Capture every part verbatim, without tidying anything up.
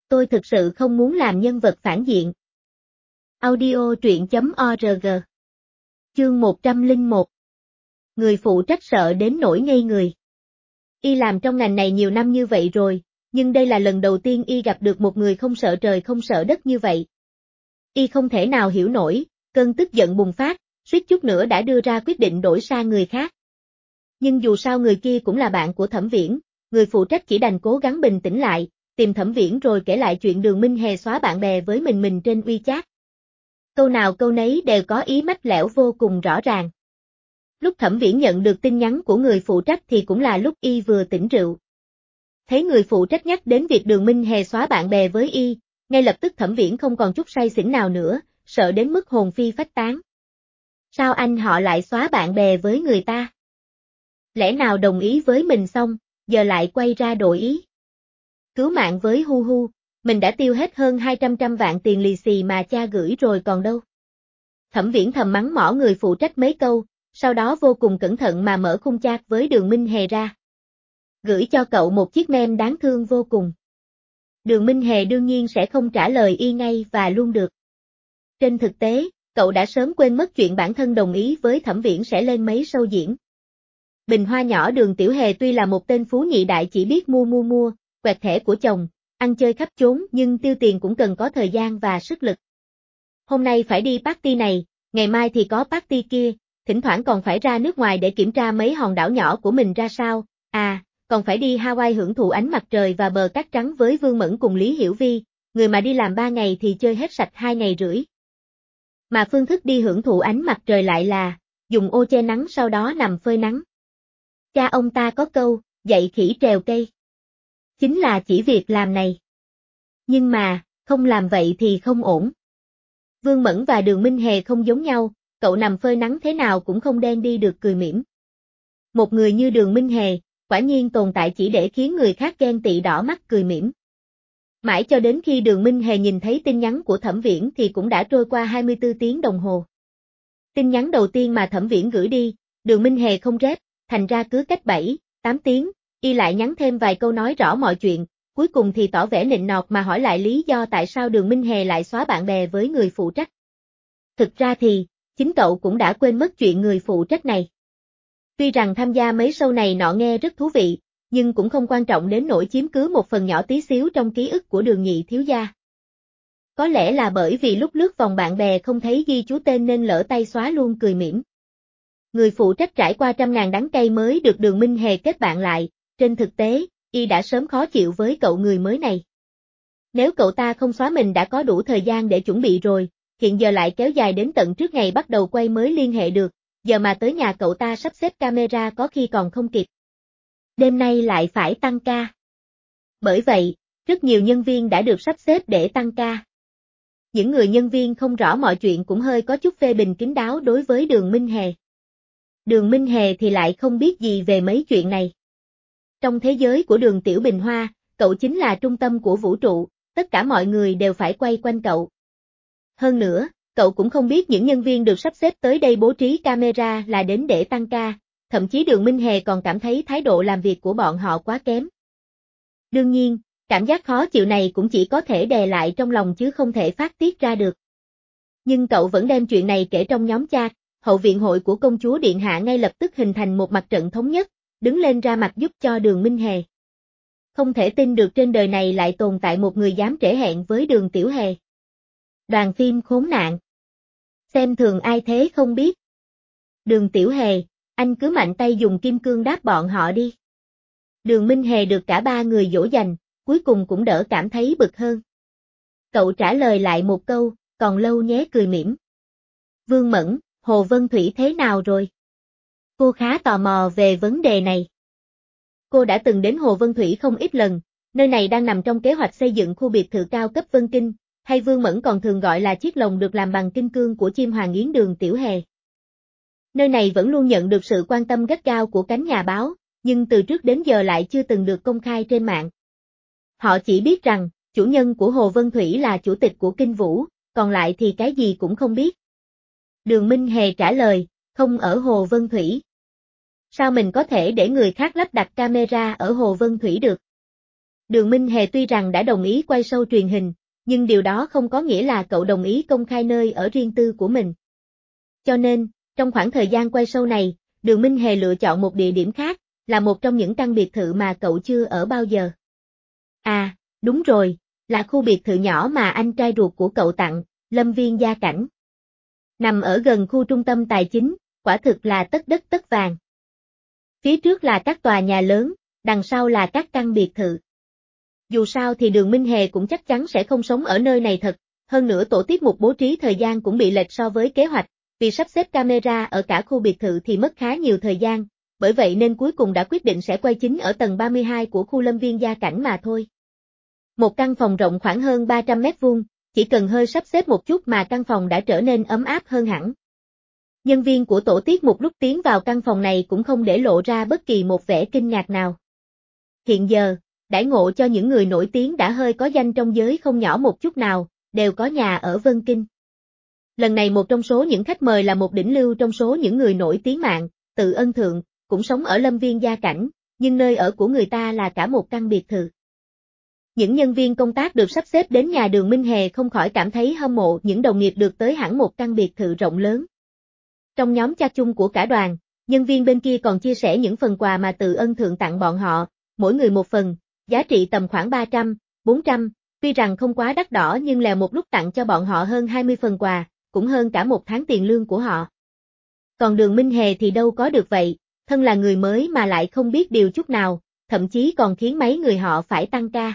Tôi thực sự không muốn làm nhân vật phản diện. Audio truyện chấm org. Chương một trăm lẻ một. Người phụ trách sợ đến nỗi ngây người. Y làm trong ngành này nhiều năm như vậy rồi, nhưng đây là lần đầu tiên Y gặp được một người không sợ trời không sợ đất như vậy. Y không thể nào hiểu nổi, cơn tức giận bùng phát, suýt chút nữa đã đưa ra quyết định đổi sang người khác. Nhưng dù sao người kia cũng là bạn của Thẩm Viễn, người phụ trách chỉ đành cố gắng bình tĩnh lại, tìm Thẩm Viễn rồi kể lại chuyện Đường Minh Hề xóa bạn bè với mình mình trên WeChat. Câu nào câu nấy đều có ý mách lẻo vô cùng rõ ràng. Lúc Thẩm Viễn nhận được tin nhắn của người phụ trách thì cũng là lúc Y vừa tỉnh rượu. Thấy người phụ trách nhắc đến việc Đường Minh Hề xóa bạn bè với Y, ngay lập tức Thẩm Viễn không còn chút say xỉn nào nữa, sợ đến mức hồn phi phách tán. Sao anh họ lại xóa bạn bè với người ta? Lẽ nào đồng ý với mình xong, giờ lại quay ra đổi ý? Cứu mạng với Hu Hu, mình đã tiêu hết hơn hai trăm trăm vạn tiền lì xì mà cha gửi rồi còn đâu. Thẩm Viễn thầm mắng mỏ người phụ trách mấy câu, sau đó vô cùng cẩn thận mà mở khung chat với Đường Minh Hề ra. Gửi cho cậu một chiếc meme đáng thương vô cùng. Đường Minh Hề đương nhiên sẽ không trả lời Y ngay và luôn được. Trên thực tế, cậu đã sớm quên mất chuyện bản thân đồng ý với Thẩm Viễn sẽ lên mấy show diễn. Bình hoa nhỏ Đường Tiểu Hề tuy là một tên phú nhị đại chỉ biết mua mua mua, quẹt thẻ của chồng, ăn chơi khắp chốn nhưng tiêu tiền cũng cần có thời gian và sức lực. Hôm nay phải đi party này, ngày mai thì có party kia, thỉnh thoảng còn phải ra nước ngoài để kiểm tra mấy hòn đảo nhỏ của mình ra sao, à, còn phải đi Hawaii hưởng thụ ánh mặt trời và bờ cát trắng với Vương Mẫn cùng Lý Hiểu Vi, người mà đi làm ba ngày thì chơi hết sạch hai ngày rưỡi. Mà phương thức đi hưởng thụ ánh mặt trời lại là, dùng ô che nắng sau đó nằm phơi nắng. Cha ông ta có câu, dạy khỉ trèo cây. Chính là chỉ việc làm này. Nhưng mà, không làm vậy thì không ổn. Vương Mẫn và Đường Minh Hề không giống nhau, cậu nằm phơi nắng thế nào cũng không đen đi được cười mỉm. Một người như Đường Minh Hề, quả nhiên tồn tại chỉ để khiến người khác ghen tị đỏ mắt cười mỉm. Mãi cho đến khi Đường Minh Hề nhìn thấy tin nhắn của Thẩm Viễn thì cũng đã trôi qua hai mươi tư tiếng đồng hồ. Tin nhắn đầu tiên mà Thẩm Viễn gửi đi, Đường Minh Hề không rep, thành ra cứ cách bảy, tám tiếng, Y lại nhắn thêm vài câu nói rõ mọi chuyện, cuối cùng thì tỏ vẻ nịnh nọt mà hỏi lại lý do tại sao Đường Minh Hề lại xóa bạn bè với người phụ trách. Thực ra thì, chính cậu cũng đã quên mất chuyện người phụ trách này. Tuy rằng tham gia mấy show này nọ nghe rất thú vị, nhưng cũng không quan trọng đến nỗi chiếm cứ một phần nhỏ tí xíu trong ký ức của Đường nhị thiếu gia. Có lẽ là bởi vì lúc lướt vòng bạn bè không thấy ghi chú tên nên lỡ tay xóa luôn cười mỉm. Người phụ trách trải qua trăm ngàn đắng cay mới được Đường Minh Hề kết bạn lại, trên thực tế, Y đã sớm khó chịu với cậu người mới này. Nếu cậu ta không xóa mình đã có đủ thời gian để chuẩn bị rồi, hiện giờ lại kéo dài đến tận trước ngày bắt đầu quay mới liên hệ được, giờ mà tới nhà cậu ta sắp xếp camera có khi còn không kịp. Đêm nay lại phải tăng ca. Bởi vậy, rất nhiều nhân viên đã được sắp xếp để tăng ca. Những người nhân viên không rõ mọi chuyện cũng hơi có chút phê bình kín đáo đối với Đường Minh Hề. Đường Minh Hề thì lại không biết gì về mấy chuyện này. Trong thế giới của Đường Tiểu Bình Hoa, cậu chính là trung tâm của vũ trụ, tất cả mọi người đều phải quay quanh cậu. Hơn nữa, cậu cũng không biết những nhân viên được sắp xếp tới đây bố trí camera là đến để tăng ca, thậm chí Đường Minh Hề còn cảm thấy thái độ làm việc của bọn họ quá kém. Đương nhiên, cảm giác khó chịu này cũng chỉ có thể đè lại trong lòng chứ không thể phát tiết ra được. Nhưng cậu vẫn đem chuyện này kể trong nhóm chat, hậu viện hội của công chúa Điện Hạ ngay lập tức hình thành một mặt trận thống nhất, đứng lên ra mặt giúp cho Đường Minh Hề. Không thể tin được trên đời này lại tồn tại một người dám trễ hẹn với Đường Tiểu Hề. Đoàn phim khốn nạn. Xem thường ai thế không biết. Đường Tiểu Hề, anh cứ mạnh tay dùng kim cương đáp bọn họ đi. Đường Minh Hề được cả ba người dỗ dành, cuối cùng cũng đỡ cảm thấy bực hơn. Cậu trả lời lại một câu, còn lâu nhé cười mỉm. Vương Mẫn, Hồ Vân Thủy thế nào rồi? Cô khá tò mò về vấn đề này. Cô đã từng đến Hồ Vân Thủy không ít lần, nơi này đang nằm trong kế hoạch xây dựng khu biệt thự cao cấp Vân Kinh, hay Vương Mẫn còn thường gọi là chiếc lồng được làm bằng kim cương của chim hoàng yến Đường Tiểu Hề. Nơi này vẫn luôn nhận được sự quan tâm gắt gao của cánh nhà báo, nhưng từ trước đến giờ lại chưa từng được công khai trên mạng. Họ chỉ biết rằng, chủ nhân của Hồ Vân Thủy là chủ tịch của Kinh Vũ, còn lại thì cái gì cũng không biết. Đường Minh Hề trả lời, không ở Hồ Vân Thủy. Sao mình có thể để người khác lắp đặt camera ở Hồ Vân Thủy được? Đường Minh Hề tuy rằng đã đồng ý quay show truyền hình, nhưng điều đó không có nghĩa là cậu đồng ý công khai nơi ở riêng tư của mình. Cho nên, trong khoảng thời gian quay show này, Đường Minh Hề lựa chọn một địa điểm khác, là một trong những căn biệt thự mà cậu chưa ở bao giờ. À, đúng rồi, là khu biệt thự nhỏ mà anh trai ruột của cậu tặng, Lâm Viên Gia Cảnh. Nằm ở gần khu trung tâm tài chính, quả thực là tất đất tất vàng. Phía trước là các tòa nhà lớn, đằng sau là các căn biệt thự. Dù sao thì Đường Minh Hề cũng chắc chắn sẽ không sống ở nơi này thật, hơn nữa tổ tiết mục bố trí thời gian cũng bị lệch so với kế hoạch, vì sắp xếp camera ở cả khu biệt thự thì mất khá nhiều thời gian, bởi vậy nên cuối cùng đã quyết định sẽ quay chính ở tầng ba mươi hai của khu Lâm Viên Gia Cảnh mà thôi. Một căn phòng rộng khoảng hơn ba trăm mét vuông, chỉ cần hơi sắp xếp một chút mà căn phòng đã trở nên ấm áp hơn hẳn. Nhân viên của tổ tiết mục lúc tiến vào căn phòng này cũng không để lộ ra bất kỳ một vẻ kinh ngạc nào. Hiện giờ, đãi ngộ cho những người nổi tiếng đã hơi có danh trong giới không nhỏ một chút nào, đều có nhà ở Vân Kinh. Lần này một trong số những khách mời là một đỉnh lưu trong số những người nổi tiếng mạng, Từ Ân Thượng, cũng sống ở Lâm Viên Gia Cảnh, nhưng nơi ở của người ta là cả một căn biệt thự. Những nhân viên công tác được sắp xếp đến nhà Đường Minh Hề không khỏi cảm thấy hâm mộ những đồng nghiệp được tới hẳn một căn biệt thự rộng lớn. Trong nhóm chat chung của cả đoàn, nhân viên bên kia còn chia sẻ những phần quà mà Từ Ân Thượng tặng bọn họ, mỗi người một phần, giá trị tầm khoảng ba trăm, bốn trăm, tuy rằng không quá đắt đỏ nhưng lèo một lúc tặng cho bọn họ hơn hai mươi phần quà, cũng hơn cả một tháng tiền lương của họ. Còn Đường Minh Hề thì đâu có được vậy, thân là người mới mà lại không biết điều chút nào, thậm chí còn khiến mấy người họ phải tăng ca.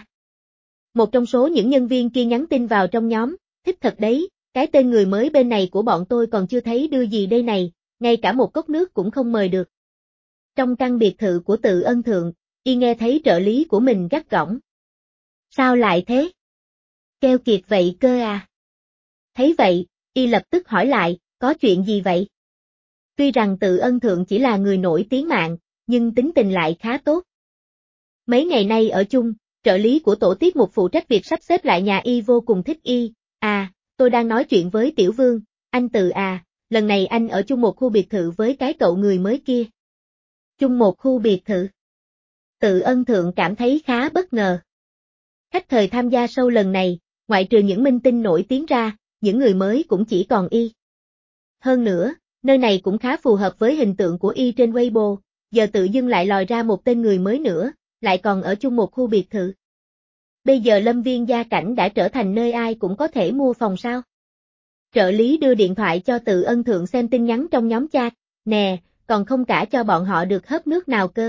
Một trong số những nhân viên kia nhắn tin vào trong nhóm, thích thật đấy, cái tên người mới bên này của bọn tôi còn chưa thấy đưa gì đây này, ngay cả một cốc nước cũng không mời được. Trong căn biệt thự của Từ Ân Thượng, y nghe thấy trợ lý của mình gắt gỏng. Sao lại thế? Keo kiệt vậy cơ à? Thấy vậy, y lập tức hỏi lại, có chuyện gì vậy? Tuy rằng Từ Ân Thượng chỉ là người nổi tiếng mạng, nhưng tính tình lại khá tốt. Mấy ngày nay ở chung, trợ lý của tổ tiết mục phụ trách việc sắp xếp lại nhà y vô cùng thích y, à, tôi đang nói chuyện với Tiểu Vương, anh Từ à, lần này anh ở chung một khu biệt thự với cái cậu người mới kia. Chung một khu biệt thự. Từ Ân Thượng cảm thấy khá bất ngờ. Khách thời tham gia show lần này, ngoại trừ những minh tinh nổi tiếng ra, những người mới cũng chỉ còn y. Hơn nữa, nơi này cũng khá phù hợp với hình tượng của y trên Weibo, giờ tự dưng lại lòi ra một tên người mới nữa, lại còn ở chung một khu biệt thự. Bây giờ Lâm Viên Gia Cảnh đã trở thành nơi ai cũng có thể mua phòng sao? Trợ lý đưa điện thoại cho Từ Ân Thượng xem tin nhắn trong nhóm chat, nè, còn không cả cho bọn họ được hớp nước nào cơ.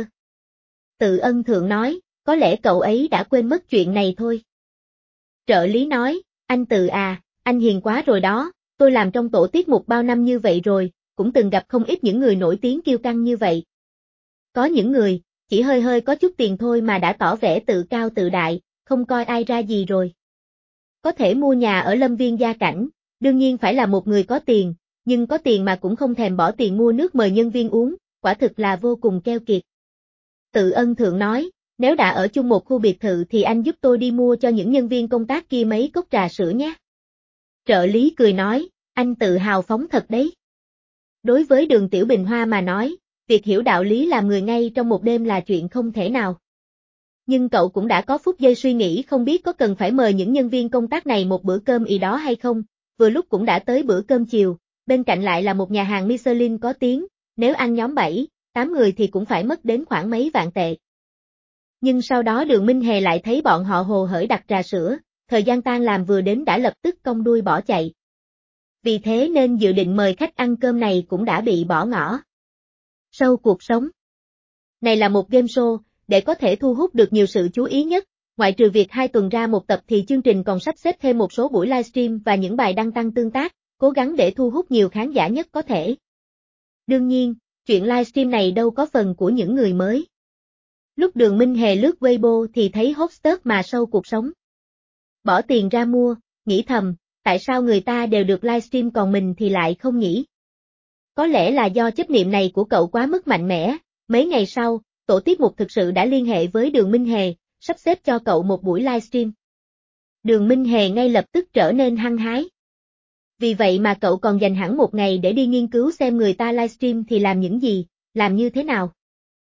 Từ Ân Thượng nói, có lẽ cậu ấy đã quên mất chuyện này thôi. Trợ lý nói, anh Từ à, anh hiền quá rồi đó, tôi làm trong tổ tiết mục bao năm như vậy rồi, cũng từng gặp không ít những người nổi tiếng kiêu căng như vậy. Có những người, chỉ hơi hơi có chút tiền thôi mà đã tỏ vẻ tự cao tự đại, không coi ai ra gì rồi. Có thể mua nhà ở Lâm Viên Gia Cảnh, đương nhiên phải là một người có tiền, nhưng có tiền mà cũng không thèm bỏ tiền mua nước mời nhân viên uống, quả thực là vô cùng keo kiệt. Từ Ân Thượng nói, nếu đã ở chung một khu biệt thự thì anh giúp tôi đi mua cho những nhân viên công tác kia mấy cốc trà sữa nhé. Trợ lý cười nói, anh tự hào phóng thật đấy. Đối với Đường Tiểu Bình Hoa mà nói, việc hiểu đạo lý làm người ngay trong một đêm là chuyện không thể nào. Nhưng cậu cũng đã có phút giây suy nghĩ không biết có cần phải mời những nhân viên công tác này một bữa cơm gì đó hay không, vừa lúc cũng đã tới bữa cơm chiều, bên cạnh lại là một nhà hàng Michelin có tiếng, nếu ăn nhóm bảy, tám người thì cũng phải mất đến khoảng mấy vạn tệ. Nhưng sau đó Đường Minh Hề lại thấy bọn họ hồ hởi đặt trà sữa, thời gian tan làm vừa đến đã lập tức cong đuôi bỏ chạy. Vì thế nên dự định mời khách ăn cơm này cũng đã bị bỏ ngỏ. Show cuộc sống. Này là một game show, để có thể thu hút được nhiều sự chú ý nhất, ngoại trừ việc hai tuần ra một tập thì chương trình còn sắp xếp thêm một số buổi livestream và những bài đăng tăng tương tác, cố gắng để thu hút nhiều khán giả nhất có thể. Đương nhiên, chuyện livestream này đâu có phần của những người mới. Lúc Đường Minh Hề lướt Weibo thì thấy hostess mà show cuộc sống. Bỏ tiền ra mua, nghĩ thầm, tại sao người ta đều được livestream còn mình thì lại không nhỉ? Có lẽ là do chấp niệm này của cậu quá mức mạnh mẽ, mấy ngày sau, tổ tiết mục thực sự đã liên hệ với Đường Minh Hề, sắp xếp cho cậu một buổi livestream. Đường Minh Hề ngay lập tức trở nên hăng hái. Vì vậy mà cậu còn dành hẳn một ngày để đi nghiên cứu xem người ta livestream thì làm những gì, làm như thế nào.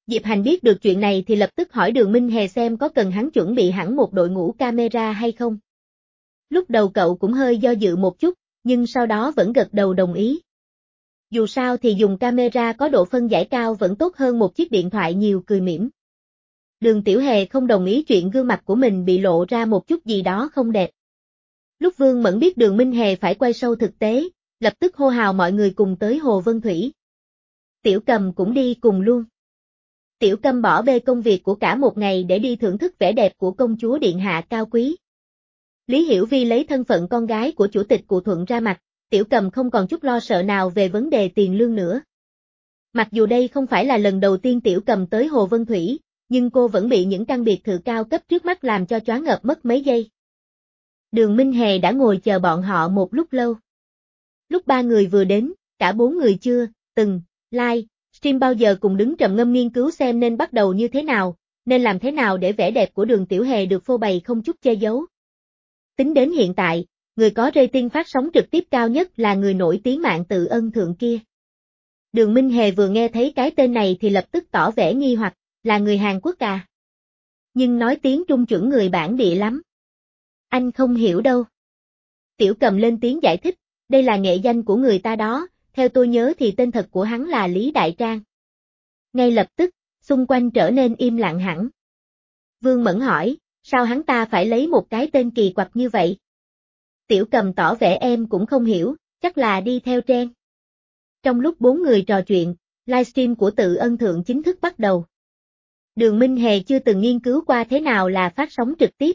Diệp Hành biết được chuyện này thì lập tức hỏi Đường Minh Hề xem có cần hắn chuẩn bị hẳn một đội ngũ camera hay không. Lúc đầu cậu cũng hơi do dự một chút, nhưng sau đó vẫn gật đầu đồng ý. Dù sao thì dùng camera có độ phân giải cao vẫn tốt hơn một chiếc điện thoại nhiều, cười mỉm. Đường Tiểu Hề không đồng ý chuyện gương mặt của mình bị lộ ra một chút gì đó không đẹp. Lúc Vương Mẫn biết Đường Minh Hề phải quay show thực tế, lập tức hô hào mọi người cùng tới Hồ Vân Thủy. Tiểu Cầm cũng đi cùng luôn. Tiểu Cầm bỏ bê công việc của cả một ngày để đi thưởng thức vẻ đẹp của công chúa điện hạ cao quý. Lý Hiểu Vi lấy thân phận con gái của chủ tịch Cụ Thuận ra mặt, Tiểu Cầm không còn chút lo sợ nào về vấn đề tiền lương nữa. Mặc dù đây không phải là lần đầu tiên Tiểu Cầm tới Hồ Vân Thủy, nhưng cô vẫn bị những căn biệt thự cao cấp trước mắt làm cho choáng ngợp mất mấy giây. Đường Minh Hề đã ngồi chờ bọn họ một lúc lâu. Lúc ba người vừa đến, cả bốn người chưa từng live stream bao giờ cùng đứng trầm ngâm nghiên cứu xem nên bắt đầu như thế nào, nên làm thế nào để vẻ đẹp của Đường Tiểu Hề được phô bày không chút che giấu. Tính đến hiện tại, người có rating phát sóng trực tiếp cao nhất là người nổi tiếng mạng Tự Ân Thượng kia. Đường Minh Hề vừa nghe thấy cái tên này thì lập tức tỏ vẻ nghi hoặc, là người Hàn Quốc à? Nhưng nói tiếng Trung chuẩn người bản địa lắm. Anh không hiểu đâu. Tiểu Cầm lên tiếng giải thích, đây là nghệ danh của người ta đó, theo tôi nhớ thì tên thật của hắn là Lý Đại Trang. Ngay lập tức, xung quanh trở nên im lặng hẳn. Vương Mẫn hỏi, sao hắn ta phải lấy một cái tên kỳ quặc như vậy? Tiểu Cầm tỏ vẻ em cũng không hiểu, chắc là đi theo trend. Trong lúc bốn người trò chuyện, livestream của Tự Ân Thượng chính thức bắt đầu. Đường Minh Hề chưa từng nghiên cứu qua thế nào là phát sóng trực tiếp.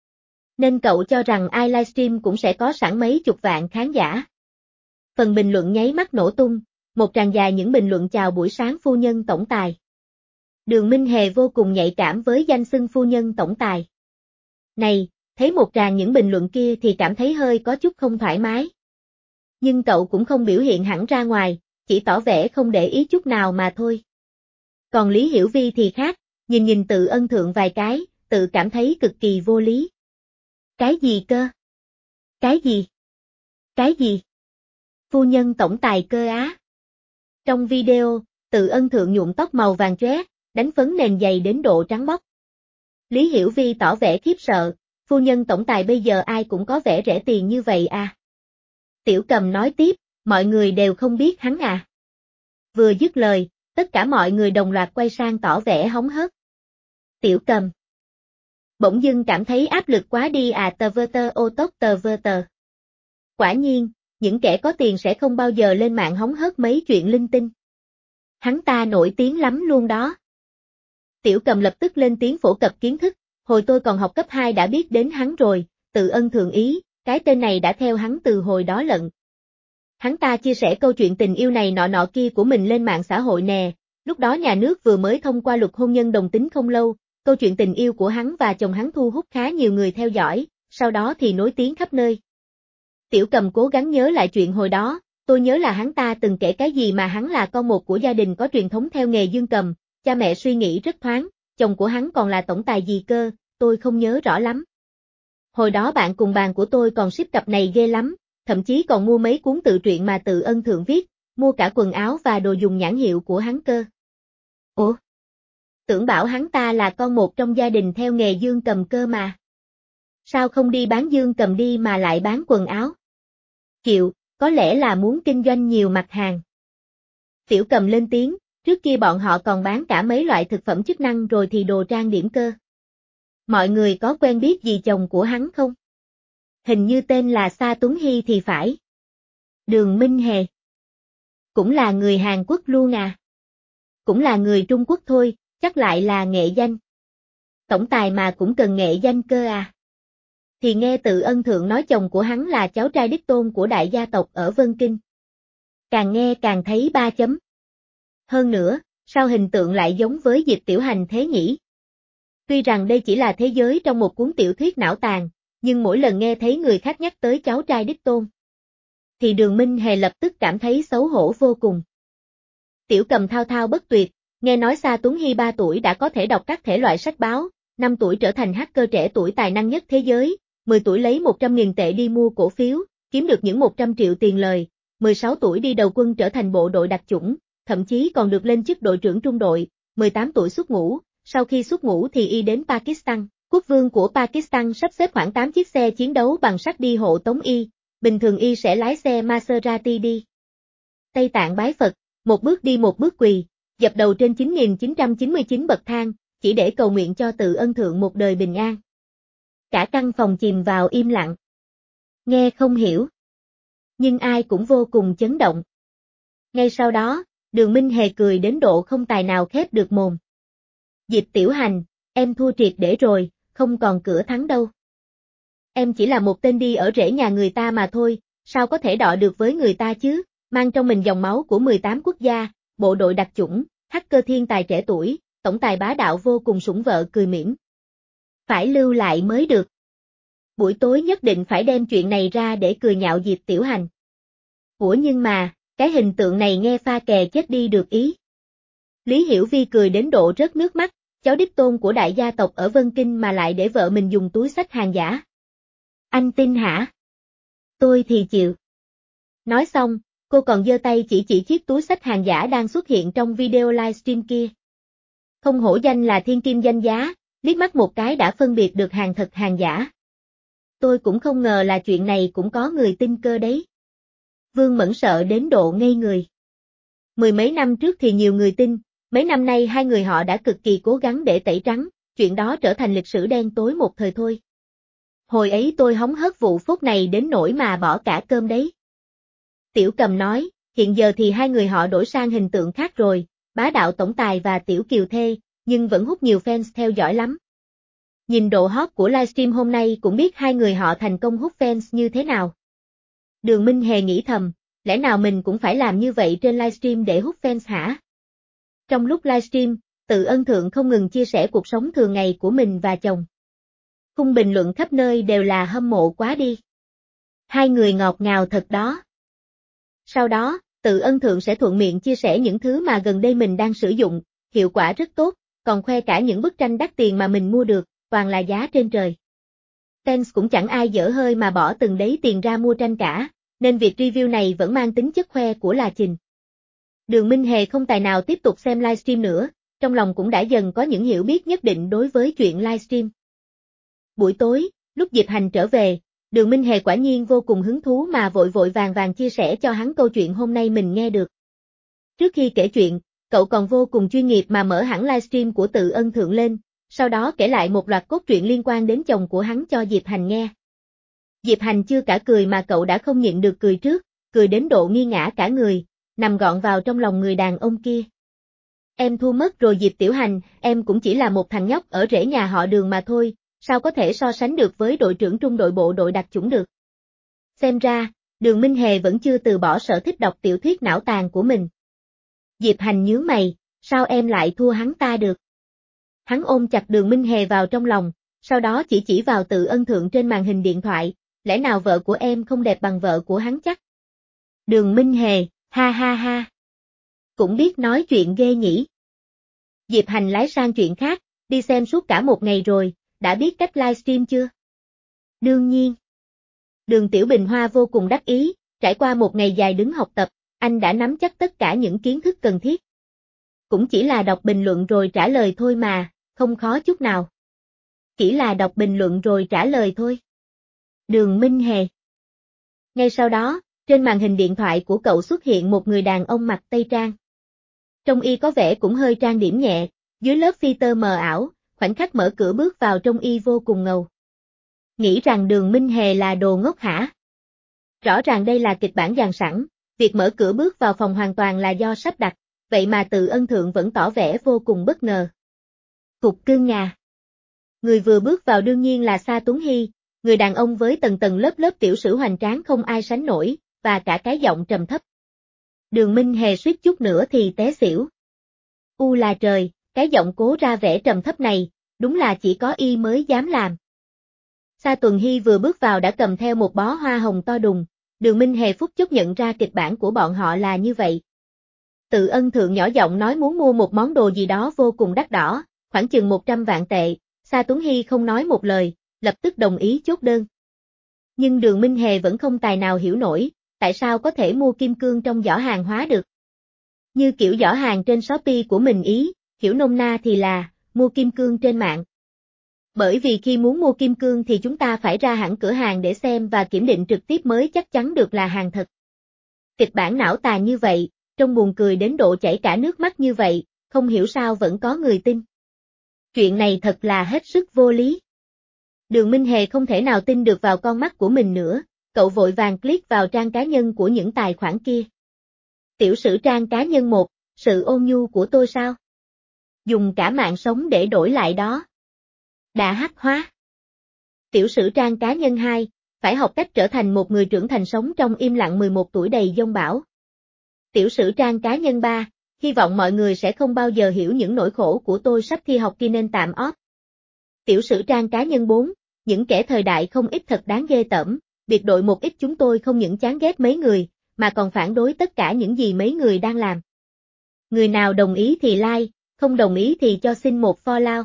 Nên cậu cho rằng ai livestream cũng sẽ có sẵn mấy chục vạn khán giả. Phần bình luận nháy mắt nổ tung, một tràng dài những bình luận chào buổi sáng phu nhân tổng tài. Đường Minh Hề vô cùng nhạy cảm với danh xưng phu nhân tổng tài. Này, thấy một tràng những bình luận kia thì cảm thấy hơi có chút không thoải mái. Nhưng cậu cũng không biểu hiện hẳn ra ngoài, chỉ tỏ vẻ không để ý chút nào mà thôi. Còn Lý Hiểu Vi thì khác, nhìn nhìn Tự Ân Thượng vài cái, tự cảm thấy cực kỳ vô lý. Cái gì cơ? Cái gì? Cái gì? Phu nhân tổng tài cơ á? Trong video, Tự Ân Thượng nhuộm tóc màu vàng chóe, đánh phấn nền dày đến độ trắng bóc. Lý Hiểu Vi tỏ vẻ khiếp sợ, phu nhân tổng tài bây giờ ai cũng có vẻ rẻ tiền như vậy à? Tiểu Cầm nói tiếp, mọi người đều không biết hắn à? Vừa dứt lời, tất cả mọi người đồng loạt quay sang tỏ vẻ hóng hớt. Tiểu Cầm bỗng dưng cảm thấy áp lực quá đi à, tờ vơ tơ ô tốc tờ vơ tờ. Quả nhiên, những kẻ có tiền sẽ không bao giờ lên mạng hóng hớt mấy chuyện linh tinh. Hắn ta nổi tiếng lắm luôn đó. Tiểu Cầm lập tức lên tiếng phổ cập kiến thức, hồi tôi còn học cấp hai đã biết đến hắn rồi, Tự Ân Thượng ý, cái tên này đã theo hắn từ hồi đó lận. Hắn ta chia sẻ câu chuyện tình yêu này nọ nọ kia của mình lên mạng xã hội nè, lúc đó nhà nước vừa mới thông qua luật hôn nhân đồng tính không lâu, câu chuyện tình yêu của hắn và chồng hắn thu hút khá nhiều người theo dõi, sau đó thì nối tiếng khắp nơi. Tiểu Cầm cố gắng nhớ lại chuyện hồi đó, tôi nhớ là hắn ta từng kể cái gì mà hắn là con một của gia đình có truyền thống theo nghề dương cầm, cha mẹ suy nghĩ rất thoáng, chồng của hắn còn là tổng tài gì cơ, tôi không nhớ rõ lắm. Hồi đó bạn cùng bàn của tôi còn ship cặp này ghê lắm, thậm chí còn mua mấy cuốn tự truyện mà Tự Ân Thượng viết, mua cả quần áo và đồ dùng nhãn hiệu của hắn cơ. Ủa? Tưởng bảo hắn ta là con một trong gia đình theo nghề dương cầm cơ mà. Sao không đi bán dương cầm đi mà lại bán quần áo? Chịu, có lẽ là muốn kinh doanh nhiều mặt hàng. Tiểu Cầm lên tiếng, trước kia bọn họ còn bán cả mấy loại thực phẩm chức năng rồi thì đồ trang điểm cơ. Mọi người có quen biết gì chồng của hắn không? Hình như tên là Sa Tuấn Hy thì phải. Đường Minh Hề. Cũng là người Hàn Quốc luôn à? Cũng là người Trung Quốc thôi, chắc lại là nghệ danh. Tổng tài mà cũng cần nghệ danh cơ à? Thì nghe Tự Ân Thượng nói chồng của hắn là cháu trai đích tôn của đại gia tộc ở Vân Kinh. Càng nghe càng thấy ba chấm. Hơn nữa, sao hình tượng lại giống với Diệp Tiểu Hành thế nhỉ? Tuy rằng đây chỉ là thế giới trong một cuốn tiểu thuyết não tàn, nhưng mỗi lần nghe thấy người khác nhắc tới cháu trai đích tôn, thì Đường Minh Hề lập tức cảm thấy xấu hổ vô cùng. Tiểu Cầm thao thao bất tuyệt, nghe nói Sa Tuấn Hy ba tuổi đã có thể đọc các thể loại sách báo, năm tuổi trở thành hacker trẻ tuổi tài năng nhất thế giới, mười tuổi lấy một trăm nghìn tệ đi mua cổ phiếu, kiếm được những một trăm triệu tiền lời, mười sáu tuổi đi đầu quân trở thành bộ đội đặc chủng, thậm chí còn được lên chức đội trưởng trung đội, mười tám tuổi xuất ngũ, sau khi xuất ngũ thì y đến Pakistan. Quốc vương của Pakistan sắp xếp khoảng tám chiếc xe chiến đấu bằng sắt đi hộ tống y, bình thường y sẽ lái xe Maserati đi Tây Tạng bái Phật, một bước đi một bước quỳ, dập đầu trên chín nghìn chín trăm chín mươi chín bậc thang, chỉ để cầu nguyện cho Từ Ân Thượng một đời bình an. Cả căn phòng chìm vào im lặng. Nghe không hiểu. Nhưng ai cũng vô cùng chấn động. Ngay sau đó, Đường Minh Hề cười đến độ không tài nào khép được mồm. Diệp Tiểu Hành, em thua triệt để rồi, không còn cửa thắng đâu. Em chỉ là một tên đi ở rễ nhà người ta mà thôi, sao có thể đọ được với người ta chứ, mang trong mình dòng máu của mười tám quốc gia, bộ đội đặc chủng, hacker thiên tài trẻ tuổi, tổng tài bá đạo vô cùng sủng vợ cười mỉm. Phải lưu lại mới được. Buổi tối nhất định phải đem chuyện này ra để cười nhạo Diệp Tiểu Hành. Ủa nhưng mà, cái hình tượng này nghe pha kè chết đi được ý. Lý Hiểu Vi cười đến độ rớt nước mắt, cháu đích tôn của đại gia tộc ở Vân Kinh mà lại để vợ mình dùng túi xách hàng giả. Anh tin hả? Tôi thì chịu. Nói xong, cô còn giơ tay chỉ chỉ chiếc túi xách hàng giả đang xuất hiện trong video livestream kia. Không hổ danh là thiên kim danh giá, liếc mắt một cái đã phân biệt được hàng thật hàng giả. Tôi cũng không ngờ là chuyện này cũng có người tin cơ đấy. Vương Mẫn sợ đến độ ngây người. Mười mấy năm trước thì nhiều người tin, mấy năm nay hai người họ đã cực kỳ cố gắng để tẩy trắng, chuyện đó trở thành lịch sử đen tối một thời thôi. Hồi ấy tôi hóng hớt vụ phốt này đến nỗi mà bỏ cả cơm đấy. Tiểu Cầm nói, hiện giờ thì hai người họ đổi sang hình tượng khác rồi, bá đạo tổng tài và tiểu kiều thê, nhưng vẫn hút nhiều fans theo dõi lắm. Nhìn độ hot của livestream hôm nay cũng biết hai người họ thành công hút fans như thế nào. Đường Minh Hề nghĩ thầm, lẽ nào mình cũng phải làm như vậy trên livestream để hút fans hả? Trong lúc livestream, Từ Ân Thượng không ngừng chia sẻ cuộc sống thường ngày của mình và chồng. Khung bình luận khắp nơi đều là hâm mộ quá đi. Hai người ngọt ngào thật đó. Sau đó, Từ Ân Thượng sẽ thuận miệng chia sẻ những thứ mà gần đây mình đang sử dụng, hiệu quả rất tốt, còn khoe cả những bức tranh đắt tiền mà mình mua được, toàn là giá trên trời. Fans cũng chẳng ai dở hơi mà bỏ từng đấy tiền ra mua tranh cả, nên việc review này vẫn mang tính chất khoe của là trình. Đường Minh Hề không tài nào tiếp tục xem livestream nữa, trong lòng cũng đã dần có những hiểu biết nhất định đối với chuyện livestream. Buổi tối, lúc Diệp Hành trở về, Đường Minh Hề quả nhiên vô cùng hứng thú mà vội vội vàng vàng chia sẻ cho hắn câu chuyện hôm nay mình nghe được. Trước khi kể chuyện, cậu còn vô cùng chuyên nghiệp mà mở hẳn livestream của Từ Ân Thượng lên, sau đó kể lại một loạt cốt truyện liên quan đến chồng của hắn cho Diệp Hành nghe. Diệp Hành chưa cả cười mà cậu đã không nhịn được cười trước, cười đến độ nghi ngã cả người, nằm gọn vào trong lòng người đàn ông kia. Em thua mất rồi Diệp Tiểu Hành, em cũng chỉ là một thằng nhóc ở rễ nhà họ Đường mà thôi, sao có thể so sánh được với đội trưởng trung đội bộ đội đặc chủng được. Xem ra, Đường Minh Hề vẫn chưa từ bỏ sở thích đọc tiểu thuyết não tàn của mình. Diệp Hành nhướng mày, sao em lại thua hắn ta được? Hắn ôm chặt Đường Minh Hề vào trong lòng, sau đó chỉ chỉ vào Từ Ân Thượng trên màn hình điện thoại, lẽ nào vợ của em không đẹp bằng vợ của hắn chắc? Đường Minh Hề, ha ha ha. Cũng biết nói chuyện ghê nhỉ. Diệp Hành lái sang chuyện khác, đi xem suốt cả một ngày rồi, đã biết cách livestream chưa? Đương nhiên. Đường Tiểu Bình Hoa vô cùng đắc ý, trải qua một ngày dài đứng học tập, anh đã nắm chắc tất cả những kiến thức cần thiết. Cũng chỉ là đọc bình luận rồi trả lời thôi mà, không khó chút nào. Chỉ là đọc bình luận rồi trả lời thôi. Đường Minh Hề. Ngay sau đó, trên màn hình điện thoại của cậu xuất hiện một người đàn ông mặc tây trang. Trông y có vẻ cũng hơi trang điểm nhẹ, dưới lớp filter mờ ảo, khoảnh khắc mở cửa bước vào trông y vô cùng ngầu. Nghĩ rằng Đường Minh Hề là đồ ngốc hả? Rõ ràng đây là kịch bản dàn sẵn, việc mở cửa bước vào phòng hoàn toàn là do sắp đặt, vậy mà Từ Ân Thượng vẫn tỏ vẻ vô cùng bất ngờ. Cục cưng à. Người vừa bước vào đương nhiên là Sa Tuấn Hy, người đàn ông với tầng tầng lớp lớp tiểu sử hoành tráng không ai sánh nổi, và cả cái giọng trầm thấp. Đường Minh Hề suýt chút nữa thì té xỉu. U là trời, cái giọng cố ra vẻ trầm thấp này, đúng là chỉ có y mới dám làm. Sa Tuấn Hy vừa bước vào đã cầm theo một bó hoa hồng to đùng, Đường Minh Hề phút chốc nhận ra kịch bản của bọn họ là như vậy. Từ Ân Thượng nhỏ giọng nói muốn mua một món đồ gì đó vô cùng đắt đỏ, khoảng chừng một trăm vạn tệ, Sa Tuấn Hy không nói một lời, lập tức đồng ý chốt đơn. Nhưng Đường Minh Hề vẫn không tài nào hiểu nổi, tại sao có thể mua kim cương trong giỏ hàng hóa được. Như kiểu giỏ hàng trên Shopee của mình ý, hiểu nôm na thì là mua kim cương trên mạng. Bởi vì khi muốn mua kim cương thì chúng ta phải ra hẳn cửa hàng để xem và kiểm định trực tiếp mới chắc chắn được là hàng thật. Kịch bản não tàn như vậy, trông buồn cười đến độ chảy cả nước mắt như vậy, không hiểu sao vẫn có người tin. Chuyện này thật là hết sức vô lý. Đường Minh Hề không thể nào tin được vào con mắt của mình nữa, cậu vội vàng click vào trang cá nhân của những tài khoản kia. Tiểu sử trang cá nhân một, sự ôn nhu của tôi sao? Dùng cả mạng sống để đổi lại đó. Đã hắc hóa. Tiểu sử trang cá nhân hai, phải học cách trở thành một người trưởng thành sống trong im lặng mười một tuổi đầy dông bão. Tiểu sử trang cá nhân ba, hy vọng mọi người sẽ không bao giờ hiểu những nỗi khổ của tôi sắp thi học kỳ nên tạm off. Tiểu sử trang cá nhân bốn, những kẻ thời đại không ít thật đáng ghê tởm, biệt đội một ít chúng tôi không những chán ghét mấy người, mà còn phản đối tất cả những gì mấy người đang làm. Người nào đồng ý thì like, không đồng ý thì cho xin một follow.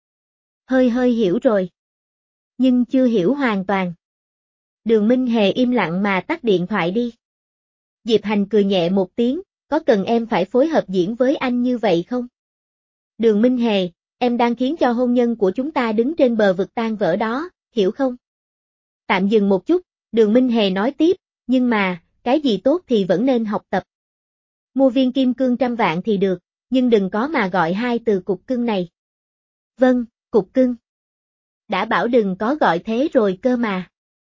Hơi hơi hiểu rồi. Nhưng chưa hiểu hoàn toàn. Đường Minh Hề im lặng mà tắt điện thoại đi. Diệp Hành cười nhẹ một tiếng, có cần em phải phối hợp diễn với anh như vậy không? Đường Minh Hề, em đang khiến cho hôn nhân của chúng ta đứng trên bờ vực tan vỡ đó, hiểu không? Tạm dừng một chút, Đường Minh Hề nói tiếp, nhưng mà, cái gì tốt thì vẫn nên học tập. Mua viên kim cương trăm vạn thì được, nhưng đừng có mà gọi hai từ cục cưng này. Vâng, cục cưng. Đã bảo đừng có gọi thế rồi cơ mà.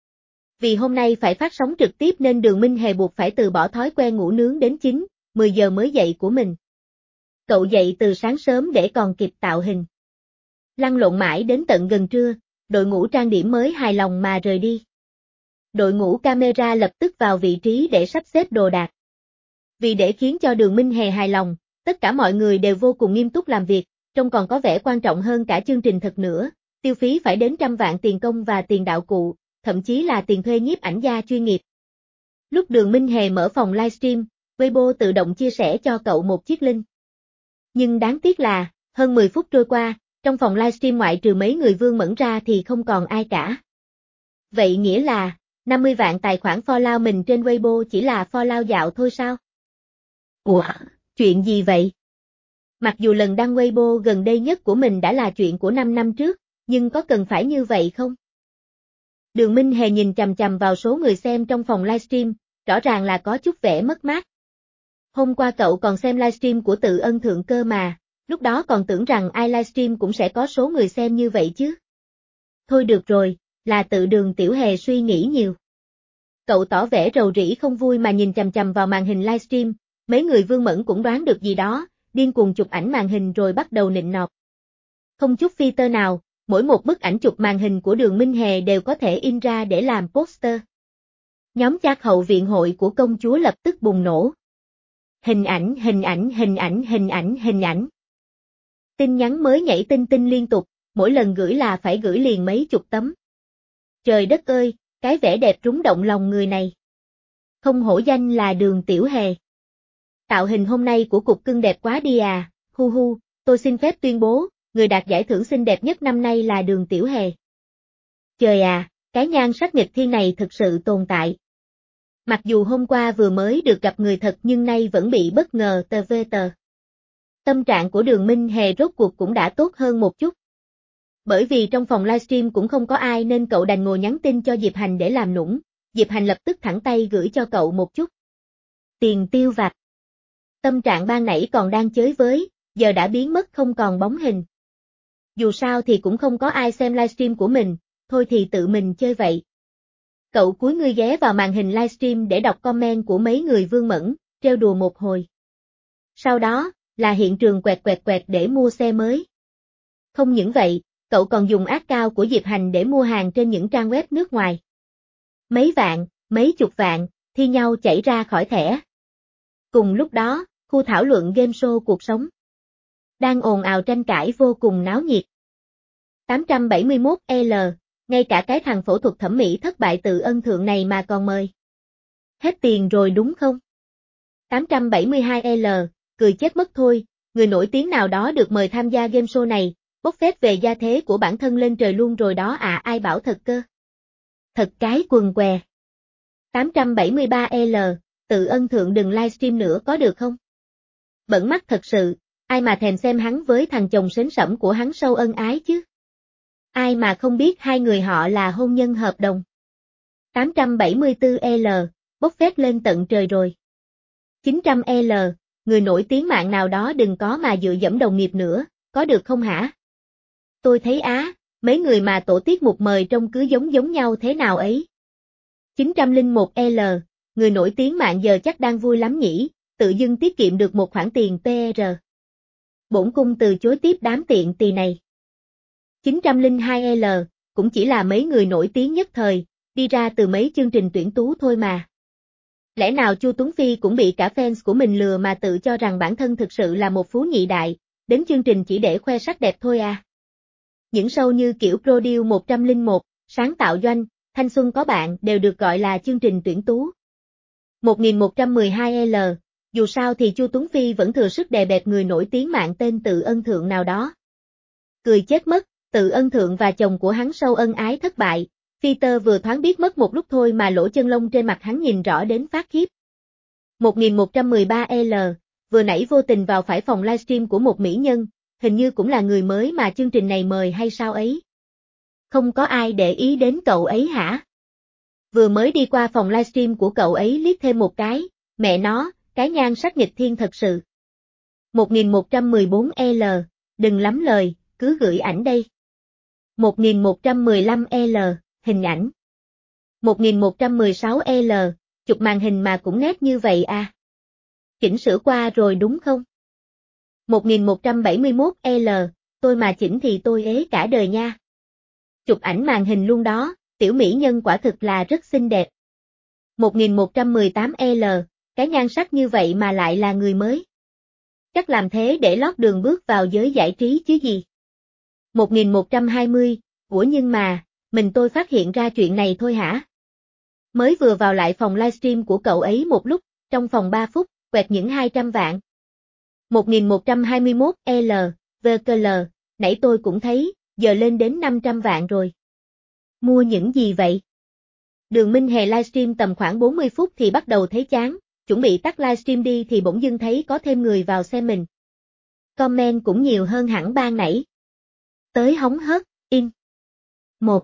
Vì hôm nay phải phát sóng trực tiếp nên Đường Minh Hề buộc phải từ bỏ thói quen ngủ nướng đến chín, mười giờ mới dậy của mình. Cậu dậy từ sáng sớm để còn kịp tạo hình. Lăn lộn mãi đến tận gần trưa, đội ngũ trang điểm mới hài lòng mà rời đi. Đội ngũ camera lập tức vào vị trí để sắp xếp đồ đạc. Vì để khiến cho Đường Minh Hề hài lòng, tất cả mọi người đều vô cùng nghiêm túc làm việc, trông còn có vẻ quan trọng hơn cả chương trình thật nữa, tiêu phí phải đến trăm vạn tiền công và tiền đạo cụ, thậm chí là tiền thuê nhiếp ảnh gia chuyên nghiệp. Lúc Đường Minh Hề mở phòng livestream, Weibo tự động chia sẻ cho cậu một chiếc link. Nhưng đáng tiếc là, hơn mười phút trôi qua, trong phòng livestream ngoại trừ mấy người Vương Mẫn ra thì không còn ai cả. Vậy nghĩa là, năm mươi vạn tài khoản follow mình trên Weibo chỉ là follow dạo thôi sao? Ủa, chuyện gì vậy? Mặc dù lần đăng Weibo gần đây nhất của mình đã là chuyện của năm năm trước, nhưng có cần phải như vậy không? Đường Minh Hề nhìn chằm chằm vào số người xem trong phòng livestream, rõ ràng là có chút vẻ mất mát. Hôm qua cậu còn xem livestream của Tự Ân Thượng cơ mà, lúc đó còn tưởng rằng ai livestream cũng sẽ có số người xem như vậy chứ. Thôi được rồi, là tự Đường Tiểu Hề suy nghĩ nhiều. Cậu tỏ vẻ rầu rĩ không vui mà nhìn chằm chằm vào màn hình livestream, mấy người Vương Mẫn cũng đoán được gì đó, điên cuồng chụp ảnh màn hình rồi bắt đầu nịnh nọt. Không chút filter nào, mỗi một bức ảnh chụp màn hình của Đường Minh Hề đều có thể in ra để làm poster. Nhóm chat hậu viện hội của công chúa lập tức bùng nổ. Hình ảnh, hình ảnh, hình ảnh, hình ảnh, hình ảnh. Tin nhắn mới nhảy tinh tinh liên tục, mỗi lần gửi là phải gửi liền mấy chục tấm. Trời đất ơi, cái vẻ đẹp rúng động lòng người này. Không hổ danh là Đường Tiểu Hề. Tạo hình hôm nay của cục cưng đẹp quá đi à, hu hu, tôi xin phép tuyên bố, người đạt giải thưởng xinh đẹp nhất năm nay là Đường Tiểu Hề. Trời à, cái nhan sắc nghịch thiên này thực sự tồn tại. Mặc dù hôm qua vừa mới được gặp người thật nhưng nay vẫn bị bất ngờ tờ vê tờ. Tâm trạng của Đường Minh Hề rốt cuộc cũng đã tốt hơn một chút. Bởi vì trong phòng livestream cũng không có ai nên cậu đành ngồi nhắn tin cho Diệp Hành để làm nũng, Diệp Hành lập tức thẳng tay gửi cho cậu một chút tiền tiêu vặt. Tâm trạng ban nãy còn đang chới với, giờ đã biến mất không còn bóng hình. Dù sao thì cũng không có ai xem livestream của mình, thôi thì tự mình chơi vậy. Cậu cúi người ghé vào màn hình livestream để đọc comment của mấy người Vương Mẫn, trêu đùa một hồi. Sau đó, là hiện trường quẹt quẹt quẹt để mua xe mới. Không những vậy, cậu còn dùng ác cao của Diệp Hành để mua hàng trên những trang web nước ngoài. Mấy vạn, mấy chục vạn, thi nhau chảy ra khỏi thẻ. Cùng lúc đó, khu thảo luận game show cuộc sống đang ồn ào tranh cãi vô cùng náo nhiệt. tám trăm bảy mươi mốt L, ngay cả cái thằng phẫu thuật thẩm mỹ thất bại Tự Ân Thượng này mà còn mời. Hết tiền rồi đúng không? tám trăm bảy mươi hai L, cười chết mất thôi, người nổi tiếng nào đó được mời tham gia game show này, bốc phét về gia thế của bản thân lên trời luôn rồi đó à, ai bảo thật cơ. Thật cái quần què. tám trăm bảy mươi ba L, Tự Ân Thượng đừng livestream nữa có được không? Bẩn mắt thật sự, Ai mà thèm xem hắn với thằng chồng sến sẩm của hắn sâu ân ái chứ? Ai mà không biết hai người họ là hôn nhân hợp đồng. tám trăm bảy mươi tư L, bốc phét lên tận trời rồi. chín trăm L, người nổi tiếng mạng nào đó đừng có mà dựa dẫm đồng nghiệp nữa, có được không hả? Tôi thấy á, mấy người mà tổ tiết mục mời trông cứ giống giống nhau thế nào ấy. chín trăm lẻ một L, người nổi tiếng mạng giờ chắc đang vui lắm nhỉ, tự dưng tiết kiệm được một khoản tiền pê rờ. Bổn cung từ chối tiếp đám tiện tỳ này. chín trăm lẻ hai L, cũng chỉ là mấy người nổi tiếng nhất thời, đi ra từ mấy chương trình tuyển tú thôi mà. Lẽ nào Chu Tuấn Phi cũng bị cả fans của mình lừa mà tự cho rằng bản thân thực sự là một phú nhị đại, đến chương trình chỉ để khoe sắc đẹp thôi à? Những show như kiểu Produce một trăm lẻ một, Sáng tạo doanh, Thanh xuân có bạn đều được gọi là chương trình tuyển tú. một nghìn một trăm mười hai L, dù sao thì Chu Tuấn Phi vẫn thừa sức đè bẹp người nổi tiếng mạng tên Tự Ân Thượng nào đó. Cười chết mất, Tự Ân Thượng và chồng của hắn sâu ân ái thất bại, Peter vừa thoáng biết mất một lúc thôi mà lỗ chân lông trên mặt hắn nhìn rõ đến phát khiếp. một nghìn một trăm mười ba L, vừa nãy vô tình vào phải phòng livestream của một mỹ nhân, hình như cũng là người mới mà chương trình này mời hay sao ấy. Không có ai để ý đến cậu ấy hả? Vừa mới đi qua phòng livestream của cậu ấy liếc thêm một cái, mẹ nó, cái nhan sắc nghịch thiên thật sự. một nghìn một trăm mười bốn L, đừng lắm lời, cứ gửi ảnh đây. một nghìn một trăm mười lăm L, hình ảnh. một nghìn một trăm mười sáu L, chụp màn hình mà cũng nét như vậy à. Chỉnh sửa qua rồi đúng không? một nghìn một trăm bảy mươi mốt L, tôi mà chỉnh thì tôi ế cả đời nha. Chụp ảnh màn hình luôn đó, tiểu mỹ nhân quả thực là rất xinh đẹp. một nghìn một trăm mười tám L, cái nhan sắc như vậy mà lại là người mới. Chắc làm thế để lót đường bước vào giới giải trí chứ gì. một nghìn một trăm hai mươi, ủa nhưng mà, mình tôi phát hiện ra chuyện này thôi hả? Mới vừa vào lại phòng livestream của cậu ấy một lúc, trong vòng ba phút, quẹt những hai trăm vạn. một nghìn một trăm hai mươi mốt L, vê kê lờ, nãy tôi cũng thấy, giờ lên đến năm trăm vạn rồi. Mua những gì vậy? Đường Minh Hề livestream tầm khoảng bốn mươi phút thì bắt đầu thấy chán, chuẩn bị tắt livestream đi thì bỗng dưng thấy có thêm người vào xem mình. Comment cũng nhiều hơn hẳn ban nãy. Tới hóng hớt, in. một.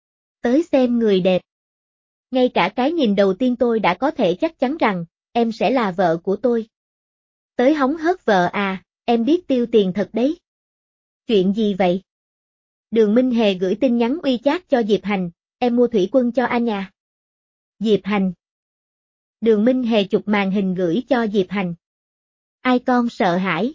Tới xem người đẹp. Ngay cả cái nhìn đầu tiên tôi đã có thể chắc chắn rằng, em sẽ là vợ của tôi. Tới hóng hớt vợ à, em biết tiêu tiền thật đấy. Chuyện gì vậy? Đường Minh Hề gửi tin nhắn uy chát cho Diệp Hành, em mua thủy quân cho anh à. Diệp Hành. Đường Minh Hề chụp màn hình gửi cho Diệp Hành. Ai con sợ hãi?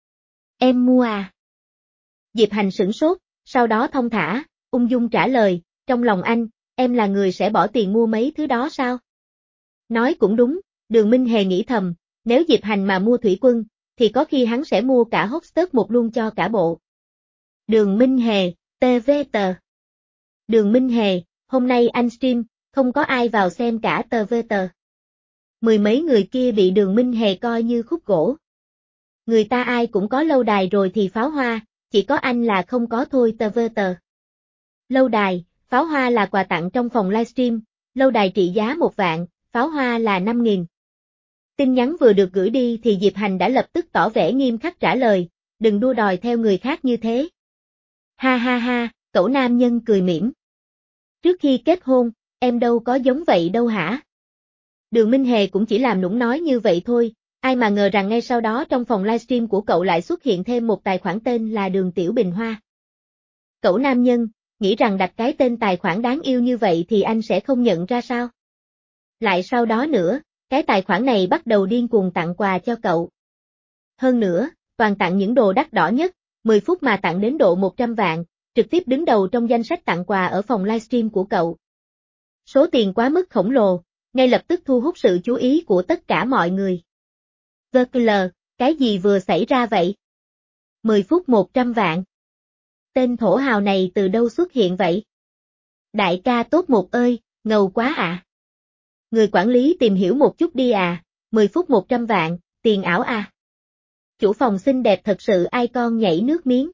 Em mua à? Diệp Hành sửng sốt, sau đó thong thả, ung dung trả lời, trong lòng anh, em là người sẽ bỏ tiền mua mấy thứ đó sao? Nói cũng đúng, Đường Minh Hề nghĩ thầm, nếu Diệp Hành mà mua thủy quân, thì có khi hắn sẽ mua cả Hotstart một luôn cho cả bộ. Đường Minh Hề, tê vê tờ. Đường Minh Hề, hôm nay anh stream, không có ai vào xem cả tê vê tờ. Mười mấy người kia bị Đường Minh Hề coi như khúc gỗ. Người ta ai cũng có lâu đài rồi thì pháo hoa, chỉ có anh là không có thôi tê vê tờ. Lâu đài, pháo hoa là quà tặng trong phòng livestream, lâu đài trị giá một vạn, pháo hoa là năm nghìn. Tin nhắn vừa được gửi đi thì Diệp Hành đã lập tức tỏ vẻ nghiêm khắc trả lời, đừng đua đòi theo người khác như thế. Ha ha ha, cậu nam nhân cười mỉm. Trước khi kết hôn, em đâu có giống vậy đâu hả? Đường Minh Hề cũng chỉ làm nũng nói như vậy thôi, ai mà ngờ rằng ngay sau đó trong phòng livestream của cậu lại xuất hiện thêm một tài khoản tên là Đường Tiểu Bình Hoa. Cậu nam nhân, nghĩ rằng đặt cái tên tài khoản đáng yêu như vậy thì anh sẽ không nhận ra sao? Lại sau đó nữa, cái tài khoản này bắt đầu điên cuồng tặng quà cho cậu. Hơn nữa, toàn tặng những đồ đắt đỏ nhất, mười phút mà tặng đến độ một trăm vạn, trực tiếp đứng đầu trong danh sách tặng quà ở phòng livestream của cậu. Số tiền quá mức khổng lồ, ngay lập tức thu hút sự chú ý của tất cả mọi người. vê kê lờ, cái gì vừa xảy ra vậy? mười phút một trăm vạn. Tên thổ hào này từ đâu xuất hiện vậy? Đại ca top một ơi, ngầu quá à. Người quản lý tìm hiểu một chút đi à, mười phút một trăm vạn, tiền ảo à. Chủ phòng xinh đẹp thật sự ai con nhảy nước miếng.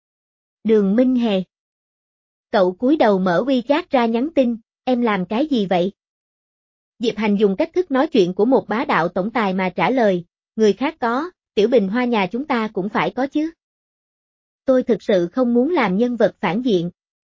Đường Minh Hề. Cậu cúi đầu mở WeChat ra nhắn tin, em làm cái gì vậy? Diệp Hành dùng cách thức nói chuyện của một bá đạo tổng tài mà trả lời, người khác có, tiểu bình hoa nhà chúng ta cũng phải có chứ. Tôi thực sự không muốn làm nhân vật phản diện.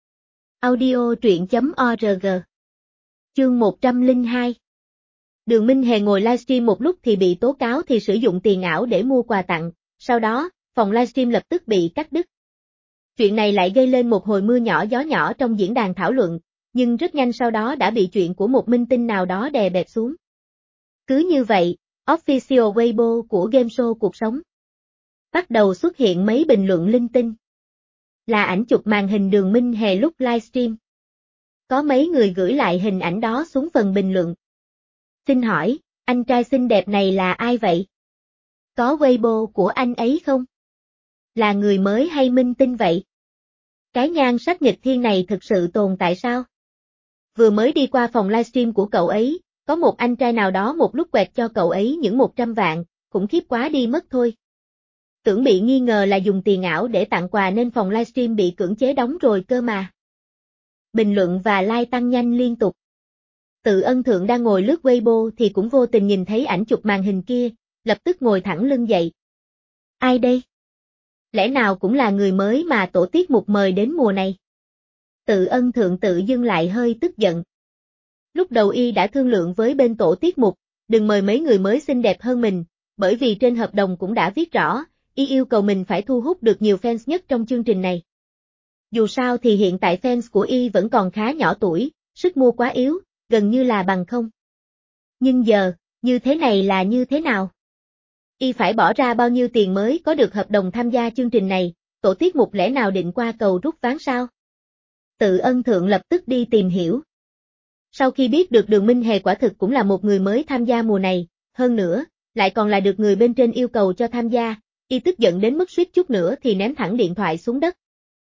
Audio truyện chấm org. Chương một trăm lẻ hai. Đường Minh Hề ngồi livestream một lúc thì bị tố cáo thì sử dụng tiền ảo để mua quà tặng, sau đó, phòng livestream lập tức bị cắt đứt. Chuyện này lại gây lên một hồi mưa nhỏ gió nhỏ trong diễn đàn thảo luận, nhưng rất nhanh sau đó đã bị chuyện của một minh tinh nào đó đè bẹp xuống. Cứ như vậy, official Weibo của game show cuộc sống bắt đầu xuất hiện mấy bình luận linh tinh. Là ảnh chụp màn hình Đường Minh Hề lúc livestream. Có mấy người gửi lại hình ảnh đó xuống phần bình luận. Xin hỏi, anh trai xinh đẹp này là ai vậy? Có Weibo của anh ấy không? Là người mới hay minh tinh vậy? Cái nhan sắc nghịch thiên này thực sự tồn tại sao? Vừa mới đi qua phòng livestream của cậu ấy, có một anh trai nào đó một lúc quẹt cho cậu ấy những một trăm vạn, khủng khiếp quá đi mất thôi. Tưởng bị nghi ngờ là dùng tiền ảo để tặng quà nên phòng livestream bị cưỡng chế đóng rồi cơ mà. Bình luận và like tăng nhanh liên tục. Tự Ân Thượng đang ngồi lướt Weibo thì cũng vô tình nhìn thấy ảnh chụp màn hình kia, lập tức ngồi thẳng lưng dậy. Ai đây? Lẽ nào cũng là người mới mà tổ tiết mục mời đến mùa này? Tự Ân Thượng tự dưng lại hơi tức giận. Lúc đầu y đã thương lượng với bên tổ tiết mục, đừng mời mấy người mới xinh đẹp hơn mình, bởi vì trên hợp đồng cũng đã viết rõ, y yêu cầu mình phải thu hút được nhiều fans nhất trong chương trình này. Dù sao thì hiện tại fans của y vẫn còn khá nhỏ tuổi, sức mua quá yếu, gần như là bằng không. Nhưng giờ, như thế này là như thế nào? Y phải bỏ ra bao nhiêu tiền mới có được hợp đồng tham gia chương trình này, tổ tiết mục lẽ nào định qua cầu rút ván sao? Tự Ân Thượng lập tức đi tìm hiểu. Sau khi biết được Đường Minh Hề quả thực cũng là một người mới tham gia mùa này, hơn nữa, lại còn là được người bên trên yêu cầu cho tham gia, y tức giận đến mức suýt chút nữa thì ném thẳng điện thoại xuống đất.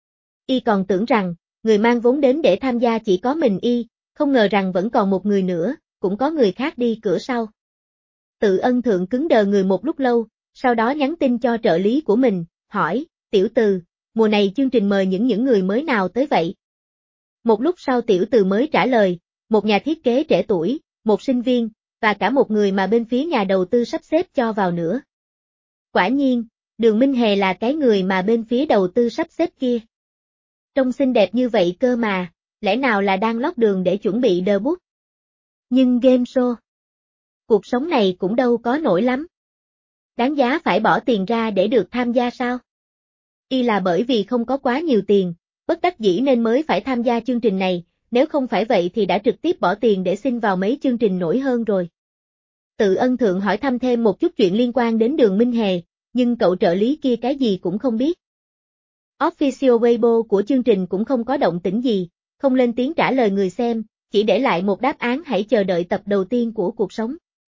Y còn tưởng rằng, người mang vốn đến để tham gia chỉ có mình y, không ngờ rằng vẫn còn một người nữa, cũng có người khác đi cửa sau. Tự Ân Thượng cứng đờ người một lúc lâu, sau đó nhắn tin cho trợ lý của mình, hỏi, tiểu từ, mùa này chương trình mời những những người mới nào tới vậy? Một lúc sau tiểu từ mới trả lời, một nhà thiết kế trẻ tuổi, một sinh viên, và cả một người mà bên phía nhà đầu tư sắp xếp cho vào nữa. Quả nhiên, Đường Minh Hề là cái người mà bên phía đầu tư sắp xếp kia. Trông xinh đẹp như vậy cơ mà, lẽ nào là đang lót đường để chuẩn bị debut? Nhưng game show, cuộc sống này cũng đâu có nổi lắm. Đáng giá phải bỏ tiền ra để được tham gia sao? Y là bởi vì không có quá nhiều tiền, bất đắc dĩ nên mới phải tham gia chương trình này, nếu không phải vậy thì đã trực tiếp bỏ tiền để xin vào mấy chương trình nổi hơn rồi. Tự Ân Thượng hỏi thăm thêm một chút chuyện liên quan đến Đường Minh Hề, nhưng cậu trợ lý kia cái gì cũng không biết. Official Weibo của chương trình cũng không có động tĩnh gì, không lên tiếng trả lời người xem, chỉ để lại một đáp án hãy chờ đợi tập đầu tiên của cuộc sống.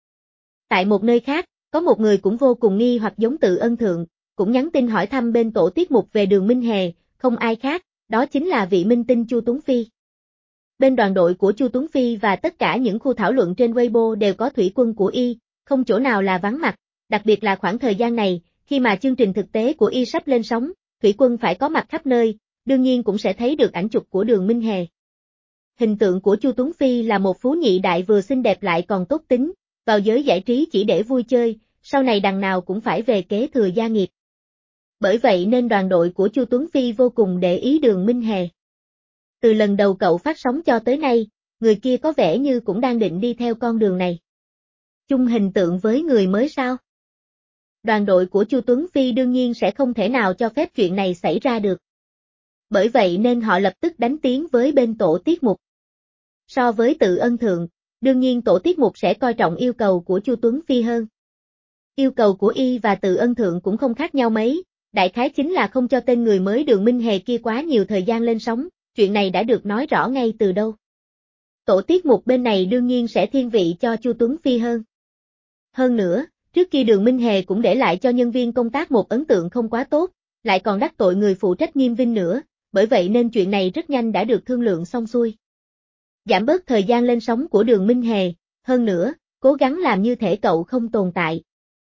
Tại một nơi khác, có một người cũng vô cùng nghi hoặc giống Tự Ân Thượng, cũng nhắn tin hỏi thăm bên tổ tiết mục về Đường Minh Hề, không ai khác, đó chính là vị minh tinh Chu Tuấn Phi. Bên đoàn đội của Chu Tuấn Phi và tất cả những khu thảo luận trên Weibo đều có thủy quân của y, không chỗ nào là vắng mặt, đặc biệt là khoảng thời gian này, khi mà chương trình thực tế của y sắp lên sóng, thủy quân phải có mặt khắp nơi, đương nhiên cũng sẽ thấy được ảnh chụp của Đường Minh Hề. Hình tượng của Chu Tuấn Phi là một phú nhị đại vừa xinh đẹp lại còn tốt tính, vào giới giải trí chỉ để vui chơi, sau này đằng nào cũng phải về kế thừa gia nghiệp. Bởi vậy nên đoàn đội của Chu Tuấn Phi vô cùng để ý Đường Minh Hề. Từ lần đầu cậu phát sóng cho tới nay, người kia có vẻ như cũng đang định đi theo con đường này. Chung hình tượng với người mới sao? Đoàn đội của Chu Tuấn Phi đương nhiên sẽ không thể nào cho phép chuyện này xảy ra được. Bởi vậy nên họ lập tức đánh tiếng với bên tổ tiết mục. So với Tự Ân Thượng, đương nhiên tổ tiết mục sẽ coi trọng yêu cầu của Chu Tuấn Phi hơn. Yêu cầu của y và Tự Ân Thượng cũng không khác nhau mấy, đại khái chính là không cho tên người mới Đường Minh Hề kia quá nhiều thời gian lên sóng, chuyện này đã được nói rõ ngay từ đâu. Tổ tiết mục bên này đương nhiên sẽ thiên vị cho Chu Tuấn Phi hơn. Hơn nữa, trước kia Đường Minh Hề cũng để lại cho nhân viên công tác một ấn tượng không quá tốt, lại còn đắc tội người phụ trách Nghiêm Vinh nữa, bởi vậy nên chuyện này rất nhanh đã được thương lượng xong xuôi. Giảm bớt thời gian lên sóng của Đường Minh Hề, hơn nữa, cố gắng làm như thể cậu không tồn tại.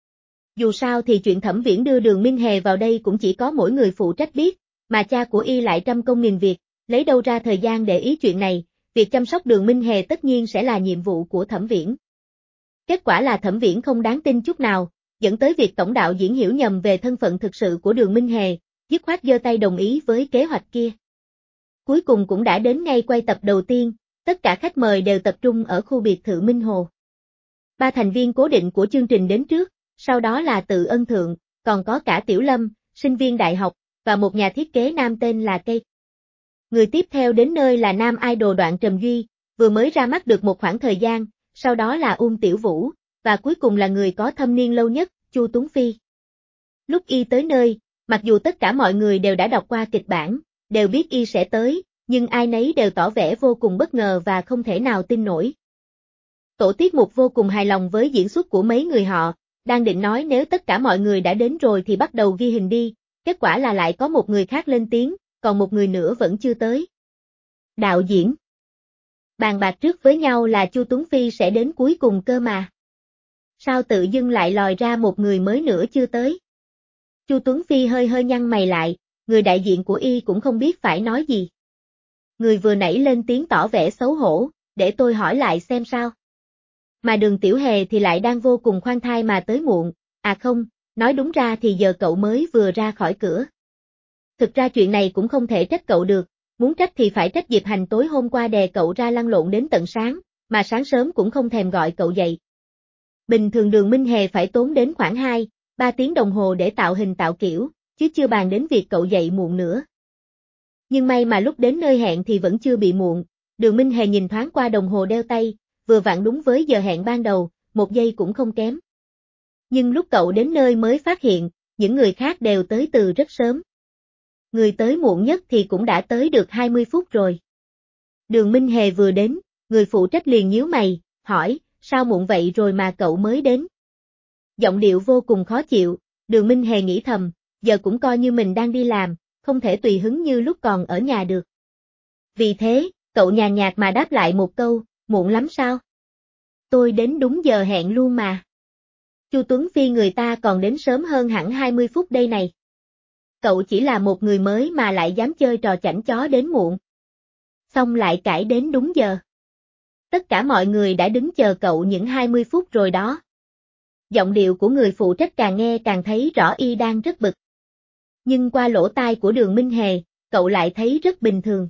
Dù sao thì chuyện Thẩm Viễn đưa Đường Minh Hề vào đây cũng chỉ có mỗi người phụ trách biết, mà cha của y lại trăm công nghìn việc, lấy đâu ra thời gian để ý chuyện này, việc chăm sóc Đường Minh Hề tất nhiên sẽ là nhiệm vụ của Thẩm Viễn. Kết quả là Thẩm Viễn không đáng tin chút nào, dẫn tới việc tổng đạo diễn hiểu nhầm về thân phận thực sự của Đường Minh Hề, dứt khoát giơ tay đồng ý với kế hoạch kia. Cuối cùng cũng đã đến ngay quay tập đầu tiên, tất cả khách mời đều tập trung ở khu biệt thự Minh Hồ. Ba thành viên cố định của chương trình đến trước, sau đó là Tự Ân Thượng, còn có cả Tiểu Lâm, sinh viên đại học, và một nhà thiết kế nam tên là Cây. Người tiếp theo đến nơi là nam idol Đoạn Trầm Duy, vừa mới ra mắt được một khoảng thời gian, sau đó là Uông Tiểu Vũ, và cuối cùng là người có thâm niên lâu nhất, Chu Tuấn Phi. Lúc y tới nơi, mặc dù tất cả mọi người đều đã đọc qua kịch bản, đều biết y sẽ tới, nhưng ai nấy đều tỏ vẻ vô cùng bất ngờ và không thể nào tin nổi. Tổ tiết mục vô cùng hài lòng với diễn xuất của mấy người họ, đang định nói nếu tất cả mọi người đã đến rồi thì bắt đầu ghi hình đi, kết quả là lại có một người khác lên tiếng, còn một người nữa vẫn chưa tới. Đạo diễn. Bàn bạc trước với nhau là Chu Tuấn Phi sẽ đến cuối cùng cơ mà. Sao tự dưng lại lòi ra một người mới nữa chưa tới? Chu Tuấn Phi hơi hơi nhăn mày lại, người đại diện của y cũng không biết phải nói gì. Người vừa nãy lên tiếng tỏ vẻ xấu hổ, để tôi hỏi lại xem sao. Mà Đường Tiểu Hề thì lại đang vô cùng khoan thai mà tới muộn, à không, nói đúng ra thì giờ cậu mới vừa ra khỏi cửa. Thực ra chuyện này cũng không thể trách cậu được, muốn trách thì phải trách Diệp Hành tối hôm qua đè cậu ra lăn lộn đến tận sáng, mà sáng sớm cũng không thèm gọi cậu dậy. Bình thường Đường Minh Hề phải tốn đến khoảng hai, ba tiếng đồng hồ để tạo hình tạo kiểu, chứ chưa bàn đến việc cậu dậy muộn nữa. Nhưng may mà lúc đến nơi hẹn thì vẫn chưa bị muộn, Đường Minh Hề nhìn thoáng qua đồng hồ đeo tay, vừa vặn đúng với giờ hẹn ban đầu, một giây cũng không kém. Nhưng lúc cậu đến nơi mới phát hiện, những người khác đều tới từ rất sớm. Người tới muộn nhất thì cũng đã tới được hai mươi phút rồi. Đường Minh Hề vừa đến, người phụ trách liền nhíu mày, hỏi, sao muộn vậy rồi mà cậu mới đến? Giọng điệu vô cùng khó chịu, Đường Minh Hề nghĩ thầm, giờ cũng coi như mình đang đi làm, không thể tùy hứng như lúc còn ở nhà được. Vì thế, cậu nhàn nhạt mà đáp lại một câu, muộn lắm sao? Tôi đến đúng giờ hẹn luôn mà. Chu Tuấn Phi người ta còn đến sớm hơn hẳn hai mươi phút đây này. Cậu chỉ là một người mới mà lại dám chơi trò chảnh chó đến muộn. Xong lại cãi đến đúng giờ. Tất cả mọi người đã đứng chờ cậu những hai mươi phút rồi đó. Giọng điệu của người phụ trách càng nghe càng thấy rõ y đang rất bực. Nhưng qua lỗ tai của Đường Minh Hề, cậu lại thấy rất bình thường.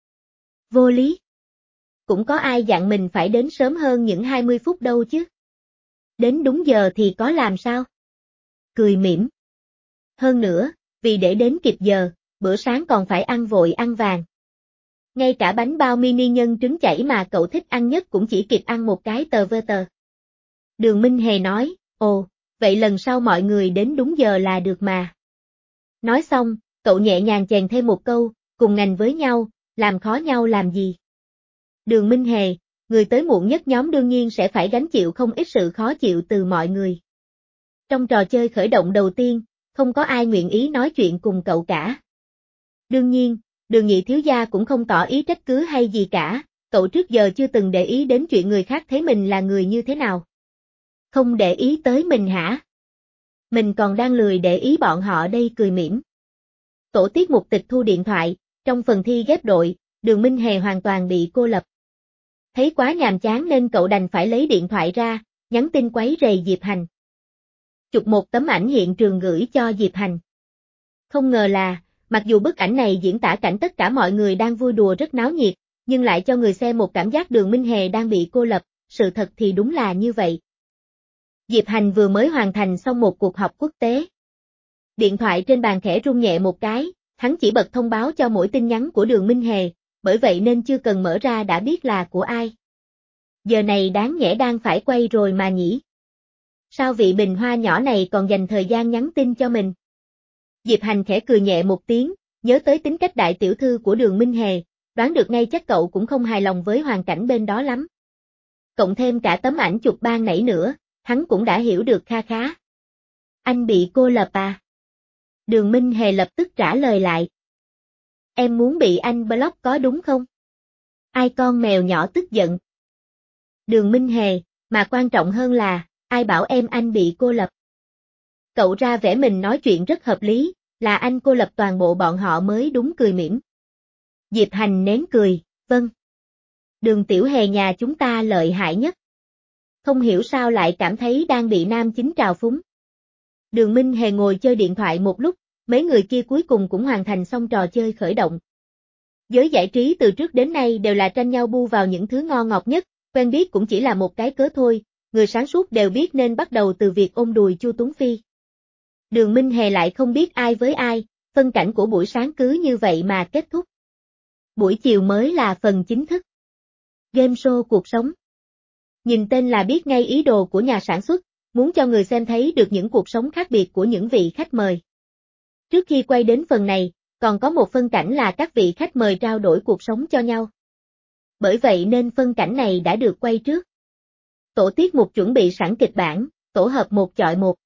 Vô lý. Cũng có ai dặn mình phải đến sớm hơn những hai mươi phút đâu chứ. Đến đúng giờ thì có làm sao? Cười mỉm. Hơn nữa, vì để đến kịp giờ, bữa sáng còn phải ăn vội ăn vàng. Ngay cả bánh bao mini nhân trứng chảy mà cậu thích ăn nhất cũng chỉ kịp ăn một cái tờ vơ tờ. Đường Minh Hề nói, ồ, vậy lần sau mọi người đến đúng giờ là được mà. Nói xong, cậu nhẹ nhàng chèn thêm một câu, cùng ngành với nhau, làm khó nhau làm gì. Đường Minh Hề, người tới muộn nhất nhóm đương nhiên sẽ phải gánh chịu không ít sự khó chịu từ mọi người. Trong trò chơi khởi động đầu tiên, không có ai nguyện ý nói chuyện cùng cậu cả. Đương nhiên, Đường Nhị thiếu gia cũng không tỏ ý trách cứ hay gì cả, cậu trước giờ chưa từng để ý đến chuyện người khác thấy mình là người như thế nào. Không để ý tới mình hả? Mình còn đang lười để ý bọn họ đây, cười mỉm. Tổ tiết mục tịch thu điện thoại, trong phần thi ghép đội, Đường Minh Hề hoàn toàn bị cô lập. Thấy quá nhàm chán nên cậu đành phải lấy điện thoại ra, nhắn tin quấy rầy Diệp Hành. Chụp một tấm ảnh hiện trường gửi cho Diệp Hành. Không ngờ là, mặc dù bức ảnh này diễn tả cảnh tất cả mọi người đang vui đùa rất náo nhiệt, nhưng lại cho người xem một cảm giác Đường Minh Hề đang bị cô lập, sự thật thì đúng là như vậy. Diệp Hành vừa mới hoàn thành xong một cuộc họp quốc tế. Điện thoại trên bàn khẽ rung nhẹ một cái, hắn chỉ bật thông báo cho mỗi tin nhắn của Đường Minh Hề, bởi vậy nên chưa cần mở ra đã biết là của ai. Giờ này đáng nhẽ đang phải quay rồi mà nhỉ? Sao vị bình hoa nhỏ này còn dành thời gian nhắn tin cho mình? Diệp Hành khẽ cười nhẹ một tiếng, nhớ tới tính cách đại tiểu thư của Đường Minh Hề, đoán được ngay chắc cậu cũng không hài lòng với hoàn cảnh bên đó lắm. Cộng thêm cả tấm ảnh chụp ban nãy nữa, hắn cũng đã hiểu được kha khá. Anh bị cô lập à? Đường Minh Hề lập tức trả lời lại. Em muốn bị anh block có đúng không? Ai con mèo nhỏ tức giận. Đường Minh Hề, mà quan trọng hơn là, ai bảo em anh bị cô lập? Cậu ra vẻ mình nói chuyện rất hợp lý, là anh cô lập toàn bộ bọn họ mới đúng, cười mỉm. Diệp Hành nén cười, vâng. Đường Tiểu Hề nhà chúng ta lợi hại nhất. Không hiểu sao lại cảm thấy đang bị nam chính trào phúng. Đường Minh Hề ngồi chơi điện thoại một lúc, mấy người kia cuối cùng cũng hoàn thành xong trò chơi khởi động. Giới giải trí từ trước đến nay đều là tranh nhau bu vào những thứ ngon ngọt nhất, quen biết cũng chỉ là một cái cớ thôi, người sáng suốt đều biết nên bắt đầu từ việc ôm đùi Chu Tuấn Phi. Đường Minh Hề lại không biết ai với ai, phân cảnh của buổi sáng cứ như vậy mà kết thúc. Buổi chiều mới là phần chính thức. Game show cuộc sống. Nhìn tên là biết ngay ý đồ của nhà sản xuất, muốn cho người xem thấy được những cuộc sống khác biệt của những vị khách mời. Trước khi quay đến phần này, còn có một phân cảnh là các vị khách mời trao đổi cuộc sống cho nhau. Bởi vậy nên phân cảnh này đã được quay trước. Tổ tiết mục chuẩn bị sẵn kịch bản, tổ hợp một chọi một.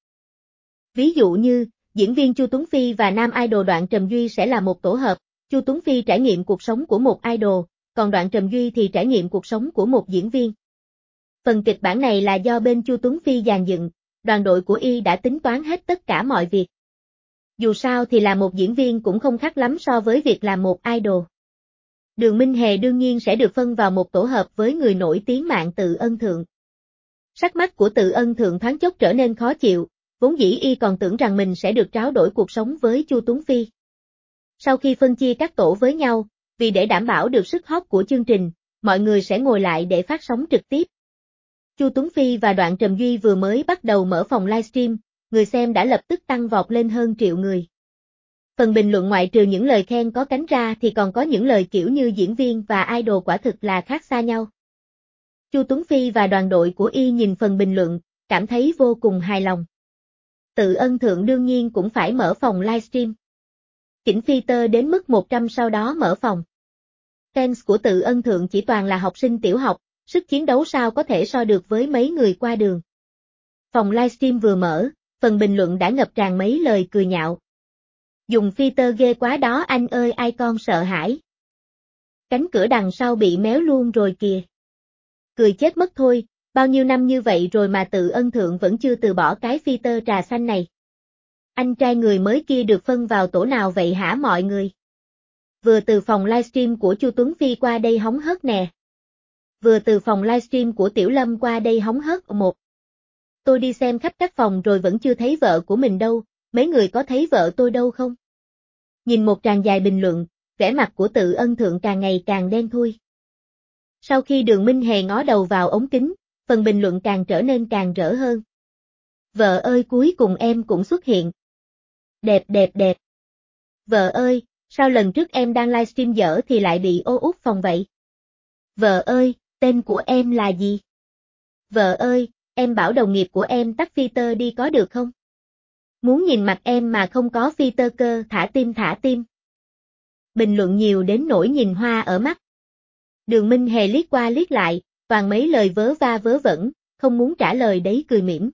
Ví dụ như, diễn viên Chu Tuấn Phi và nam idol Đoạn Trầm Duy sẽ là một tổ hợp, Chu Tuấn Phi trải nghiệm cuộc sống của một idol, còn Đoạn Trầm Duy thì trải nghiệm cuộc sống của một diễn viên. Phần kịch bản này là do bên Chu Tuấn Phi dàn dựng, đoàn đội của y đã tính toán hết tất cả mọi việc. Dù sao thì là một diễn viên cũng không khác lắm so với việc làm một idol. Đường Minh Hề đương nhiên sẽ được phân vào một tổ hợp với người nổi tiếng mạng Tự Ân Thượng. Sắc mắt của Tự Ân Thượng thoáng chốc trở nên khó chịu, vốn dĩ y còn tưởng rằng mình sẽ được trao đổi cuộc sống với Chu Tuấn Phi. Sau khi phân chia các tổ với nhau, vì để đảm bảo được sức hot của chương trình, mọi người sẽ ngồi lại để phát sóng trực tiếp. Chu Tuấn Phi và Đoạn Trầm Duy vừa mới bắt đầu mở phòng livestream, người xem đã lập tức tăng vọt lên hơn triệu người. Phần bình luận ngoại trừ những lời khen có cánh ra thì còn có những lời kiểu như diễn viên và idol quả thực là khác xa nhau. Chu Tuấn Phi và đoàn đội của y nhìn phần bình luận, cảm thấy vô cùng hài lòng. Tự Ân Thượng đương nhiên cũng phải mở phòng livestream. Chỉnh filter đến mức một trăm sau đó mở phòng. Fans của Tự Ân Thượng chỉ toàn là học sinh tiểu học, sức chiến đấu sao có thể so được với mấy người qua đường. Phòng livestream vừa mở, phần bình luận đã ngập tràn mấy lời cười nhạo. Dùng filter ghê quá đó anh ơi, ai con sợ hãi. Cánh cửa đằng sau bị méo luôn rồi kìa. Cười chết mất thôi, bao nhiêu năm như vậy rồi mà Tự Ân Thượng vẫn chưa từ bỏ cái filter trà xanh này. Anh trai người mới kia được phân vào tổ nào vậy hả mọi người? Vừa từ phòng livestream của Chu Tuấn Phi qua đây hóng hớt nè. Vừa từ phòng livestream của Tiểu Lâm qua đây hóng hớt một. Tôi đi xem khắp các phòng rồi vẫn chưa thấy vợ của mình đâu, mấy người có thấy vợ tôi đâu không? Nhìn một tràng dài bình luận, vẻ mặt của Tự Ân Thượng càng ngày càng đen thui. Sau khi Đường Minh Hề ngó đầu vào ống kính, phần bình luận càng trở nên càng rỡ hơn. Vợ ơi cuối cùng em cũng xuất hiện. Đẹp đẹp đẹp. Vợ ơi, sao lần trước em đang livestream dở thì lại bị ô út phòng vậy? Vợ ơi, tên của em là gì? Vợ ơi, em bảo đồng nghiệp của em tắt filter đi có được không? Muốn nhìn mặt em mà không có filter cơ, thả tim thả tim. Bình luận nhiều đến nỗi nhìn hoa ở mắt. Đường Minh Hề liếc qua liếc lại, toàn mấy lời vớ va vớ vẩn, không muốn trả lời đấy cười mỉm.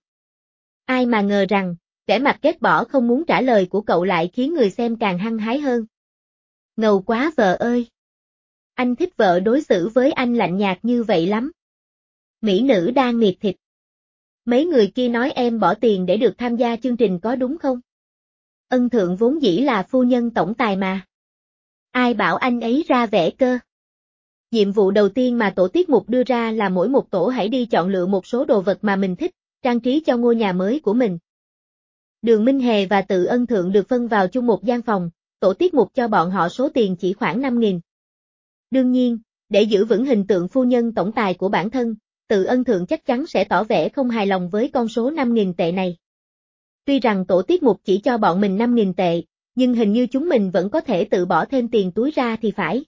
Ai mà ngờ rằng, vẻ mặt ghét bỏ không muốn trả lời của cậu lại khiến người xem càng hăng hái hơn. Ngầu quá vợ ơi! Anh thích vợ đối xử với anh lạnh nhạt như vậy lắm. Mỹ nữ đang miệt thịt. Mấy người kia nói em bỏ tiền để được tham gia chương trình có đúng không? Ân Thượng vốn dĩ là phu nhân tổng tài mà. Ai bảo anh ấy ra vẻ cơ? Nhiệm vụ đầu tiên mà tổ tiết mục đưa ra là mỗi một tổ hãy đi chọn lựa một số đồ vật mà mình thích, trang trí cho ngôi nhà mới của mình. Đường Minh Hề và Tự Ân Thượng được phân vào chung một gian phòng, tổ tiết mục cho bọn họ số tiền chỉ khoảng năm nghìn. Đương nhiên, để giữ vững hình tượng phu nhân tổng tài của bản thân, Tự Ân Thượng chắc chắn sẽ tỏ vẻ không hài lòng với con số năm nghìn tệ này. Tuy rằng tổ tiết mục chỉ cho bọn mình năm nghìn tệ, nhưng hình như chúng mình vẫn có thể tự bỏ thêm tiền túi ra thì phải.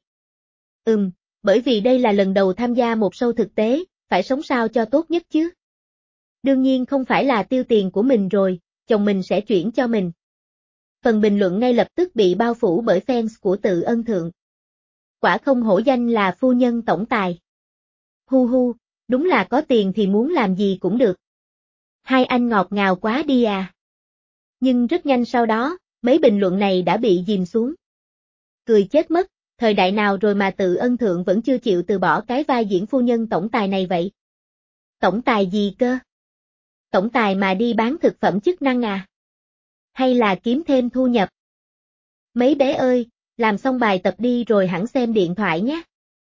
Ừm, bởi vì đây là lần đầu tham gia một show thực tế, phải sống sao cho tốt nhất chứ. Đương nhiên không phải là tiêu tiền của mình rồi, chồng mình sẽ chuyển cho mình. Phần bình luận ngay lập tức bị bao phủ bởi fans của Tự Ân Thượng. Quả không hổ danh là phu nhân tổng tài. Hu hu, đúng là có tiền thì muốn làm gì cũng được. Hai anh ngọt ngào quá đi à. Nhưng rất nhanh sau đó, mấy bình luận này đã bị dìm xuống. Cười chết mất, thời đại nào rồi mà Tự Ân Thượng vẫn chưa chịu từ bỏ cái vai diễn phu nhân tổng tài này vậy? Tổng tài gì cơ? Tổng tài mà đi bán thực phẩm chức năng à? Hay là kiếm thêm thu nhập? Mấy bé ơi, làm xong bài tập đi rồi hẳn xem điện thoại nhé.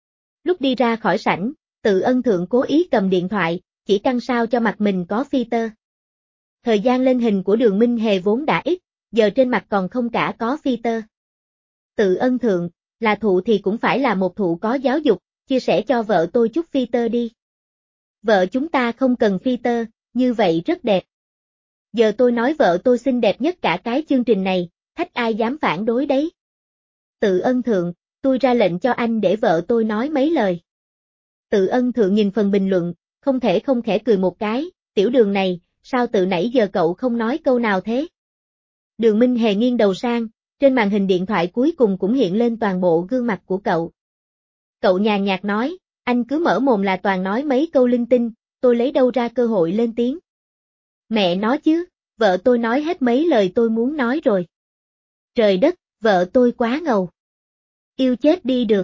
Lúc đi ra khỏi sảnh, Tự Ân Thượng cố ý cầm điện thoại, chỉ căng sao cho mặt mình có filter. Thời gian lên hình của Đường Minh Hề vốn đã ít, giờ trên mặt còn không cả có filter. Tự ân thượng, là thụ thì cũng phải là một thụ có giáo dục, chia sẻ cho vợ tôi chút filter đi. Vợ chúng ta không cần filter, như vậy rất đẹp. Giờ tôi nói vợ tôi xinh đẹp nhất cả cái chương trình này, thách ai dám phản đối đấy. Tự ân thượng, tôi ra lệnh cho anh để vợ tôi nói mấy lời. Tự ân thượng nhìn phần bình luận, không thể không khẽ cười một cái, tiểu Đường này, sao từ nãy giờ cậu không nói câu nào thế? Đường Minh Hề nghiêng đầu sang, trên màn hình điện thoại cuối cùng cũng hiện lên toàn bộ gương mặt của cậu. Cậu nhàn nhạt nói, anh cứ mở mồm là toàn nói mấy câu linh tinh, tôi lấy đâu ra cơ hội lên tiếng. Mẹ nói chứ, vợ tôi nói hết mấy lời tôi muốn nói rồi. Trời đất, vợ tôi quá ngầu. Yêu chết đi được.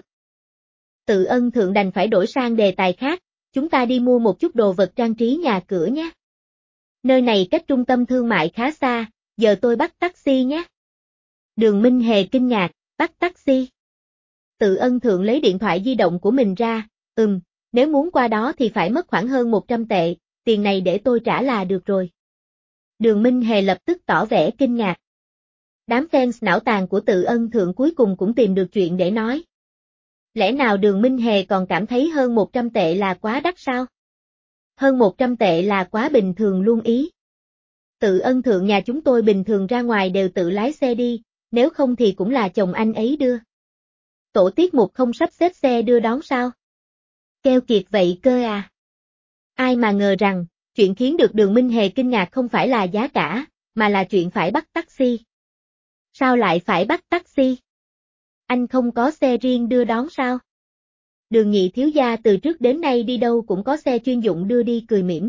Tự ân thượng đành phải đổi sang đề tài khác, chúng ta đi mua một chút đồ vật trang trí nhà cửa nhé. Nơi này cách trung tâm thương mại khá xa, giờ tôi bắt taxi nhé. Đường Minh Hề kinh ngạc, bắt taxi. Tự ân thượng lấy điện thoại di động của mình ra, ừm, nếu muốn qua đó thì phải mất khoảng hơn một trăm tệ, tiền này để tôi trả là được rồi. Đường Minh Hề lập tức tỏ vẻ kinh ngạc. Đám fans não tàn của Tự ân thượng cuối cùng cũng tìm được chuyện để nói. Lẽ nào Đường Minh Hề còn cảm thấy hơn một trăm tệ là quá đắt sao? Hơn một trăm tệ là quá bình thường luôn ý. Tự ân thượng nhà chúng tôi bình thường ra ngoài đều tự lái xe đi, nếu không thì cũng là chồng anh ấy đưa. Tổ tiết mục không sắp xếp xe đưa đón sao? Keo kiệt vậy cơ à? Ai mà ngờ rằng, chuyện khiến được Đường Minh Hề kinh ngạc không phải là giá cả, mà là chuyện phải bắt taxi. Sao lại phải bắt taxi? Anh không có xe riêng đưa đón sao? Đường nhị thiếu gia từ trước đến nay đi đâu cũng có xe chuyên dụng đưa đi cười mỉm.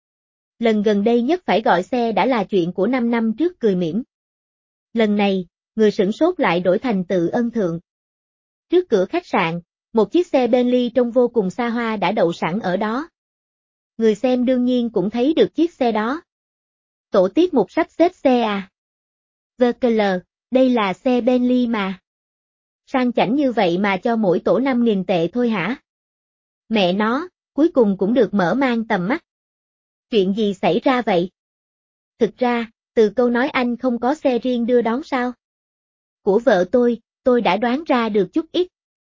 Lần gần đây nhất phải gọi xe đã là chuyện của năm năm trước cười mỉm. Lần này, người sửng sốt lại đổi thành Tự ân thượng. Trước cửa khách sạn, một chiếc xe Bentley trông vô cùng xa hoa đã đậu sẵn ở đó. Người xem đương nhiên cũng thấy được chiếc xe đó. Tổ tiết mục sắp xếp xe à? vê ca lờ, đây là xe Bentley mà. Sang chảnh như vậy mà cho mỗi tổ năm nghìn tệ thôi hả? Mẹ nó, cuối cùng cũng được mở mang tầm mắt. Chuyện gì xảy ra vậy? Thực ra, từ câu nói anh không có xe riêng đưa đón sao? Của vợ tôi, tôi đã đoán ra được chút ít.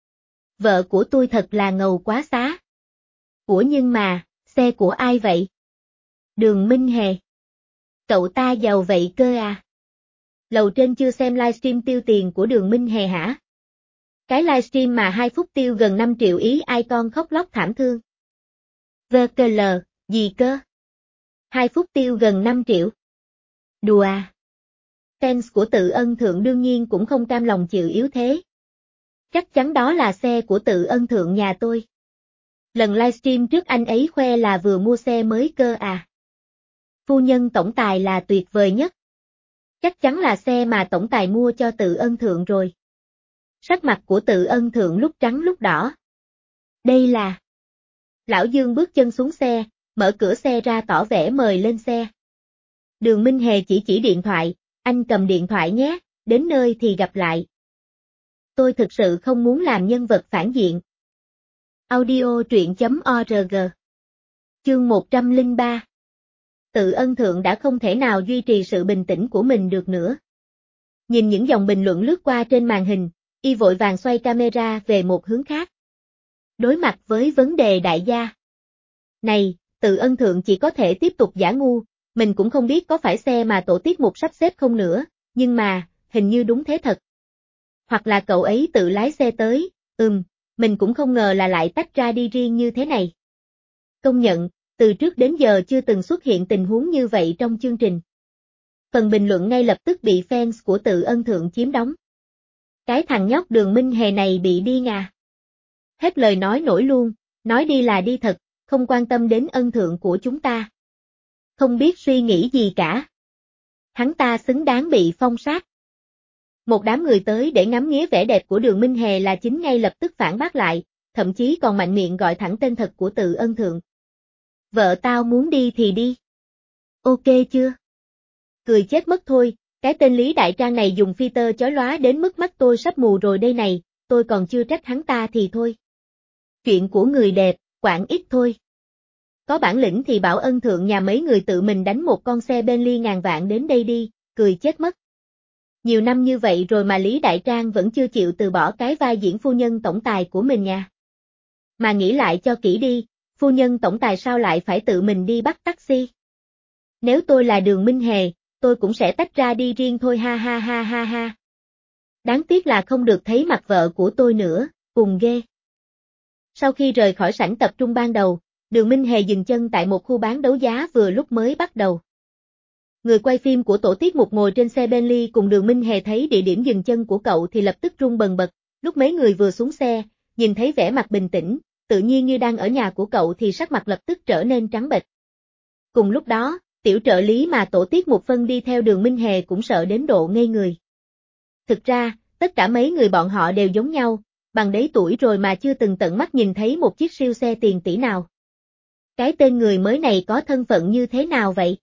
Vợ của tôi thật là ngầu quá xá. Của nhưng mà, xe của ai vậy? Đường Minh Hề. Cậu ta giàu vậy cơ à? Lầu trên chưa xem livestream tiêu tiền của Đường Minh Hề hả? Cái livestream mà hai phút tiêu gần năm triệu ý icon khóc lóc thảm thương. vê ca lờ, gì cơ? hai phút tiêu gần năm triệu. Đùa à? Fans của Tự ân thượng đương nhiên cũng không cam lòng chịu yếu thế. Chắc chắn đó là xe của Tự ân thượng nhà tôi. Lần livestream trước anh ấy khoe là vừa mua xe mới cơ à. Phu nhân tổng tài là tuyệt vời nhất. Chắc chắn là xe mà tổng tài mua cho Tự ân thượng rồi. Sắc mặt của Tự ân thượng lúc trắng lúc đỏ. Đây là... Lão Dương bước chân xuống xe, mở cửa xe ra tỏ vẻ mời lên xe. Đường Minh Hề chỉ chỉ điện thoại, anh cầm điện thoại nhé, đến nơi thì gặp lại. Tôi thực sự không muốn làm nhân vật phản diện. Audio truyện chấm org. Chương một trăm lẻ ba. Tự ân thượng đã không thể nào duy trì sự bình tĩnh của mình được nữa. Nhìn những dòng bình luận lướt qua trên màn hình, y vội vàng xoay camera về một hướng khác. Đối mặt với vấn đề đại gia. Này, Tự ân thượng chỉ có thể tiếp tục giả ngu, mình cũng không biết có phải xe mà tổ tiết mục sắp xếp không nữa, nhưng mà, hình như đúng thế thật. Hoặc là cậu ấy tự lái xe tới, ừm, mình cũng không ngờ là lại tách ra đi riêng như thế này. Công nhận, từ trước đến giờ chưa từng xuất hiện tình huống như vậy trong chương trình. Phần bình luận ngay lập tức bị fans của Tự ân thượng chiếm đóng. Cái thằng nhóc Đường Minh Hề này bị điên à. Hết lời nói nổi luôn, nói đi là đi thật, không quan tâm đến ân thượng của chúng ta. Không biết suy nghĩ gì cả. Hắn ta xứng đáng bị phong sát. Một đám người tới để ngắm nghía vẻ đẹp của Đường Minh Hề là chính ngay lập tức phản bác lại, thậm chí còn mạnh miệng gọi thẳng tên thật của Tự ân thượng. Vợ tao muốn đi thì đi. Ok chưa? Cười chết mất thôi, cái tên Lý Đại Trang này dùng filter chói lóa đến mức mắt tôi sắp mù rồi đây này, tôi còn chưa trách hắn ta thì thôi. Chuyện của người đẹp, quản ít thôi. Có bản lĩnh thì bảo ân thượng nhà mấy người tự mình đánh một con xe Bentley ngàn vạn đến đây đi, cười chết mất. Nhiều năm như vậy rồi mà Lý Đại Trang vẫn chưa chịu từ bỏ cái vai diễn phu nhân tổng tài của mình nha. Mà nghĩ lại cho kỹ đi, phu nhân tổng tài sao lại phải tự mình đi bắt taxi? Nếu tôi là Đường Minh Hề, tôi cũng sẽ tách ra đi riêng thôi ha ha ha ha ha. Đáng tiếc là không được thấy mặt vợ của tôi nữa, cùng ghê. Sau khi rời khỏi sảnh tập trung ban đầu, Đường Minh Hề dừng chân tại một khu bán đấu giá vừa lúc mới bắt đầu. Người quay phim của tổ tiết mục ngồi trên xe Bentley cùng Đường Minh Hề thấy địa điểm dừng chân của cậu thì lập tức run bần bật, lúc mấy người vừa xuống xe, nhìn thấy vẻ mặt bình tĩnh, tự nhiên như đang ở nhà của cậu thì sắc mặt lập tức trở nên trắng bệch. Cùng lúc đó, tiểu trợ lý mà tổ tiết mục phân đi theo Đường Minh Hề cũng sợ đến độ ngây người. Thực ra, tất cả mấy người bọn họ đều giống nhau, bằng đấy tuổi rồi mà chưa từng tận mắt nhìn thấy một chiếc siêu xe tiền tỷ nào. Cái tên người mới này có thân phận như thế nào vậy?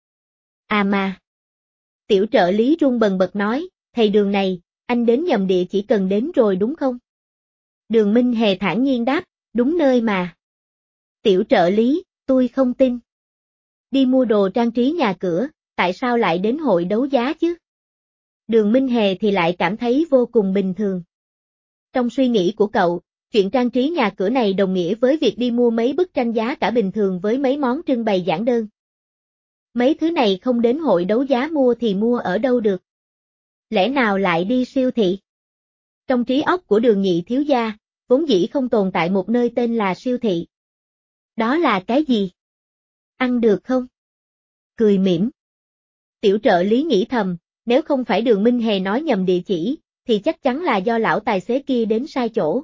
À mà. Tiểu trợ lý run bần bật nói, thầy Đường này, anh đến nhầm địa chỉ cần đến rồi đúng không? Đường Minh Hề thản nhiên đáp, đúng nơi mà. Tiểu trợ lý, tôi không tin. Đi mua đồ trang trí nhà cửa, tại sao lại đến hội đấu giá chứ? Đường Minh Hề thì lại cảm thấy vô cùng bình thường. Trong suy nghĩ của cậu, chuyện trang trí nhà cửa này đồng nghĩa với việc đi mua mấy bức tranh giá cả bình thường với mấy món trưng bày giản đơn. Mấy thứ này không đến hội đấu giá mua thì mua ở đâu được? Lẽ nào lại đi siêu thị? Trong trí óc của Đường nhị thiếu gia, vốn dĩ không tồn tại một nơi tên là siêu thị. Đó là cái gì? Ăn được không? Cười mỉm. Tiểu trợ lý nghĩ thầm, nếu không phải Đường Minh Hề nói nhầm địa chỉ, thì chắc chắn là do lão tài xế kia đến sai chỗ.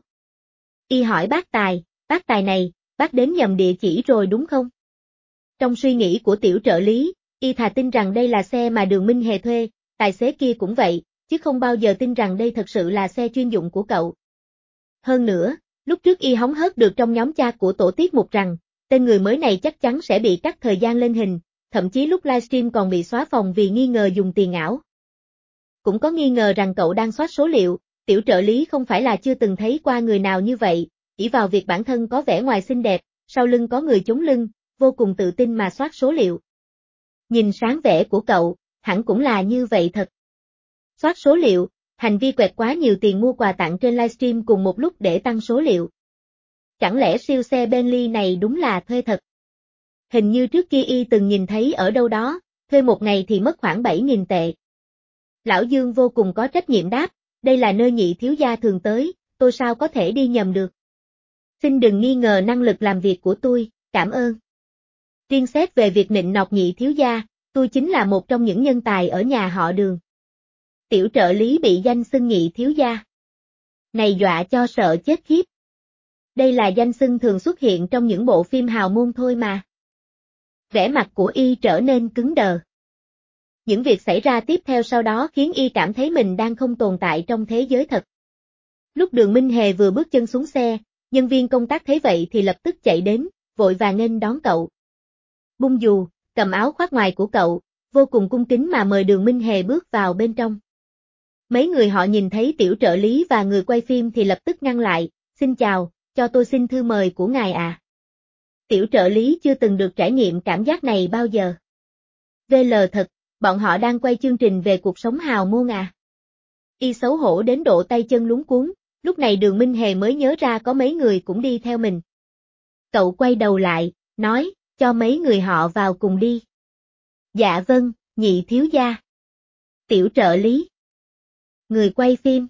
Y hỏi bác tài, bác tài này, bác đến nhầm địa chỉ rồi đúng không? Trong suy nghĩ của tiểu trợ lý, y thà tin rằng đây là xe mà Đường Minh Hề thuê, tài xế kia cũng vậy, chứ không bao giờ tin rằng đây thật sự là xe chuyên dụng của cậu. Hơn nữa, lúc trước y hóng hớt được trong nhóm chat của tổ tiết mục rằng, tên người mới này chắc chắn sẽ bị cắt thời gian lên hình, thậm chí lúc livestream còn bị xóa phòng vì nghi ngờ dùng tiền ảo. Cũng có nghi ngờ rằng cậu đang soát số liệu, tiểu trợ lý không phải là chưa từng thấy qua người nào như vậy, chỉ vào việc bản thân có vẻ ngoài xinh đẹp, sau lưng có người chống lưng, vô cùng tự tin mà soát số liệu. Nhìn sáng vẻ của cậu, hẳn cũng là như vậy thật. Soát số liệu, hành vi quẹt quá nhiều tiền mua quà tặng trên livestream cùng một lúc để tăng số liệu. Chẳng lẽ siêu xe Bentley này đúng là thuê thật? Hình như trước kia y từng nhìn thấy ở đâu đó, thuê một ngày thì mất khoảng bảy nghìn tệ. Lão Dương vô cùng có trách nhiệm đáp, đây là nơi nhị thiếu gia thường tới, tôi sao có thể đi nhầm được. Xin đừng nghi ngờ năng lực làm việc của tôi, cảm ơn. Riêng xét về việc nịnh nọt nhị thiếu gia, tôi chính là một trong những nhân tài ở nhà họ Đường. Tiểu trợ lý bị danh xưng nhị thiếu gia. Này dọa cho sợ chết khiếp. Đây là danh xưng thường xuất hiện trong những bộ phim hào môn thôi mà. Vẻ mặt của y trở nên cứng đờ. Những việc xảy ra tiếp theo sau đó khiến y cảm thấy mình đang không tồn tại trong thế giới thật. Lúc Đường Minh Hề vừa bước chân xuống xe, nhân viên công tác thấy vậy thì lập tức chạy đến, vội vàng nghênh đón cậu. Bung dù, cầm áo khoác ngoài của cậu, vô cùng cung kính mà mời Đường Minh Hề bước vào bên trong. Mấy người họ nhìn thấy tiểu trợ lý và người quay phim thì lập tức ngăn lại, xin chào, cho tôi xin thư mời của ngài à. Tiểu trợ lý chưa từng được trải nghiệm cảm giác này bao giờ. vê lờ thật, bọn họ đang quay chương trình về cuộc sống hào môn à. Y xấu hổ đến độ tay chân luống cuống, lúc này Đường Minh Hề mới nhớ ra có mấy người cũng đi theo mình. Cậu quay đầu lại, nói, cho mấy người họ vào cùng đi. Dạ vâng, nhị thiếu gia. Tiểu trợ lý. Người quay phim.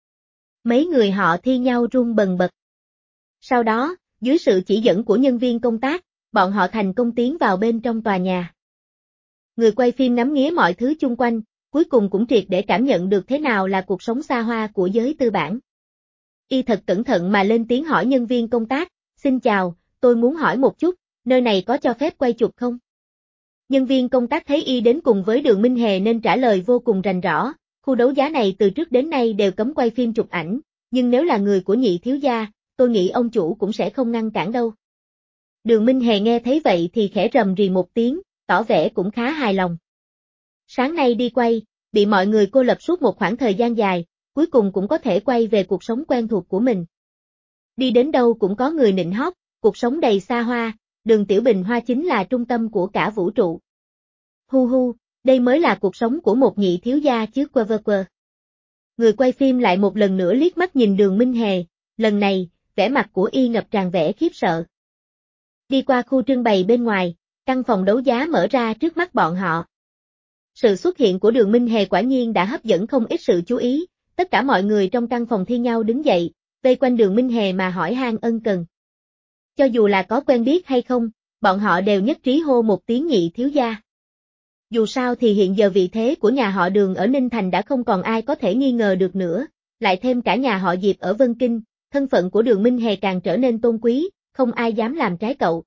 Mấy người họ thi nhau run bần bật. Sau đó, dưới sự chỉ dẫn của nhân viên công tác, bọn họ thành công tiến vào bên trong tòa nhà. Người quay phim ngắm nghía mọi thứ chung quanh, cuối cùng cũng triệt để cảm nhận được thế nào là cuộc sống xa hoa của giới tư bản. Y thật cẩn thận mà lên tiếng hỏi nhân viên công tác, xin chào, tôi muốn hỏi một chút, nơi này có cho phép quay chụp không? Nhân viên công tác thấy y đến cùng với Đường Minh Hề nên trả lời vô cùng rành rõ, khu đấu giá này từ trước đến nay đều cấm quay phim chụp ảnh, nhưng nếu là người của nhị thiếu gia, tôi nghĩ ông chủ cũng sẽ không ngăn cản đâu. Đường Minh Hề nghe thấy vậy thì khẽ rầm rì một tiếng, tỏ vẻ cũng khá hài lòng. Sáng nay đi quay, bị mọi người cô lập suốt một khoảng thời gian dài, cuối cùng cũng có thể quay về cuộc sống quen thuộc của mình. Đi đến đâu cũng có người nịnh hót, cuộc sống đầy xa hoa, Đường Tiểu Bình Hoa chính là trung tâm của cả vũ trụ. Hu hu, đây mới là cuộc sống của một nhị thiếu gia chứ quơ vơ quơ. Người quay phim lại một lần nữa liếc mắt nhìn Đường Minh Hề, lần này, vẻ mặt của y ngập tràn vẻ khiếp sợ. Đi qua khu trưng bày bên ngoài, căn phòng đấu giá mở ra trước mắt bọn họ. Sự xuất hiện của Đường Minh Hề quả nhiên đã hấp dẫn không ít sự chú ý, tất cả mọi người trong căn phòng thi nhau đứng dậy, vây quanh Đường Minh Hề mà hỏi han ân cần. Cho dù là có quen biết hay không, bọn họ đều nhất trí hô một tiếng nhị thiếu gia. Dù sao thì hiện giờ vị thế của nhà họ Đường ở Ninh Thành đã không còn ai có thể nghi ngờ được nữa, lại thêm cả nhà họ Diệp ở Vân Kinh, thân phận của Đường Minh Hề càng trở nên tôn quý, không ai dám làm trái cậu.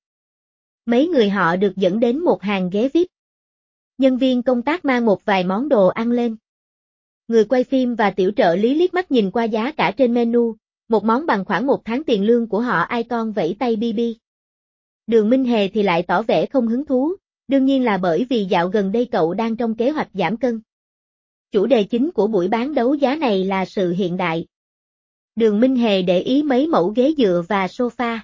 Mấy người họ được dẫn đến một hàng ghế vi ai pi. Nhân viên công tác mang một vài món đồ ăn lên. Người quay phim và tiểu trợ lý liếc mắt nhìn qua giá cả trên menu, một món bằng khoảng một tháng tiền lương của họ Icon vẫy tay bi bi. Đường Minh Hề thì lại tỏ vẻ không hứng thú, đương nhiên là bởi vì dạo gần đây cậu đang trong kế hoạch giảm cân. Chủ đề chính của buổi bán đấu giá này là sự hiện đại. Đường Minh Hề để ý mấy mẫu ghế dựa và sofa.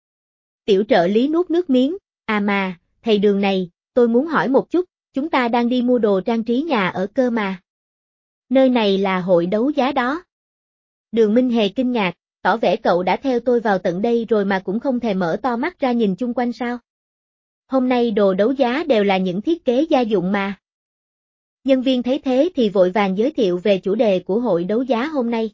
Tiểu trợ lý nuốt nước miếng, à mà, thầy Đường này, tôi muốn hỏi một chút, chúng ta đang đi mua đồ trang trí nhà ở cơ mà. Nơi này là hội đấu giá đó. Đường Minh Hề kinh ngạc, tỏ vẻ cậu đã theo tôi vào tận đây rồi mà cũng không thèm mở to mắt ra nhìn chung quanh sao. Hôm nay đồ đấu giá đều là những thiết kế gia dụng mà. Nhân viên thấy thế thì vội vàng giới thiệu về chủ đề của hội đấu giá hôm nay.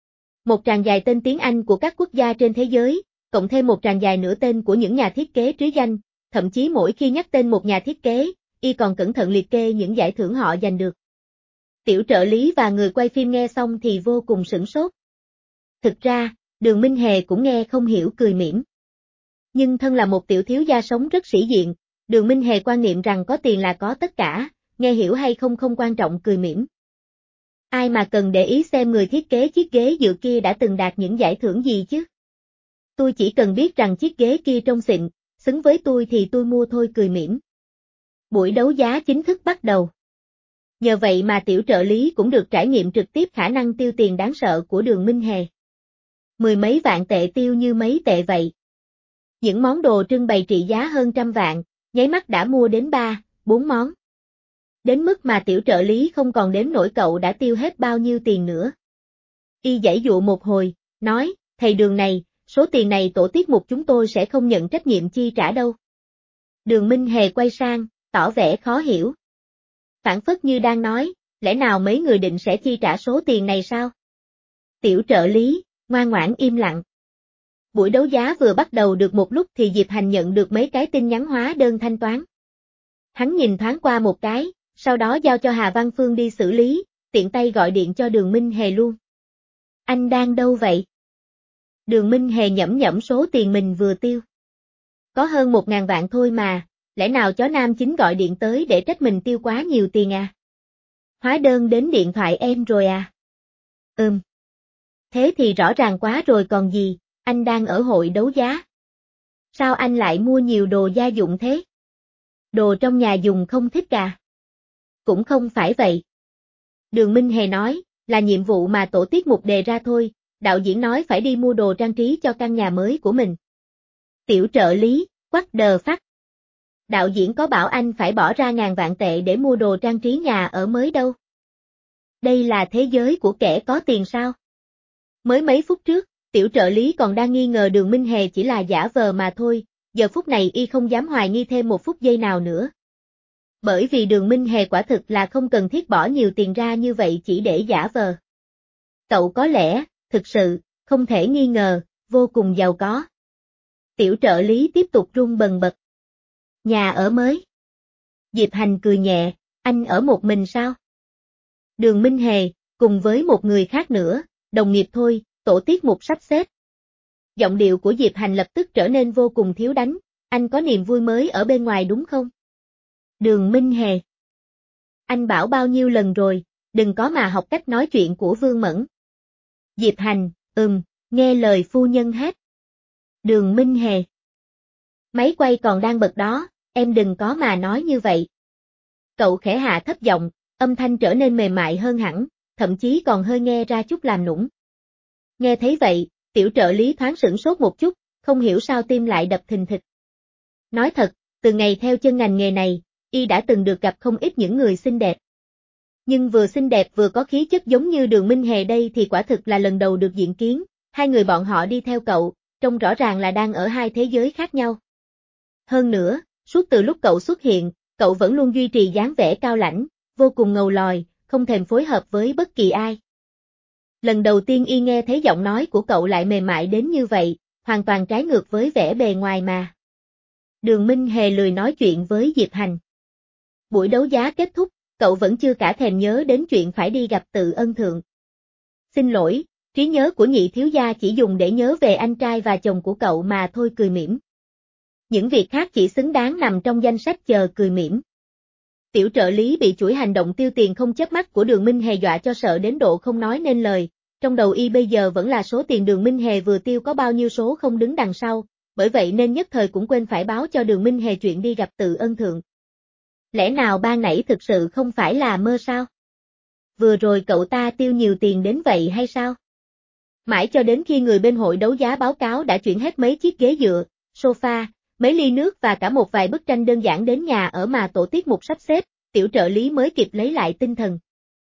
Một tràng dài tên tiếng Anh của các quốc gia trên thế giới, cộng thêm một tràng dài nữa tên của những nhà thiết kế trứ danh, thậm chí mỗi khi nhắc tên một nhà thiết kế, y còn cẩn thận liệt kê những giải thưởng họ giành được. Tiểu trợ lý và người quay phim nghe xong thì vô cùng sửng sốt. Thực ra, Đường Minh Hề cũng nghe không hiểu cười mỉm. Nhưng thân là một tiểu thiếu gia sống rất sĩ diện, Đường Minh Hề quan niệm rằng có tiền là có tất cả, nghe hiểu hay không không quan trọng cười mỉm. Ai mà cần để ý xem người thiết kế chiếc ghế dựa kia đã từng đạt những giải thưởng gì chứ. Tôi chỉ cần biết rằng chiếc ghế kia trông xịn, xứng với tôi thì tôi mua thôi cười mỉm. Buổi đấu giá chính thức bắt đầu. Nhờ vậy mà tiểu trợ lý cũng được trải nghiệm trực tiếp khả năng tiêu tiền đáng sợ của Đường Minh Hề. Mười mấy vạn tệ tiêu như mấy tệ vậy. Những món đồ trưng bày trị giá hơn trăm vạn, nháy mắt đã mua đến ba, bốn món. Đến mức mà tiểu trợ lý không còn đếm nổi cậu đã tiêu hết bao nhiêu tiền nữa. Y giãy dụ một hồi, nói, thầy Đường này, số tiền này tổ tiết mục chúng tôi sẽ không nhận trách nhiệm chi trả đâu. Đường Minh Hề quay sang, tỏ vẻ khó hiểu. Phản phất như đang nói, lẽ nào mấy người định sẽ chi trả số tiền này sao? Tiểu trợ lý, ngoan ngoãn im lặng. Buổi đấu giá vừa bắt đầu được một lúc thì Diệp Hành nhận được mấy cái tin nhắn hóa đơn thanh toán. Hắn nhìn thoáng qua một cái, sau đó giao cho Hà Văn Phương đi xử lý, tiện tay gọi điện cho Đường Minh Hề luôn. Anh đang đâu vậy? Đường Minh Hề nhẩm nhẩm số tiền mình vừa tiêu. Có hơn một ngàn vạn thôi mà, lẽ nào chó nam chính gọi điện tới để trách mình tiêu quá nhiều tiền à? Hóa đơn đến điện thoại em rồi à? Ừm. Thế thì rõ ràng quá rồi còn gì, anh đang ở hội đấu giá. Sao anh lại mua nhiều đồ gia dụng thế? Đồ trong nhà dùng không thích à? Cũng không phải vậy. Đường Minh Hề nói, là nhiệm vụ mà tổ tiết mục đề ra thôi, đạo diễn nói phải đi mua đồ trang trí cho căn nhà mới của mình. Tiểu trợ lý, quắc đờ phát. Đạo diễn có bảo anh phải bỏ ra ngàn vạn tệ để mua đồ trang trí nhà ở mới đâu. Đây là thế giới của kẻ có tiền sao? Mới mấy phút trước, tiểu trợ lý còn đang nghi ngờ Đường Minh Hề chỉ là giả vờ mà thôi, giờ phút này y không dám hoài nghi thêm một phút giây nào nữa. Bởi vì Đường Minh Hề quả thực là không cần thiết bỏ nhiều tiền ra như vậy chỉ để giả vờ. Cậu có lẽ, thực sự, không thể nghi ngờ, vô cùng giàu có. Tiểu trợ lý tiếp tục run bần bật. Nhà ở mới. Diệp Hành cười nhẹ, anh ở một mình sao? Đường Minh Hề, cùng với một người khác nữa, đồng nghiệp thôi, tổ tiết mục sắp xếp. Giọng điệu của Diệp Hành lập tức trở nên vô cùng thiếu đánh, anh có niềm vui mới ở bên ngoài đúng không? Đường Minh Hề. Anh bảo bao nhiêu lần rồi, đừng có mà học cách nói chuyện của Vương Mẫn. Diệp Hành, ừm, nghe lời phu nhân hết. Đường Minh Hề. Máy quay còn đang bật đó, em đừng có mà nói như vậy. Cậu khẽ hạ thấp giọng, âm thanh trở nên mềm mại hơn hẳn, thậm chí còn hơi nghe ra chút làm nũng. Nghe thấy vậy, tiểu trợ lý thoáng sửng sốt một chút, không hiểu sao tim lại đập thình thịch. Nói thật, từ ngày theo chân ngành nghề này, y đã từng được gặp không ít những người xinh đẹp. Nhưng vừa xinh đẹp vừa có khí chất giống như Đường Minh Hề đây thì quả thực là lần đầu được diện kiến, hai người bọn họ đi theo cậu, trông rõ ràng là đang ở hai thế giới khác nhau. Hơn nữa, suốt từ lúc cậu xuất hiện, cậu vẫn luôn duy trì dáng vẻ cao lãnh, vô cùng ngầu lòi, không thèm phối hợp với bất kỳ ai. Lần đầu tiên y nghe thấy giọng nói của cậu lại mềm mại đến như vậy, hoàn toàn trái ngược với vẻ bề ngoài mà. Đường Minh Hề lười nói chuyện với Diệp Hành. Buổi đấu giá kết thúc, cậu vẫn chưa cả thèm nhớ đến chuyện phải đi gặp Tự Ân Thượng. Xin lỗi, trí nhớ của nhị thiếu gia chỉ dùng để nhớ về anh trai và chồng của cậu mà thôi, cười mỉm. Những việc khác chỉ xứng đáng nằm trong danh sách chờ cười mỉm. Tiểu trợ lý bị chuỗi hành động tiêu tiền không chớp mắt của Đường Minh Hề dọa cho sợ đến độ không nói nên lời, trong đầu y bây giờ vẫn là số tiền Đường Minh Hề vừa tiêu có bao nhiêu số không đứng đằng sau, bởi vậy nên nhất thời cũng quên phải báo cho Đường Minh Hề chuyện đi gặp Tự Ân Thượng. Lẽ nào ban nãy thực sự không phải là mơ sao? Vừa rồi cậu ta tiêu nhiều tiền đến vậy hay sao? Mãi cho đến khi người bên hội đấu giá báo cáo đã chuyển hết mấy chiếc ghế dựa, sofa, mấy ly nước và cả một vài bức tranh đơn giản đến nhà ở mà tổ tiết mục sắp xếp, tiểu trợ lý mới kịp lấy lại tinh thần.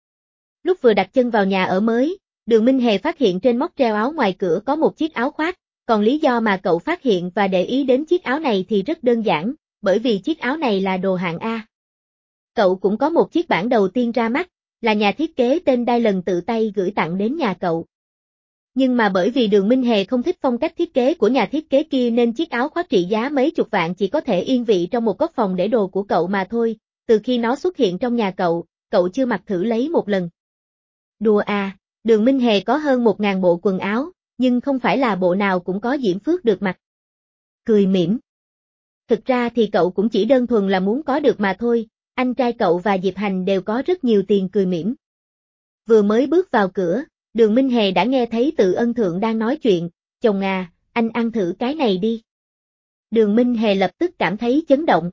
Lúc vừa đặt chân vào nhà ở mới, Đường Minh Hề phát hiện trên móc treo áo ngoài cửa có một chiếc áo khoác, còn lý do mà cậu phát hiện và để ý đến chiếc áo này thì rất đơn giản, bởi vì chiếc áo này là đồ hạng A. Cậu cũng có một chiếc bản đầu tiên ra mắt, là nhà thiết kế tên Dylan tự tay gửi tặng đến nhà cậu. Nhưng mà bởi vì Đường Minh Hề không thích phong cách thiết kế của nhà thiết kế kia nên chiếc áo khoác trị giá mấy chục vạn chỉ có thể yên vị trong một góc phòng để đồ của cậu mà thôi, từ khi nó xuất hiện trong nhà cậu, cậu chưa mặc thử lấy một lần. Đùa à, Đường Minh Hề có hơn một ngàn bộ quần áo, nhưng không phải là bộ nào cũng có Diễm Phước được mặc. Cười mỉm. Thực ra thì cậu cũng chỉ đơn thuần là muốn có được mà thôi, anh trai cậu và Diệp Hành đều có rất nhiều tiền, cười mỉm. Vừa mới bước vào cửa, Đường Minh Hề đã nghe thấy Tự Ân Thượng đang nói chuyện, chồng à, anh ăn thử cái này đi. Đường Minh Hề lập tức cảm thấy chấn động.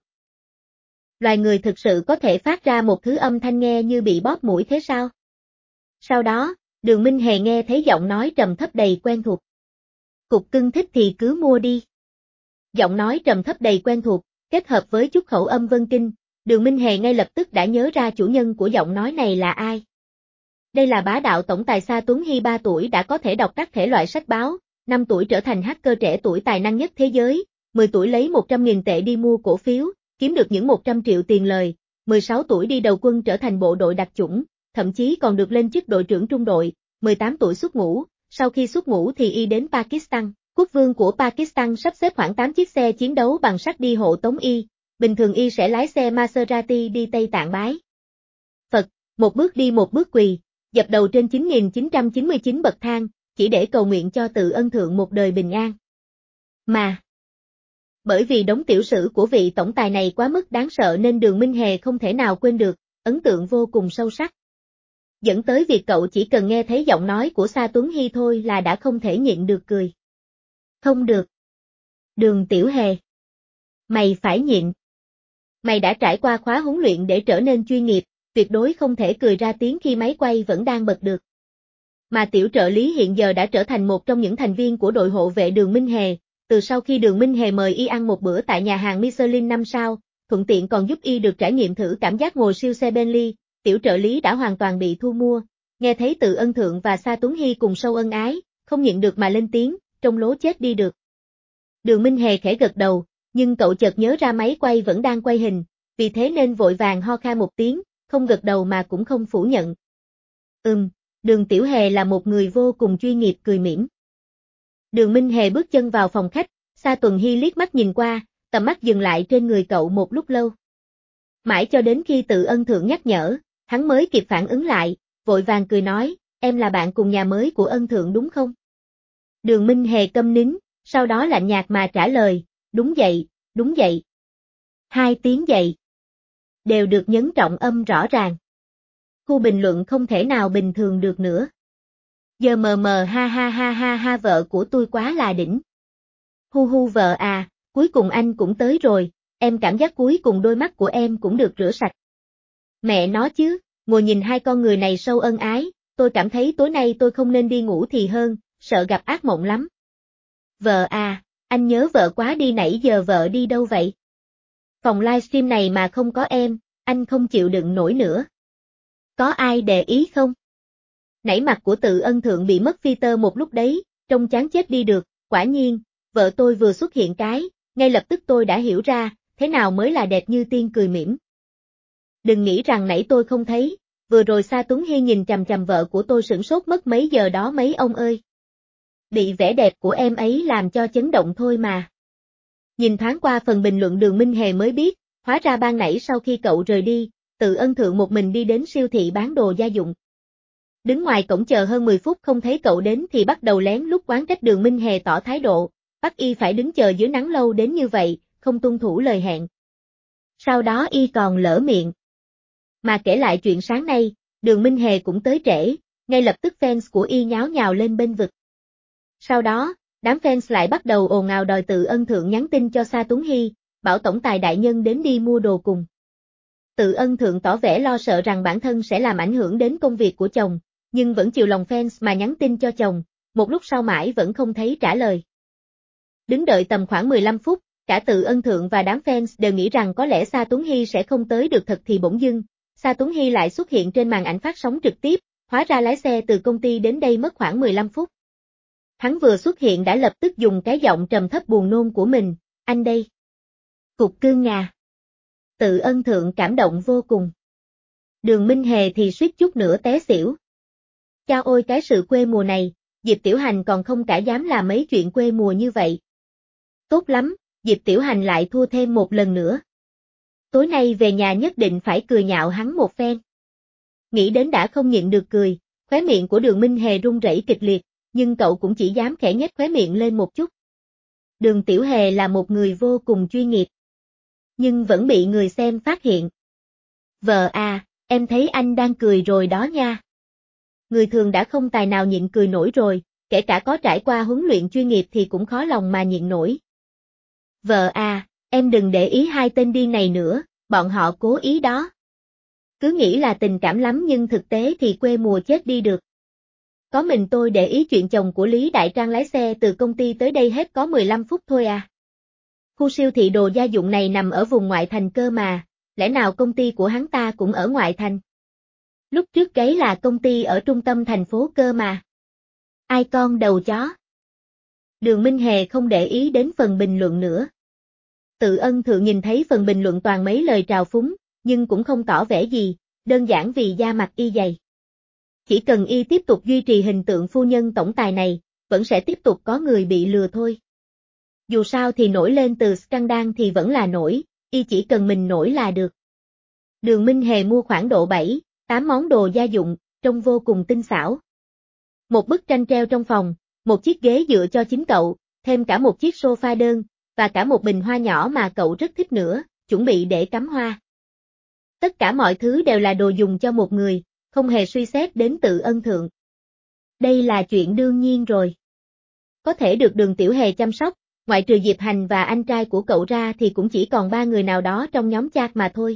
Loài người thực sự có thể phát ra một thứ âm thanh nghe như bị bóp mũi thế sao? Sau đó, Đường Minh Hề nghe thấy giọng nói trầm thấp đầy quen thuộc. Cục cưng thích thì cứ mua đi. Giọng nói trầm thấp đầy quen thuộc, kết hợp với chút khẩu âm Vân Kinh, Đường Minh Hề ngay lập tức đã nhớ ra chủ nhân của giọng nói này là ai. Đây là bá đạo tổng tài Sa Tuấn Hy, ba tuổi đã có thể đọc các thể loại sách báo, năm tuổi trở thành hacker trẻ tuổi tài năng nhất thế giới, mười tuổi lấy một trăm nghìn tệ đi mua cổ phiếu, kiếm được những một trăm triệu tiền lời, mười sáu tuổi đi đầu quân trở thành bộ đội đặc chủng, thậm chí còn được lên chức đội trưởng trung đội, mười tám tuổi xuất ngũ, sau khi xuất ngũ thì y đến Pakistan, quốc vương của Pakistan sắp xếp khoảng tám chiếc xe chiến đấu bằng sắt đi hộ tống y, bình thường y sẽ lái xe Maserati đi Tây Tạng bái Phật, một bước đi một bước quỳ, dập đầu trên chín nghìn chín trăm chín mươi chín bậc thang, chỉ để cầu nguyện cho Tự Ân Thượng một đời bình an. Mà, bởi vì đống tiểu sử của vị tổng tài này quá mức đáng sợ nên Đường Minh Hề không thể nào quên được, ấn tượng vô cùng sâu sắc. Dẫn tới việc cậu chỉ cần nghe thấy giọng nói của Sa Tuấn Hy thôi là đã không thể nhịn được cười. Không được. Đường Tiểu Hề. Mày phải nhịn. Mày đã trải qua khóa huấn luyện để trở nên chuyên nghiệp, tuyệt đối không thể cười ra tiếng khi máy quay vẫn đang bật được. Mà tiểu trợ lý hiện giờ đã trở thành một trong những thành viên của đội hộ vệ Đường Minh Hề, từ sau khi Đường Minh Hề mời y ăn một bữa tại nhà hàng Michelin năm sao, thuận tiện còn giúp y được trải nghiệm thử cảm giác ngồi siêu xe Bentley, tiểu trợ lý đã hoàn toàn bị thu mua, nghe thấy Tự Ân Thượng và Sa Tuấn Hy cùng sâu ân ái, không nhịn được mà lên tiếng, trông lố chết đi được. Đường Minh Hề khẽ gật đầu, nhưng cậu chợt nhớ ra máy quay vẫn đang quay hình, vì thế nên vội vàng ho khan một tiếng, không gật đầu mà cũng không phủ nhận. Ừm, Đường Tiểu Hề là một người vô cùng chuyên nghiệp, cười mỉm. Đường Minh Hề bước chân vào phòng khách, Sa Tuấn Hy liếc mắt nhìn qua, tầm mắt dừng lại trên người cậu một lúc lâu. Mãi cho đến khi Tự Ân Thượng nhắc nhở, hắn mới kịp phản ứng lại, vội vàng cười nói, em là bạn cùng nhà mới của Ân Thượng đúng không? Đường Minh Hề câm nín, sau đó lạnh nhạt mà trả lời, đúng vậy, đúng vậy. Hai tiếng vậy. Đều được nhấn trọng âm rõ ràng. Khu bình luận không thể nào bình thường được nữa. Giờ mờ mờ ha ha ha ha ha, vợ của tôi quá là đỉnh. Hu hu vợ à, cuối cùng anh cũng tới rồi, em cảm giác cuối cùng đôi mắt của em cũng được rửa sạch. Mẹ nó chứ, ngồi nhìn hai con người này sâu ân ái, tôi cảm thấy tối nay tôi không nên đi ngủ thì hơn, sợ gặp ác mộng lắm. Vợ à, anh nhớ vợ quá đi, nãy giờ vợ đi đâu vậy? Phòng livestream này mà không có em, anh không chịu đựng nổi nữa. Có ai để ý không? Nảy mặt của Tự Ân Thượng bị mất filter một lúc đấy, trông chán chết đi được, quả nhiên, vợ tôi vừa xuất hiện cái, ngay lập tức tôi đã hiểu ra, thế nào mới là đẹp như tiên cười mỉm. Đừng nghĩ rằng nãy tôi không thấy, vừa rồi Sa Tuấn Hy nhìn chằm chằm vợ của tôi sửng sốt mất mấy giờ đó mấy ông ơi. Bị vẻ đẹp của em ấy làm cho chấn động thôi mà. Nhìn thoáng qua phần bình luận Đường Minh Hề mới biết, hóa ra ban nãy sau khi cậu rời đi, Tự Ân Thượng một mình đi đến siêu thị bán đồ gia dụng. Đứng ngoài cổng chờ hơn mười phút không thấy cậu đến thì bắt đầu lén lút oán trách Đường Minh Hề tỏ thái độ, bắt y phải đứng chờ dưới nắng lâu đến như vậy, không tuân thủ lời hẹn. Sau đó y còn lỡ miệng. Mà kể lại chuyện sáng nay, Đường Minh Hề cũng tới trễ, ngay lập tức fans của y nháo nhào lên bên vực. Sau đó, đám fans lại bắt đầu ồn ào đòi Tự Ân Thượng nhắn tin cho Sa Tuấn Hy, bảo tổng tài đại nhân đến đi mua đồ cùng. Tự Ân Thượng tỏ vẻ lo sợ rằng bản thân sẽ làm ảnh hưởng đến công việc của chồng, nhưng vẫn chiều lòng fans mà nhắn tin cho chồng, một lúc sau mãi vẫn không thấy trả lời. Đứng đợi tầm khoảng mười lăm phút, cả Tự Ân Thượng và đám fans đều nghĩ rằng có lẽ Sa Tuấn Hy sẽ không tới được thật thì bỗng dưng, Sa Tuấn Hy lại xuất hiện trên màn ảnh phát sóng trực tiếp, hóa ra lái xe từ công ty đến đây mất khoảng mười lăm phút. Hắn vừa xuất hiện đã lập tức dùng cái giọng trầm thấp buồn nôn của mình, anh đây. Cục cưng à. Tự Ân Thượng cảm động vô cùng. Đường Minh Hề thì suýt chút nữa té xỉu. Chao ôi cái sự quê mùa này, Diệp Tiểu Hành còn không cả dám làm mấy chuyện quê mùa như vậy. Tốt lắm, Diệp Tiểu Hành lại thua thêm một lần nữa. Tối nay về nhà nhất định phải cười nhạo hắn một phen. Nghĩ đến đã không nhịn được cười, khóe miệng của Đường Minh Hề run rẩy kịch liệt, nhưng cậu cũng chỉ dám khẽ nhếch khóe miệng lên một chút. Đường Tiểu Hề là một người vô cùng chuyên nghiệp, nhưng vẫn bị người xem phát hiện. Vợ à, em thấy anh đang cười rồi đó nha. Người thường đã không tài nào nhịn cười nổi rồi, kể cả có trải qua huấn luyện chuyên nghiệp thì cũng khó lòng mà nhịn nổi. Vợ à, em đừng để ý hai tên điên này nữa, bọn họ cố ý đó. Cứ nghĩ là tình cảm lắm nhưng thực tế thì quê mùa chết đi được. Có mình tôi để ý chuyện chồng của Lý Đại Trang lái xe từ công ty tới đây hết có mười lăm phút thôi à. Khu siêu thị đồ gia dụng này nằm ở vùng ngoại thành cơ mà, lẽ nào công ty của hắn ta cũng ở ngoại thành? Lúc trước ấy là công ty ở trung tâm thành phố cơ mà. Ai con đầu chó? Đường Minh Hề không để ý đến phần bình luận nữa. Tự Ân Thượng nhìn thấy phần bình luận toàn mấy lời trào phúng, nhưng cũng không tỏ vẻ gì, đơn giản vì da mặt y dày. Chỉ cần y tiếp tục duy trì hình tượng phu nhân tổng tài này, vẫn sẽ tiếp tục có người bị lừa thôi. Dù sao thì nổi lên từ scandal thì vẫn là nổi, y chỉ cần mình nổi là được. Đường Minh Hề mua khoảng độ bảy, tám món đồ gia dụng, trông vô cùng tinh xảo. Một bức tranh treo trong phòng, một chiếc ghế dựa cho chính cậu, thêm cả một chiếc sofa đơn, và cả một bình hoa nhỏ mà cậu rất thích nữa, chuẩn bị để cắm hoa. Tất cả mọi thứ đều là đồ dùng cho một người, không hề suy xét đến Tự Ân Thượng. Đây là chuyện đương nhiên rồi. Có thể được Đường Tiểu Hề chăm sóc, ngoại trừ Diệp Hành và anh trai của cậu ra thì cũng chỉ còn ba người nào đó trong nhóm chat mà thôi.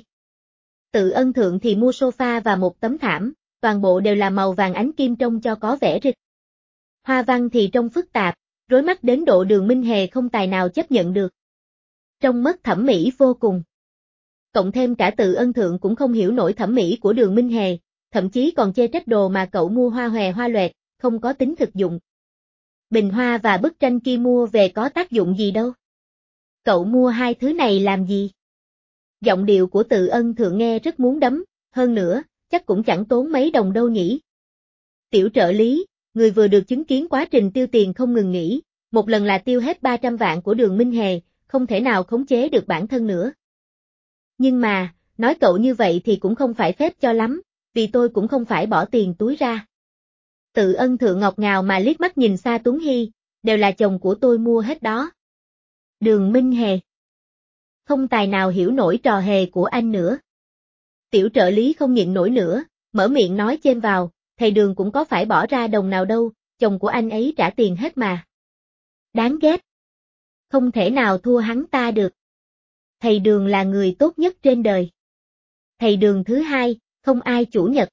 Tự Ân Thượng thì mua sofa và một tấm thảm, toàn bộ đều là màu vàng ánh kim trông cho có vẻ rực. Hoa văn thì trông phức tạp, rối mắt đến độ Đường Minh Hề không tài nào chấp nhận được. Trông mất thẩm mỹ vô cùng. Cộng thêm cả Tự Ân Thượng cũng không hiểu nổi thẩm mỹ của Đường Minh Hề, thậm chí còn chê trách đồ mà cậu mua hoa hòe hoa loẹt, không có tính thực dụng. Bình hoa và bức tranh kia mua về có tác dụng gì đâu. Cậu mua hai thứ này làm gì? Giọng điệu của Tự Ân Thượng nghe rất muốn đấm, hơn nữa, chắc cũng chẳng tốn mấy đồng đâu nhỉ. Tiểu trợ lý, người vừa được chứng kiến quá trình tiêu tiền không ngừng nghỉ, một lần là tiêu hết ba trăm vạn của Đường Minh Hề, không thể nào khống chế được bản thân nữa. Nhưng mà, nói cậu như vậy thì cũng không phải phép cho lắm, vì tôi cũng không phải bỏ tiền túi ra. Tự Ân Thượng ngọt ngào mà liếc mắt nhìn Sa Tuấn Hy, đều là chồng của tôi mua hết đó. Đường Minh Hề. Không tài nào hiểu nổi trò hề của anh nữa. Tiểu trợ lý không nhịn nổi nữa, mở miệng nói chêm vào, thầy Đường cũng có phải bỏ ra đồng nào đâu, chồng của anh ấy trả tiền hết mà. Đáng ghét. Không thể nào thua hắn ta được. Thầy Đường là người tốt nhất trên đời. Thầy Đường thứ hai, không ai chủ nhật.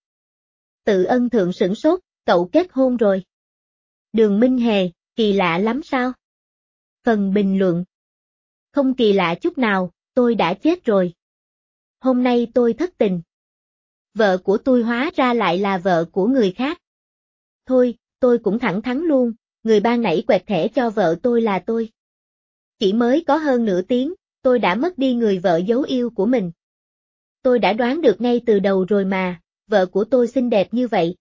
Tự Ân Thượng sửng sốt, cậu kết hôn rồi. Đường Minh Hề, kỳ lạ lắm sao? Phần bình luận. Không kỳ lạ chút nào, tôi đã chết rồi. Hôm nay tôi thất tình. Vợ của tôi hóa ra lại là vợ của người khác. Thôi, tôi cũng thẳng thắn luôn, người ban nãy quẹt thẻ cho vợ tôi là tôi. Chỉ mới có hơn nửa tiếng, tôi đã mất đi người vợ dấu yêu của mình. Tôi đã đoán được ngay từ đầu rồi mà, vợ của tôi xinh đẹp như vậy.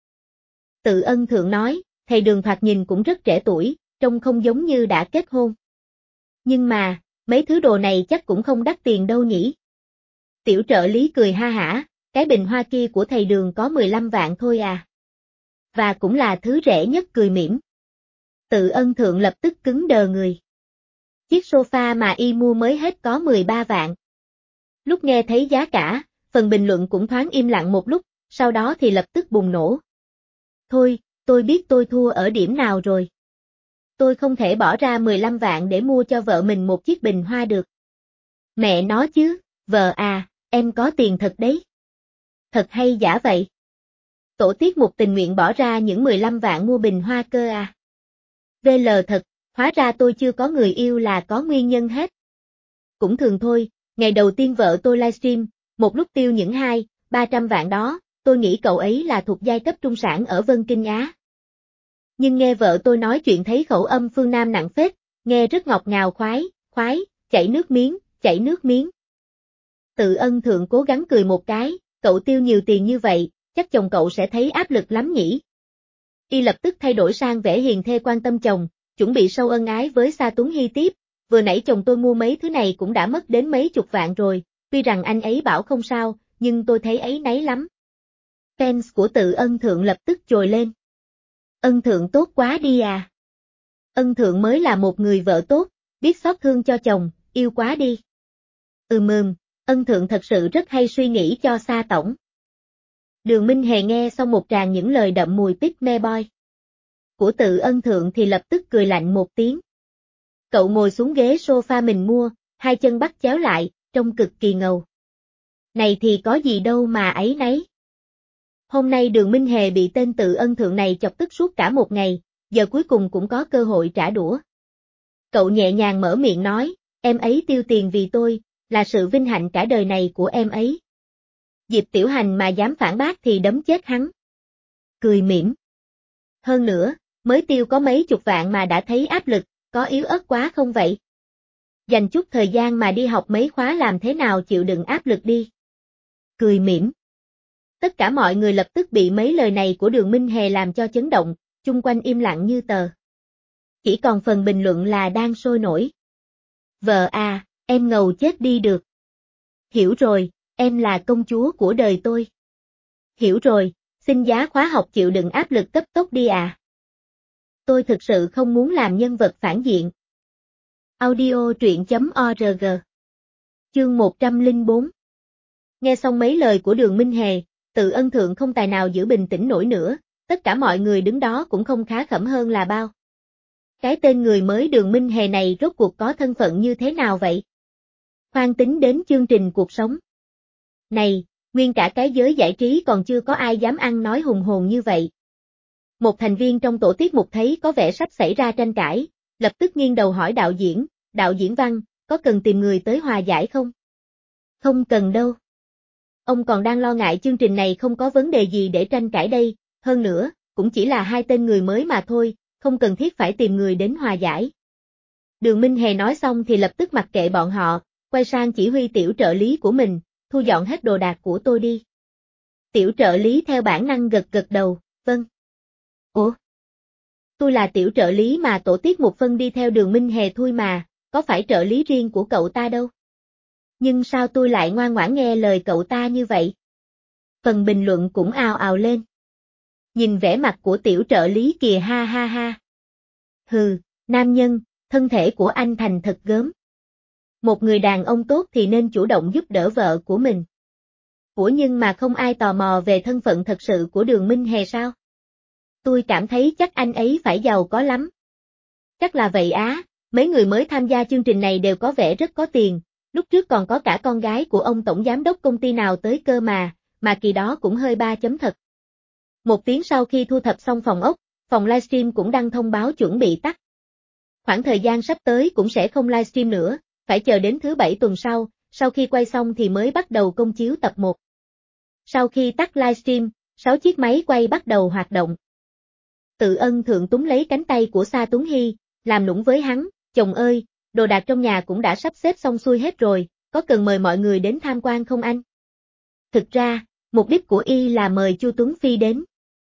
Tự Ân Thượng nói, thầy Đường thoạt nhìn cũng rất trẻ tuổi, trông không giống như đã kết hôn. Nhưng mà, mấy thứ đồ này chắc cũng không đắt tiền đâu nhỉ. Tiểu trợ lý cười ha hả, cái bình hoa kia của thầy Đường có mười lăm vạn thôi à. Và cũng là thứ rẻ nhất, cười mỉm. Tự Ân Thượng lập tức cứng đờ người. Chiếc sofa mà y mua mới hết có mười ba vạn. Lúc nghe thấy giá cả, phần bình luận cũng thoáng im lặng một lúc, sau đó thì lập tức bùng nổ. Thôi, tôi biết tôi thua ở điểm nào rồi. Tôi không thể bỏ ra mười lăm vạn để mua cho vợ mình một chiếc bình hoa được. Mẹ nói chứ, vợ à, em có tiền thật đấy. Thật hay giả vậy? Tổ tiết mục tình nguyện bỏ ra những mười lăm vạn mua bình hoa cơ à? vê lờ thật, hóa ra tôi chưa có người yêu là có nguyên nhân hết. Cũng thường thôi, ngày đầu tiên vợ tôi livestream, một lúc tiêu những hai, ba trăm vạn đó, tôi nghĩ cậu ấy là thuộc giai cấp trung sản ở Vân Kinh Á. Nhưng nghe vợ tôi nói chuyện thấy khẩu âm phương Nam nặng phết, nghe rất ngọt ngào khoái, khoái, chảy nước miếng, chảy nước miếng. Tự Ân Thượng cố gắng cười một cái, cậu tiêu nhiều tiền như vậy, chắc chồng cậu sẽ thấy áp lực lắm nhỉ. Y lập tức thay đổi sang vẻ hiền thê quan tâm chồng, chuẩn bị sâu ân ái với Sa Tuấn Hy tiếp, vừa nãy chồng tôi mua mấy thứ này cũng đã mất đến mấy chục vạn rồi, tuy rằng anh ấy bảo không sao, nhưng tôi thấy áy náy lắm. Fans của Tự Ân Thượng lập tức trồi lên. Ân Thượng tốt quá đi à. Ân Thượng mới là một người vợ tốt, biết xót thương cho chồng, yêu quá đi. Ừm ừm, Ân Thượng thật sự rất hay suy nghĩ cho Sa tổng. Đường Minh Hề nghe xong một tràng những lời đậm mùi pit me boy của Tự Ân Thượng thì lập tức cười lạnh một tiếng. Cậu ngồi xuống ghế sofa mình mua, hai chân bắt chéo lại, trông cực kỳ ngầu. Này thì có gì đâu mà ấy nấy. Hôm nay Đường Minh Hề bị tên Tự Ân Thượng này chọc tức suốt cả một ngày, giờ cuối cùng cũng có cơ hội trả đũa. Cậu nhẹ nhàng mở miệng nói, em ấy tiêu tiền vì tôi, là sự vinh hạnh cả đời này của em ấy. Diệp Tiểu Hành mà dám phản bác thì đấm chết hắn. Cười mỉm. Hơn nữa, mới tiêu có mấy chục vạn mà đã thấy áp lực, có yếu ớt quá không vậy? Dành chút thời gian mà đi học mấy khóa làm thế nào chịu đựng áp lực đi. Cười mỉm. Tất cả mọi người lập tức bị mấy lời này của Đường Minh Hề làm cho chấn động, chung quanh im lặng như tờ. Chỉ còn phần bình luận là đang sôi nổi. Vợ à, em ngầu chết đi được. Hiểu rồi, em là công chúa của đời tôi. Hiểu rồi, xin giá khóa học chịu đựng áp lực cấp tốc đi à. Tôi thực sự không muốn làm nhân vật phản diện. Audio truyện.org Chương một trăm lẻ bốn Nghe xong mấy lời của Đường Minh Hề, Tự Ân Thượng không tài nào giữ bình tĩnh nổi nữa, tất cả mọi người đứng đó cũng không khá khẩm hơn là bao. Cái tên người mới Đường Minh Hề này rốt cuộc có thân phận như thế nào vậy? Khoan tính đến chương trình cuộc sống. Này, nguyên cả cái giới giải trí còn chưa có ai dám ăn nói hùng hồn như vậy. Một thành viên trong tổ tiết mục thấy có vẻ sắp xảy ra tranh cãi, lập tức nghiêng đầu hỏi đạo diễn, đạo diễn Văn, có cần tìm người tới hòa giải không? Không cần đâu. Ông còn đang lo ngại chương trình này không có vấn đề gì để tranh cãi đây, hơn nữa, cũng chỉ là hai tên người mới mà thôi, không cần thiết phải tìm người đến hòa giải. Đường Minh Hề nói xong thì lập tức mặc kệ bọn họ, quay sang chỉ huy tiểu trợ lý của mình, thu dọn hết đồ đạc của tôi đi. Tiểu trợ lý theo bản năng gật gật đầu, vâng. Ủa? Tôi là tiểu trợ lý mà tổ tiết mục phân đi theo Đường Minh Hề thôi mà, có phải trợ lý riêng của cậu ta đâu. Nhưng sao tôi lại ngoan ngoãn nghe lời cậu ta như vậy? Phần bình luận cũng ào ào lên. Nhìn vẻ mặt của tiểu trợ lý kìa ha ha ha. Hừ, nam nhân, thân thể của anh thành thật gớm. Một người đàn ông tốt thì nên chủ động giúp đỡ vợ của mình. Ủa nhưng mà không ai tò mò về thân phận thật sự của Đường Minh Hề sao? Tôi cảm thấy chắc anh ấy phải giàu có lắm. Chắc là vậy á, mấy người mới tham gia chương trình này đều có vẻ rất có tiền, lúc trước còn có cả con gái của ông tổng giám đốc công ty nào tới cơ mà, mà kỳ đó cũng hơi ba chấm thật. Một tiếng sau khi thu thập xong phòng ốc, phòng livestream cũng đăng thông báo chuẩn bị tắt. Khoảng thời gian sắp tới cũng sẽ không livestream nữa, phải chờ đến thứ bảy tuần sau, sau khi quay xong thì mới bắt đầu công chiếu tập một. Sau khi tắt livestream, sáu chiếc máy quay bắt đầu hoạt động. Tự Ân Thượng túm lấy cánh tay của Sa Tuấn Hy, làm nũng với hắn, chồng ơi, đồ đạc trong nhà cũng đã sắp xếp xong xuôi hết rồi, có cần mời mọi người đến tham quan không anh? Thực ra, mục đích của y là mời Chu Tuấn Phi đến.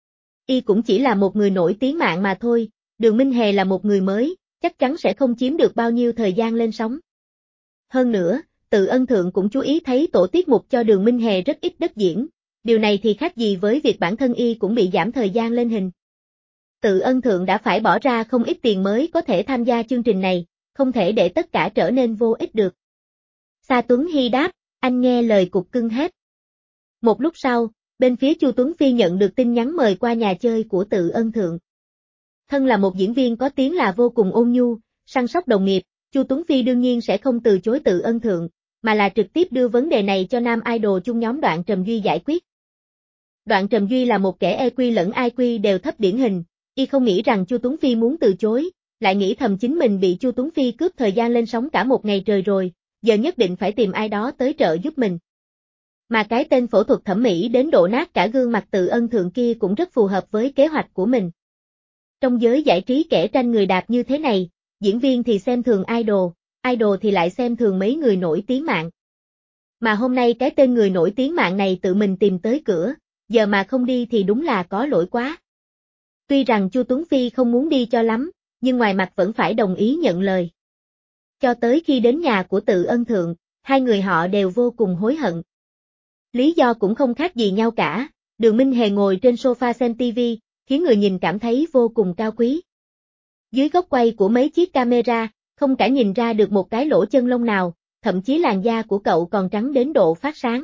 Y cũng chỉ là một người nổi tiếng mạng mà thôi, Đường Minh Hề là một người mới, chắc chắn sẽ không chiếm được bao nhiêu thời gian lên sóng. Hơn nữa, Tự Ân Thượng cũng chú ý thấy tổ tiết mục cho Đường Minh Hề rất ít đất diễn, điều này thì khác gì với việc bản thân y cũng bị giảm thời gian lên hình. Tự Ân Thượng đã phải bỏ ra không ít tiền mới có thể tham gia chương trình này, không thể để tất cả trở nên vô ích được. Sa Tuấn Hy đáp, anh nghe lời cục cưng hết. Một lúc sau, bên phía Chu Tuấn Phi nhận được tin nhắn mời qua nhà chơi của Tự Ân Thượng. Thân là một diễn viên có tiếng là vô cùng ôn nhu, săn sóc đồng nghiệp, Chu Tuấn Phi đương nhiên sẽ không từ chối Tự Ân Thượng, mà là trực tiếp đưa vấn đề này cho nam idol chung nhóm Đoạn Trầm Duy giải quyết. Đoạn Trầm Duy là một kẻ e quy lẫn i quy đều thấp điển hình, y không nghĩ rằng Chu Tuấn Phi muốn từ chối, lại nghĩ thầm chính mình bị Chu Tuấn Phi cướp thời gian lên sóng cả một ngày trời rồi, giờ nhất định phải tìm ai đó tới trợ giúp mình. Mà cái tên phẫu thuật thẩm mỹ đến độ nát cả gương mặt Tự Ân Thượng kia cũng rất phù hợp với kế hoạch của mình. Trong giới giải trí kẻ tranh người đạp như thế này, diễn viên thì xem thường idol, idol thì lại xem thường mấy người nổi tiếng mạng. Mà hôm nay cái tên người nổi tiếng mạng này tự mình tìm tới cửa, giờ mà không đi thì đúng là có lỗi quá. Tuy rằng Chu Tuấn Phi không muốn đi cho lắm, nhưng ngoài mặt vẫn phải đồng ý nhận lời. Cho tới khi đến nhà của Tự Ân Thượng, hai người họ đều vô cùng hối hận. Lý do cũng không khác gì nhau cả, Đường Minh Hề ngồi trên sofa xem tivi, khiến người nhìn cảm thấy vô cùng cao quý. Dưới góc quay của mấy chiếc camera, không cả nhìn ra được một cái lỗ chân lông nào, thậm chí làn da của cậu còn trắng đến độ phát sáng.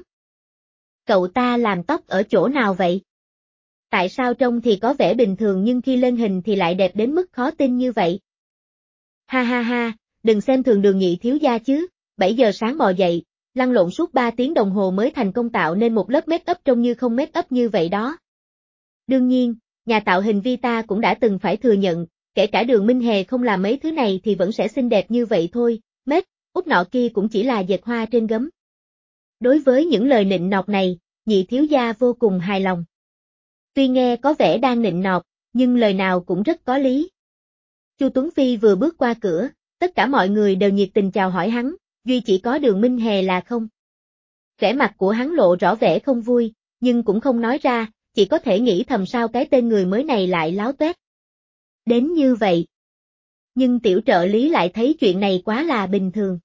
Cậu ta làm tóc ở chỗ nào vậy? Tại sao trông thì có vẻ bình thường nhưng khi lên hình thì lại đẹp đến mức khó tin như vậy? Ha ha ha, đừng xem thường Đường nhị thiếu gia chứ, bảy giờ sáng bò dậy, lăn lộn suốt ba tiếng đồng hồ mới thành công tạo nên một lớp make up trông như không make up như vậy đó. Đương nhiên, nhà tạo hình Vita cũng đã từng phải thừa nhận, kể cả Đường Minh Hề không làm mấy thứ này thì vẫn sẽ xinh đẹp như vậy thôi, make út nọ kia cũng chỉ là dệt hoa trên gấm. Đối với những lời nịnh nọt này, nhị thiếu gia vô cùng hài lòng. Tuy nghe có vẻ đang nịnh nọt, nhưng lời nào cũng rất có lý. Chu Tuấn Phi vừa bước qua cửa, tất cả mọi người đều nhiệt tình chào hỏi hắn, duy chỉ có Đường Minh Hề là không. Vẻ mặt của hắn lộ rõ vẻ không vui, nhưng cũng không nói ra, chỉ có thể nghĩ thầm sao cái tên người mới này lại láo tuét. Đến như vậy. Nhưng tiểu trợ lý lại thấy chuyện này quá là bình thường.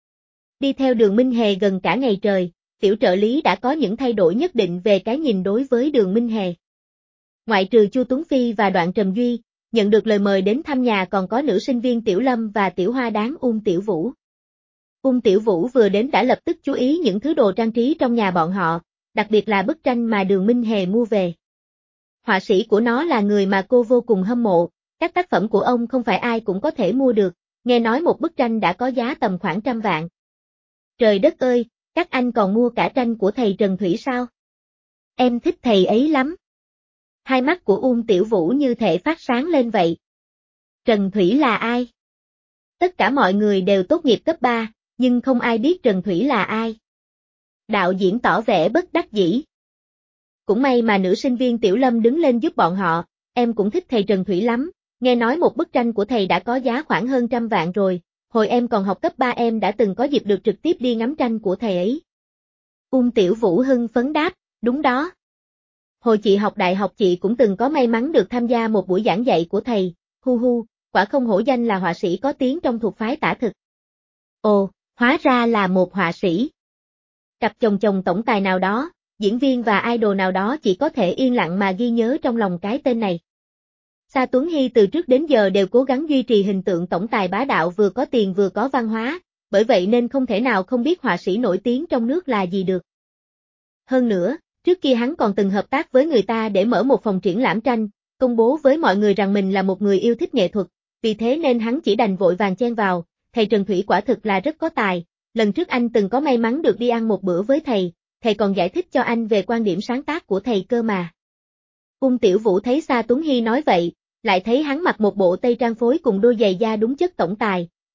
Đi theo Đường Minh Hề gần cả ngày trời, tiểu trợ lý đã có những thay đổi nhất định về cái nhìn đối với Đường Minh Hề. Ngoại trừ Chu Tuấn Phi và Đoạn Trầm Duy, nhận được lời mời đến thăm nhà còn có nữ sinh viên Tiểu Lâm và Tiểu Hoa Đáng Uông Tiểu Vũ. Uông Tiểu Vũ vừa đến đã lập tức chú ý những thứ đồ trang trí trong nhà bọn họ, đặc biệt là bức tranh mà Đường Minh Hề mua về. Họa sĩ của nó là người mà cô vô cùng hâm mộ, các tác phẩm của ông không phải ai cũng có thể mua được, nghe nói một bức tranh đã có giá tầm khoảng trăm vạn. Trời đất ơi, các anh còn mua cả tranh của thầy Trần Thủy sao? Em thích thầy ấy lắm. Hai mắt của Uông Tiểu Vũ như thể phát sáng lên vậy. Trần Thủy là ai? Tất cả mọi người đều tốt nghiệp cấp ba, nhưng không ai biết Trần Thủy là ai. Đạo diễn tỏ vẻ bất đắc dĩ. Cũng may mà nữ sinh viên Tiểu Lâm đứng lên giúp bọn họ, em cũng thích thầy Trần Thủy lắm, nghe nói một bức tranh của thầy đã có giá khoảng hơn trăm vạn rồi, hồi em còn học cấp ba em đã từng có dịp được trực tiếp đi ngắm tranh của thầy ấy. Uông Tiểu Vũ hưng phấn đáp, đúng đó. Hồi chị học đại học chị cũng từng có may mắn được tham gia một buổi giảng dạy của thầy, hu hu, quả không hổ danh là họa sĩ có tiếng trong thuộc phái tả thực. Ồ, hóa ra là một họa sĩ. Cặp chồng chồng tổng tài nào đó, diễn viên và idol nào đó chỉ có thể yên lặng mà ghi nhớ trong lòng cái tên này. Sa Tuấn Hy từ trước đến giờ đều cố gắng duy trì hình tượng tổng tài bá đạo vừa có tiền vừa có văn hóa, bởi vậy nên không thể nào không biết họa sĩ nổi tiếng trong nước là gì được. Hơn nữa, trước kia hắn còn từng hợp tác với người ta để mở một phòng triển lãm tranh, công bố với mọi người rằng mình là một người yêu thích nghệ thuật, vì thế nên hắn chỉ đành vội vàng chen vào, thầy Trần Thủy quả thực là rất có tài, lần trước anh từng có may mắn được đi ăn một bữa với thầy, thầy còn giải thích cho anh về quan điểm sáng tác của thầy cơ mà. Uông Tiểu Vũ thấy Sa Tuấn Hy nói vậy, lại thấy hắn mặc một bộ tây trang phối cùng đôi giày da đúng chất tổng tài,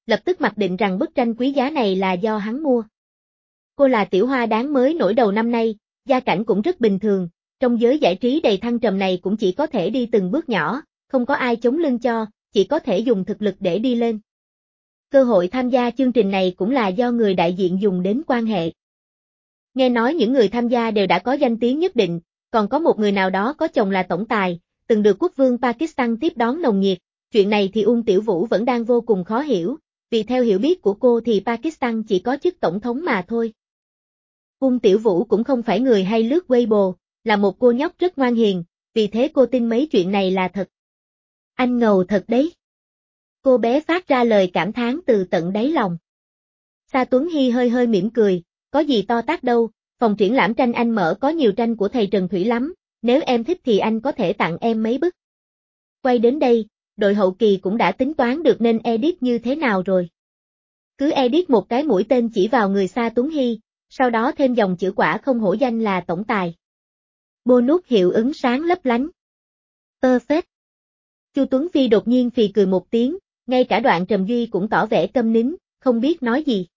lập tức mặc định rằng bức tranh quý giá này là do hắn mua. Cô là tiểu hoa đáng mới nổi đầu năm nay, gia cảnh cũng rất bình thường, trong giới giải trí đầy thăng trầm này cũng chỉ có thể đi từng bước nhỏ, không có ai chống lưng cho, chỉ có thể dùng thực lực để đi lên. Cơ hội tham gia chương trình này cũng là do người đại diện dùng đến quan hệ. Nghe nói những người tham gia đều đã có danh tiếng nhất định, còn có một người nào đó có chồng là tổng tài, từng được quốc vương Pakistan tiếp đón nồng nhiệt, chuyện này thì Uông Tiểu Vũ vẫn đang vô cùng khó hiểu, vì theo hiểu biết của cô thì Pakistan chỉ có chức tổng thống mà thôi. Uông Tiểu Vũ cũng không phải người hay lướt Weibo, là một cô nhóc rất ngoan hiền, vì thế cô tin mấy chuyện này là thật. Anh ngầu thật đấy. Cô bé phát ra lời cảm thán từ tận đáy lòng. Sa Tuấn Hy hơi hơi mỉm cười, có gì to tát đâu, phòng triển lãm tranh anh mở có nhiều tranh của thầy Trần Thủy lắm, nếu em thích thì anh có thể tặng em mấy bức. Quay đến đây, đội hậu kỳ cũng đã tính toán được nên edit như thế nào rồi. Cứ edit một cái mũi tên chỉ vào người Sa Tuấn Hy, sau đó thêm dòng chữ quả không hổ danh là tổng tài. Bonus hiệu ứng sáng lấp lánh. Perfect. Chu Tuấn Phi đột nhiên phì cười một tiếng, ngay cả Đoạn Trầm Duy cũng tỏ vẻ câm nín, không biết nói gì.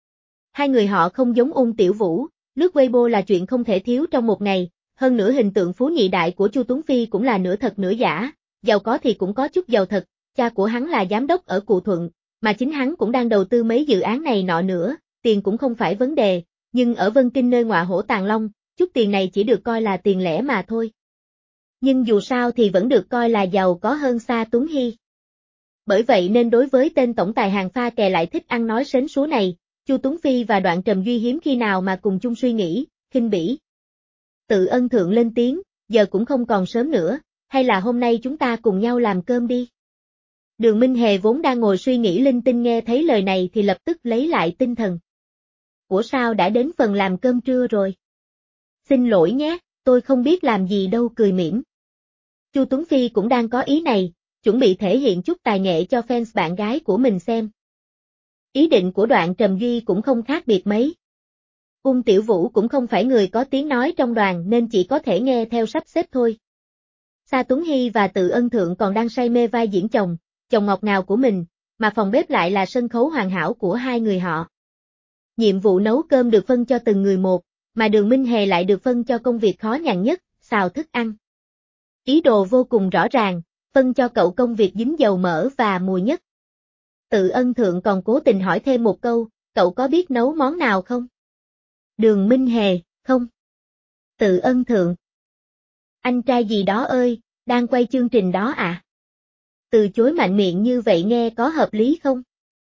Hai người họ không giống Uông Tiểu Vũ, lướt Weibo là chuyện không thể thiếu trong một ngày, hơn nữa hình tượng phú nhị đại của Chu Tuấn Phi cũng là nửa thật nửa giả, giàu có thì cũng có chút giàu thật, cha của hắn là giám đốc ở Cụ Thuận, mà chính hắn cũng đang đầu tư mấy dự án này nọ nữa, tiền cũng không phải vấn đề, nhưng ở Vân Kinh nơi ngọa hổ tàng long, chút tiền này chỉ được coi là tiền lẻ mà thôi. Nhưng dù sao thì vẫn được coi là giàu có hơn Sa Tuấn Hy. Bởi vậy nên đối với tên tổng tài hàng pha kè lại thích ăn nói sến súa này, Chu Tuấn Phi và Đoạn Trầm Duy hiếm khi nào mà cùng chung suy nghĩ, khinh bỉ. Tự Ân Thượng lên tiếng, giờ cũng không còn sớm nữa, hay là hôm nay chúng ta cùng nhau làm cơm đi. Đường Minh Hề vốn đang ngồi suy nghĩ linh tinh nghe thấy lời này thì lập tức lấy lại tinh thần. Ủa sao đã đến phần làm cơm trưa rồi? Xin lỗi nhé, tôi không biết làm gì đâu cười mỉm. Chu Tuấn Phi cũng đang có ý này, chuẩn bị thể hiện chút tài nghệ cho fans bạn gái của mình xem. Ý định của Đoạn Trầm Duy cũng không khác biệt mấy. Uông Tiểu Vũ cũng không phải người có tiếng nói trong đoàn nên chỉ có thể nghe theo sắp xếp thôi. Sa Tuấn Hy và Tự Ân Thượng còn đang say mê vai diễn chồng, chồng ngọt ngào của mình, mà phòng bếp lại là sân khấu hoàn hảo của hai người họ. Nhiệm vụ nấu cơm được phân cho từng người một, mà Đường Minh Hề lại được phân cho công việc khó nhằn nhất, xào thức ăn. Ý đồ vô cùng rõ ràng, phân cho cậu công việc dính dầu mỡ và mùi nhất. Tự Ân Thượng còn cố tình hỏi thêm một câu, cậu có biết nấu món nào không? Đường Minh Hề, không. Tự Ân Thượng. Anh trai gì đó ơi, đang quay chương trình đó à? Từ chối mạnh miệng như vậy nghe có hợp lý không?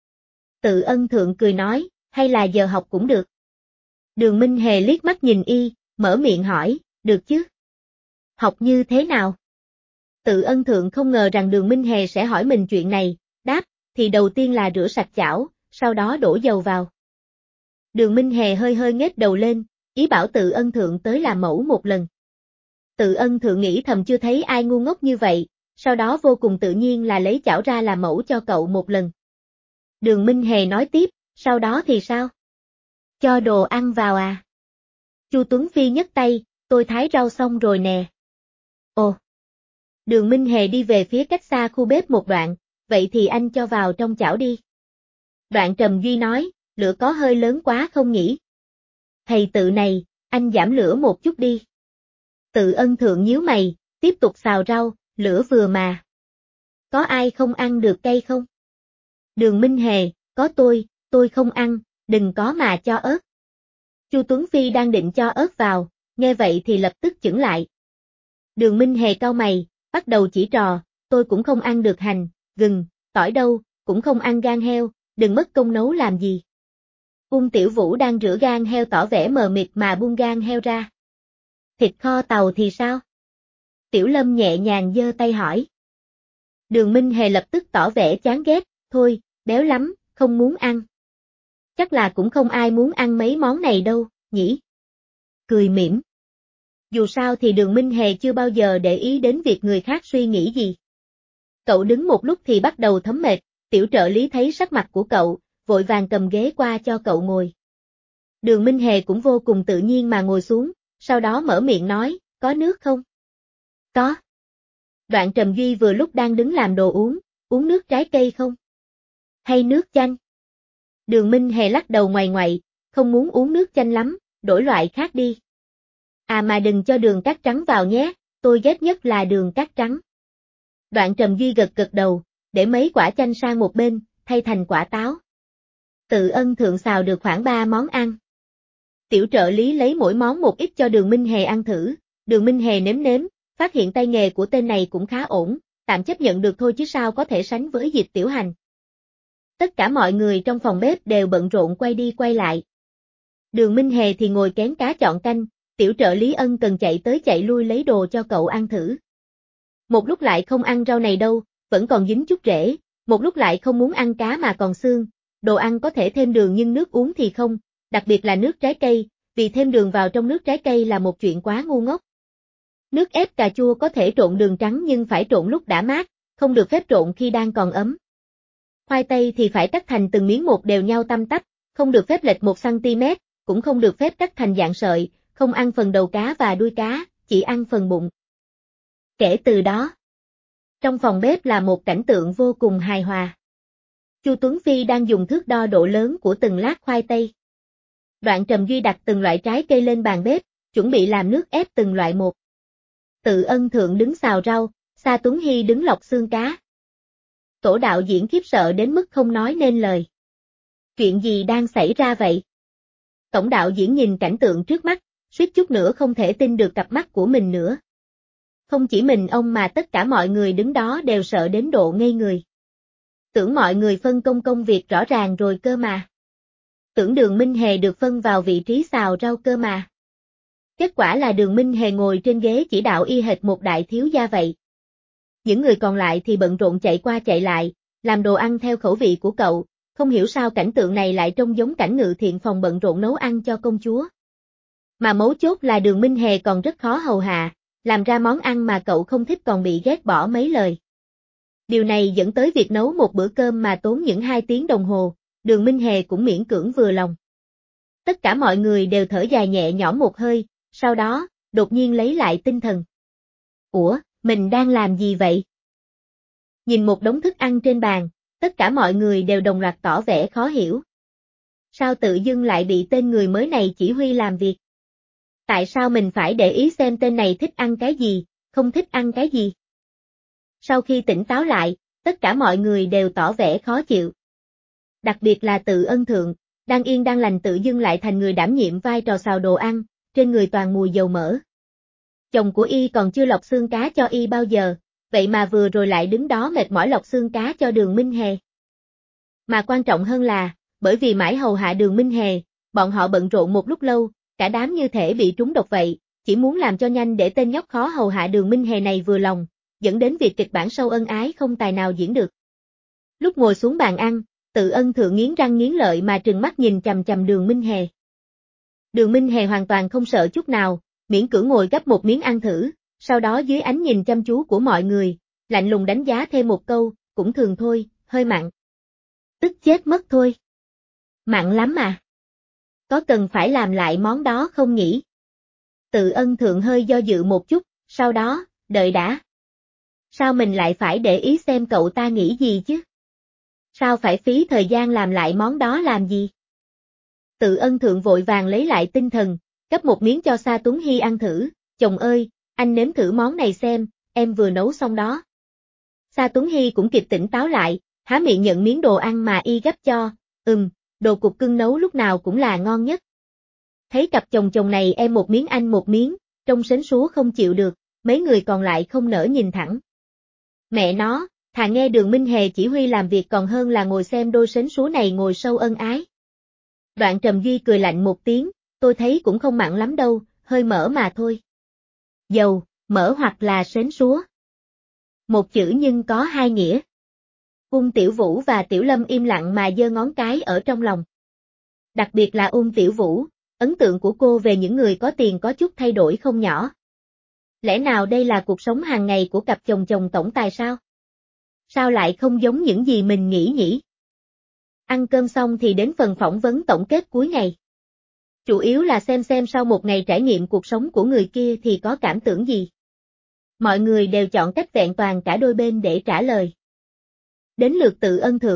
Tự Ân Thượng cười nói, hay là giờ học cũng được. Đường Minh Hề liếc mắt nhìn y, mở miệng hỏi, được chứ? Học như thế nào? Tự Ân Thượng không ngờ rằng Đường Minh Hề sẽ hỏi mình chuyện này, đáp, thì đầu tiên là rửa sạch chảo, sau đó đổ dầu vào. Đường Minh Hề hơi hơi nhếch đầu lên, ý bảo Tự Ân Thượng tới làm mẫu một lần. Tự Ân Thượng nghĩ thầm chưa thấy ai ngu ngốc như vậy, sau đó vô cùng tự nhiên là lấy chảo ra làm mẫu cho cậu một lần. Đường Minh Hề nói tiếp, sau đó thì sao? Cho đồ ăn vào à? Chu Tuấn Phi nhấc tay, tôi thái rau xong rồi nè. Ồ. Đường Minh Hề đi về phía cách xa khu bếp một đoạn, vậy thì anh cho vào trong chảo đi. Đoạn Trầm Duy nói, lửa có hơi lớn quá không nhỉ? Thầy Tự này, anh giảm lửa một chút đi. Tự Ân Thượng nhíu mày, tiếp tục xào rau, lửa vừa mà. Có ai không ăn được cay không? Đường Minh Hề, có tôi, tôi không ăn, đừng có mà cho ớt. Chu Tuấn Phi đang định cho ớt vào, nghe vậy thì lập tức chững lại. Đường Minh Hề cau mày, bắt đầu chỉ trò, tôi cũng không ăn được hành, gừng, tỏi đâu, cũng không ăn gan heo, đừng mất công nấu làm gì. Uông Tiểu Vũ đang rửa gan heo tỏ vẻ mờ mịt mà buông gan heo ra. Thịt kho tàu thì sao? Tiểu Lâm nhẹ nhàng giơ tay hỏi. Đường Minh Hề lập tức tỏ vẻ chán ghét, thôi, béo lắm, không muốn ăn. Chắc là cũng không ai muốn ăn mấy món này đâu, nhỉ? Cười mỉm. Dù sao thì Đường Minh Hề chưa bao giờ để ý đến việc người khác suy nghĩ gì. Cậu đứng một lúc thì bắt đầu thấm mệt, tiểu trợ lý thấy sắc mặt của cậu, vội vàng cầm ghế qua cho cậu ngồi. Đường Minh Hề cũng vô cùng tự nhiên mà ngồi xuống, sau đó mở miệng nói, có nước không? Có. Đoạn Trầm Duy vừa lúc đang đứng làm đồ uống, uống nước trái cây không? Hay nước chanh? Đường Minh Hề lắc đầu ngoại ngoại, không muốn uống nước chanh lắm, đổi loại khác đi. À mà đừng cho đường cát trắng vào nhé, tôi ghét nhất là đường cát trắng. Đoạn Trầm Duy gật gật đầu, để mấy quả chanh sang một bên, thay thành quả táo. Tự Ân Thượng xào được khoảng ba món ăn. Tiểu trợ lý lấy mỗi món một ít cho Đường Minh Hề ăn thử, Đường Minh Hề nếm nếm, phát hiện tay nghề của tên này cũng khá ổn, tạm chấp nhận được thôi chứ sao có thể sánh với Diệp Tiểu Hành. Tất cả mọi người trong phòng bếp đều bận rộn quay đi quay lại. Đường Minh Hề thì ngồi kén cá chọn canh, tiểu trợ lý ân cần chạy tới chạy lui lấy đồ cho cậu ăn thử. Một lúc lại không ăn rau này đâu, vẫn còn dính chút rễ, một lúc lại không muốn ăn cá mà còn xương, đồ ăn có thể thêm đường nhưng nước uống thì không, đặc biệt là nước trái cây, vì thêm đường vào trong nước trái cây là một chuyện quá ngu ngốc. Nước ép cà chua có thể trộn đường trắng nhưng phải trộn lúc đã mát, không được phép trộn khi đang còn ấm. Khoai tây thì phải cắt thành từng miếng một đều nhau tăm tắp, không được phép lệch một xăng ti mét, cũng không được phép cắt thành dạng sợi, không ăn phần đầu cá và đuôi cá, chỉ ăn phần bụng. Kể từ đó, trong phòng bếp là một cảnh tượng vô cùng hài hòa. Chu Tuấn Phi đang dùng thước đo độ lớn của từng lát khoai tây. Đoạn Trầm Duy đặt từng loại trái cây lên bàn bếp, chuẩn bị làm nước ép từng loại một. Tự Ân Thượng đứng xào rau, Sa Tuấn Hy đứng lọc xương cá. Tổ đạo diễn khiếp sợ đến mức không nói nên lời. Chuyện gì đang xảy ra vậy? Tổng đạo diễn nhìn cảnh tượng trước mắt, suýt chút nữa không thể tin được cặp mắt của mình nữa. Không chỉ mình ông mà tất cả mọi người đứng đó đều sợ đến độ ngây người. Tưởng mọi người phân công công việc rõ ràng rồi cơ mà. Tưởng Đường Minh Hề được phân vào vị trí xào rau cơ mà. Kết quả là Đường Minh Hề ngồi trên ghế chỉ đạo y hệt một đại thiếu gia vậy. Những người còn lại thì bận rộn chạy qua chạy lại, làm đồ ăn theo khẩu vị của cậu, không hiểu sao cảnh tượng này lại trông giống cảnh ngự thiện phòng bận rộn nấu ăn cho công chúa. Mà mấu chốt là Đường Minh Hề còn rất khó hầu hạ, làm ra món ăn mà cậu không thích còn bị ghét bỏ mấy lời. Điều này dẫn tới việc nấu một bữa cơm mà tốn những hai tiếng đồng hồ, Đường Minh Hề cũng miễn cưỡng vừa lòng. Tất cả mọi người đều thở dài nhẹ nhõm một hơi, sau đó, đột nhiên lấy lại tinh thần. Ủa, mình đang làm gì vậy? Nhìn một đống thức ăn trên bàn, tất cả mọi người đều đồng loạt tỏ vẻ khó hiểu. Sao tự dưng lại bị tên người mới này chỉ huy làm việc? Tại sao mình phải để ý xem tên này thích ăn cái gì, không thích ăn cái gì? Sau khi tỉnh táo lại, tất cả mọi người đều tỏ vẻ khó chịu. Đặc biệt là Tự Ân Thượng, đang yên đang lành tự dưng lại thành người đảm nhiệm vai trò xào đồ ăn, trên người toàn mùi dầu mỡ. Chồng của y còn chưa lọc xương cá cho y bao giờ, vậy mà vừa rồi lại đứng đó mệt mỏi lọc xương cá cho Đường Minh Hề. Mà quan trọng hơn là, bởi vì mãi hầu hạ Đường Minh Hề, bọn họ bận rộn một lúc lâu, cả đám như thể bị trúng độc vậy, chỉ muốn làm cho nhanh để tên nhóc khó hầu hạ Đường Minh Hề này vừa lòng, dẫn đến việc kịch bản sâu ân ái không tài nào diễn được. Lúc ngồi xuống bàn ăn, Tự Ân Thượng nghiến răng nghiến lợi mà trừng mắt nhìn chằm chằm Đường Minh Hề. Đường Minh Hề hoàn toàn không sợ chút nào, miễn cưỡng ngồi gắp một miếng ăn thử, sau đó dưới ánh nhìn chăm chú của mọi người, lạnh lùng đánh giá thêm một câu, cũng thường thôi, hơi mặn. Tức chết mất thôi. Mặn lắm mà. Có cần phải làm lại món đó không nhỉ? Tự Ân Thượng hơi do dự một chút, sau đó, đợi đã. Sao mình lại phải để ý xem cậu ta nghĩ gì chứ? Sao phải phí thời gian làm lại món đó làm gì? Tự Ân Thượng vội vàng lấy lại tinh thần, gắp một miếng cho Sa Tuấn Hy ăn thử, chồng ơi, anh nếm thử món này xem, em vừa nấu xong đó. Sa Tuấn Hy cũng kịp tỉnh táo lại, há miệng nhận miếng đồ ăn mà y gắp cho, ừm, đồ cục cưng nấu lúc nào cũng là ngon nhất. Thấy cặp chồng chồng này em một miếng anh một miếng, trông sến súa không chịu được, mấy người còn lại không nỡ nhìn thẳng. Mẹ nó, thà nghe Đường Minh Hề chỉ huy làm việc còn hơn là ngồi xem đôi sến súa này ngồi sâu ân ái. Đoạn Trầm Duy cười lạnh một tiếng, tôi thấy cũng không mặn lắm đâu, hơi mỡ mà thôi. Dầu, mỡ hoặc là sến súa. Một chữ nhưng có hai nghĩa. Ung Tiểu Vũ và Tiểu Lâm im lặng mà giơ ngón cái ở trong lòng. Đặc biệt là Ung Tiểu Vũ, ấn tượng của cô về những người có tiền có chút thay đổi không nhỏ. Lẽ nào đây là cuộc sống hàng ngày của cặp chồng chồng tổng tài sao? Sao lại không giống những gì mình nghĩ nhỉ? Ăn cơm xong thì đến phần phỏng vấn tổng kết cuối ngày. Chủ yếu là xem xem sau một ngày trải nghiệm cuộc sống của người kia thì có cảm tưởng gì. Mọi người đều chọn cách vẹn toàn cả đôi bên để trả lời. Đến lượt Tự Ân Thượng,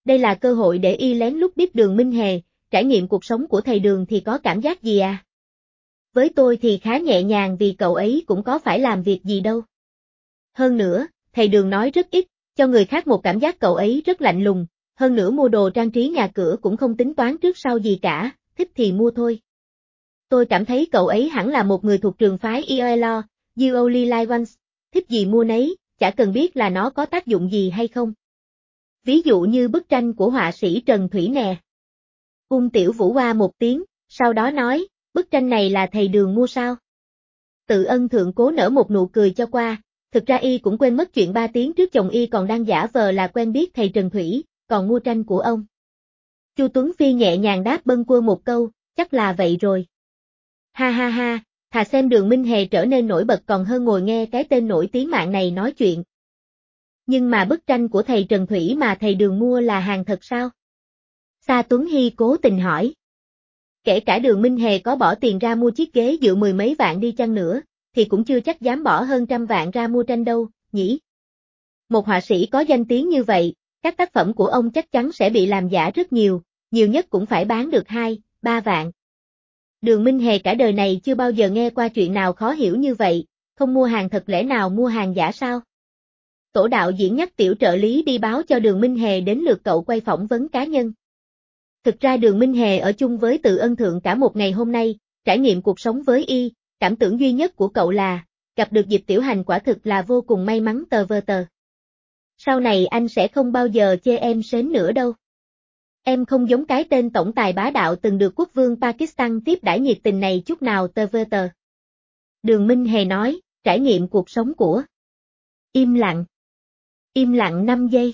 Đây là cơ hội để y lén lút biết Đường Minh Hề, trải nghiệm cuộc sống của thầy Đường thì có cảm giác gì à? Với tôi thì khá nhẹ nhàng vì cậu ấy cũng có phải làm việc gì đâu. Hơn nữa, thầy Đường nói rất ít, cho người khác một cảm giác cậu ấy rất lạnh lùng, hơn nữa mua đồ trang trí nhà cửa cũng không tính toán trước sau gì cả, thích thì mua thôi. Tôi cảm thấy cậu ấy hẳn là một người thuộc trường phái i eo lờ, You Only Live Once, thích gì mua nấy, chả cần biết là nó có tác dụng gì hay không. Ví dụ như bức tranh của họa sĩ Trần Thủy nè. Cung Tiểu Vũ oa một tiếng, sau đó nói, bức tranh này là thầy Đường mua sao? Tự Ân Thượng cố nở một nụ cười cho qua, thực ra y cũng quên mất chuyện ba tiếng trước chồng y còn đang giả vờ là quen biết thầy Trần Thủy, còn mua tranh của ông. Chu Tuấn Phi nhẹ nhàng đáp bâng quơ một câu, chắc là vậy rồi. Ha ha ha, thà xem Đường Minh Hề trở nên nổi bật còn hơn ngồi nghe cái tên nổi tiếng mạng này nói chuyện. Nhưng mà bức tranh của thầy Trần Thủy mà thầy Đường mua là hàng thật sao? Sa Tuấn Hy cố tình hỏi. Kể cả Đường Minh Hề có bỏ tiền ra mua chiếc ghế dựa mười mấy vạn đi chăng nữa, thì cũng chưa chắc dám bỏ hơn trăm vạn ra mua tranh đâu, nhỉ? Một họa sĩ có danh tiếng như vậy, các tác phẩm của ông chắc chắn sẽ bị làm giả rất nhiều, nhiều nhất cũng phải bán được hai, ba vạn. Đường Minh Hề cả đời này chưa bao giờ nghe qua chuyện nào khó hiểu như vậy, không mua hàng thật lẽ nào mua hàng giả sao? Tổ đạo diễn nhắc tiểu trợ lý đi báo cho Đường Minh Hề đến lượt cậu quay phỏng vấn cá nhân. Thực ra Đường Minh Hề ở chung với Tự Ân Thượng cả một ngày hôm nay, trải nghiệm cuộc sống với y, cảm tưởng duy nhất của cậu là, gặp được Diệp Tiểu Hành quả thực là vô cùng may mắn tờ vờ tờ. Sau này anh sẽ không bao giờ chê em sến nữa đâu. Em không giống cái tên tổng tài bá đạo từng được quốc vương Pakistan tiếp đãi nhiệt tình này chút nào tờ vờ tờ. Đường Minh Hề nói, trải nghiệm cuộc sống của. Im lặng. Im lặng năm giây.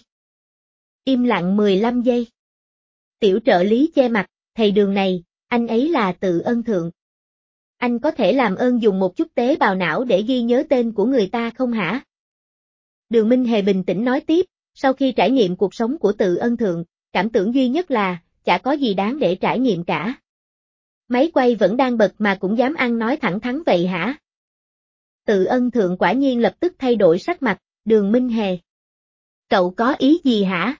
Im lặng mười lăm giây. Tiểu trợ lý che mặt, thầy Đường này, anh ấy là Tự Ân Thượng. Anh có thể làm ơn dùng một chút tế bào não để ghi nhớ tên của người ta không hả? Đường Minh Hề bình tĩnh nói tiếp, sau khi trải nghiệm cuộc sống của Tự Ân Thượng, cảm tưởng duy nhất là, chả có gì đáng để trải nghiệm cả. Máy quay vẫn đang bật mà cũng dám ăn nói thẳng thắn vậy hả? Tự Ân Thượng quả nhiên lập tức thay đổi sắc mặt, Đường Minh Hề. Cậu có ý gì hả?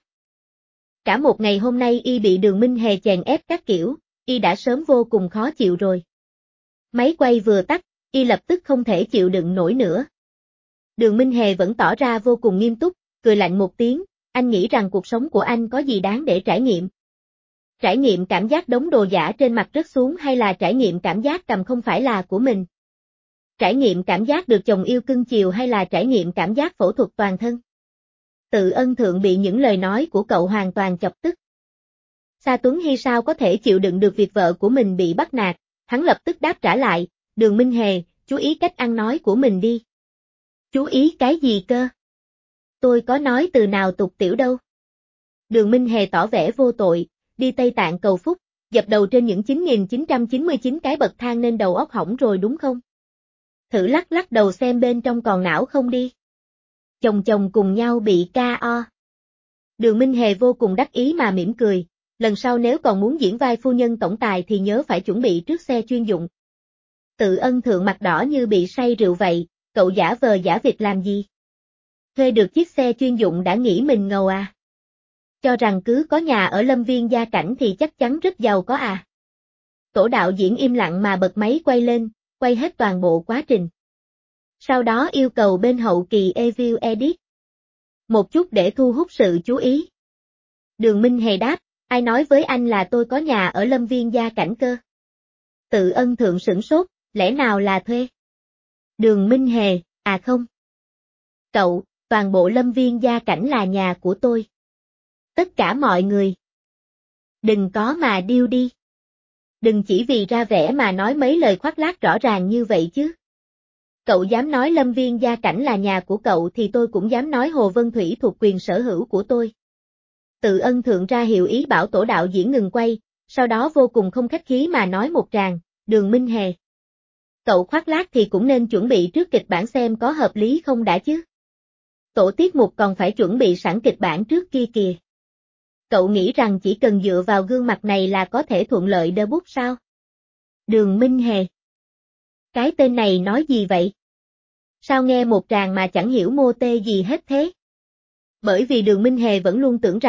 Cả một ngày hôm nay y bị Đường Minh Hề chèn ép các kiểu, y đã sớm vô cùng khó chịu rồi. Máy quay vừa tắt, y lập tức không thể chịu đựng nổi nữa. Đường Minh Hề vẫn tỏ ra vô cùng nghiêm túc, cười lạnh một tiếng, anh nghĩ rằng cuộc sống của anh có gì đáng để trải nghiệm? Trải nghiệm cảm giác đống đồ giả trên mặt rớt xuống hay là trải nghiệm cảm giác cầm không phải là của mình? Trải nghiệm cảm giác được chồng yêu cưng chiều hay là trải nghiệm cảm giác phẫu thuật toàn thân? Tự Ân Thượng bị những lời nói của cậu hoàn toàn chọc tức. Sa Tuấn Hy sao có thể chịu đựng được việc vợ của mình bị bắt nạt, hắn lập tức đáp trả lại, Đường Minh Hề, chú ý cách ăn nói của mình đi. Chú ý cái gì cơ? Tôi có nói từ nào tục tiểu đâu. Đường Minh Hề tỏ vẻ vô tội, đi Tây Tạng cầu phúc, dập đầu trên những chín nghìn chín trăm chín mươi chín cái bậc thang nên đầu óc hỏng rồi đúng không? Thử lắc lắc đầu xem bên trong còn não không đi. Chồng chồng cùng nhau bị ca o. Đường Minh Hề vô cùng đắc ý mà mỉm cười, lần sau nếu còn muốn diễn vai phu nhân tổng tài thì nhớ phải chuẩn bị trước xe chuyên dụng. Tự Ân Thượng mặt đỏ như bị say rượu vậy, cậu giả vờ giả vịt làm gì? Thuê được chiếc xe chuyên dụng đã nghĩ mình ngầu à? Cho rằng cứ có nhà ở Lâm Viên gia cảnh thì chắc chắn rất giàu có à? Tổ đạo diễn im lặng mà bật máy quay lên, quay hết toàn bộ quá trình. Sau đó yêu cầu bên hậu kỳ review edit. Một chút để thu hút sự chú ý. Đường Minh Hề đáp, ai nói với anh là tôi có nhà ở Lâm Viên gia cảnh cơ? Tự Ân Thượng sửng sốt, lẽ nào là thuê? Đường Minh Hề, à không. Cậu, toàn bộ Lâm Viên gia cảnh là nhà của tôi. Tất cả mọi người. Đừng có mà điêu đi. Đừng chỉ vì ra vẻ mà nói mấy lời khoác lác rõ ràng như vậy chứ. Cậu dám nói Lâm Viên gia cảnh là nhà của cậu thì tôi cũng dám nói Hồ Vân Thủy thuộc quyền sở hữu của tôi. Tự Ân Thượng ra hiệu ý bảo tổ đạo diễn ngừng quay, sau đó vô cùng không khách khí mà nói một tràng, Đường Minh Hề. Cậu khoác lác thì cũng nên chuẩn bị trước kịch bản xem có hợp lý không đã chứ. Tổ tiết mục còn phải chuẩn bị sẵn kịch bản trước kia kìa. Cậu nghĩ rằng chỉ cần dựa vào gương mặt này là có thể thuận lợi debut sao? Đường Minh Hề. Cái tên này nói gì vậy? Sao nghe một tràng mà chẳng hiểu mô tê gì hết thế? Bởi vì Đường Minh Hề vẫn luôn tưởng rằng,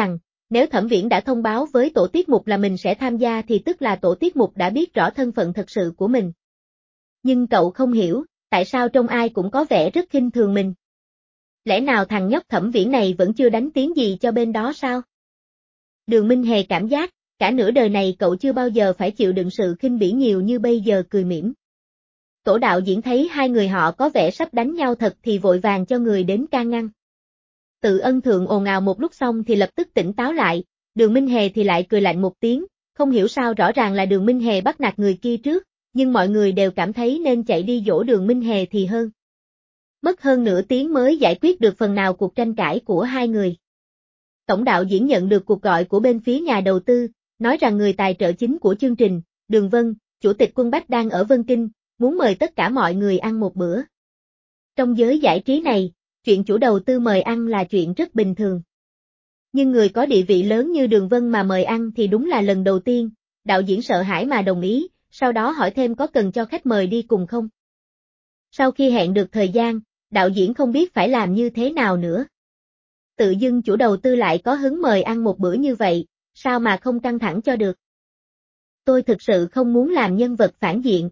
Nếu Thẩm Viễn đã thông báo với tổ tiết mục là mình sẽ tham gia thì tức là tổ tiết mục đã biết rõ thân phận thật sự của mình. Nhưng cậu không hiểu, tại sao trông ai cũng có vẻ rất khinh thường mình. Lẽ nào thằng nhóc Thẩm Viễn này vẫn chưa đánh tiếng gì cho bên đó sao? Đường Minh Hề cảm giác, cả nửa đời này cậu chưa bao giờ phải chịu đựng sự khinh bỉ nhiều như bây giờ, cười mỉm. Tổ đạo diễn thấy hai người họ có vẻ sắp đánh nhau thật thì vội vàng cho người đến can ngăn. Tự Ân Thượng ồn ào một lúc xong thì lập tức tỉnh táo lại, Đường Minh Hề thì lại cười lạnh một tiếng, không hiểu sao rõ ràng là Đường Minh Hề bắt nạt người kia trước, nhưng mọi người đều cảm thấy nên chạy đi dỗ Đường Minh Hề thì hơn. Mất hơn nửa tiếng mới giải quyết được phần nào cuộc tranh cãi của hai người. Tổng đạo diễn nhận được cuộc gọi của bên phía nhà đầu tư, nói rằng người tài trợ chính của chương trình, Đường Vân, Chủ tịch Quân Bách đang ở Vân Kinh, muốn mời tất cả mọi người ăn một bữa. Trong giới giải trí này, chuyện chủ đầu tư mời ăn là chuyện rất bình thường. Nhưng người có địa vị lớn như Đường Vân mà mời ăn thì đúng là lần đầu tiên, đạo diễn sợ hãi mà đồng ý, sau đó hỏi thêm có cần cho khách mời đi cùng không. Sau khi hẹn được thời gian, đạo diễn không biết phải làm như thế nào nữa. Tự dưng chủ đầu tư lại có hứng mời ăn một bữa như vậy, sao mà không căng thẳng cho được. Tôi thực sự không muốn làm nhân vật phản diện.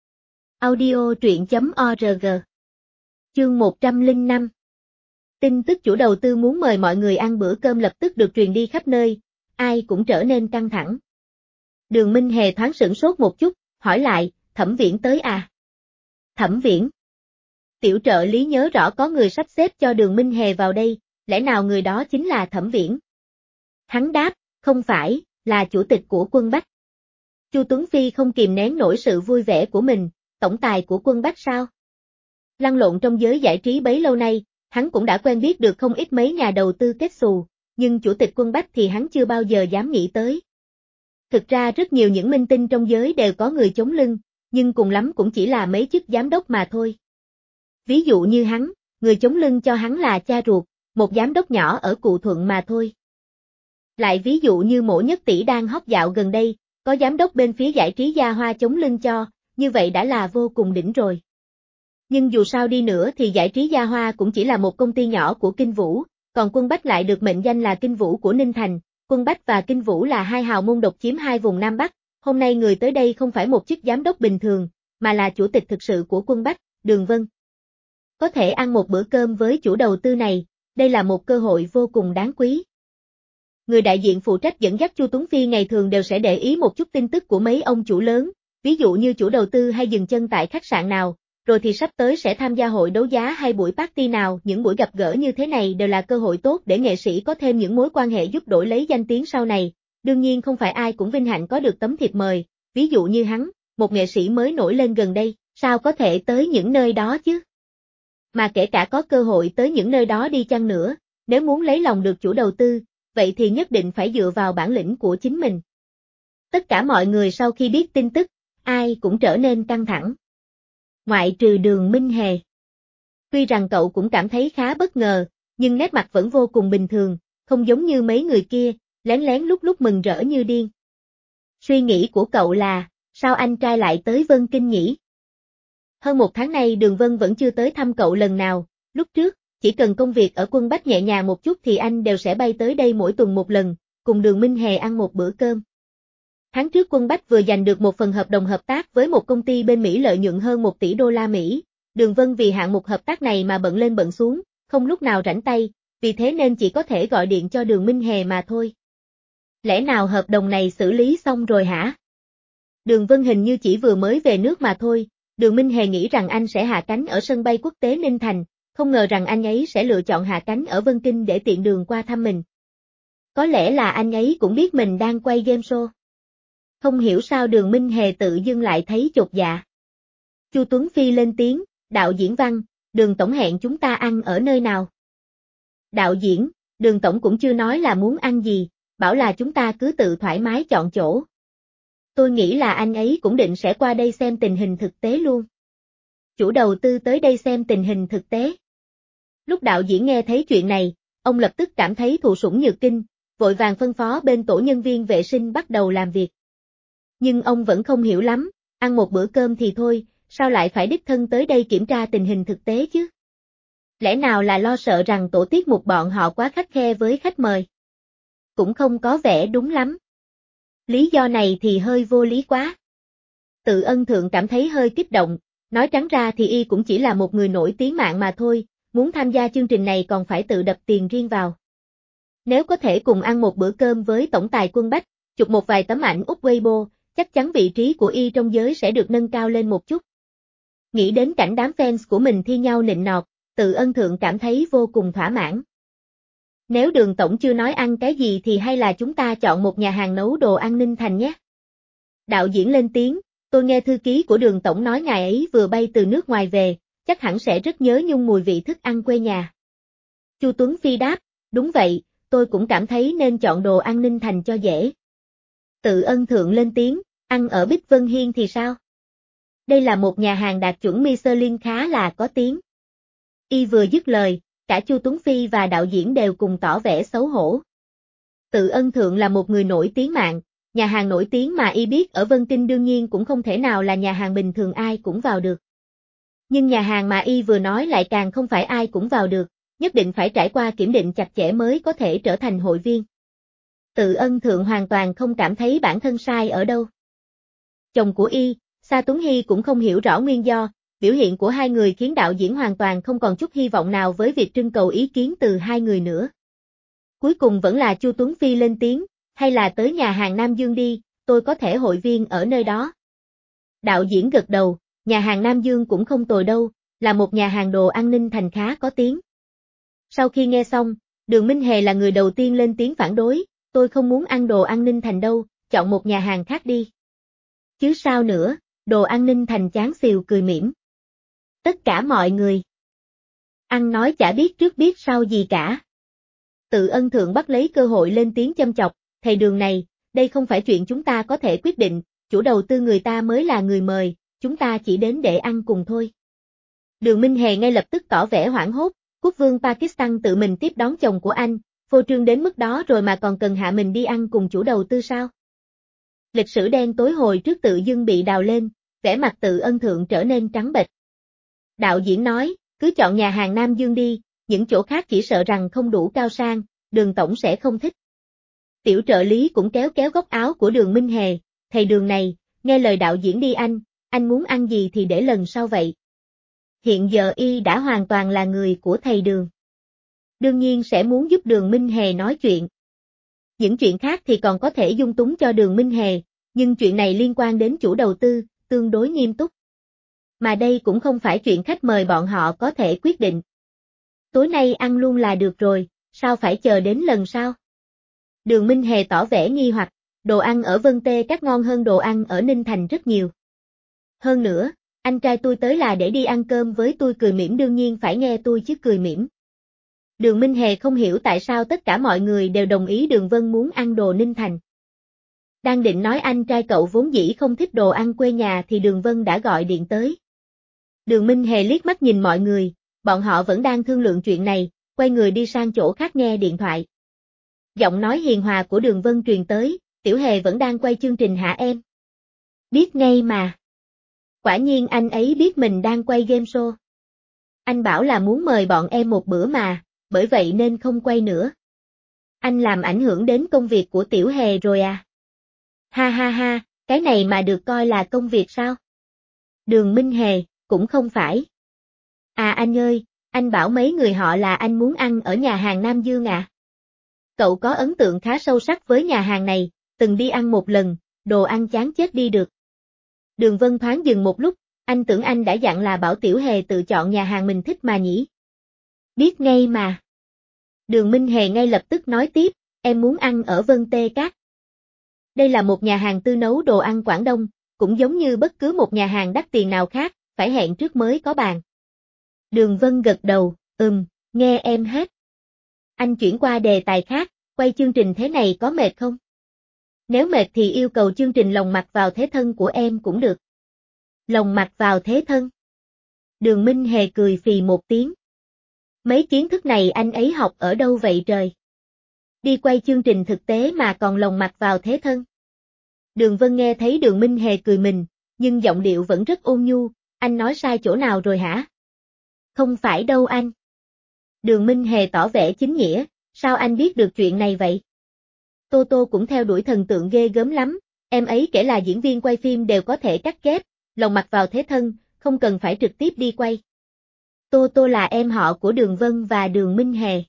Audio truyện chấm org. Chương một trăm lẻ năm. Tin tức chủ đầu tư muốn mời mọi người ăn bữa cơm lập tức được truyền đi khắp nơi, ai cũng trở nên căng thẳng. Đường Minh Hề thoáng sửng sốt một chút, hỏi lại, Thẩm Viễn tới à? Thẩm Viễn. Tiểu trợ lý nhớ rõ có người sắp xếp cho Đường Minh Hề vào đây, lẽ nào người đó chính là Thẩm Viễn? Hắn đáp, không phải, là chủ tịch của Quân Bách. Chu Tuấn Phi không kìm nén nổi sự vui vẻ của mình, tổng tài của Quân Bách sao? Lăn lộn trong giới giải trí bấy lâu nay, hắn cũng đã quen biết được không ít mấy nhà đầu tư kết xù, nhưng chủ tịch Quân Bách thì hắn chưa bao giờ dám nghĩ tới. Thực ra rất nhiều những minh tinh trong giới đều có người chống lưng, nhưng cùng lắm cũng chỉ là mấy chức giám đốc mà thôi. Ví dụ như hắn, người chống lưng cho hắn là cha ruột, một giám đốc nhỏ ở Cụ Thuận mà thôi. Lại ví dụ như Mộ Nhất Tỷ đang hot dạo gần đây, có giám đốc bên phía giải trí Gia Hoa chống lưng cho, như vậy đã là vô cùng đỉnh rồi. Nhưng dù sao đi nữa thì giải trí Gia Hoa cũng chỉ là một công ty nhỏ của Kinh Vũ, còn Quân Bách lại được mệnh danh là Kinh Vũ của Ninh Thành, Quân Bách và Kinh Vũ là hai hào môn độc chiếm hai vùng Nam Bắc, hôm nay người tới đây không phải một chức giám đốc bình thường, mà là chủ tịch thực sự của Quân Bách, Đường Vân. Có thể ăn một bữa cơm với chủ đầu tư này, đây là một cơ hội vô cùng đáng quý. Người đại diện phụ trách dẫn dắt Chu Tuấn Phi ngày thường đều sẽ để ý một chút tin tức của mấy ông chủ lớn, ví dụ như chủ đầu tư hay dừng chân tại khách sạn nào, rồi thì sắp tới sẽ tham gia hội đấu giá hay buổi party nào, những buổi gặp gỡ như thế này đều là cơ hội tốt để nghệ sĩ có thêm những mối quan hệ giúp đổi lấy danh tiếng sau này, đương nhiên không phải ai cũng vinh hạnh có được tấm thiệp mời, ví dụ như hắn, một nghệ sĩ mới nổi lên gần đây, sao có thể tới những nơi đó chứ? Mà kể cả có cơ hội tới những nơi đó đi chăng nữa, nếu muốn lấy lòng được chủ đầu tư, vậy thì nhất định phải dựa vào bản lĩnh của chính mình. Tất cả mọi người sau khi biết tin tức, ai cũng trở nên căng thẳng. Ngoại trừ Đường Minh Hề. Tuy rằng cậu cũng cảm thấy khá bất ngờ, nhưng nét mặt vẫn vô cùng bình thường, không giống như mấy người kia, lén lén lúc lúc mừng rỡ như điên. Suy nghĩ của cậu là, sao anh trai lại tới Vân Kinh nhỉ? Hơn một tháng nay Đường Vân vẫn chưa tới thăm cậu lần nào, lúc trước, chỉ cần công việc ở Quân Bách nhẹ nhàng một chút thì anh đều sẽ bay tới đây mỗi tuần một lần, cùng Đường Minh Hề ăn một bữa cơm. Tháng trước Quân Bách vừa giành được một phần hợp đồng hợp tác với một công ty bên Mỹ lợi nhuận hơn một tỷ đô la Mỹ, Đường Vân vì hạng mục hợp tác này mà bận lên bận xuống, không lúc nào rảnh tay, vì thế nên chỉ có thể gọi điện cho Đường Minh Hề mà thôi. Lẽ nào hợp đồng này xử lý xong rồi hả? Đường Vân hình như chỉ vừa mới về nước mà thôi, Đường Minh Hề nghĩ rằng anh sẽ hạ cánh ở sân bay quốc tế Ninh Thành, không ngờ rằng anh ấy sẽ lựa chọn hạ cánh ở Vân Kinh để tiện đường qua thăm mình. Có lẽ là anh ấy cũng biết mình đang quay game show. Không hiểu sao Đường Minh Hề tự dưng lại thấy chột dạ. Chu Tuấn Phi lên tiếng, đạo diễn Văn, Đường tổng hẹn chúng ta ăn ở nơi nào? Đạo diễn, Đường tổng cũng chưa nói là muốn ăn gì, bảo là chúng ta cứ tự thoải mái chọn chỗ. Tôi nghĩ là anh ấy cũng định sẽ qua đây xem tình hình thực tế luôn. Chủ đầu tư tới đây xem tình hình thực tế. Lúc đạo diễn nghe thấy chuyện này, ông lập tức cảm thấy thụ sủng nhược kinh, vội vàng phân phó bên tổ nhân viên vệ sinh bắt đầu làm việc. Nhưng ông vẫn không hiểu lắm, ăn một bữa cơm thì thôi, sao lại phải đích thân tới đây kiểm tra tình hình thực tế chứ? Lẽ nào là lo sợ rằng tổ tiết mục bọn họ quá khắt khe với khách mời? cũng không có vẻ đúng lắm. Lý do này thì hơi vô lý quá. Tự Ân Thượng cảm thấy hơi kích động, nói trắng ra thì y cũng chỉ là một người nổi tiếng mạng mà thôi, muốn tham gia chương trình này còn phải tự đập tiền riêng vào. Nếu có thể cùng ăn một bữa cơm với tổng tài Quân Bách, chụp một vài tấm ảnh úp Weibo, chắc chắn vị trí của y trong giới sẽ được nâng cao lên một chút. Nghĩ đến cảnh đám fans của mình thi nhau nịnh nọt, Tự Ân Thượng cảm thấy vô cùng thỏa mãn. Nếu Đường tổng chưa nói ăn cái gì thì hay là chúng ta chọn một nhà hàng nấu đồ ăn Ninh Thành nhé. Đạo diễn lên tiếng, tôi nghe thư ký của Đường tổng nói ngài ấy vừa bay từ nước ngoài về, chắc hẳn sẽ rất nhớ nhung mùi vị thức ăn quê nhà. Chu Tuấn Phi đáp, đúng vậy, tôi cũng cảm thấy nên chọn đồ ăn Ninh Thành cho dễ. Tự Ân Thượng lên tiếng, ăn ở Bích Vân Hiên thì sao? Đây là một nhà hàng đạt chuẩn Michelin khá là có tiếng. Y vừa dứt lời, cả Chu Tuấn Phi và đạo diễn đều cùng tỏ vẻ xấu hổ. Tự Ân Thượng là một người nổi tiếng mạng, nhà hàng nổi tiếng mà y biết ở Vân Kinh đương nhiên cũng không thể nào là nhà hàng bình thường ai cũng vào được. Nhưng nhà hàng mà y vừa nói lại càng không phải ai cũng vào được, nhất định phải trải qua kiểm định chặt chẽ mới có thể trở thành hội viên. Tự Ân Thượng hoàn toàn không cảm thấy bản thân sai ở đâu. Chồng của y, Sa Tuấn Hy cũng không hiểu rõ nguyên do, biểu hiện của hai người khiến đạo diễn hoàn toàn không còn chút hy vọng nào với việc trưng cầu ý kiến từ hai người nữa. Cuối cùng vẫn là Chu Tuấn Phi lên tiếng, hay là tới nhà hàng Nam Dương đi, tôi có thể hội viên ở nơi đó. Đạo diễn gật đầu, nhà hàng Nam Dương cũng không tồi đâu, là một nhà hàng đồ ăn Ninh Thành khá có tiếng. Sau khi nghe xong, Đường Minh Hề là người đầu tiên lên tiếng phản đối, tôi không muốn ăn đồ ăn Ninh Thành đâu, chọn một nhà hàng khác đi. Chứ sao nữa, đồ ăn Ninh Thành chán xìu cười mỉm. Tất cả mọi người. Ăn nói chả biết trước biết sau gì cả. Tự Ân Thượng bắt lấy cơ hội lên tiếng châm chọc, thầy Đường này, đây không phải chuyện chúng ta có thể quyết định, chủ đầu tư người ta mới là người mời, chúng ta chỉ đến để ăn cùng thôi. Đường Minh Hề ngay lập tức tỏ vẻ hoảng hốt, quốc vương Pakistan tự mình tiếp đón chồng của anh, phô trương đến mức đó rồi mà còn cần hạ mình đi ăn cùng chủ đầu tư sao? Lịch sử đen tối hồi trước tự dưng bị đào lên, vẻ mặt Tự Ân Thượng trở nên trắng bệch. Đạo diễn nói, cứ chọn nhà hàng Nam Dương đi, những chỗ khác chỉ sợ rằng không đủ cao sang, Đường tổng sẽ không thích. Tiểu trợ lý cũng kéo kéo góc áo của Đường Minh Hề, thầy Đường này, nghe lời đạo diễn đi anh, anh muốn ăn gì thì để lần sau vậy. Hiện giờ y đã hoàn toàn là người của thầy Đường. Đương nhiên sẽ muốn giúp Đường Minh Hề nói chuyện. Những chuyện khác thì còn có thể dung túng cho Đường Minh Hề, nhưng chuyện này liên quan đến chủ đầu tư, tương đối nghiêm túc. Mà đây cũng không phải chuyện khách mời bọn họ có thể quyết định. Tối nay ăn luôn là được rồi, sao phải chờ đến lần sau? Đường Minh Hề tỏ vẻ nghi hoặc, đồ ăn ở Vân Tê Các ngon hơn đồ ăn ở Ninh Thành rất nhiều. Hơn nữa, anh trai tôi tới là để đi ăn cơm với tôi cười mỉm đương nhiên phải nghe tôi chứ cười mỉm. Đường Minh Hề không hiểu tại sao tất cả mọi người đều đồng ý Đường Vân muốn ăn đồ Ninh Thành. Đang định nói anh trai cậu vốn dĩ không thích đồ ăn quê nhà thì Đường Vân đã gọi điện tới. Đường Minh Hề liếc mắt nhìn mọi người, bọn họ vẫn đang thương lượng chuyện này, quay người đi sang chỗ khác nghe điện thoại. Giọng nói hiền hòa của Đường Vân truyền tới, Tiểu Hề vẫn đang quay chương trình hả em? Biết ngay mà. Quả nhiên anh ấy biết mình đang quay game show. Anh bảo là muốn mời bọn em một bữa mà, bởi vậy nên không quay nữa. Anh làm ảnh hưởng đến công việc của Tiểu Hề rồi à? Ha ha ha, cái này mà được coi là công việc sao? Đường Minh Hề, cũng không phải. À anh ơi, anh bảo mấy người họ là anh muốn ăn ở nhà hàng Nam Dương à? Cậu có ấn tượng khá sâu sắc với nhà hàng này, từng đi ăn một lần, đồ ăn chán chết đi được. Đường Vân thoáng dừng một lúc, anh tưởng anh đã dặn là bảo Tiểu Hề tự chọn nhà hàng mình thích mà nhỉ? Biết ngay mà. Đường Minh Hề ngay lập tức nói tiếp, em muốn ăn ở Vân Tê Các. Đây là một nhà hàng tư nấu đồ ăn Quảng Đông, cũng giống như bất cứ một nhà hàng đắt tiền nào khác, phải hẹn trước mới có bàn. Đường Vân gật đầu, ừm, nghe em hết. Anh chuyển qua đề tài khác, quay chương trình thế này có mệt không? Nếu mệt thì yêu cầu chương trình lồng mặt vào thế thân của em cũng được. Lồng mặt vào thế thân. Đường Minh Hề cười phì một tiếng. Mấy kiến thức này anh ấy học ở đâu vậy trời? Đi quay chương trình thực tế mà còn lồng mặt vào thế thân. Đường Vân nghe thấy Đường Minh Hề cười mình, nhưng giọng điệu vẫn rất ôn nhu, anh nói sai chỗ nào rồi hả? Không phải đâu anh. Đường Minh Hề tỏ vẻ chính nghĩa, sao anh biết được chuyện này vậy? Tô Tô cũng theo đuổi thần tượng ghê gớm lắm, em ấy kể là diễn viên quay phim đều có thể cắt ghép, lồng mặt vào thế thân, không cần phải trực tiếp đi quay. Tô Tô là em họ của Đường Vân và Đường Minh Hề.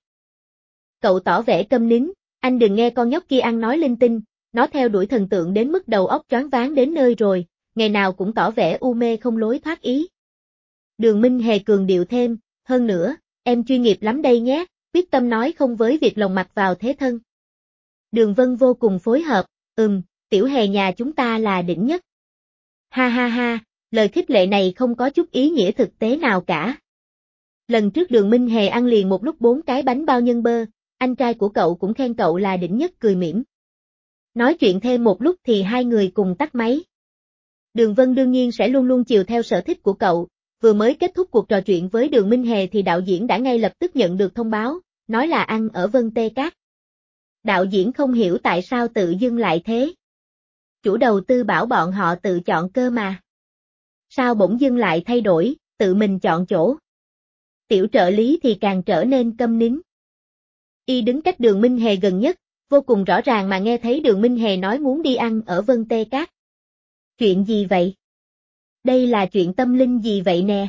Cậu tỏ vẻ câm nín, anh đừng nghe con nhóc kia ăn nói linh tinh, nó theo đuổi thần tượng đến mức đầu óc choáng váng đến nơi rồi, ngày nào cũng tỏ vẻ u mê không lối thoát ý. Đường Minh Hề cường điệu thêm, hơn nữa, em chuyên nghiệp lắm đây nhé, quyết tâm nói không với việc lồng mặt vào thế thân. Đường Vân vô cùng phối hợp, ừm, Tiểu Hề nhà chúng ta là đỉnh nhất. Ha ha ha, lời khích lệ này không có chút ý nghĩa thực tế nào cả. Lần trước Đường Minh Hề ăn liền một lúc bốn cái bánh bao nhân bơ, anh trai của cậu cũng khen cậu là đỉnh nhất cười mỉm. Nói chuyện thêm một lúc thì hai người cùng tắt máy. Đường Vân đương nhiên sẽ luôn luôn chiều theo sở thích của cậu, vừa mới kết thúc cuộc trò chuyện với Đường Minh Hề thì đạo diễn đã ngay lập tức nhận được thông báo, nói là ăn ở Vân Tê Cát. Đạo diễn không hiểu tại sao tự dưng lại thế. Chủ đầu tư bảo bọn họ tự chọn cơ mà. Sao bỗng dưng lại thay đổi, tự mình chọn chỗ. Tiểu trợ lý thì càng trở nên câm nín. Y đứng cách Đường Minh Hề gần nhất, vô cùng rõ ràng mà nghe thấy Đường Minh Hề nói muốn đi ăn ở Vân Tê Cát. Chuyện gì vậy? Đây là chuyện tâm linh gì vậy nè?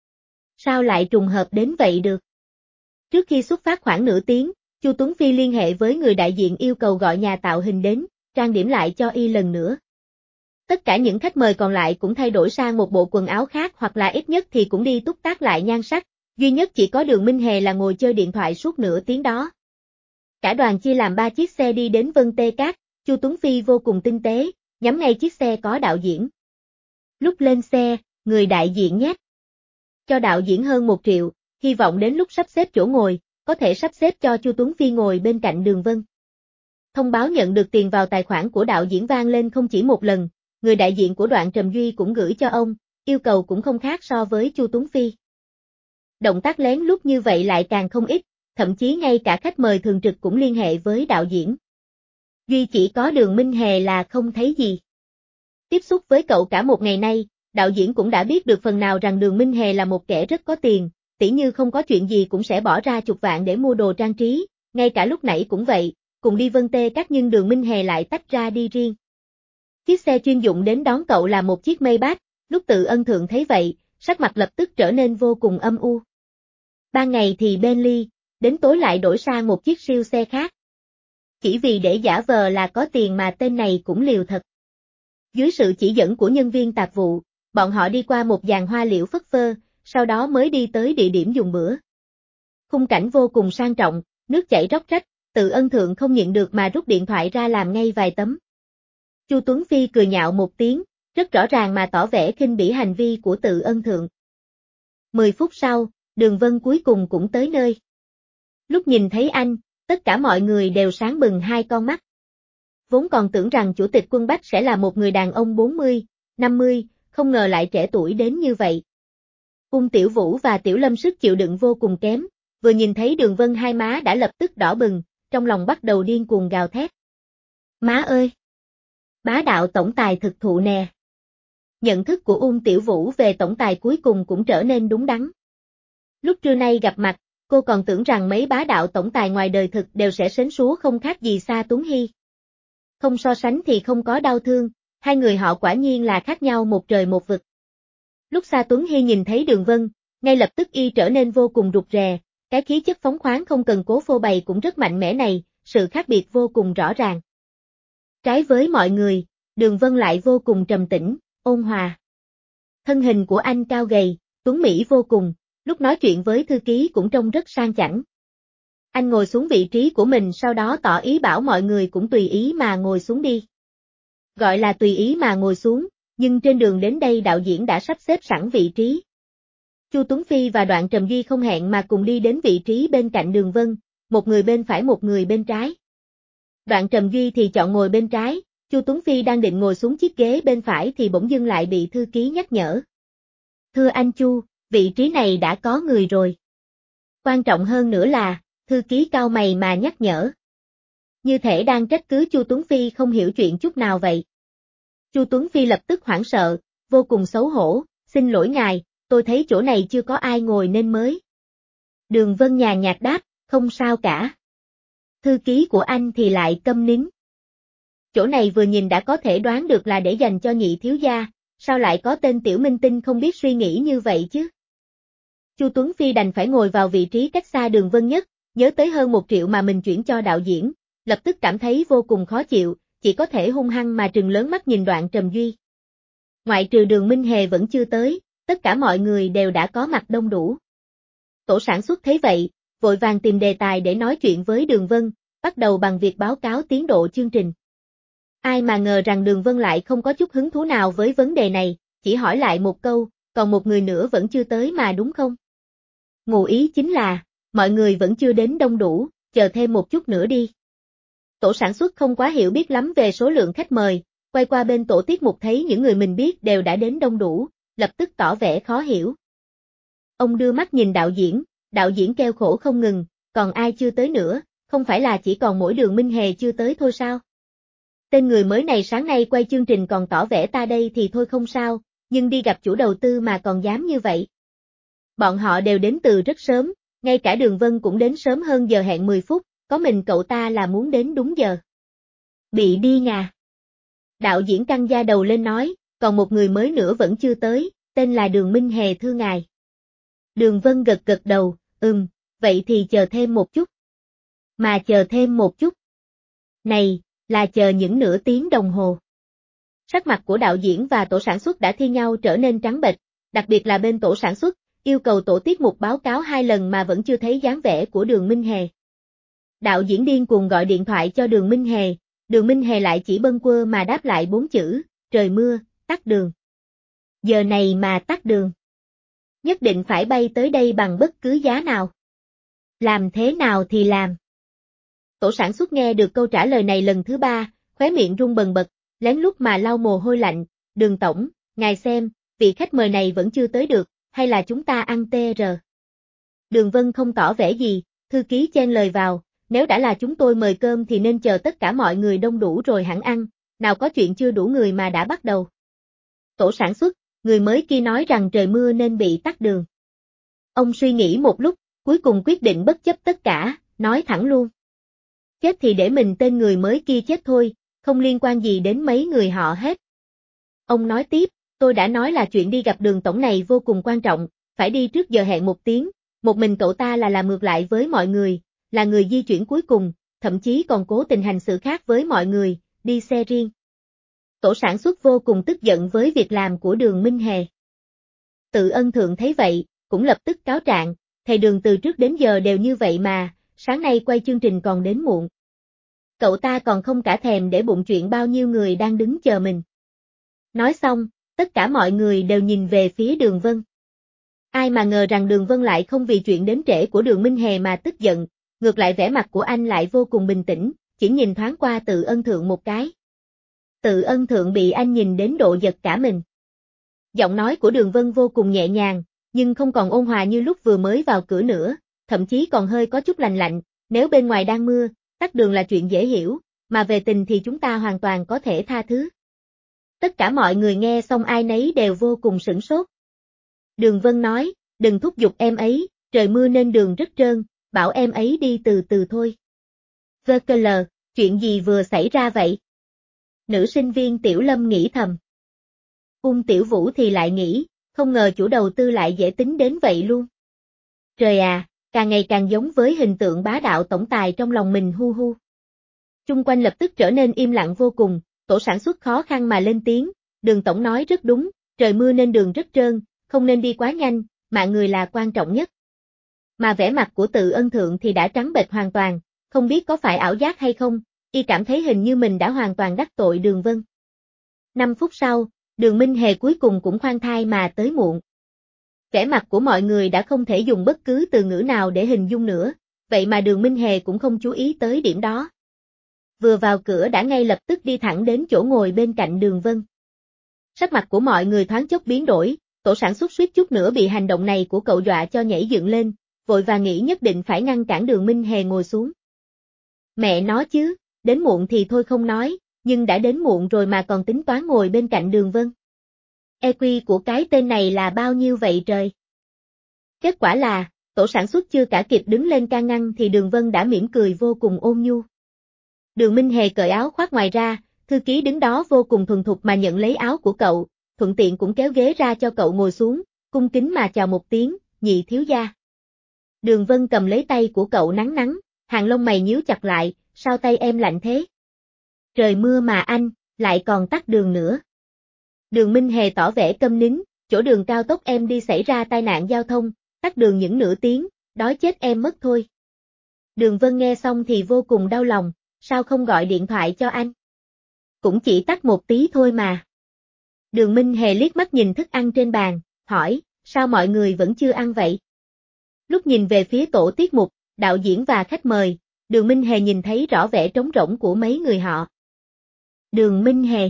Sao lại trùng hợp đến vậy được? Trước khi xuất phát khoảng nửa tiếng, Chu Tuấn Phi liên hệ với người đại diện yêu cầu gọi nhà tạo hình đến, trang điểm lại cho y lần nữa. Tất cả những khách mời còn lại cũng thay đổi sang một bộ quần áo khác hoặc là ít nhất thì cũng đi túc tác lại nhan sắc, duy nhất chỉ có Đường Minh Hề là ngồi chơi điện thoại suốt nửa tiếng đó. Cả đoàn chia làm ba chiếc xe đi đến Vân Tê Cát, Chu Tuấn Phi vô cùng tinh tế, nhắm ngay chiếc xe có đạo diễn. Lúc lên xe, người đại diện nhét cho đạo diễn hơn một triệu, hy vọng đến lúc sắp xếp chỗ ngồi, có thể sắp xếp cho Chu Tuấn Phi ngồi bên cạnh Đường Vân. Thông báo nhận được tiền vào tài khoản của đạo diễn vang lên không chỉ một lần, người đại diện của Đoạn Trầm Duy cũng gửi cho ông, yêu cầu cũng không khác so với Chu Tuấn Phi. Động tác lén lút như vậy lại càng không ít, thậm chí ngay cả khách mời thường trực cũng liên hệ với đạo diễn. Duy chỉ có Đường Minh Hề là không thấy gì. Tiếp xúc với cậu cả một ngày nay, đạo diễn cũng đã biết được phần nào rằng Đường Minh Hề là một kẻ rất có tiền, tỉ như không có chuyện gì cũng sẽ bỏ ra chục vạn để mua đồ trang trí, ngay cả lúc nãy cũng vậy, cùng đi Vân Tê Cát nhưng Đường Minh Hề lại tách ra đi riêng. Chiếc xe chuyên dụng đến đón cậu là một chiếc Maybach, lúc Tự Ân Thượng thấy vậy, sắc mặt lập tức trở nên vô cùng âm u. Ban ngày thì Bentley, đến tối lại đổi sang một chiếc siêu xe khác. Chỉ vì để giả vờ là có tiền mà tên này cũng liều thật. Dưới sự chỉ dẫn của nhân viên tạp vụ, bọn họ đi qua một dàn hoa liễu phất phơ, sau đó mới đi tới địa điểm dùng bữa. Khung cảnh vô cùng sang trọng, nước chảy róc rách, Tự Ân Thượng không nhịn được mà rút điện thoại ra làm ngay vài tấm. Chu Tuấn Phi cười nhạo một tiếng, rất rõ ràng mà tỏ vẻ khinh bỉ hành vi của Tự Ân Thượng. Mười phút sau, Đường Vân cuối cùng cũng tới nơi. Lúc nhìn thấy anh, tất cả mọi người đều sáng bừng hai con mắt. Vốn còn tưởng rằng Chủ tịch Quân Bách sẽ là một người đàn ông bốn mươi, năm mươi, không ngờ lại trẻ tuổi đến như vậy. Ung Tiểu Vũ và Tiểu Lâm sức chịu đựng vô cùng kém, vừa nhìn thấy Đường Vân hai má đã lập tức đỏ bừng, trong lòng bắt đầu điên cuồng gào thét. Má ơi! Bá đạo tổng tài thực thụ nè! Nhận thức của Ung Tiểu Vũ về tổng tài cuối cùng cũng trở nên đúng đắn. Lúc trưa nay gặp mặt, cô còn tưởng rằng mấy bá đạo tổng tài ngoài đời thực đều sẽ sến súa không khác gì Sa Tuấn Hy. Không so sánh thì không có đau thương, hai người họ quả nhiên là khác nhau một trời một vực. Lúc Sa Tuấn Hy nhìn thấy Đường Vân, ngay lập tức y trở nên vô cùng rụt rè, cái khí chất phóng khoáng không cần cố phô bày cũng rất mạnh mẽ này, sự khác biệt vô cùng rõ ràng. Trái với mọi người, Đường Vân lại vô cùng trầm tĩnh, ôn hòa. Thân hình của anh cao gầy, tuấn mỹ vô cùng, lúc nói chuyện với thư ký cũng trông rất sang chảnh. Anh ngồi xuống vị trí của mình sau đó tỏ ý bảo mọi người cũng tùy ý mà ngồi xuống đi. Gọi là tùy ý mà ngồi xuống, nhưng trên đường đến đây đạo diễn đã sắp xếp sẵn vị trí. Chu Tuấn Phi và Đoạn Trầm Duy không hẹn mà cùng đi đến vị trí bên cạnh Đường Vân, một người bên phải một người bên trái. Đoạn Trầm Duy thì chọn ngồi bên trái, Chu Tuấn Phi đang định ngồi xuống chiếc ghế bên phải thì bỗng dưng lại bị thư ký nhắc nhở. Thưa anh Chu, vị trí này đã có người rồi. Quan trọng hơn nữa là, thư ký cau mày mà nhắc nhở. Như thể đang trách cứ Chu Tuấn Phi không hiểu chuyện chút nào vậy. Chu Tuấn Phi lập tức hoảng sợ, vô cùng xấu hổ, xin lỗi ngài, tôi thấy chỗ này chưa có ai ngồi nên mới. Đường Vân nhàn nhạt đáp, không sao cả. Thư ký của anh thì lại câm nín. Chỗ này vừa nhìn đã có thể đoán được là để dành cho nhị thiếu gia, sao lại có tên tiểu minh tinh không biết suy nghĩ như vậy chứ? Chu Tuấn Phi đành phải ngồi vào vị trí cách xa Đường Vân nhất, nhớ tới hơn một triệu mà mình chuyển cho đạo diễn, lập tức cảm thấy vô cùng khó chịu, chỉ có thể hung hăng mà trừng lớn mắt nhìn Đoạn Trầm Duy. Ngoại trừ Đường Minh Hề vẫn chưa tới, tất cả mọi người đều đã có mặt đông đủ. Tổ sản xuất thấy vậy, vội vàng tìm đề tài để nói chuyện với Đường Vân, bắt đầu bằng việc báo cáo tiến độ chương trình. Ai mà ngờ rằng Đường Vân lại không có chút hứng thú nào với vấn đề này, chỉ hỏi lại một câu, còn một người nữa vẫn chưa tới mà đúng không? Ngụ ý chính là, mọi người vẫn chưa đến đông đủ, chờ thêm một chút nữa đi. Tổ sản xuất không quá hiểu biết lắm về số lượng khách mời, quay qua bên tổ tiết mục thấy những người mình biết đều đã đến đông đủ, lập tức tỏ vẻ khó hiểu. Ông đưa mắt nhìn đạo diễn, đạo diễn kêu khổ không ngừng, còn ai chưa tới nữa, không phải là chỉ còn mỗi Đường Minh Hề chưa tới thôi sao? Tên người mới này sáng nay quay chương trình còn tỏ vẻ ta đây thì thôi không sao, nhưng đi gặp chủ đầu tư mà còn dám như vậy. Bọn họ đều đến từ rất sớm, ngay cả Đường Vân cũng đến sớm hơn giờ hẹn mười phút, có mình cậu ta là muốn đến đúng giờ. Bị điên à? Đạo diễn căng da đầu lên nói, còn một người mới nữa vẫn chưa tới, tên là Đường Minh Hề thưa ngài. Đường Vân gật gật đầu, ừm, vậy thì chờ thêm một chút. Mà chờ thêm một chút. Này, là chờ những nửa tiếng đồng hồ. Sắc mặt của đạo diễn và tổ sản xuất đã thi nhau trở nên trắng bệch, đặc biệt là bên tổ sản xuất, yêu cầu tổ tiết mục báo cáo hai lần mà vẫn chưa thấy dáng vẻ của Đường Minh Hề. Đạo diễn điên cuồng gọi điện thoại cho Đường Minh Hề, Đường Minh Hề lại chỉ bâng quơ mà đáp lại bốn chữ, trời mưa, tắt đường. Giờ này mà tắt đường. Nhất định phải bay tới đây bằng bất cứ giá nào. Làm thế nào thì làm. Tổ sản xuất nghe được câu trả lời này lần thứ ba, khóe miệng run bần bật, lén lút mà lau mồ hôi lạnh, Đường tổng, ngài xem, vị khách mời này vẫn chưa tới được, hay là chúng ta ăn tê rờ. Đường Vân không tỏ vẻ gì, thư ký chen lời vào, nếu đã là chúng tôi mời cơm thì nên chờ tất cả mọi người đông đủ rồi hẳn ăn, nào có chuyện chưa đủ người mà đã bắt đầu. Tổ sản xuất, người mới kia nói rằng trời mưa nên bị tắc đường. Ông suy nghĩ một lúc, cuối cùng quyết định bất chấp tất cả, nói thẳng luôn. Chết thì để mình tên người mới kia chết thôi, không liên quan gì đến mấy người họ hết. Ông nói tiếp, tôi đã nói là chuyện đi gặp Đường tổng này vô cùng quan trọng, phải đi trước giờ hẹn một tiếng, một mình cậu ta là làm ngược lại với mọi người, là người di chuyển cuối cùng, thậm chí còn cố tình hành xử khác với mọi người, đi xe riêng. Tổ sản xuất vô cùng tức giận với việc làm của Đường Minh Hề. Tự Ân Thượng thấy vậy, cũng lập tức cáo trạng, thầy Đường từ trước đến giờ đều như vậy mà, sáng nay quay chương trình còn đến muộn. Cậu ta còn không cả thèm để bụng chuyện bao nhiêu người đang đứng chờ mình. Nói xong, tất cả mọi người đều nhìn về phía Đường Vân. Ai mà ngờ rằng Đường Vân lại không vì chuyện đến trễ của Đường Minh Hề mà tức giận, ngược lại vẻ mặt của anh lại vô cùng bình tĩnh, chỉ nhìn thoáng qua Tự Ân Thượng một cái. Tự Ân Thượng bị anh nhìn đến độ giật cả mình. Giọng nói của Đường Vân vô cùng nhẹ nhàng, nhưng không còn ôn hòa như lúc vừa mới vào cửa nữa, thậm chí còn hơi có chút lạnh lạnh, nếu bên ngoài đang mưa, tắc đường là chuyện dễ hiểu, mà về tình thì chúng ta hoàn toàn có thể tha thứ. Tất cả mọi người nghe xong ai nấy đều vô cùng sửng sốt. Đường Vân nói, đừng thúc giục em ấy, trời mưa nên đường rất trơn, bảo em ấy đi từ từ thôi. vê kê lờ, chuyện gì vừa xảy ra vậy? Nữ sinh viên Tiểu Lâm nghĩ thầm. Ung Tiểu Vũ thì lại nghĩ, không ngờ chủ đầu tư lại dễ tính đến vậy luôn. Trời à, càng ngày càng giống với hình tượng bá đạo tổng tài trong lòng mình hu hu. Chung quanh lập tức trở nên im lặng vô cùng, tổ sản xuất khó khăn mà lên tiếng, Đường tổng nói rất đúng, trời mưa nên đường rất trơn, không nên đi quá nhanh, mạng người là quan trọng nhất. Mà vẻ mặt của Tự Ân Thượng thì đã trắng bệch hoàn toàn, không biết có phải ảo giác hay không, y cảm thấy hình như mình đã hoàn toàn đắc tội Đường Vân. Năm phút sau, Đường Minh Hề cuối cùng cũng khoan thai mà tới muộn. Vẻ mặt của mọi người đã không thể dùng bất cứ từ ngữ nào để hình dung nữa, vậy mà Đường Minh Hề cũng không chú ý tới điểm đó. Vừa vào cửa đã ngay lập tức đi thẳng đến chỗ ngồi bên cạnh Đường Vân. Sắc mặt của mọi người thoáng chốc biến đổi, tổ sản xuất suýt chút nữa bị hành động này của cậu dọa cho nhảy dựng lên, vội và nghĩ nhất định phải ngăn cản Đường Minh Hề ngồi xuống. Mẹ nó chứ, đến muộn thì thôi không nói, nhưng đã đến muộn rồi mà còn tính toán ngồi bên cạnh Đường Vân. e quy của cái tên này là bao nhiêu vậy trời? Kết quả là, tổ sản xuất chưa cả kịp đứng lên can ngăn thì Đường Vân đã mỉm cười vô cùng ôn nhu. Đường Minh Hề cởi áo khoác ngoài ra, thư ký đứng đó vô cùng thuần thục mà nhận lấy áo của cậu, thuận tiện cũng kéo ghế ra cho cậu ngồi xuống, cung kính mà chào một tiếng, Nhị thiếu gia. Đường Vân cầm lấy tay của cậu nắng nắng, hàng lông mày nhíu chặt lại, sao tay em lạnh thế? Trời mưa mà anh, lại còn tắc đường nữa. Đường Minh Hề tỏ vẻ câm nín, chỗ đường cao tốc em đi xảy ra tai nạn giao thông, tắc đường những nửa tiếng, đói chết em mất thôi. Đường Vân nghe xong thì vô cùng đau lòng, sao không gọi điện thoại cho anh? Cũng chỉ tắc một tí thôi mà. Đường Minh Hề liếc mắt nhìn thức ăn trên bàn, hỏi, sao mọi người vẫn chưa ăn vậy? Lúc nhìn về phía tổ tiết mục, đạo diễn và khách mời, Đường Minh Hề nhìn thấy rõ vẻ trống rỗng của mấy người họ. Đường Minh Hề.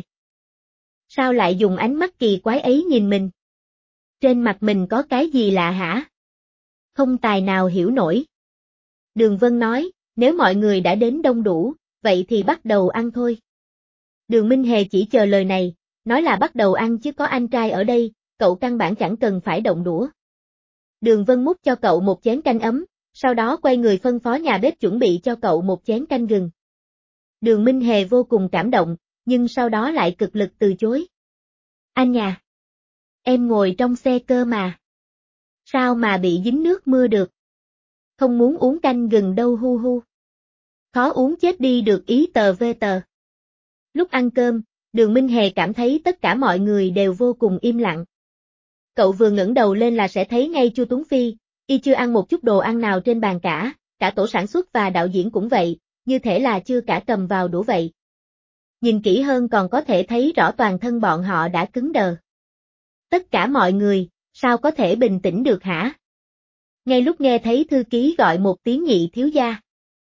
Sao lại dùng ánh mắt kỳ quái ấy nhìn mình? Trên mặt mình có cái gì lạ hả? Không tài nào hiểu nổi. Đường Vân nói, nếu mọi người đã đến đông đủ, vậy thì bắt đầu ăn thôi. Đường Minh Hề chỉ chờ lời này, nói là bắt đầu ăn chứ có anh trai ở đây, cậu căn bản chẳng cần phải động đũa. Đường Vân múc cho cậu một chén canh ấm, sau đó quay người phân phó nhà bếp chuẩn bị cho cậu một chén canh gừng. Đường Minh Hề vô cùng cảm động, nhưng sau đó lại cực lực từ chối. Anh nhà, em ngồi trong xe cơ mà. Sao mà bị dính nước mưa được? Không muốn uống canh gừng đâu hu hu. Khó uống chết đi được ý tờ vê tờ. Lúc ăn cơm, Đường Minh Hề cảm thấy tất cả mọi người đều vô cùng im lặng. Cậu vừa ngẩng đầu lên là sẽ thấy ngay Chu Tuấn Phi, y chưa ăn một chút đồ ăn nào trên bàn cả, cả tổ sản xuất và đạo diễn cũng vậy, như thể là chưa cả cầm vào đũa vậy. Nhìn kỹ hơn còn có thể thấy rõ toàn thân bọn họ đã cứng đờ. Tất cả mọi người, sao có thể bình tĩnh được hả? Ngay lúc nghe thấy thư ký gọi một tiếng Nhị thiếu gia.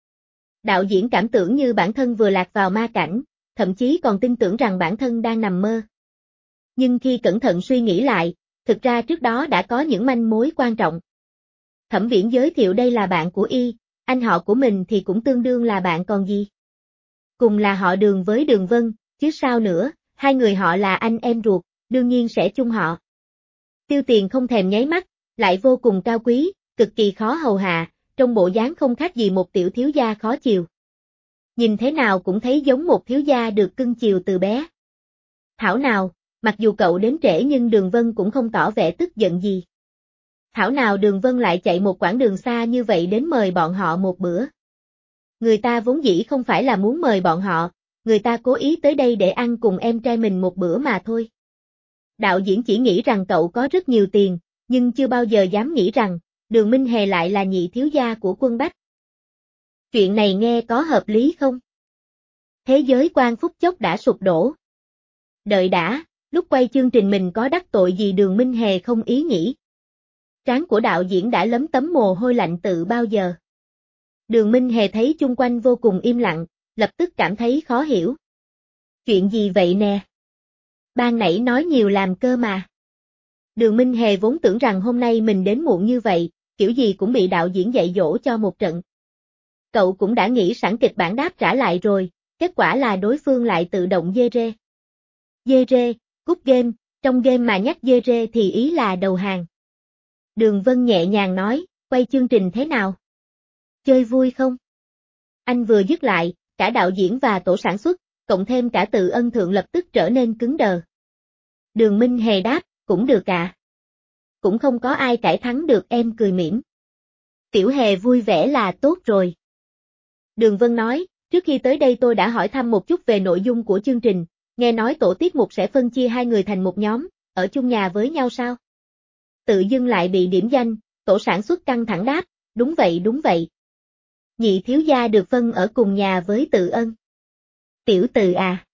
Đạo diễn cảm tưởng như bản thân vừa lạc vào ma cảnh, thậm chí còn tin tưởng rằng bản thân đang nằm mơ. Nhưng khi cẩn thận suy nghĩ lại, thực ra trước đó đã có những manh mối quan trọng. Thẩm Viễn giới thiệu đây là bạn của y, anh họ của mình thì cũng tương đương là bạn còn gì. Cùng là họ Đường với Đường Vân, chứ sao nữa, hai người họ là anh em ruột, đương nhiên sẽ chung họ. Tiêu Tiền không thèm nháy mắt, lại vô cùng cao quý, cực kỳ khó hầu hạ, trong bộ dáng không khác gì một tiểu thiếu gia khó chiều. Nhìn thế nào cũng thấy giống một thiếu gia được cưng chiều từ bé. Thảo nào, mặc dù cậu đến trễ nhưng Đường Vân cũng không tỏ vẻ tức giận gì. Thảo nào Đường Vân lại chạy một quãng đường xa như vậy đến mời bọn họ một bữa. Người ta vốn dĩ không phải là muốn mời bọn họ, người ta cố ý tới đây để ăn cùng em trai mình một bữa mà thôi. Đạo diễn chỉ nghĩ rằng cậu có rất nhiều tiền, nhưng chưa bao giờ dám nghĩ rằng, Đường Minh Hề lại là nhị thiếu gia của Quân Bách. Chuyện này nghe có hợp lý không? Thế giới quan phút chốc đã sụp đổ. Đợi đã, lúc quay chương trình mình có đắc tội gì Đường Minh Hề không ý nhỉ? Trán của đạo diễn đã lấm tấm mồ hôi lạnh từ bao giờ. Đường Minh Hề thấy chung quanh vô cùng im lặng, lập tức cảm thấy khó hiểu. Chuyện gì vậy nè? Ban nãy nói nhiều làm cơ mà. Đường Minh Hề vốn tưởng rằng hôm nay mình đến muộn như vậy, kiểu gì cũng bị đạo diễn dạy dỗ cho một trận. Cậu cũng đã nghĩ sẵn kịch bản đáp trả lại rồi, kết quả là đối phương lại tự động dê rê. Dê rê, cúp game, trong game mà nhắc dê rê thì ý là đầu hàng. Đường Vân nhẹ nhàng nói, quay chương trình thế nào? Chơi vui không? Anh vừa dứt lại, cả đạo diễn và tổ sản xuất, cộng thêm cả Từ Ân Thượng lập tức trở nên cứng đờ. Đường Minh Hề đáp, cũng được à. Cũng không có ai cãi thắng được em cười mỉm. Tiểu Hề vui vẻ là tốt rồi. Đường Vân nói, trước khi tới đây tôi đã hỏi thăm một chút về nội dung của chương trình, nghe nói tổ tiết mục sẽ phân chia hai người thành một nhóm, ở chung nhà với nhau sao? Tự dưng lại bị điểm danh, tổ sản xuất căng thẳng đáp, đúng vậy đúng vậy. Nhị thiếu gia được phân ở cùng nhà với Từ Ân. Tiểu Từ à.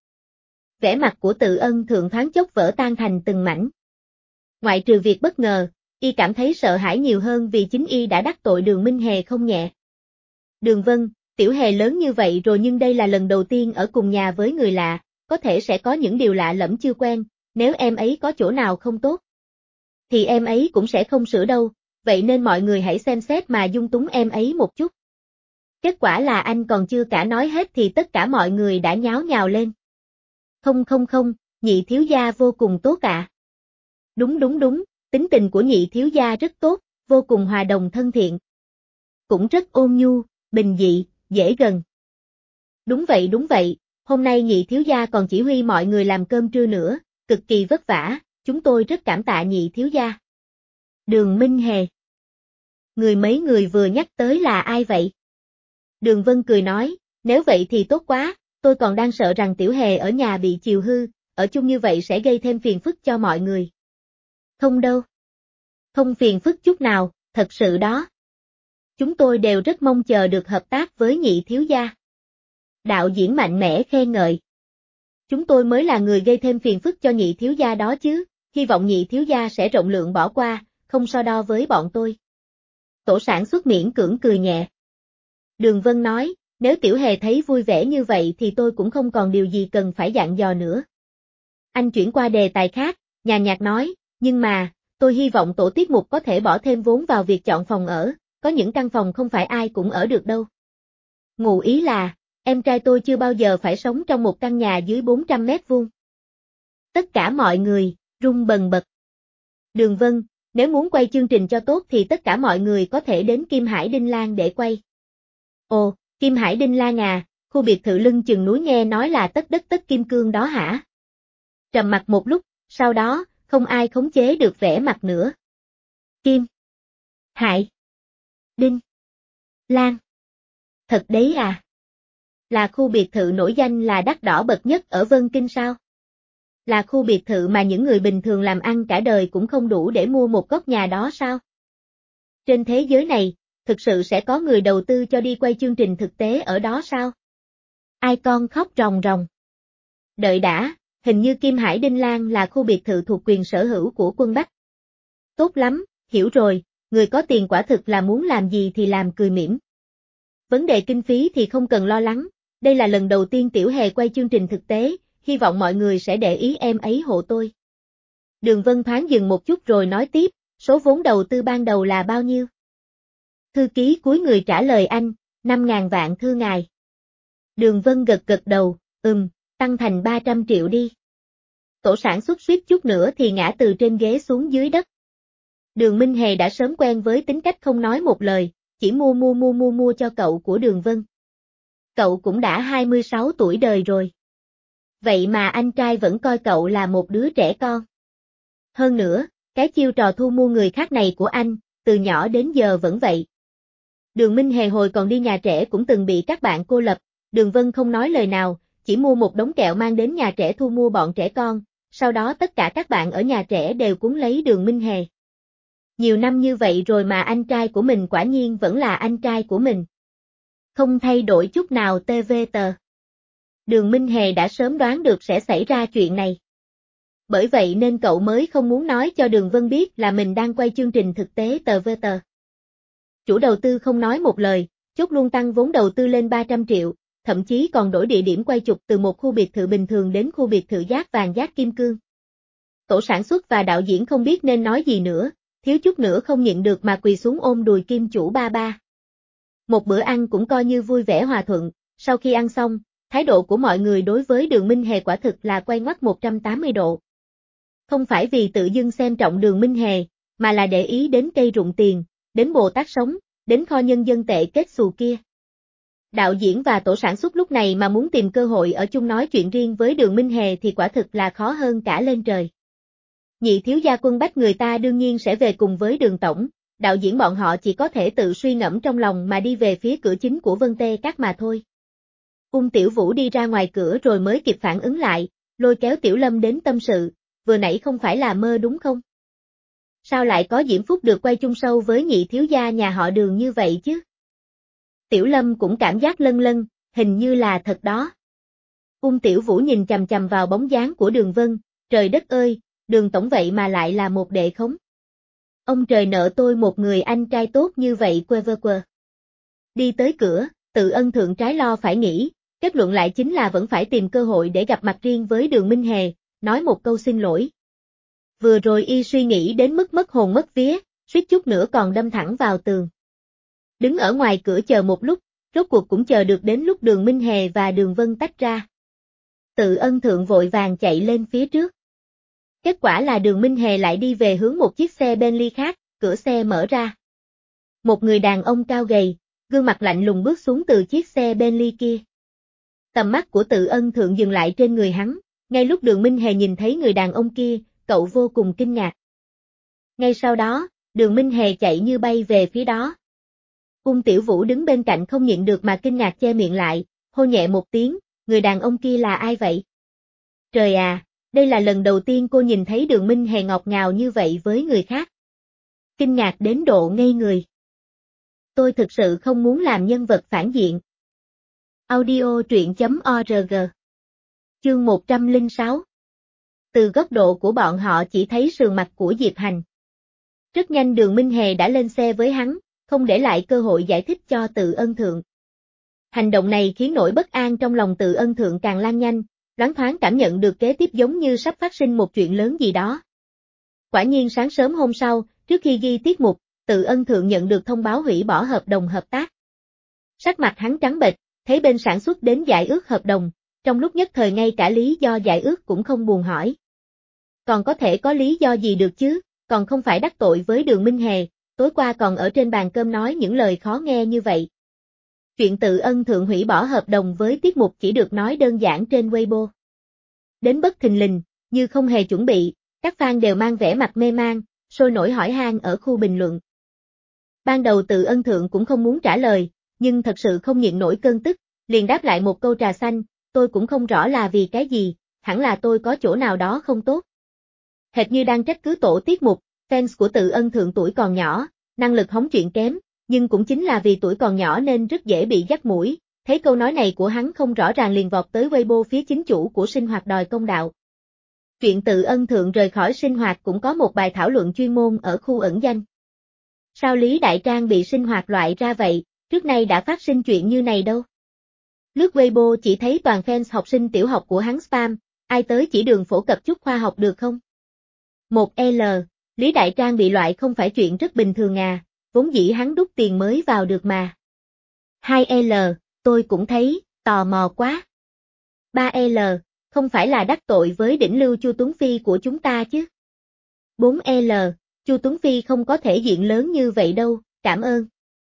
Vẻ mặt của Từ Ân Thượng thoáng chốc vỡ tan thành từng mảnh. Ngoại trừ việc bất ngờ, y cảm thấy sợ hãi nhiều hơn vì chính y đã đắc tội Đường Minh Hề không nhẹ. Đường Vân, Tiểu Hề lớn như vậy rồi nhưng đây là lần đầu tiên ở cùng nhà với người lạ, có thể sẽ có những điều lạ lẫm chưa quen, nếu em ấy có chỗ nào không tốt, thì em ấy cũng sẽ không sửa đâu, vậy nên mọi người hãy xem xét mà dung túng em ấy một chút. Kết quả là anh còn chưa cả nói hết thì tất cả mọi người đã nháo nhào lên. Không không không, nhị thiếu gia vô cùng tốt ạ. À. Đúng đúng đúng, tính tình của nhị thiếu gia rất tốt, vô cùng hòa đồng thân thiện. Cũng rất ôn nhu, bình dị, dễ gần. Đúng vậy đúng vậy, hôm nay nhị thiếu gia còn chỉ huy mọi người làm cơm trưa nữa, cực kỳ vất vả, chúng tôi rất cảm tạ nhị thiếu gia. Đường Minh Hề. Người mấy người vừa nhắc tới là ai vậy? Đường Vân cười nói, nếu vậy thì tốt quá, tôi còn đang sợ rằng Tiểu Hề ở nhà bị chiều hư, ở chung như vậy sẽ gây thêm phiền phức cho mọi người. Không đâu. Không phiền phức chút nào, thật sự đó. Chúng tôi đều rất mong chờ được hợp tác với nhị thiếu gia. Đạo diễn mạnh mẽ khen ngợi. Chúng tôi mới là người gây thêm phiền phức cho nhị thiếu gia đó chứ, hy vọng nhị thiếu gia sẽ rộng lượng bỏ qua, không so đo với bọn tôi. Tổ sản xuất miễn cưỡng cười nhẹ. Đường Vân nói, nếu Tiểu Hề thấy vui vẻ như vậy thì tôi cũng không còn điều gì cần phải dặn dò nữa. Anh chuyển qua đề tài khác, nhàn nhạt nói, nhưng mà, tôi hy vọng tổ tiết mục có thể bỏ thêm vốn vào việc chọn phòng ở, có những căn phòng không phải ai cũng ở được đâu. Ngụ ý là, em trai tôi chưa bao giờ phải sống trong một căn nhà dưới bốn trăm mét vuông. Tất cả mọi người, rung bần bật. Đường Vân, nếu muốn quay chương trình cho tốt thì tất cả mọi người có thể đến Kim Hải Đinh Lan để quay. Ồ, Kim Hải Đinh Lan à, khu biệt thự lưng chừng núi nghe nói là tất đất tất kim cương đó hả? Trầm mặc một lúc, sau đó, không ai khống chế được vẻ mặt nữa. Kim Hải Đinh Lan. Thật đấy à? Là khu biệt thự nổi danh là đắt đỏ bậc nhất ở Vân Kinh sao? Là khu biệt thự mà những người bình thường làm ăn cả đời cũng không đủ để mua một góc nhà đó sao? Trên thế giới này, thực sự sẽ có người đầu tư cho đi quay chương trình thực tế ở đó sao? Ai con khóc ròng ròng. Đợi đã, hình như Kim Hải Đinh Lan là khu biệt thự thuộc quyền sở hữu của Quân Bách. Tốt lắm, hiểu rồi, người có tiền quả thực là muốn làm gì thì làm, cười mỉm. Vấn đề kinh phí thì không cần lo lắng, đây là lần đầu tiên Tiểu Hề quay chương trình thực tế, hy vọng mọi người sẽ để ý em ấy hộ tôi. Đường Vân thoáng dừng một chút rồi nói tiếp, số vốn đầu tư ban đầu là bao nhiêu? Thư ký cúi người trả lời anh, năm ngàn vạn thưa ngài. Đường Vân gật gật đầu, ừm, tăng thành ba trăm triệu đi. Tổ sản xuất suýt chút nữa thì ngã từ trên ghế xuống dưới đất. Đường Minh Hề đã sớm quen với tính cách không nói một lời, chỉ mua mua mua mua mua cho cậu của Đường Vân. Cậu cũng đã hai mươi sáu tuổi đời rồi. Vậy mà anh trai vẫn coi cậu là một đứa trẻ con. Hơn nữa, cái chiêu trò thu mua người khác này của anh, từ nhỏ đến giờ vẫn vậy. Đường Minh Hề hồi còn đi nhà trẻ cũng từng bị các bạn cô lập, Đường Vân không nói lời nào, chỉ mua một đống kẹo mang đến nhà trẻ thu mua bọn trẻ con, sau đó tất cả các bạn ở nhà trẻ đều cuốn lấy Đường Minh Hề. Nhiều năm như vậy rồi mà anh trai của mình quả nhiên vẫn là anh trai của mình. Không thay đổi chút nào tê vê tờ. Đường Minh Hề đã sớm đoán được sẽ xảy ra chuyện này. Bởi vậy nên cậu mới không muốn nói cho Đường Vân biết là mình đang quay chương trình thực tế tờ vê tờ. Chủ đầu tư không nói một lời, chốt luôn tăng vốn đầu tư lên ba trăm triệu, thậm chí còn đổi địa điểm quay chụp từ một khu biệt thự bình thường đến khu biệt thự giác vàng giác kim cương. Tổ sản xuất và đạo diễn không biết nên nói gì nữa, thiếu chút nữa không nhịn được mà quỳ xuống ôm đùi Kim chủ ba ba. Một bữa ăn cũng coi như vui vẻ hòa thuận, sau khi ăn xong, thái độ của mọi người đối với Đường Minh Hề quả thực là quay ngoắt một trăm tám mươi độ. Không phải vì tự dưng xem trọng Đường Minh Hề, mà là để ý đến cây rụng tiền, đến Bồ Tát sống, đến kho nhân dân tệ kết xù kia. Đạo diễn và tổ sản xuất lúc này mà muốn tìm cơ hội ở chung nói chuyện riêng với Đường Minh Hề thì quả thực là khó hơn cả lên trời. Nhị thiếu gia Quân Bách người ta đương nhiên sẽ về cùng với Đường tổng, đạo diễn bọn họ chỉ có thể tự suy ngẫm trong lòng mà đi về phía cửa chính của Vân Tê Các mà thôi. Ung Tiểu Vũ đi ra ngoài cửa rồi mới kịp phản ứng lại, lôi kéo Tiểu Lâm đến tâm sự, vừa nãy không phải là mơ đúng không? Sao lại có diễm phúc được quay chung show với nhị thiếu gia nhà họ Đường như vậy chứ? Tiểu Lâm cũng cảm giác lân lân, hình như là thật đó. Ung Tiểu Vũ nhìn chằm chằm vào bóng dáng của Đường Vân, trời đất ơi, Đường tổng vậy mà lại là một đệ khống. Ông trời nợ tôi một người anh trai tốt như vậy quơ vơ quơ. Đi tới cửa, Tự Ân thượng trái lo phải nghĩ, kết luận lại chính là vẫn phải tìm cơ hội để gặp mặt riêng với Đường Minh Hề, nói một câu xin lỗi. Vừa rồi y suy nghĩ đến mức mất hồn mất vía, suýt chút nữa còn đâm thẳng vào tường. Đứng ở ngoài cửa chờ một lúc, rốt cuộc cũng chờ được đến lúc Đường Minh Hề và Đường Vân tách ra. Tự Ân thượng vội vàng chạy lên phía trước. Kết quả là Đường Minh Hề lại đi về hướng một chiếc xe Bentley khác, cửa xe mở ra. Một người đàn ông cao gầy, gương mặt lạnh lùng bước xuống từ chiếc xe Bentley kia. Tầm mắt của Tự Ân Thượng dừng lại trên người hắn, ngay lúc Đường Minh Hề nhìn thấy người đàn ông kia, cậu vô cùng kinh ngạc. Ngay sau đó, Đường Minh Hề chạy như bay về phía đó. Cung Tiểu Vũ đứng bên cạnh không nhịn được mà kinh ngạc che miệng lại, hô nhẹ một tiếng, người đàn ông kia là ai vậy? Trời à, đây là lần đầu tiên cô nhìn thấy Đường Minh Hề ngọt ngào như vậy với người khác. Kinh ngạc đến độ ngây người. Tôi thực sự không muốn làm nhân vật phản diện. Audio truyện chấm org. Chương một trăm lẻ sáu. Từ góc độ của bọn họ chỉ thấy sườn mặt của Diệp Hành. Rất nhanh Đường Minh Hề đã lên xe với hắn, không để lại cơ hội giải thích cho Tự Ân Thượng. Hành động này khiến nỗi bất an trong lòng Tự Ân Thượng càng lan nhanh, loáng thoáng cảm nhận được kế tiếp giống như sắp phát sinh một chuyện lớn gì đó. Quả nhiên sáng sớm hôm sau, trước khi ghi tiết mục, Tự Ân Thượng nhận được thông báo hủy bỏ hợp đồng hợp tác. Sắc mặt hắn trắng bệch, thấy bên sản xuất đến giải ước hợp đồng, trong lúc nhất thời ngay cả lý do giải ước cũng không buồn hỏi. Còn có thể có lý do gì được chứ, còn không phải đắc tội với Đường Minh Hề, tối qua còn ở trên bàn cơm nói những lời khó nghe như vậy. Chuyện Tự Ân Thượng hủy bỏ hợp đồng với tiết mục chỉ được nói đơn giản trên Weibo. Đến bất thình lình, như không hề chuẩn bị, các fan đều mang vẻ mặt mê man, sôi nổi hỏi han ở khu bình luận. Ban đầu Tự Ân Thượng cũng không muốn trả lời, nhưng thật sự không nhịn nổi cơn tức, liền đáp lại một câu trà xanh, tôi cũng không rõ là vì cái gì, hẳn là tôi có chỗ nào đó không tốt. Hệt như đang trách cứ tổ tiết mục, fans của Tự Ân Thượng tuổi còn nhỏ, năng lực hóng chuyện kém, nhưng cũng chính là vì tuổi còn nhỏ nên rất dễ bị dắt mũi, thấy câu nói này của hắn không rõ ràng liền vọt tới Weibo phía chính chủ của sinh hoạt đòi công đạo. Chuyện Tự Ân Thượng rời khỏi sinh hoạt cũng có một bài thảo luận chuyên môn ở khu ẩn danh. Sao Lý Đại Trang bị sinh hoạt loại ra vậy, trước nay đã phát sinh chuyện như này đâu. Lướt Weibo chỉ thấy toàn fans học sinh tiểu học của hắn spam, ai tới chỉ đường phổ cập chút khoa học được không? một L, Lý Đại Trang bị loại không phải chuyện rất bình thường à, vốn dĩ hắn đút tiền mới vào được mà. hai L, tôi cũng thấy, tò mò quá. ba L, không phải là đắc tội với đỉnh lưu Chu Tuấn Phi của chúng ta chứ. bốn L, Chu Tuấn Phi không có thể diện lớn như vậy đâu, cảm ơn.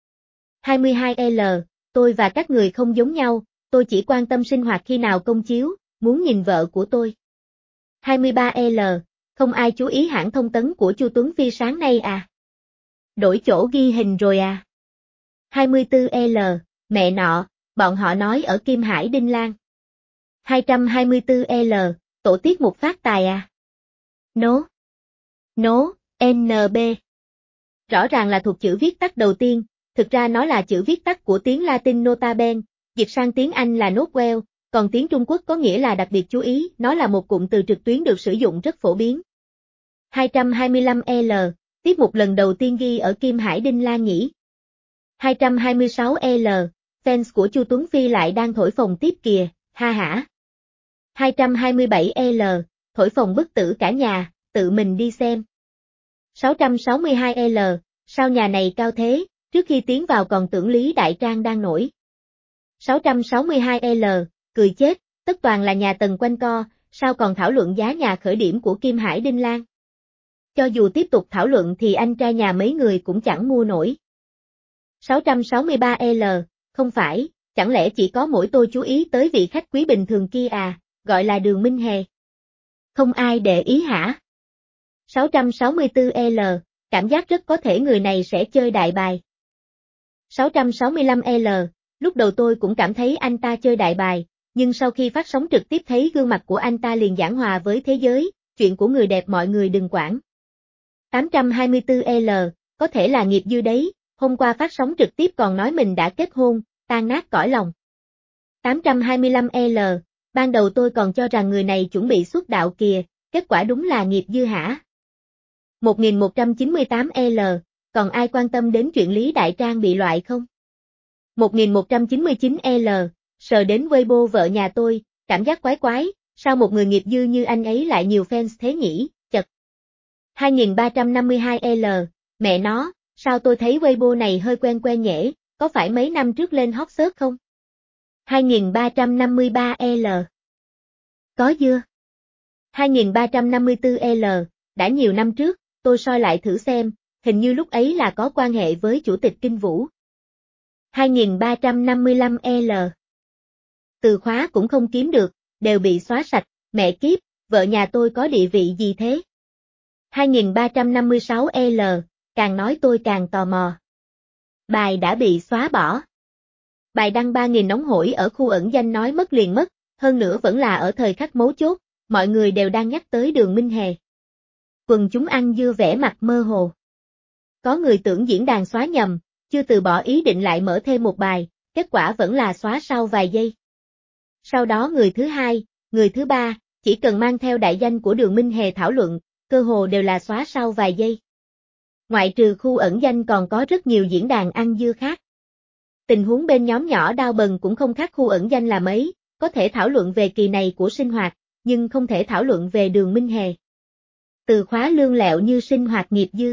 hai mươi hai L, tôi và các người không giống nhau, tôi chỉ quan tâm sinh hoạt khi nào công chiếu, muốn nhìn vợ của tôi. hai mươi ba L, không ai chú ý hãng thông tấn của Chu Tuấn Phi sáng nay à? Đổi chỗ ghi hình rồi à? hai mươi tư L, mẹ nọ, bọn họ nói ở Kim Hải Đinh Lan. hai trăm hai mươi tư L, tổ tiết mục phát tài à? Nố. Nố, en bê. Rõ ràng là thuộc chữ viết tắt đầu tiên, thực ra nó là chữ viết tắt của tiếng Latin nota bene, dịch sang tiếng Anh là note well, còn tiếng Trung Quốc có nghĩa là đặc biệt chú ý, nó là một cụm từ trực tuyến được sử dụng rất phổ biến. hai trăm hai mươi lăm L, tiết mục lần đầu tiên ghi ở Kim Hải Đinh Lan nhỉ? hai trăm hai mươi sáu L, fans của Chu Tuấn Phi lại đang thổi phồng tiếp kìa, ha hả. hai trăm hai mươi bảy L, thổi phồng bức tử cả nhà, tự mình đi xem. sáu trăm sáu mươi hai L, sao nhà này cao thế, trước khi tiến vào còn tưởng Lý Đại Trang đang nổi. sáu trăm sáu mươi hai L, cười chết, tất toàn là nhà Tần quanh co, sao còn thảo luận giá nhà khởi điểm của Kim Hải Đinh Lan. Cho dù tiếp tục thảo luận thì anh trai nhà mấy người cũng chẳng mua nổi. sáu trăm sáu mươi ba L, không phải, chẳng lẽ chỉ có mỗi tôi chú ý tới vị khách quý bình thường kia à, gọi là Đường Minh Hề. Không ai để ý hả? sáu trăm sáu mươi tư L, cảm giác rất có thể người này sẽ chơi đại bài. sáu trăm sáu mươi lăm L, lúc đầu tôi cũng cảm thấy anh ta chơi đại bài, nhưng sau khi phát sóng trực tiếp thấy gương mặt của anh ta liền giảng hòa với thế giới, chuyện của người đẹp mọi người đừng quản. tám trăm hai mươi tư L, có thể là nghiệp dư đấy, hôm qua phát sóng trực tiếp còn nói mình đã kết hôn, tan nát cõi lòng. tám trăm hai mươi lăm L, ban đầu tôi còn cho rằng người này chuẩn bị xuất đạo kìa, kết quả đúng là nghiệp dư hả? một nghìn một trăm chín mươi tám L, còn ai quan tâm đến chuyện Lý Đại Trang bị loại không? một nghìn một trăm chín mươi chín L, sờ đến Weibo vợ nhà tôi, cảm giác quái quái, sao một người nghiệp dư như anh ấy lại nhiều fans thế nhỉ, chật. hai nghìn ba trăm năm mươi hai L, mẹ nó, sao tôi thấy Weibo này hơi quen quen nhễ, có phải mấy năm trước lên hot search không? hai nghìn ba trăm năm mươi ba L. Có dưa. hai nghìn ba trăm năm mươi tư L, đã nhiều năm trước, tôi soi lại thử xem, hình như lúc ấy là có quan hệ với Chủ tịch Kinh Vũ. hai nghìn ba trăm năm mươi lăm L. Từ khóa cũng không kiếm được, đều bị xóa sạch, mẹ kiếp, vợ nhà tôi có địa vị gì thế? hai nghìn ba trăm năm mươi sáu L, càng nói tôi càng tò mò. Bài đã bị xóa bỏ. Bài đăng ba nghìn nóng hổi ở khu ẩn danh nói mất liền mất, hơn nữa vẫn là ở thời khắc mấu chốt, mọi người đều đang nhắc tới Đường Minh Hề. Quần chúng ăn dưa vẻ mặt mơ hồ. Có người tưởng diễn đàn xóa nhầm, chưa từ bỏ ý định lại mở thêm một bài, kết quả vẫn là xóa sau vài giây. Sau đó người thứ hai, người thứ ba, chỉ cần mang theo đại danh của Đường Minh Hề thảo luận, cơ hồ đều là xóa sau vài giây. Ngoại trừ khu ẩn danh còn có rất nhiều diễn đàn ăn dưa khác. Tình huống bên nhóm nhỏ đao bần cũng không khác khu ẩn danh là mấy, có thể thảo luận về kỳ này của sinh hoạt, nhưng không thể thảo luận về Đường Minh Hề. Từ khóa lương lẹo như sinh hoạt nghiệp dư.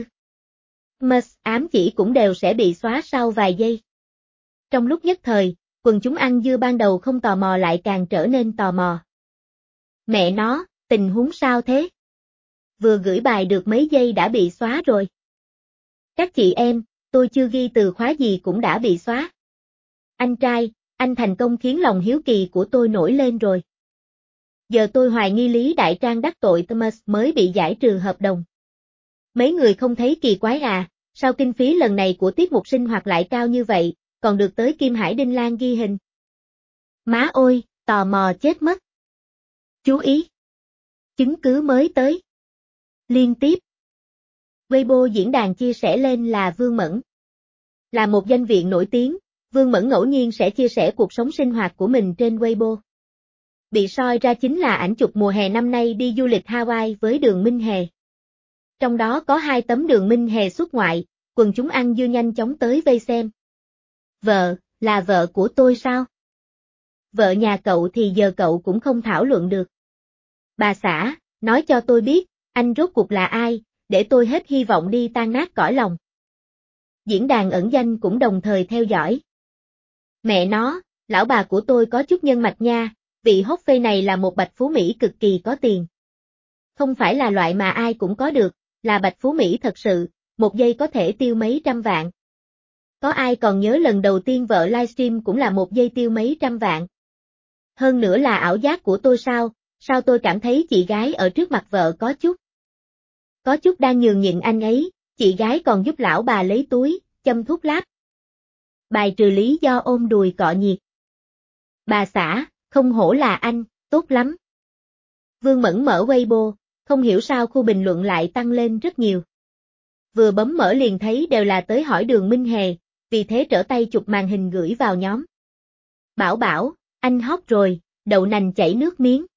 Must ám chỉ cũng đều sẽ bị xóa sau vài giây. Trong lúc nhất thời, quần chúng ăn dưa ban đầu không tò mò lại càng trở nên tò mò. Mẹ nó, tình huống sao thế? Vừa gửi bài được mấy giây đã bị xóa rồi. Các chị em, tôi chưa ghi từ khóa gì cũng đã bị xóa. Anh trai, anh thành công khiến lòng hiếu kỳ của tôi nổi lên rồi. Giờ tôi hoài nghi Lý Đại Trang đắc tội Thomas mới bị giải trừ hợp đồng. Mấy người không thấy kỳ quái à, sao kinh phí lần này của tiết mục sinh hoạt lại cao như vậy, còn được tới Kim Hải Đinh Lan ghi hình. Má ơi, tò mò chết mất. Chú ý. Chứng cứ mới tới. Liên tiếp. Weibo diễn đàn chia sẻ lên là Vương Mẫn. Là một danh viện nổi tiếng, Vương Mẫn ngẫu nhiên sẽ chia sẻ cuộc sống sinh hoạt của mình trên Weibo. Bị soi ra chính là ảnh chụp mùa hè năm nay đi du lịch Hawaii với Đường Minh Hề. Trong đó có hai tấm Đường Minh Hề xuất ngoại, quần chúng ăn dưa nhanh chóng tới vây xem. Vợ, là vợ của tôi sao? Vợ nhà cậu thì giờ cậu cũng không thảo luận được. Bà xã, nói cho tôi biết, anh rốt cuộc là ai, để tôi hết hy vọng đi tan nát cõi lòng. Diễn đàn ẩn danh cũng đồng thời theo dõi. Mẹ nó, lão bà của tôi có chút nhân mạch nha, vị hot phê này là một bạch phú Mỹ cực kỳ có tiền. Không phải là loại mà ai cũng có được, là bạch phú Mỹ thật sự, một giây có thể tiêu mấy trăm vạn. Có ai còn nhớ lần đầu tiên vợ livestream cũng là một giây tiêu mấy trăm vạn. Hơn nữa là ảo giác của tôi sao, sao tôi cảm thấy chị gái ở trước mặt vợ có chút. Có chút đang nhường nhịn anh ấy, chị gái còn giúp lão bà lấy túi, châm thuốc láp. Bài trừ lý do ôm đùi cọ nhiệt. Bà xã, không hổ là anh, tốt lắm. Vương Mẫn mở Weibo, không hiểu sao khu bình luận lại tăng lên rất nhiều. Vừa bấm mở liền thấy đều là tới hỏi Đường Minh Hề, vì thế trở tay chụp màn hình gửi vào nhóm. Bảo bảo, anh hot rồi, đậu nành chảy nước miếng.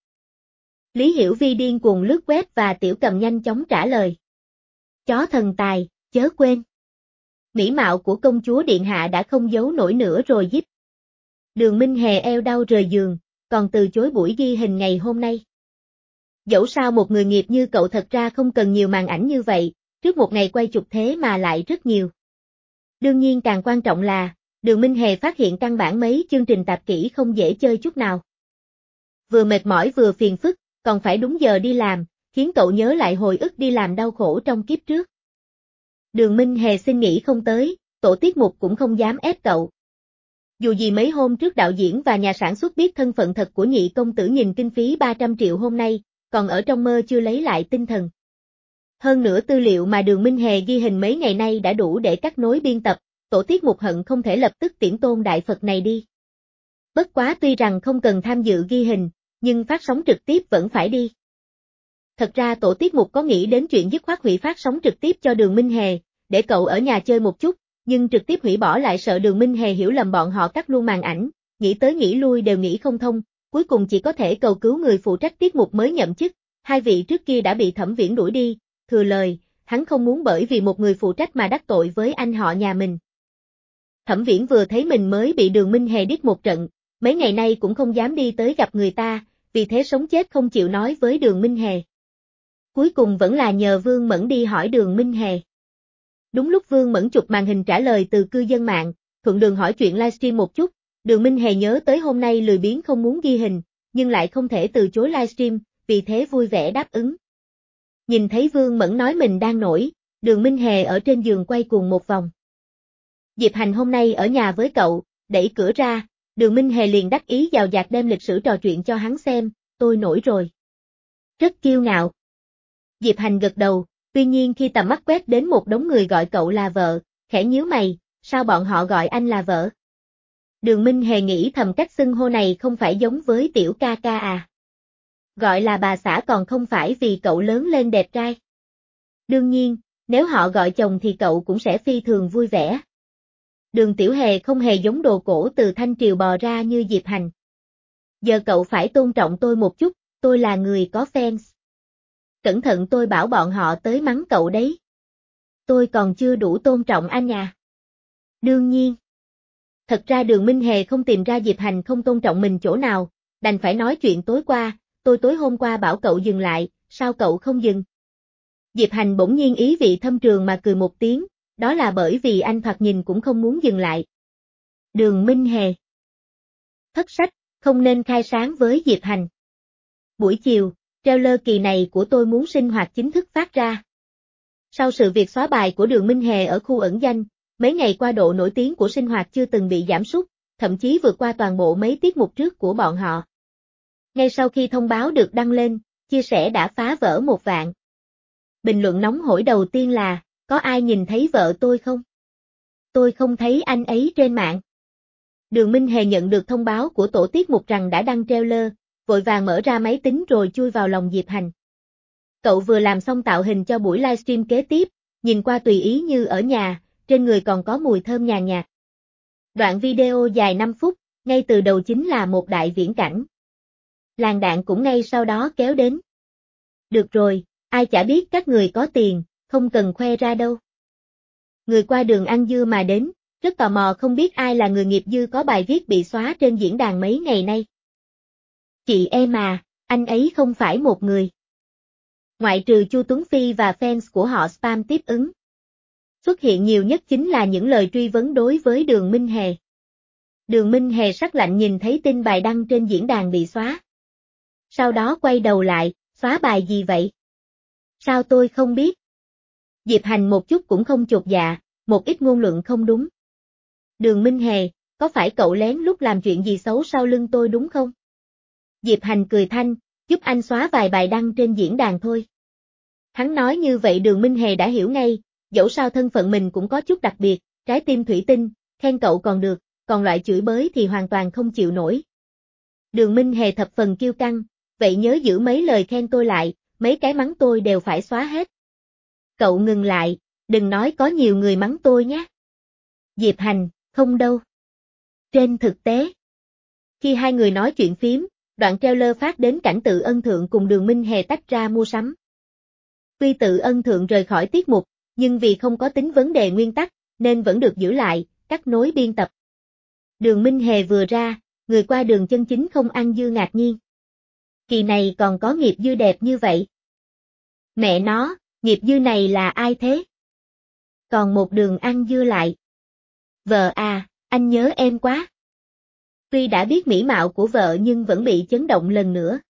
Lý Hiểu Vi điên cuồng lướt web và Tiểu Cầm nhanh chóng trả lời. Chó thần tài, chớ quên. Mỹ mạo của công chúa Điện Hạ đã không giấu nổi nữa rồi giúp. Đường Minh Hề eo đau rời giường, còn từ chối buổi ghi hình ngày hôm nay. Dẫu sao một người nghiệp như cậu thật ra không cần nhiều màn ảnh như vậy, trước một ngày quay chụp thế mà lại rất nhiều. Đương nhiên càng quan trọng là, Đường Minh Hề phát hiện căn bản mấy chương trình tạp kỹ không dễ chơi chút nào. Vừa mệt mỏi vừa phiền phức, còn phải đúng giờ đi làm, khiến cậu nhớ lại hồi ức đi làm đau khổ trong kiếp trước. Đường Minh Hề xin nghỉ không tới, tổ tiết mục cũng không dám ép cậu. Dù gì mấy hôm trước đạo diễn và nhà sản xuất biết thân phận thật của nhị công tử nhìn kinh phí ba trăm triệu hôm nay, còn ở trong mơ chưa lấy lại tinh thần. Hơn nữa tư liệu mà Đường Minh Hề ghi hình mấy ngày nay đã đủ để cắt nối biên tập, tổ tiết mục hận không thể lập tức tiễn tôn đại Phật này đi. Bất quá tuy rằng không cần tham dự ghi hình, nhưng phát sóng trực tiếp vẫn phải đi. Thật ra tổ tiết mục có nghĩ đến chuyện dứt khoát hủy phát sóng trực tiếp cho Đường Minh Hề, để cậu ở nhà chơi một chút, nhưng trực tiếp hủy bỏ lại sợ Đường Minh Hề hiểu lầm bọn họ cắt luôn màn ảnh, nghĩ tới nghĩ lui đều nghĩ không thông, cuối cùng chỉ có thể cầu cứu người phụ trách tiết mục mới nhậm chức, hai vị trước kia đã bị Thẩm Viễn đuổi đi, thừa lời, hắn không muốn bởi vì một người phụ trách mà đắc tội với anh họ nhà mình. Thẩm Viễn vừa thấy mình mới bị Đường Minh Hề đít một trận, mấy ngày nay cũng không dám đi tới gặp người ta, vì thế sống chết không chịu nói với Đường Minh Hề. Cuối cùng vẫn là nhờ Vương Mẫn đi hỏi Đường Minh Hề. Đúng lúc Vương Mẫn chụp màn hình trả lời từ cư dân mạng, thuận đường hỏi chuyện livestream một chút, Đường Minh Hề nhớ tới hôm nay lười biếng không muốn ghi hình, nhưng lại không thể từ chối livestream, vì thế vui vẻ đáp ứng. Nhìn thấy Vương Mẫn nói mình đang nổi, Đường Minh Hề ở trên giường quay cuồng một vòng. Diệp Hành hôm nay ở nhà với cậu, đẩy cửa ra, Đường Minh Hề liền đắc ý dào dạt đem lịch sử trò chuyện cho hắn xem, tôi nổi rồi. Rất kiêu ngạo. Diệp Hành gật đầu, tuy nhiên khi tầm mắt quét đến một đống người gọi cậu là vợ, khẽ nhíu mày, sao bọn họ gọi anh là vợ? Đường Minh Hề nghĩ thầm cách xưng hô này không phải giống với tiểu ca ca à. Gọi là bà xã còn không phải vì cậu lớn lên đẹp trai. Đương nhiên, nếu họ gọi chồng thì cậu cũng sẽ phi thường vui vẻ. Đường Tiểu Hề không hề giống đồ cổ từ Thanh Triều bò ra như Diệp Hành. Giờ cậu phải tôn trọng tôi một chút, tôi là người có fans. Cẩn thận tôi bảo bọn họ tới mắng cậu đấy. Tôi còn chưa đủ tôn trọng anh à. Đương nhiên. Thật ra Đường Minh Hề không tìm ra Diệp Hành không tôn trọng mình chỗ nào, đành phải nói chuyện tối qua, tôi tối hôm qua bảo cậu dừng lại, sao cậu không dừng? Diệp Hành bỗng nhiên ý vị thâm trường mà cười một tiếng, đó là bởi vì anh thoạt nhìn cũng không muốn dừng lại. Đường Minh Hề. Thất sách, không nên khai sáng với Diệp Hành. Buổi chiều, trailer kỳ này của tôi muốn sinh hoạt chính thức phát ra. Sau sự việc xóa bài của Đường Minh Hề ở khu ẩn danh, mấy ngày qua độ nổi tiếng của sinh hoạt chưa từng bị giảm sút, thậm chí vượt qua toàn bộ mấy tiết mục trước của bọn họ. Ngay sau khi thông báo được đăng lên, chia sẻ đã phá vỡ một vạn. Bình luận nóng hổi đầu tiên là, có ai nhìn thấy vợ tôi không? Tôi không thấy anh ấy trên mạng. Đường Minh Hề nhận được thông báo của tổ tiết mục rằng đã đăng trailer, vội vàng mở ra máy tính rồi chui vào lòng Diệp Hành. Cậu vừa làm xong tạo hình cho buổi livestream kế tiếp, nhìn qua tùy ý như ở nhà, trên người còn có mùi thơm nhàn nhạt. Đoạn video dài năm phút, ngay từ đầu chính là một đại viễn cảnh. Làn đạn cũng ngay sau đó kéo đến. Được rồi, ai chả biết các người có tiền, không cần khoe ra đâu. Người qua đường ăn dưa mà đến, rất tò mò không biết ai là người nghiệp dư có bài viết bị xóa trên diễn đàn mấy ngày nay. Chị em à, anh ấy không phải một người. Ngoại trừ Chu Tuấn Phi và fans của họ spam tiếp ứng. Xuất hiện nhiều nhất chính là những lời truy vấn đối với Đường Minh Hề. Đường Minh Hề sắc lạnh nhìn thấy tin bài đăng trên diễn đàn bị xóa. Sau đó quay đầu lại, xóa bài gì vậy? Sao tôi không biết? Diệp Hành một chút cũng không chột dạ, một ít ngôn luận không đúng. Đường Minh Hề, có phải cậu lén lút làm chuyện gì xấu sau lưng tôi đúng không? Diệp Hành cười thanh, giúp anh xóa vài bài đăng trên diễn đàn thôi. Hắn nói như vậy Đường Minh Hề đã hiểu ngay, dẫu sao thân phận mình cũng có chút đặc biệt, trái tim thủy tinh, khen cậu còn được, còn loại chửi bới thì hoàn toàn không chịu nổi. Đường Minh Hề thập phần kiêu căng, vậy nhớ giữ mấy lời khen tôi lại, mấy cái mắng tôi đều phải xóa hết. Cậu ngừng lại, đừng nói có nhiều người mắng tôi nhé. Diệp Hành, không đâu. Trên thực tế, khi hai người nói chuyện phím, đoạn trailer phát đến cảnh Tự Ân Thượng cùng Đường Minh Hề tách ra mua sắm. Tuy Tự Ân Thượng rời khỏi tiết mục, nhưng vì không có tính vấn đề nguyên tắc, nên vẫn được giữ lại, cắt nối biên tập. Đường Minh Hề vừa ra, người qua đường chân chính không ăn dưa ngạc nhiên. Kỳ này còn có nghiệp dư đẹp như vậy. Mẹ nó, nghiệp dư này là ai thế? Còn một đường ăn dưa lại. Vợ à, anh nhớ em quá. Tuy đã biết mỹ mạo của vợ nhưng vẫn bị chấn động lần nữa.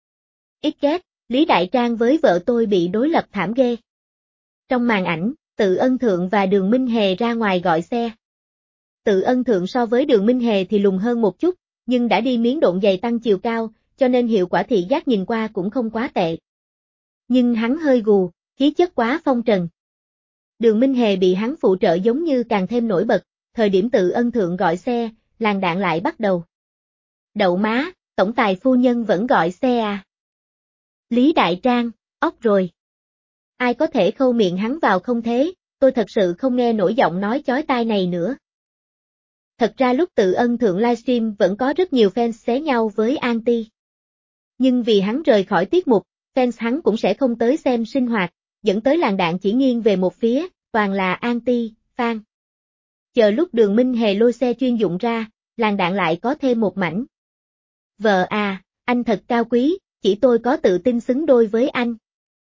Ít ghét, Lý Đại Trang với vợ tôi bị đối lập thảm ghê. Trong màn ảnh, Tự Ân Thượng và Đường Minh Hề ra ngoài gọi xe. Tự Ân Thượng so với Đường Minh Hề thì lùn hơn một chút, nhưng đã đi miếng độn giày tăng chiều cao, cho nên hiệu quả thị giác nhìn qua cũng không quá tệ. Nhưng hắn hơi gù, khí chất quá phong trần. Đường Minh Hề bị hắn phụ trợ giống như càng thêm nổi bật, thời điểm Tự Ân Thượng gọi xe, làn đạn lại bắt đầu. Đậu má, tổng tài phu nhân vẫn gọi xe à? Lý Đại Trang, óc rồi. Ai có thể khâu miệng hắn vào không thế, tôi thật sự không nghe nổi giọng nói chói tai này nữa. Thật ra lúc Tự Ân Thượng livestream vẫn có rất nhiều fans xé nhau với anti. Nhưng vì hắn rời khỏi tiết mục, fans hắn cũng sẽ không tới xem sinh hoạt, dẫn tới làn đạn chỉ nghiêng về một phía, toàn là anti, fan. Chờ lúc Đường Minh Hề lôi xe chuyên dụng ra, làn đạn lại có thêm một mảnh. Vợ à, anh thật cao quý, chỉ tôi có tự tin xứng đôi với anh.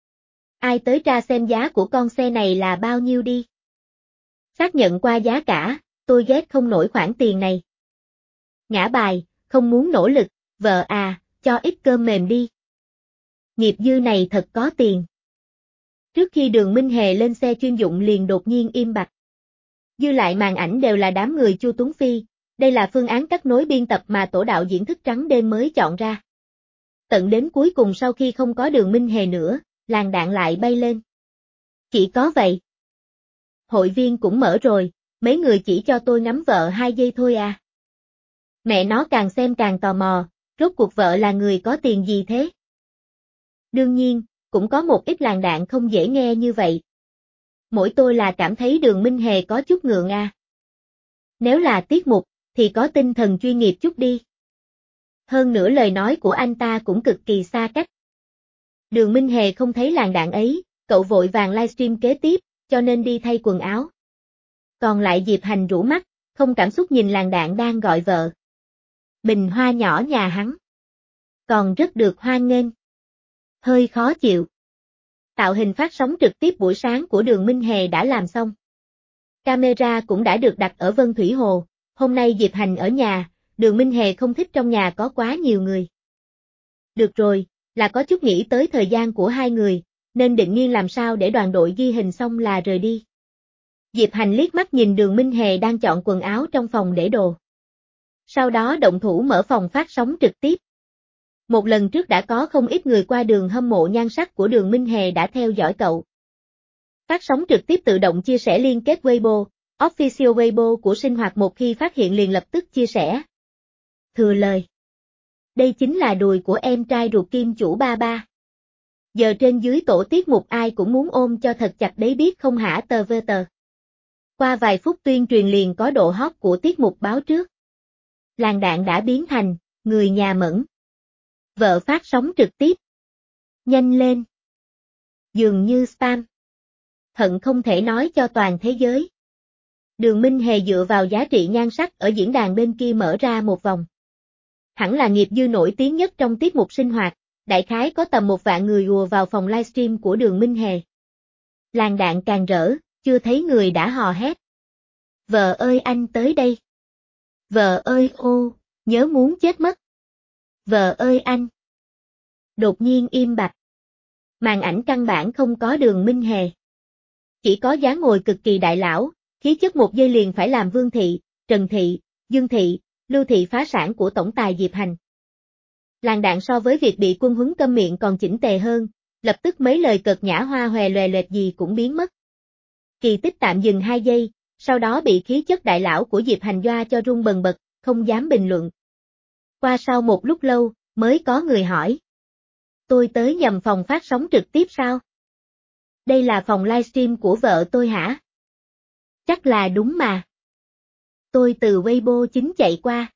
Ai tới ra xem giá của con xe này là bao nhiêu đi. Xác nhận qua giá cả, tôi ghét không nổi khoản tiền này. Ngã bài, không muốn nỗ lực, vợ à, cho ít cơm mềm đi. Nghiệp dư này thật có tiền. Trước khi Đường Minh Hề lên xe chuyên dụng liền đột nhiên im bặt. Dư lại màn ảnh đều là đám người Chu Tuấn Phi, Đây là phương án cắt nối biên tập mà tổ đạo diễn Thức Trắng Đêm mới chọn ra. Tận đến cuối cùng sau khi không có Đường Minh Hề nữa, làn đạn lại bay lên. Chỉ có vậy. Hội viên cũng mở rồi, mấy người chỉ cho tôi ngắm vợ hai giây thôi à. Mẹ nó càng xem càng tò mò, rốt cuộc vợ là người có tiền gì thế? Đương nhiên, cũng có một ít làn đạn không dễ nghe như vậy. Mỗi tôi là cảm thấy Đường Minh Hề có chút ngượng à. Nếu là tiết mục, thì có tinh thần chuyên nghiệp chút đi. Hơn nữa lời nói của anh ta cũng cực kỳ xa cách. Đường Minh Hề không thấy làn đạn ấy, cậu vội vàng livestream kế tiếp, cho nên đi thay quần áo. Còn lại Diệp Hành rũ mắt, không cảm xúc nhìn làn đạn đang gọi vợ. Bình hoa nhỏ nhà hắn. Còn rất được hoan nghênh. Hơi khó chịu. Tạo hình phát sóng trực tiếp buổi sáng của Đường Minh Hề đã làm xong. Camera cũng đã được đặt ở Vân Thủy Hồ, hôm nay Diệp Hành ở nhà, Đường Minh Hề không thích trong nhà có quá nhiều người. Được rồi, là có chút nghĩ tới thời gian của hai người, nên định nghiên làm sao để đoàn đội ghi hình xong là rời đi. Diệp Hành liếc mắt nhìn Đường Minh Hề đang chọn quần áo trong phòng để đồ. Sau đó động thủ mở phòng phát sóng trực tiếp. Một lần trước đã có không ít người qua đường hâm mộ nhan sắc của Đường Minh Hề đã theo dõi cậu. Phát sóng trực tiếp tự động chia sẻ liên kết Weibo, official Weibo của Sinh Hoạt một khi phát hiện liền lập tức chia sẻ. Thừa lời. Đây chính là đùi của em trai ruột Kim chủ ba ba. Giờ trên dưới tổ tiết mục ai cũng muốn ôm cho thật chặt đấy biết không hả tờ vơ tờ. Qua vài phút tuyên truyền liền có độ hot của tiết mục báo trước. Làn đạn đã biến thành, người nhà Mẫn. Vợ phát sóng trực tiếp. Nhanh lên. Dường như spam. Hận không thể nói cho toàn thế giới. Đường Minh Hề dựa vào giá trị nhan sắc ở diễn đàn bên kia mở ra một vòng. Hẳn là nghiệp dư nổi tiếng nhất trong tiết mục Sinh Hoạt, đại khái có tầm một vạn người ùa vào phòng livestream của Đường Minh Hề. Làn đạn càng rỡ, chưa thấy người đã hò hét. Vợ ơi anh tới đây. Vợ ơi ô, nhớ muốn chết mất. Vợ ơi anh. Đột nhiên im bặt. Màn ảnh căn bản không có Đường Minh Hề. Chỉ có dáng ngồi cực kỳ đại lão, khí chất một giây liền phải làm Vương Thị, Trần Thị, Dương Thị, Lưu Thị phá sản của tổng tài Diệp Hành. Làn đạn so với việc bị quân huấn câm miệng còn chỉnh tề hơn, lập tức mấy lời cợt nhã hoa hòe loè loẹt gì cũng biến mất. Kỳ tích tạm dừng hai giây, sau đó bị khí chất đại lão của Diệp Hành doa cho run bần bật, không dám bình luận. Qua sau một lúc lâu, mới có người hỏi. Tôi tới nhầm phòng phát sóng trực tiếp sao? Đây là phòng livestream của vợ tôi hả? Chắc là đúng mà. Tôi từ Weibo chính chạy qua.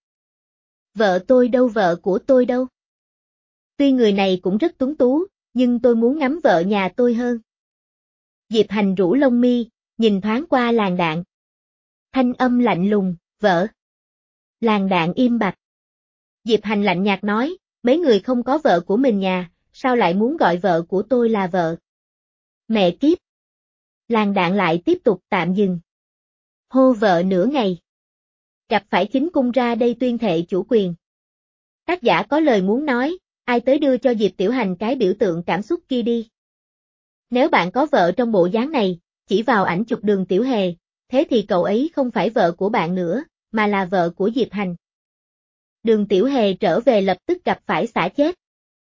Vợ tôi đâu vợ của tôi đâu? Tuy người này cũng rất tuấn tú, nhưng tôi muốn ngắm vợ nhà tôi hơn. Diệp Hành rũ lông mi, nhìn thoáng qua làn đạn. Thanh âm lạnh lùng, vợ. Làn đạn im bặt. Diệp Hành lạnh nhạt nói, mấy người không có vợ của mình nhà, sao lại muốn gọi vợ của tôi là vợ? Mẹ kiếp. Làn đạn lại tiếp tục tạm dừng. Hô vợ nửa ngày. Gặp phải chính cung ra đây tuyên thệ chủ quyền. Tác giả có lời muốn nói, ai tới đưa cho Diệp Tiểu Hành cái biểu tượng cảm xúc kia đi. Nếu bạn có vợ trong bộ dáng này, chỉ vào ảnh chụp Đường Tiểu Hề, thế thì cậu ấy không phải vợ của bạn nữa, mà là vợ của Diệp Hành. Đường Tiểu Hề trở về lập tức gặp phải xả chết.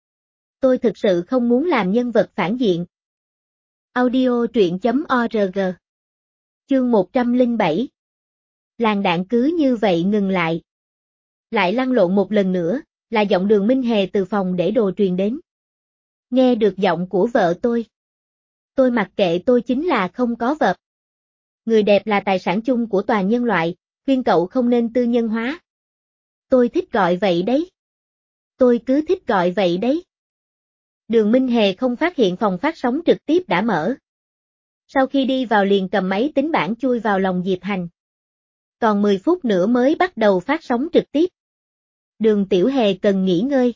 Tôi thực sự không muốn làm nhân vật phản diện. Audio truyện chấm org. Chương một trăm lẻ bảy. Làn đạn cứ như vậy ngừng lại. Lại lăn lộn một lần nữa, là giọng Đường Minh Hề từ phòng để đồ truyền đến. Nghe được giọng của vợ tôi. Tôi mặc kệ tôi chính là không có vợ. Người đẹp là tài sản chung của toàn nhân loại, khuyên cậu không nên tư nhân hóa. Tôi thích gọi vậy đấy. Tôi cứ thích gọi vậy đấy. Đường Minh Hề không phát hiện phòng phát sóng trực tiếp đã mở. Sau khi đi vào liền cầm máy tính bảng chui vào lòng Diệp Hành. Còn mười phút nữa mới bắt đầu phát sóng trực tiếp. Đường Tiểu Hề cần nghỉ ngơi.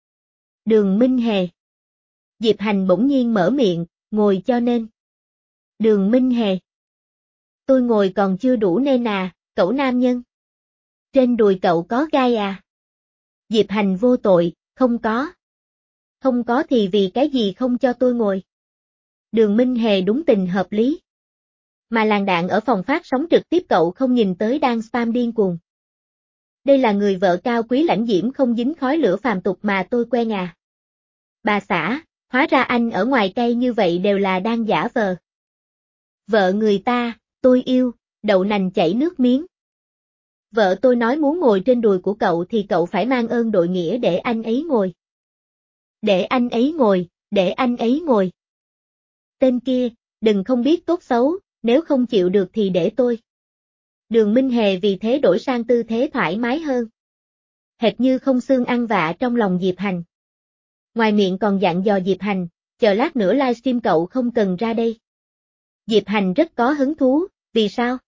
Đường Minh Hề. Diệp Hành bỗng nhiên mở miệng, ngồi cho nên. Đường Minh Hề. Tôi ngồi còn chưa đủ nên à, cậu nam nhân. Trên đùi cậu có gai à? Diệp Hành vô tội, không có. Không có thì vì cái gì không cho tôi ngồi? Đường Minh Hề đúng tình hợp lý. Mà làn đạn ở phòng phát sóng trực tiếp cậu không nhìn tới đang spam điên cuồng. Đây là người vợ cao quý lãnh diễm không dính khói lửa phàm tục mà tôi quen à. Bà xã, hóa ra anh ở ngoài cây như vậy đều là đang giả vờ. Vợ người ta, tôi yêu, đậu nành chảy nước miếng. Vợ tôi nói muốn ngồi trên đùi của cậu thì cậu phải mang ơn đội nghĩa để anh ấy ngồi. Để anh ấy ngồi, để anh ấy ngồi. Tên kia, đừng không biết tốt xấu, nếu không chịu được thì để tôi. Đường Minh Hề vì thế đổi sang tư thế thoải mái hơn. Hệt như không xương ăn vạ trong lòng Diệp Hành. Ngoài miệng còn dặn dò Diệp Hành, chờ lát nữa livestream cậu không cần ra đây. Diệp Hành rất có hứng thú, vì sao?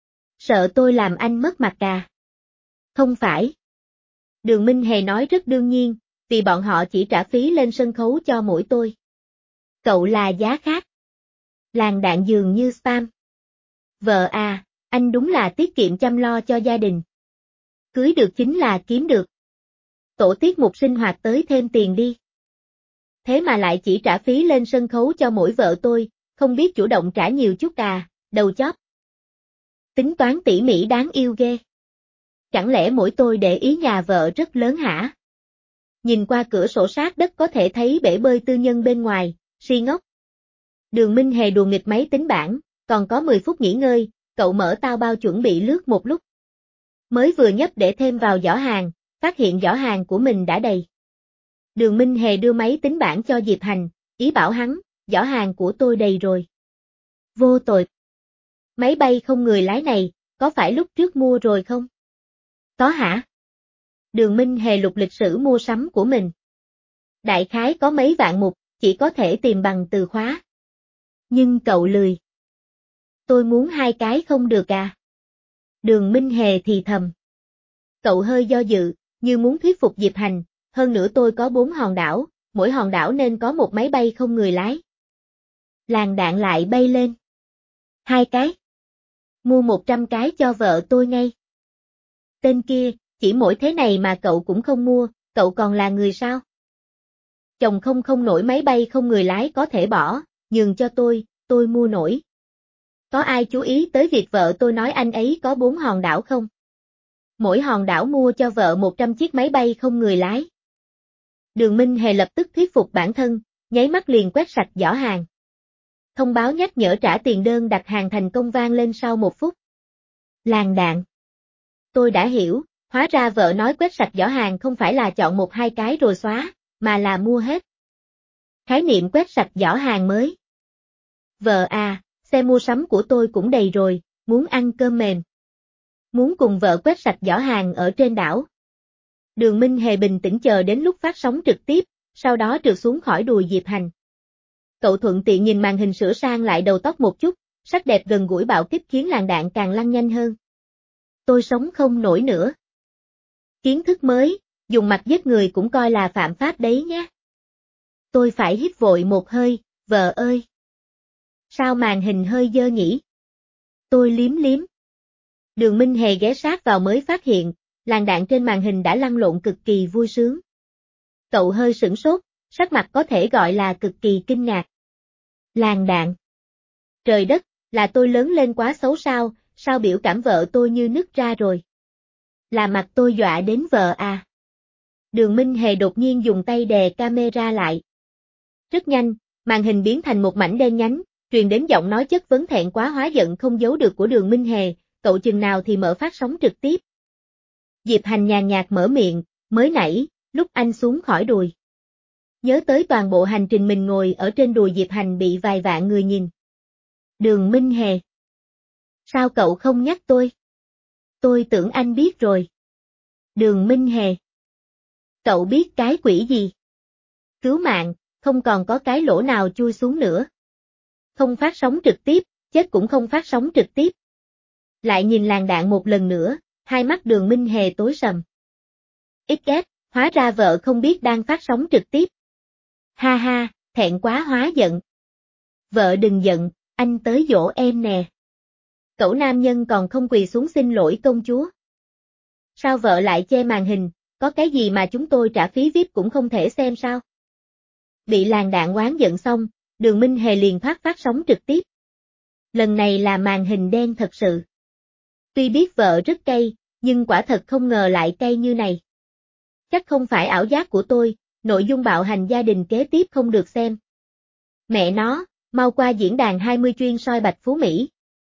Sợ tôi làm anh mất mặt à? Không phải. Đường Minh Hề nói rất đương nhiên, vì bọn họ chỉ trả phí lên sân khấu cho mỗi tôi. Cậu là giá khác. Làng đạn dường như spam. Vợ à, anh đúng là tiết kiệm chăm lo cho gia đình. Cưới được chính là kiếm được. Tổ tiết mục sinh hoạt tới thêm tiền đi. Thế mà lại chỉ trả phí lên sân khấu cho mỗi vợ tôi, không biết chủ động trả nhiều chút à, đầu chóp. Tính toán tỉ mỉ đáng yêu ghê. Chẳng lẽ mỗi tôi để ý nhà vợ rất lớn hả? Nhìn qua cửa sổ sát đất có thể thấy bể bơi tư nhân bên ngoài, si ngốc. Đường Minh Hề đùa nghịch máy tính bảng, còn có mười phút nghỉ ngơi, cậu mở tao bao chuẩn bị lướt một lúc. Mới vừa nhấp để thêm vào giỏ hàng, phát hiện giỏ hàng của mình đã đầy. Đường Minh Hề đưa máy tính bảng cho Diệp Hành, ý bảo hắn, giỏ hàng của tôi đầy rồi. Vô tội. Máy bay không người lái này, có phải lúc trước mua rồi không? Có hả? Đường Minh Hề lục lịch sử mua sắm của mình. Đại khái có mấy vạn mục, chỉ có thể tìm bằng từ khóa. Nhưng cậu lười. Tôi muốn hai cái không được à? Đường Minh Hề thì thầm. Cậu hơi do dự, như muốn thuyết phục Diệp Hành, hơn nữa tôi có bốn hòn đảo, mỗi hòn đảo nên có một máy bay không người lái. Làn đạn lại bay lên. Hai cái. Mua một trăm cái cho vợ tôi ngay. Tên kia, chỉ mỗi thế này mà cậu cũng không mua, cậu còn là người sao? Chồng không không nổi máy bay không người lái có thể bỏ, nhường cho tôi, tôi mua nổi. Có ai chú ý tới việc vợ tôi nói anh ấy có bốn hòn đảo không? Mỗi hòn đảo mua cho vợ một trăm chiếc máy bay không người lái. Đường Minh Hề lập tức thuyết phục bản thân, nháy mắt liền quét sạch giỏ hàng. Thông báo nhắc nhở trả tiền đơn đặt hàng thành công vang lên sau một phút. Làn đạn. Tôi đã hiểu, hóa ra vợ nói quét sạch giỏ hàng không phải là chọn một hai cái rồi xóa, mà là mua hết. Khái niệm quét sạch giỏ hàng mới. Vợ à, xe mua sắm của tôi cũng đầy rồi, muốn ăn cơm mềm. Muốn cùng vợ quét sạch giỏ hàng ở trên đảo. Đường Minh Hề bình tĩnh chờ đến lúc phát sóng trực tiếp, sau đó trượt xuống khỏi đùi Diệp Hành. Cậu thuận tiện nhìn màn hình sửa sang lại đầu tóc một chút, sắc đẹp gần gũi bạo kích khiến làn đạn càng lăn nhanh hơn. Tôi sống không nổi nữa. Kiến thức mới, dùng mặt giết người cũng coi là phạm pháp đấy nhé. Tôi phải hít vội một hơi, vợ ơi. Sao màn hình hơi dơ nhỉ? Tôi liếm liếm. Đường Minh Hề ghé sát vào mới phát hiện, làn đạn trên màn hình đã lăn lộn cực kỳ vui sướng. Cậu hơi sửng sốt, sắc mặt có thể gọi là cực kỳ kinh ngạc. Làn đạn. Trời đất, là tôi lớn lên quá xấu sao, sao biểu cảm vợ tôi như nứt ra rồi. Là mặt tôi dọa đến vợ à. Đường Minh Hề đột nhiên dùng tay đè camera lại. Rất nhanh, màn hình biến thành một mảnh đen nhánh, truyền đến giọng nói chất vấn thẹn quá hóa giận không giấu được của Đường Minh Hề, cậu chừng nào thì mở phát sóng trực tiếp. Diệp Hành nhàn nhạt mở miệng, mới nãy, lúc anh xuống khỏi đùi. Nhớ tới toàn bộ hành trình mình ngồi ở trên đùi Diệp Hành bị vài vạn người nhìn. Đường Minh Hề. Sao cậu không nhắc tôi? Tôi tưởng anh biết rồi. Đường Minh Hề. Cậu biết cái quỷ gì? Cứu mạng, không còn có cái lỗ nào chui xuống nữa. Không phát sóng trực tiếp, chết cũng không phát sóng trực tiếp. Lại nhìn làn đạn một lần nữa, hai mắt Đường Minh Hề tối sầm. ích ét, hóa ra vợ không biết đang phát sóng trực tiếp. Ha ha, thẹn quá hóa giận. Vợ đừng giận, anh tới dỗ em nè. Cậu nam nhân còn không quỳ xuống xin lỗi công chúa. Sao vợ lại che màn hình, có cái gì mà chúng tôi trả phí vi ai pi cũng không thể xem sao? Bị làn đạn oán giận xong, Đường Minh Hề liền thoát phát sóng trực tiếp. Lần này là màn hình đen thật sự. Tuy biết vợ rất cay, nhưng quả thật không ngờ lại cay như này. Chắc không phải ảo giác của tôi, nội dung bạo hành gia đình kế tiếp không được xem. Mẹ nó, mau qua diễn đàn hai mươi chuyên soi Bạch Phú Mỹ.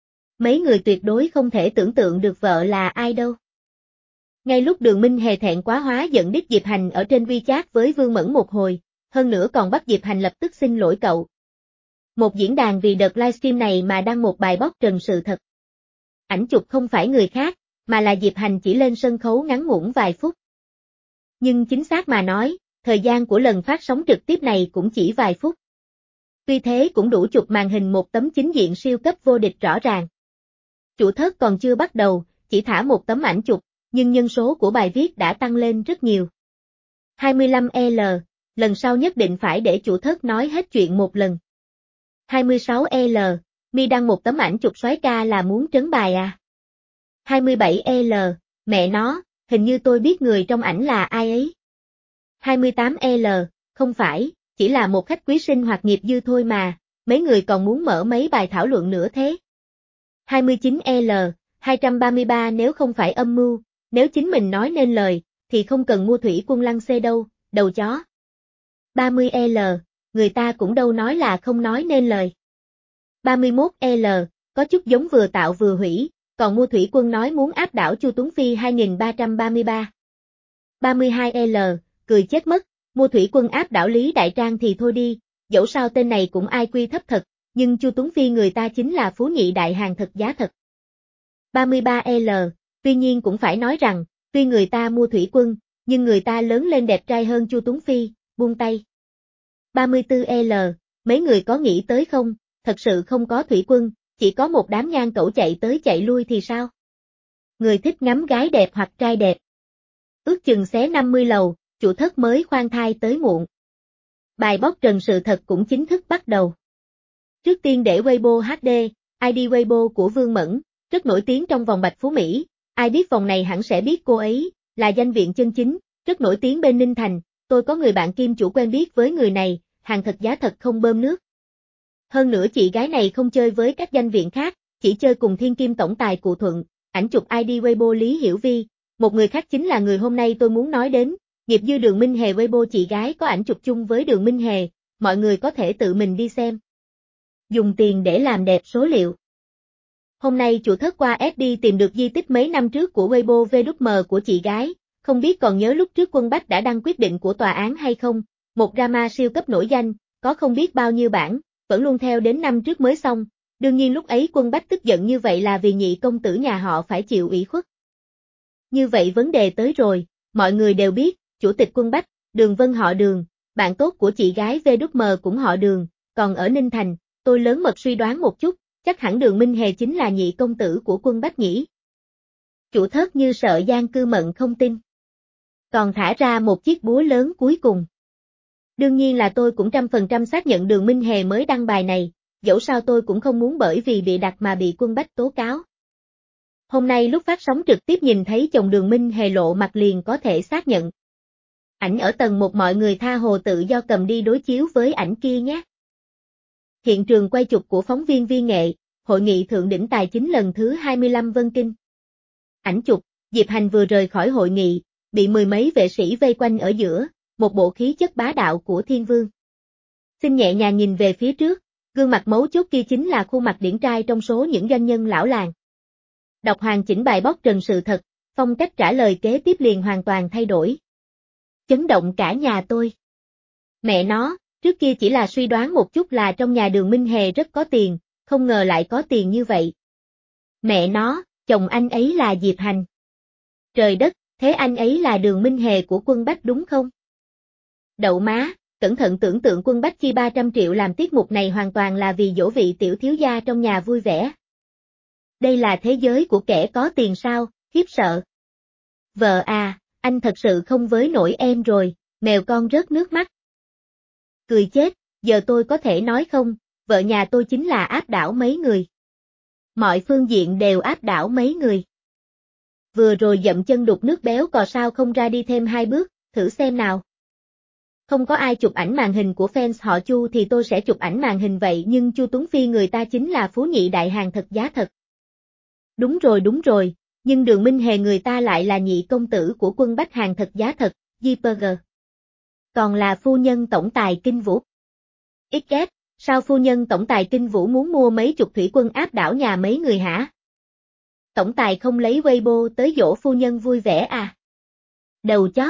Mấy người tuyệt đối không thể tưởng tượng được vợ là ai đâu. Ngay lúc Đường Minh Hề thẹn quá hóa giận đít Diệp Hành ở trên WeChat với Vương Mẫn một hồi, hơn nữa còn bắt Diệp Hành lập tức xin lỗi cậu. Một diễn đàn vì đợt livestream này mà đăng một bài bóc trần sự thật. Ảnh chụp không phải người khác, mà là Diệp Hành chỉ lên sân khấu ngắn ngủn vài phút. Nhưng chính xác mà nói, thời gian của lần phát sóng trực tiếp này cũng chỉ vài phút. Tuy thế cũng đủ chụp màn hình một tấm chính diện siêu cấp vô địch rõ ràng. Chủ thớt còn chưa bắt đầu, chỉ thả một tấm ảnh chụp, nhưng nhân số của bài viết đã tăng lên rất nhiều. hai mươi lăm L, lần sau nhất định phải để chủ thớt nói hết chuyện một lần. hai mươi sáu L, mi đăng một tấm ảnh chụp soái ca là muốn trấn bài à? hai mươi bảy L, mẹ nó, hình như tôi biết người trong ảnh là ai ấy. hai mươi tám L, không phải, chỉ là một khách quý sinh hoạt nghiệp dư thôi mà, mấy người còn muốn mở mấy bài thảo luận nữa thế. hai mươi chín L, hai trăm ba mươi ba nếu không phải âm mưu, nếu chính mình nói nên lời, thì không cần mua thủy quân lăng xê đâu, đầu chó. ba mươi L, người ta cũng đâu nói là không nói nên lời. ba mươi mốt L, có chút giống vừa tạo vừa hủy, còn mua thủy quân nói muốn áp đảo Chu Tuấn Phi hai nghìn ba trăm ba mươi ba. ba mươi hai L, cười chết mất, mua thủy quân áp đảo Lý Đại Trang thì thôi đi, dẫu sao tên này cũng ai quy thấp thật, nhưng Chu Tuấn Phi người ta chính là phú nhị đại hàng thật giá thật. ba mươi ba L, tuy nhiên cũng phải nói rằng, tuy người ta mua thủy quân, nhưng người ta lớn lên đẹp trai hơn Chu Tuấn Phi, buông tay. ba mươi tư L, mấy người có nghĩ tới không, thật sự không có thủy quân, chỉ có một đám ngang cẩu chạy tới chạy lui thì sao? Người thích ngắm gái đẹp hoặc trai đẹp. Ước chừng xé năm mươi lầu, chủ thất mới khoan thai tới muộn. Bài bóc trần sự thật cũng chính thức bắt đầu. Trước tiên để Weibo hát đê, i đê Weibo của Vương Mẫn, rất nổi tiếng trong vòng Bạch Phú Mỹ, ai biết vòng này hẳn sẽ biết cô ấy, là danh viện chân chính, rất nổi tiếng bên Ninh Thành, tôi có người bạn kim chủ quen biết với người này, hàng thật giá thật không bơm nước. Hơn nữa chị gái này không chơi với các danh viện khác, chỉ chơi cùng thiên kim tổng tài Cụ Thuận, ảnh chụp i đê Weibo Lý Hiểu Vi, một người khác chính là người hôm nay tôi muốn nói đến, nghiệp dư Đường Minh Hề Weibo chị gái có ảnh chụp chung với Đường Minh Hề, mọi người có thể tự mình đi xem. Dùng tiền để làm đẹp số liệu. Hôm nay chủ thất qua ét đê tìm được di tích mấy năm trước của Weibo vê kép em của chị gái, không biết còn nhớ lúc trước Quân Bách đã đăng quyết định của tòa án hay không, một drama siêu cấp nổi danh, có không biết bao nhiêu bản, vẫn luôn theo đến năm trước mới xong, đương nhiên lúc ấy Quân Bách tức giận như vậy là vì nhị công tử nhà họ phải chịu ủy khuất. Như vậy vấn đề tới rồi, mọi người đều biết, chủ tịch Quân Bách, Đường Vân họ Đường, bạn tốt của chị gái vê kép em cũng họ Đường, còn ở Ninh Thành, tôi lớn mật suy đoán một chút, chắc hẳn Đường Minh Hề chính là nhị công tử của Quân Bách nhỉ. Chủ thớt như sợ Giang Cư Mận không tin. Còn thả ra một chiếc búa lớn cuối cùng. Đương nhiên là tôi cũng trăm phần trăm xác nhận Đường Minh Hề mới đăng bài này, dẫu sao tôi cũng không muốn bởi vì bị đặt mà bị Quân Bách tố cáo. Hôm nay lúc phát sóng trực tiếp nhìn thấy chồng Đường Minh Hề lộ mặt liền có thể xác nhận. Ảnh ở tầng một mọi người tha hồ tự do cầm đi đối chiếu với ảnh kia nhé. Hiện trường quay chụp của phóng viên Viên Nghệ, Hội nghị Thượng đỉnh Tài chính lần thứ hai mươi lăm Vân Kinh. Ảnh chụp, Diệp Hành vừa rời khỏi hội nghị, bị mười mấy vệ sĩ vây quanh ở giữa, một bộ khí chất bá đạo của Thiên Vương. Xin nhẹ nhàng nhìn về phía trước, gương mặt mấu chốt kia chính là khuôn mặt điển trai trong số những doanh nhân lão làng. Đọc hoàn chỉnh bài bóc trần sự thật, phong cách trả lời kế tiếp liền hoàn toàn thay đổi. Chấn động cả nhà tôi. Mẹ nó, trước kia chỉ là suy đoán một chút là trong nhà Đường Minh Hề rất có tiền, không ngờ lại có tiền như vậy. Mẹ nó, chồng anh ấy là Diệp Hành. Trời đất, thế anh ấy là Đường Minh Hề của Quân Bách đúng không? Đậu má, cẩn thận tưởng tượng Quân Bách chi ba trăm triệu làm tiết mục này hoàn toàn là vì dỗ vị tiểu thiếu gia trong nhà vui vẻ. Đây là thế giới của kẻ có tiền sao, khiếp sợ. Vợ à, anh thật sự không với nổi em rồi, mèo con rớt nước mắt. Cười chết, giờ tôi có thể nói không, vợ nhà tôi chính là áp đảo mấy người. Mọi phương diện đều áp đảo mấy người. Vừa rồi dậm chân đục nước béo cò sao không ra đi thêm hai bước, thử xem nào. Không có ai chụp ảnh màn hình của fans họ Chu thì tôi sẽ chụp ảnh màn hình vậy nhưng Chu Tuấn Phi người ta chính là phú nhị đại hàng thật giá thật. Đúng rồi đúng rồi, Nhưng Đường Minh Hề người ta lại là nhị công tử của Quân Bách hàng thật giá thật, giê pê giê. Còn là phu nhân tổng tài Kinh Vũ. Ít ghét, sao phu nhân tổng tài Kinh Vũ muốn mua mấy chục thủy quân áp đảo nhà mấy người hả? Tổng tài không lấy Weibo tới dỗ phu nhân vui vẻ à? Đầu chóp.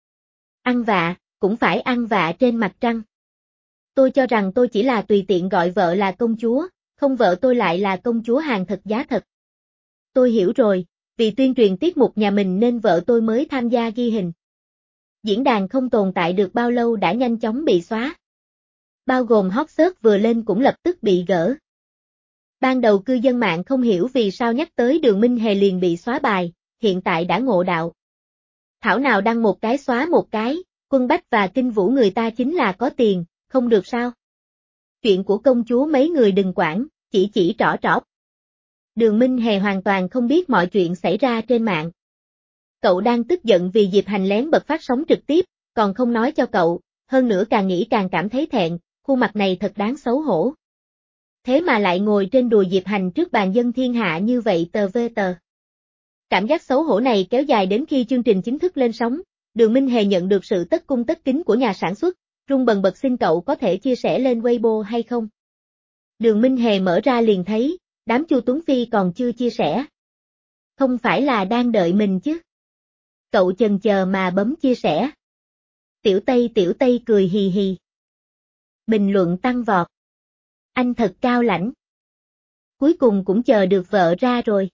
Ăn vạ, cũng phải ăn vạ trên mặt trăng. Tôi cho rằng tôi chỉ là tùy tiện gọi vợ là công chúa, không vợ tôi lại là công chúa hàng thật giá thật. Tôi hiểu rồi, vì tuyên truyền tiết mục nhà mình nên vợ tôi mới tham gia ghi hình. Diễn đàn không tồn tại được bao lâu đã nhanh chóng bị xóa. Bao gồm hot search vừa lên cũng lập tức bị gỡ. Ban đầu cư dân mạng không hiểu vì sao nhắc tới Đường Minh Hề liền bị xóa bài, hiện tại đã ngộ đạo. Thảo nào đăng một cái xóa một cái, Quân Bách và Kinh Vũ người ta chính là có tiền, không được sao? Chuyện của công chúa mấy người đừng quản, chỉ chỉ trỏ trỏ. Đường Minh Hề hoàn toàn không biết mọi chuyện xảy ra trên mạng. Cậu đang tức giận vì Diệp Hành lén bật phát sóng trực tiếp, còn không nói cho cậu, hơn nữa càng nghĩ càng cảm thấy thẹn, khuôn mặt này thật đáng xấu hổ. Thế mà lại ngồi trên đùi Diệp Hành trước bàn dân thiên hạ như vậy tờ vê tờ. Cảm giác xấu hổ này kéo dài đến khi chương trình chính thức lên sóng, Đường Minh Hề nhận được sự tất cung tất kính của nhà sản xuất, run bần bật xin cậu có thể chia sẻ lên Weibo hay không. Đường Minh Hề mở ra liền thấy, đám Chu Tuấn Phi còn chưa chia sẻ. Không phải là đang đợi mình chứ. Cậu chần chờ mà bấm chia sẻ. Tiểu Tây Tiểu Tây cười hì hì. Bình luận tăng vọt. Anh thật cao lãnh. Cuối cùng cũng chờ được vợ ra rồi.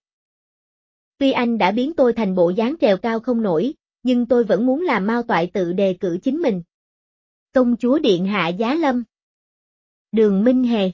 Tuy anh đã biến tôi thành bộ dáng trèo cao không nổi, nhưng tôi vẫn muốn làm Mao Toại tự đề cử chính mình. Công chúa điện hạ giá lâm. Đường Minh Hề.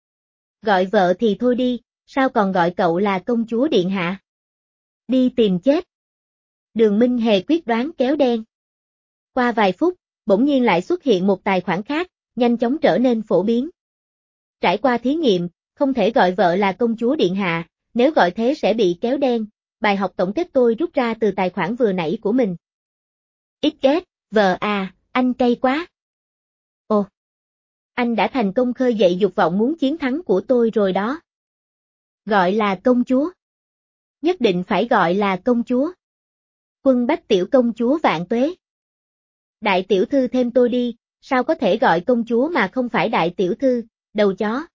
Gọi vợ thì thôi đi, sao còn gọi cậu là công chúa điện hạ? Đi tìm chết. Đường Minh Hề quyết đoán kéo đen. Qua vài phút, bỗng nhiên lại xuất hiện một tài khoản khác, nhanh chóng trở nên phổ biến. Trải qua thí nghiệm, không thể gọi vợ là công chúa điện hạ, nếu gọi thế sẽ bị kéo đen. Bài học tổng kết tôi rút ra từ tài khoản vừa nãy của mình. Ít ghét, vợ à, anh cay quá. Ồ, anh đã thành công khơi dậy dục vọng muốn chiến thắng của tôi rồi đó. Gọi là công chúa. Nhất định phải gọi là công chúa. Quân Bách tiểu công chúa vạn tuế. Đại tiểu thư thêm tôi đi, sao có thể gọi công chúa mà không phải đại tiểu thư, đầu chó.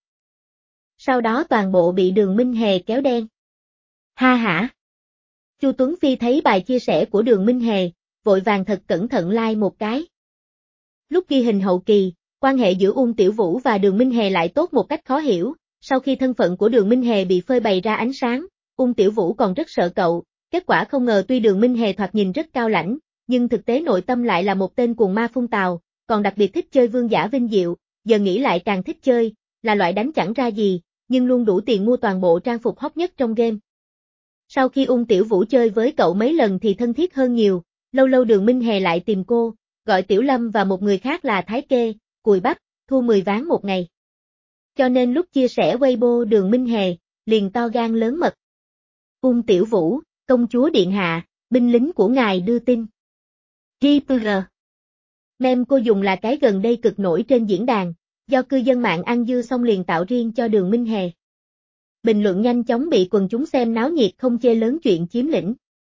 Sau đó toàn bộ bị Đường Minh Hề kéo đen. Ha hả. Chu Tuấn Phi thấy bài chia sẻ của Đường Minh Hề, vội vàng thật cẩn thận like một cái. Lúc ghi hình hậu kỳ, quan hệ giữa Uông Tiểu Vũ và Đường Minh Hề lại tốt một cách khó hiểu, sau khi thân phận của Đường Minh Hề bị phơi bày ra ánh sáng, Uông Tiểu Vũ còn rất sợ cậu, kết quả không ngờ tuy Đường Minh Hề thoạt nhìn rất cao lãnh, nhưng thực tế nội tâm lại là một tên cuồng ma phun tào, còn đặc biệt thích chơi vương giả vinh diệu, giờ nghĩ lại càng thích chơi, là loại đánh chẳng ra gì, nhưng luôn đủ tiền mua toàn bộ trang phục hot nhất trong game. Sau khi Ung Tiểu Vũ chơi với cậu mấy lần thì thân thiết hơn nhiều, lâu lâu Đường Minh Hề lại tìm cô, gọi Tiểu Lâm và một người khác là Thái Kê, cùi bắp, thu mười ván một ngày. Cho nên lúc chia sẻ Weibo Đường Minh Hề, liền to gan lớn mật. Ung Tiểu Vũ, công chúa điện hạ, binh lính của ngài đưa tin. giê pê giê. Meme cô dùng là cái gần đây cực nổi trên diễn đàn, do cư dân mạng ăn dưa xong liền tạo riêng cho Đường Minh Hề. Bình luận nhanh chóng bị quần chúng xem náo nhiệt không chê lớn chuyện chiếm lĩnh.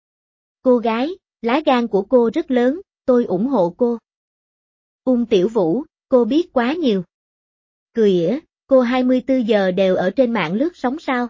Cô gái, lá gan của cô rất lớn, tôi ủng hộ cô. Ung Tiểu Vũ, cô biết quá nhiều. Cười ỉa, cô hai mươi tư giờ đều ở trên mạng lướt sóng sao?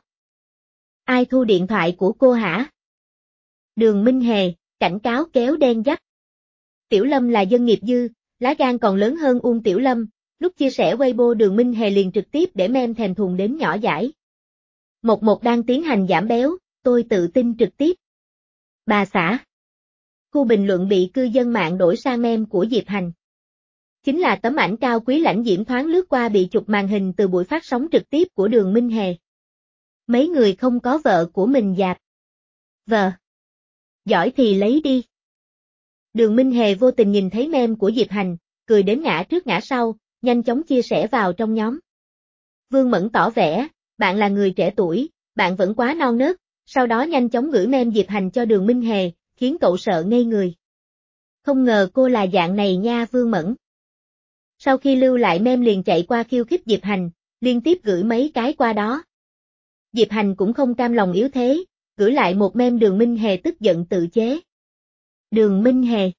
Ai thu điện thoại của cô hả? Đường Minh Hề, cảnh cáo kéo đen dắt. Tiểu Lâm là dân nghiệp dư, lá gan còn lớn hơn Uông Tiểu Lâm, lúc chia sẻ Weibo Đường Minh Hề liền trực tiếp để meme thèm thuồng đến nhỏ dãi. Một một đang tiến hành giảm béo, tôi tự tin trực tiếp. Bà xã. Khu bình luận bị cư dân mạng đổi sang meme của Diệp Hành. Chính là tấm ảnh cao quý lãnh diễm thoáng lướt qua bị chụp màn hình từ buổi phát sóng trực tiếp của Đường Minh Hề. Mấy người không có vợ của mình dạp. Vợ. Giỏi thì lấy đi. Đường Minh Hề vô tình nhìn thấy meme của Diệp Hành, cười đến ngã trước ngã sau, nhanh chóng chia sẻ vào trong nhóm. Vương Mẫn tỏ vẻ, bạn là người trẻ tuổi, bạn vẫn quá non nớt, sau đó nhanh chóng gửi meme Diệp Hành cho Đường Minh Hề, khiến cậu sợ ngây người. Không ngờ cô là dạng này nha Vương Mẫn. Sau khi lưu lại meme liền chạy qua khiêu khích Diệp Hành, liên tiếp gửi mấy cái qua đó. Diệp Hành cũng không cam lòng yếu thế, gửi lại một meme. Đường Minh Hề tức giận tự chế. Đường Minh Hề.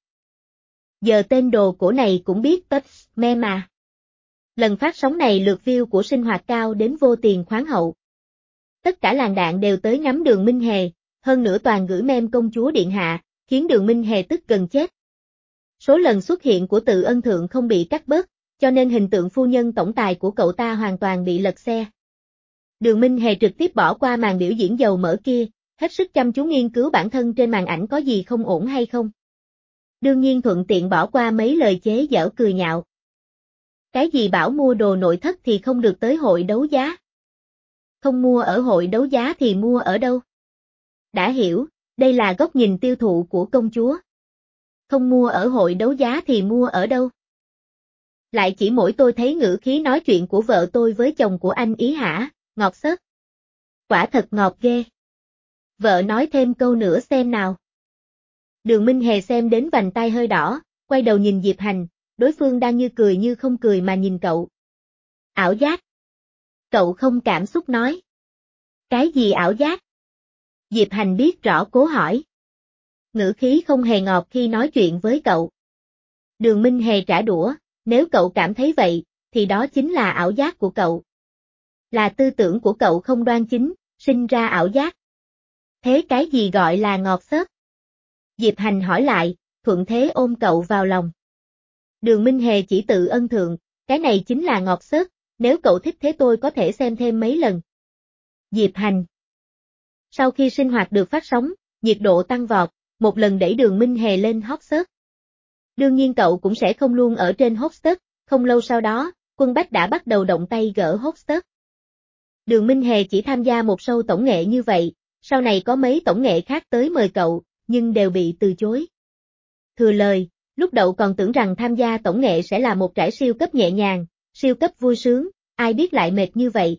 Giờ tên đồ cổ này cũng biết tách meme mà. Lần phát sóng này lượt view của sinh hoạt cao đến vô tiền khoáng hậu. Tất cả làng đạn đều tới ngắm Đường Minh Hề, hơn nữa toàn gửi meme công chúa điện hạ, khiến Đường Minh Hề tức gần chết. Số lần xuất hiện của Từ Ân Thượng không bị cắt bớt, cho nên hình tượng phu nhân tổng tài của cậu ta hoàn toàn bị lật xe. Đường Minh Hề trực tiếp bỏ qua màn biểu diễn dầu mỡ kia, hết sức chăm chú nghiên cứu bản thân trên màn ảnh có gì không ổn hay không. Đương nhiên thuận tiện bỏ qua mấy lời chế giễu cười nhạo. Cái gì bảo mua đồ nội thất thì không được tới hội đấu giá. Không mua ở hội đấu giá thì mua ở đâu? Đã hiểu, đây là góc nhìn tiêu thụ của công chúa. Không mua ở hội đấu giá thì mua ở đâu? Lại chỉ mỗi tôi thấy ngữ khí nói chuyện của vợ tôi với chồng của anh ý hả, ngọt xớt. Quả thật ngọt ghê. Vợ nói thêm câu nữa xem nào. Đường Minh Hề xem đến vành tai hơi đỏ, quay đầu nhìn Diệp Hành, đối phương đang như cười như không cười mà nhìn cậu. Ảo giác. Cậu không cảm xúc nói. Cái gì ảo giác? Diệp Hành biết rõ cố hỏi. Ngữ khí không hề ngọt khi nói chuyện với cậu. Đường Minh Hề trả đũa, nếu cậu cảm thấy vậy, thì đó chính là ảo giác của cậu. Là tư tưởng của cậu không đoan chính, sinh ra ảo giác. Thế cái gì gọi là ngọt xớt? Diệp Hành hỏi lại, thuận thế ôm cậu vào lòng. Đường Minh Hề chỉ Từ Ân Thượng, cái này chính là ngọt xớt, nếu cậu thích thế tôi có thể xem thêm mấy lần. Diệp Hành. Sau khi sinh hoạt được phát sóng, nhiệt độ tăng vọt, một lần đẩy Đường Minh Hề lên hot search. Đương nhiên cậu cũng sẽ không luôn ở trên hot search, không lâu sau đó, Quân Bách đã bắt đầu động tay gỡ hot search. Đường Minh Hề chỉ tham gia một show tổng nghệ như vậy, sau này có mấy tổng nghệ khác tới mời cậu, nhưng đều bị từ chối. Thừa lời, lúc đầu còn tưởng rằng tham gia tổng nghệ sẽ là một trải siêu cấp nhẹ nhàng, siêu cấp vui sướng, ai biết lại mệt như vậy.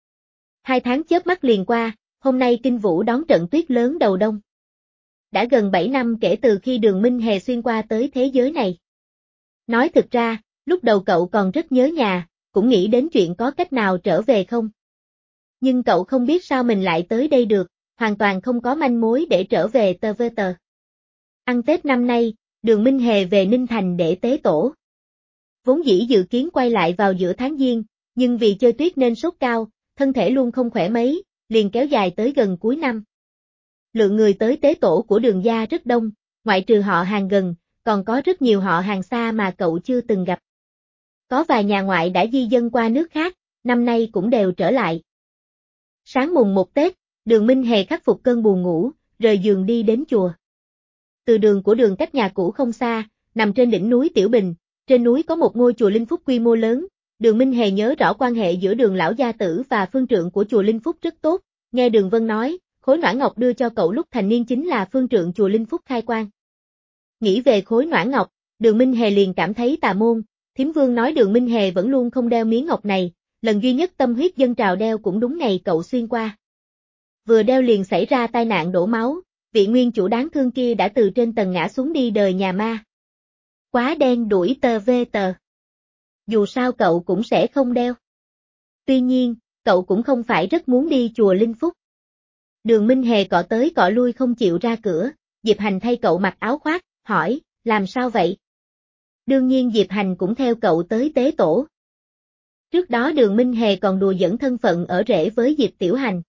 Hai tháng chớp mắt liền qua, hôm nay Kinh Vũ đón trận tuyết lớn đầu đông. Đã gần bảy năm kể từ khi Đường Minh Hề xuyên qua tới thế giới này. Nói thực ra, lúc đầu cậu còn rất nhớ nhà, cũng nghĩ đến chuyện có cách nào trở về không. Nhưng cậu không biết sao mình lại tới đây được, hoàn toàn không có manh mối để trở về tờ vê tờ. Ăn Tết năm nay, Đường Minh Hề về Ninh Thành để tế tổ. Vốn dĩ dự kiến quay lại vào giữa tháng Giêng, nhưng vì chơi tuyết nên sốt cao, thân thể luôn không khỏe mấy, liền kéo dài tới gần cuối năm. Lượng người tới tế tổ của Đường gia rất đông, ngoại trừ họ hàng gần, còn có rất nhiều họ hàng xa mà cậu chưa từng gặp. Có vài nhà ngoại đã di dân qua nước khác, năm nay cũng đều trở lại. Sáng mùng một Tết, Đường Minh Hề khắc phục cơn buồn ngủ, rời giường đi đến chùa. Từ đường của đường cách nhà cũ không xa, nằm trên đỉnh núi Tiểu Bình, trên núi có một ngôi chùa Linh Phúc quy mô lớn. Đường Minh Hề nhớ rõ quan hệ giữa Đường lão gia tử và phương trượng của chùa Linh Phúc rất tốt, nghe Đường Vân nói, khối noãn ngọc đưa cho cậu lúc thành niên chính là phương trượng chùa Linh Phúc khai quang. Nghĩ về khối noãn ngọc, Đường Minh Hề liền cảm thấy tà môn, Thím Vương nói Đường Minh Hề vẫn luôn không đeo miếng ngọc này, lần duy nhất tâm huyết dân trào đeo cũng đúng ngày cậu xuyên qua. Vừa đeo liền xảy ra tai nạn đổ máu, vị nguyên chủ đáng thương kia đã từ trên tầng ngã xuống đi đời nhà ma. Quá đen đuổi tờ vê tờ. Dù sao cậu cũng sẽ không đeo. Tuy nhiên, cậu cũng không phải rất muốn đi chùa Linh Phúc. Đường Minh Hề cọ tới cọ lui không chịu ra cửa, Diệp Hành thay cậu mặc áo khoác, hỏi, làm sao vậy? Đương nhiên Diệp Hành cũng theo cậu tới tế tổ. Trước đó Đường Minh Hề còn đùa giỡn thân phận ở rể với Diệp Tiểu Hành.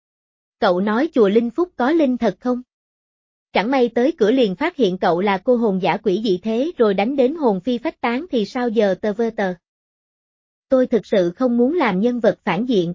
Cậu nói chùa Linh Phúc có linh thật không? Chẳng may tới cửa liền phát hiện cậu là cô hồn dã quỷ dị thế rồi đánh đến hồn phi phách tán thì sao giờ tờ vơ tờ? Tôi thực sự không muốn làm nhân vật phản diện.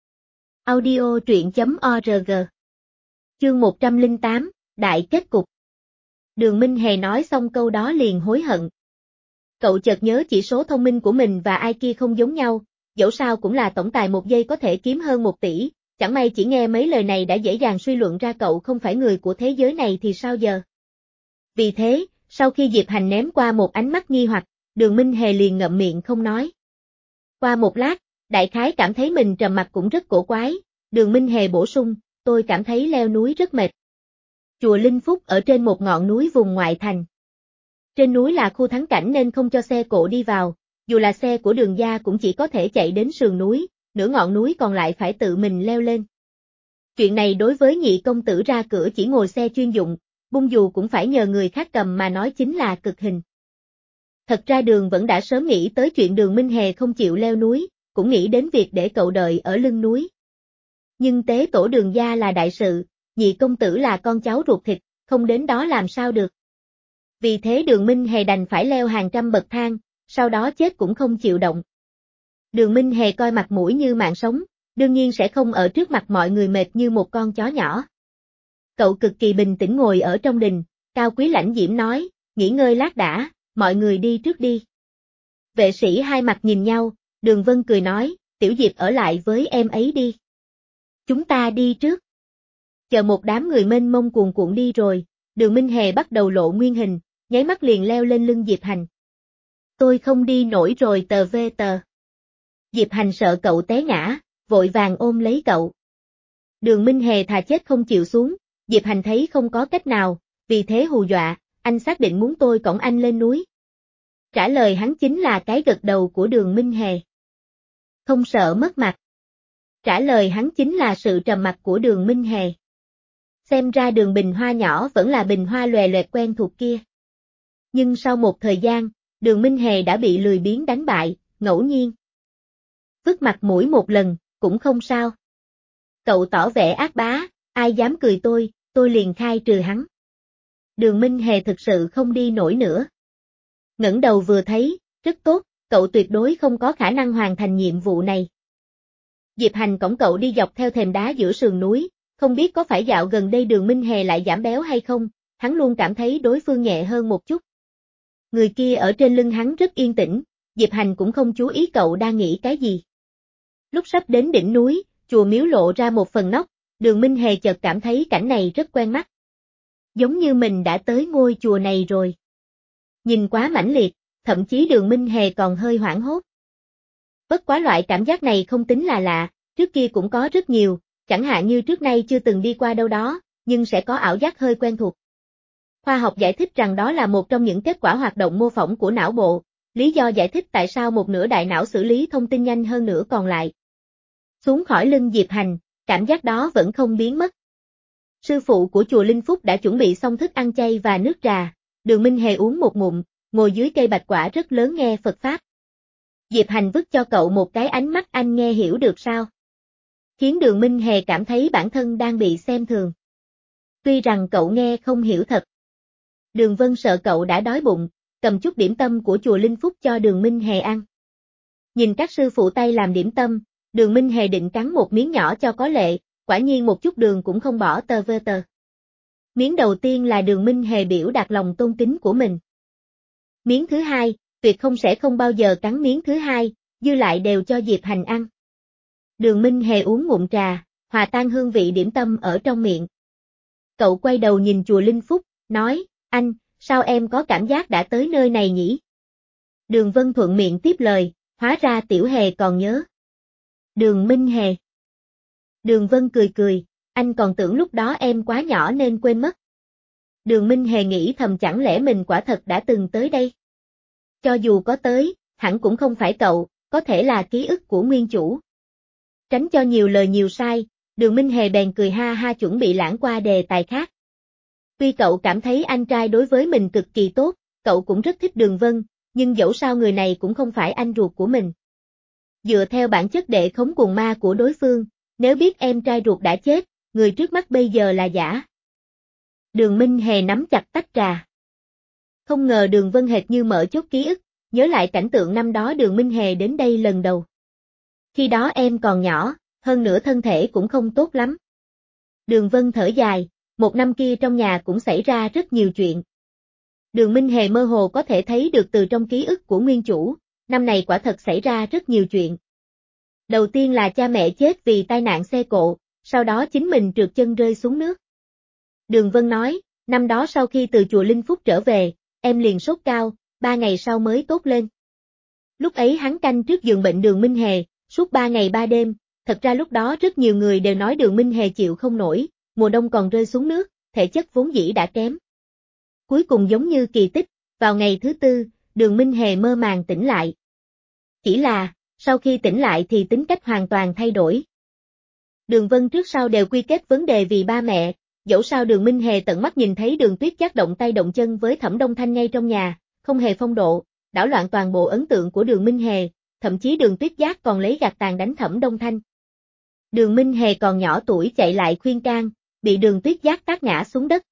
Audio truyện chấm org. Chương một trăm lẻ tám, Đại kết cục. Đường Minh Hề nói xong câu đó liền hối hận. Cậu chợt nhớ chỉ số thông minh của mình và ai kia không giống nhau, dẫu sao cũng là tổng tài một giây có thể kiếm hơn một tỷ, chẳng may chỉ nghe mấy lời này đã dễ dàng suy luận ra cậu không phải người của thế giới này thì sao giờ? Vì thế, sau khi Diệp Hành ném qua một ánh mắt nghi hoặc, Đường Minh Hề liền ngậm miệng không nói. Qua một lát, đại khái cảm thấy mình trầm mặc cũng rất cổ quái, Đường Minh Hề bổ sung, tôi cảm thấy leo núi rất mệt. Chùa Linh Phúc ở trên một ngọn núi vùng ngoại thành. Trên núi là khu thắng cảnh nên không cho xe cộ đi vào, dù là xe của Đường gia cũng chỉ có thể chạy đến sườn núi, nửa ngọn núi còn lại phải tự mình leo lên. Chuyện này đối với nhị công tử ra cửa chỉ ngồi xe chuyên dụng, bung dù cũng phải nhờ người khác cầm mà nói chính là cực hình. Thật ra Đường vẫn đã sớm nghĩ tới chuyện Đường Minh Hề không chịu leo núi, cũng nghĩ đến việc để cậu đợi ở lưng núi. Nhưng tế tổ Đường gia là đại sự, nhị công tử là con cháu ruột thịt, không đến đó làm sao được. Vì thế Đường Minh Hề đành phải leo hàng trăm bậc thang, sau đó chết cũng không chịu động. Đường Minh Hề coi mặt mũi như mạng sống, đương nhiên sẽ không ở trước mặt mọi người mệt như một con chó nhỏ. Cậu cực kỳ bình tĩnh ngồi ở trong đình, Cao Quý lãnh diễm nói, nghỉ ngơi lát đã, mọi người đi trước đi. Vệ sĩ hai mặt nhìn nhau, Đường Vân cười nói, Tiểu Diệp ở lại với em ấy đi. Chúng ta đi trước. Chờ một đám người mênh mông cuồn cuộn đi rồi, Đường Minh Hề bắt đầu lộ nguyên hình, nháy mắt liền leo lên lưng Diệp Hành. Tôi không đi nổi rồi tờ vê tờ. Diệp Hành sợ cậu té ngã, vội vàng ôm lấy cậu. Đường Minh Hề thà chết không chịu xuống, Diệp Hành thấy không có cách nào, vì thế hù dọa, anh xác định muốn tôi cõng anh lên núi. Trả lời hắn chính là cái gật đầu của Đường Minh Hề. Không sợ mất mặt. Trả lời hắn chính là sự trầm mặc của Đường Minh Hề. Xem ra Đường bình hoa nhỏ vẫn là bình hoa lòe loẹt quen thuộc kia. Nhưng sau một thời gian, Đường Minh Hề đã bị lười biếng đánh bại, ngẫu nhiên. Vứt mặt mũi một lần, cũng không sao. Cậu tỏ vẻ ác bá, ai dám cười tôi, tôi liền khai trừ hắn. Đường Minh Hề thực sự không đi nổi nữa. Ngẩng đầu vừa thấy, rất tốt, cậu tuyệt đối không có khả năng hoàn thành nhiệm vụ này. Diệp Hành cõng cậu đi dọc theo thềm đá giữa sườn núi, không biết có phải dạo gần đây Đường Minh Hề lại giảm béo hay không, hắn luôn cảm thấy đối phương nhẹ hơn một chút. Người kia ở trên lưng hắn rất yên tĩnh, Diệp Hành cũng không chú ý cậu đang nghĩ cái gì. Lúc sắp đến đỉnh núi, chùa miếu lộ ra một phần nóc, Đường Minh Hề chợt cảm thấy cảnh này rất quen mắt. Giống như mình đã tới ngôi chùa này rồi. Nhìn quá mãnh liệt, thậm chí Đường Minh Hề còn hơi hoảng hốt. Bất quá loại cảm giác này không tính là lạ, trước kia cũng có rất nhiều, chẳng hạn như trước nay chưa từng đi qua đâu đó, nhưng sẽ có ảo giác hơi quen thuộc. Khoa học giải thích rằng đó là một trong những kết quả hoạt động mô phỏng của não bộ, lý do giải thích tại sao một nửa đại não xử lý thông tin nhanh hơn nửa còn lại. Xuống khỏi lưng Diệp Hành, cảm giác đó vẫn không biến mất. Sư phụ của chùa Linh Phúc đã chuẩn bị xong thức ăn chay và nước trà, Đường Minh Hề uống một ngụm, ngồi dưới cây bạch quả rất lớn nghe Phật Pháp. Diệp Hành vứt cho cậu một cái ánh mắt anh nghe hiểu được sao? Khiến Đường Minh Hề cảm thấy bản thân đang bị xem thường. Tuy rằng cậu nghe không hiểu thật. Đường Vân sợ cậu đã đói bụng, cầm chút điểm tâm của chùa Linh Phúc cho Đường Minh Hề ăn. Nhìn các sư phụ tay làm điểm tâm, Đường Minh Hề định cắn một miếng nhỏ cho có lệ, quả nhiên một chút đường cũng không bỏ tờ vơ tờ. Miếng đầu tiên là Đường Minh Hề biểu đạt lòng tôn kính của mình. Miếng thứ hai, tuyệt không sẽ không bao giờ cắn miếng thứ hai, dư lại đều cho Diệp Hành ăn. Đường Minh Hề uống ngụm trà, hòa tan hương vị điểm tâm ở trong miệng. Cậu quay đầu nhìn chùa Linh Phúc, nói, anh, sao em có cảm giác đã tới nơi này nhỉ? Đường Vân thuận miệng tiếp lời, hóa ra Tiểu Hề còn nhớ. Đường Minh Hề. Đường Vân cười cười, anh còn tưởng lúc đó em quá nhỏ nên quên mất. Đường Minh Hề nghĩ thầm chẳng lẽ mình quả thật đã từng tới đây. Cho dù có tới, hẳn cũng không phải cậu, có thể là ký ức của nguyên chủ. Tránh cho nhiều lời nhiều sai, Đường Minh Hề bèn cười ha ha chuẩn bị lãng qua đề tài khác. Tuy cậu cảm thấy anh trai đối với mình cực kỳ tốt, cậu cũng rất thích Đường Vân, nhưng dẫu sao người này cũng không phải anh ruột của mình. Dựa theo bản chất đệ khống cuồng ma của đối phương, nếu biết em trai ruột đã chết, người trước mắt bây giờ là giả. Đường Minh Hề nắm chặt tách trà. Không ngờ Đường Vân hệt như mở chốt ký ức, nhớ lại cảnh tượng năm đó Đường Minh Hề đến đây lần đầu. Khi đó em còn nhỏ, hơn nữa thân thể cũng không tốt lắm. Đường Vân thở dài, một năm kia trong nhà cũng xảy ra rất nhiều chuyện. Đường Minh Hề mơ hồ có thể thấy được từ trong ký ức của nguyên chủ, năm này quả thật xảy ra rất nhiều chuyện. Đầu tiên là cha mẹ chết vì tai nạn xe cộ, sau đó chính mình trượt chân rơi xuống nước. Đường Vân nói, năm đó sau khi từ chùa Linh Phúc trở về, em liền sốt cao, ba ngày sau mới tốt lên. Lúc ấy hắn canh trước giường bệnh Đường Minh Hề, suốt ba ngày ba đêm, thật ra lúc đó rất nhiều người đều nói Đường Minh Hề chịu không nổi, mùa đông còn rơi xuống nước, thể chất vốn dĩ đã kém. Cuối cùng giống như kỳ tích, vào ngày thứ tư, Đường Minh Hề mơ màng tỉnh lại. Chỉ là, sau khi tỉnh lại thì tính cách hoàn toàn thay đổi. Đường Vân trước sau đều quy kết vấn đề vì ba mẹ, dẫu sao Đường Minh Hề tận mắt nhìn thấy Đường Tuyết Giác động tay động chân với Thẩm Đông Thanh ngay trong nhà, không hề phong độ, đảo loạn toàn bộ ấn tượng của Đường Minh Hề, thậm chí Đường Tuyết Giác còn lấy gạt tàn đánh Thẩm Đông Thanh. Đường Minh Hề còn nhỏ tuổi chạy lại khuyên can, bị Đường Tuyết Giác tát ngã xuống đất.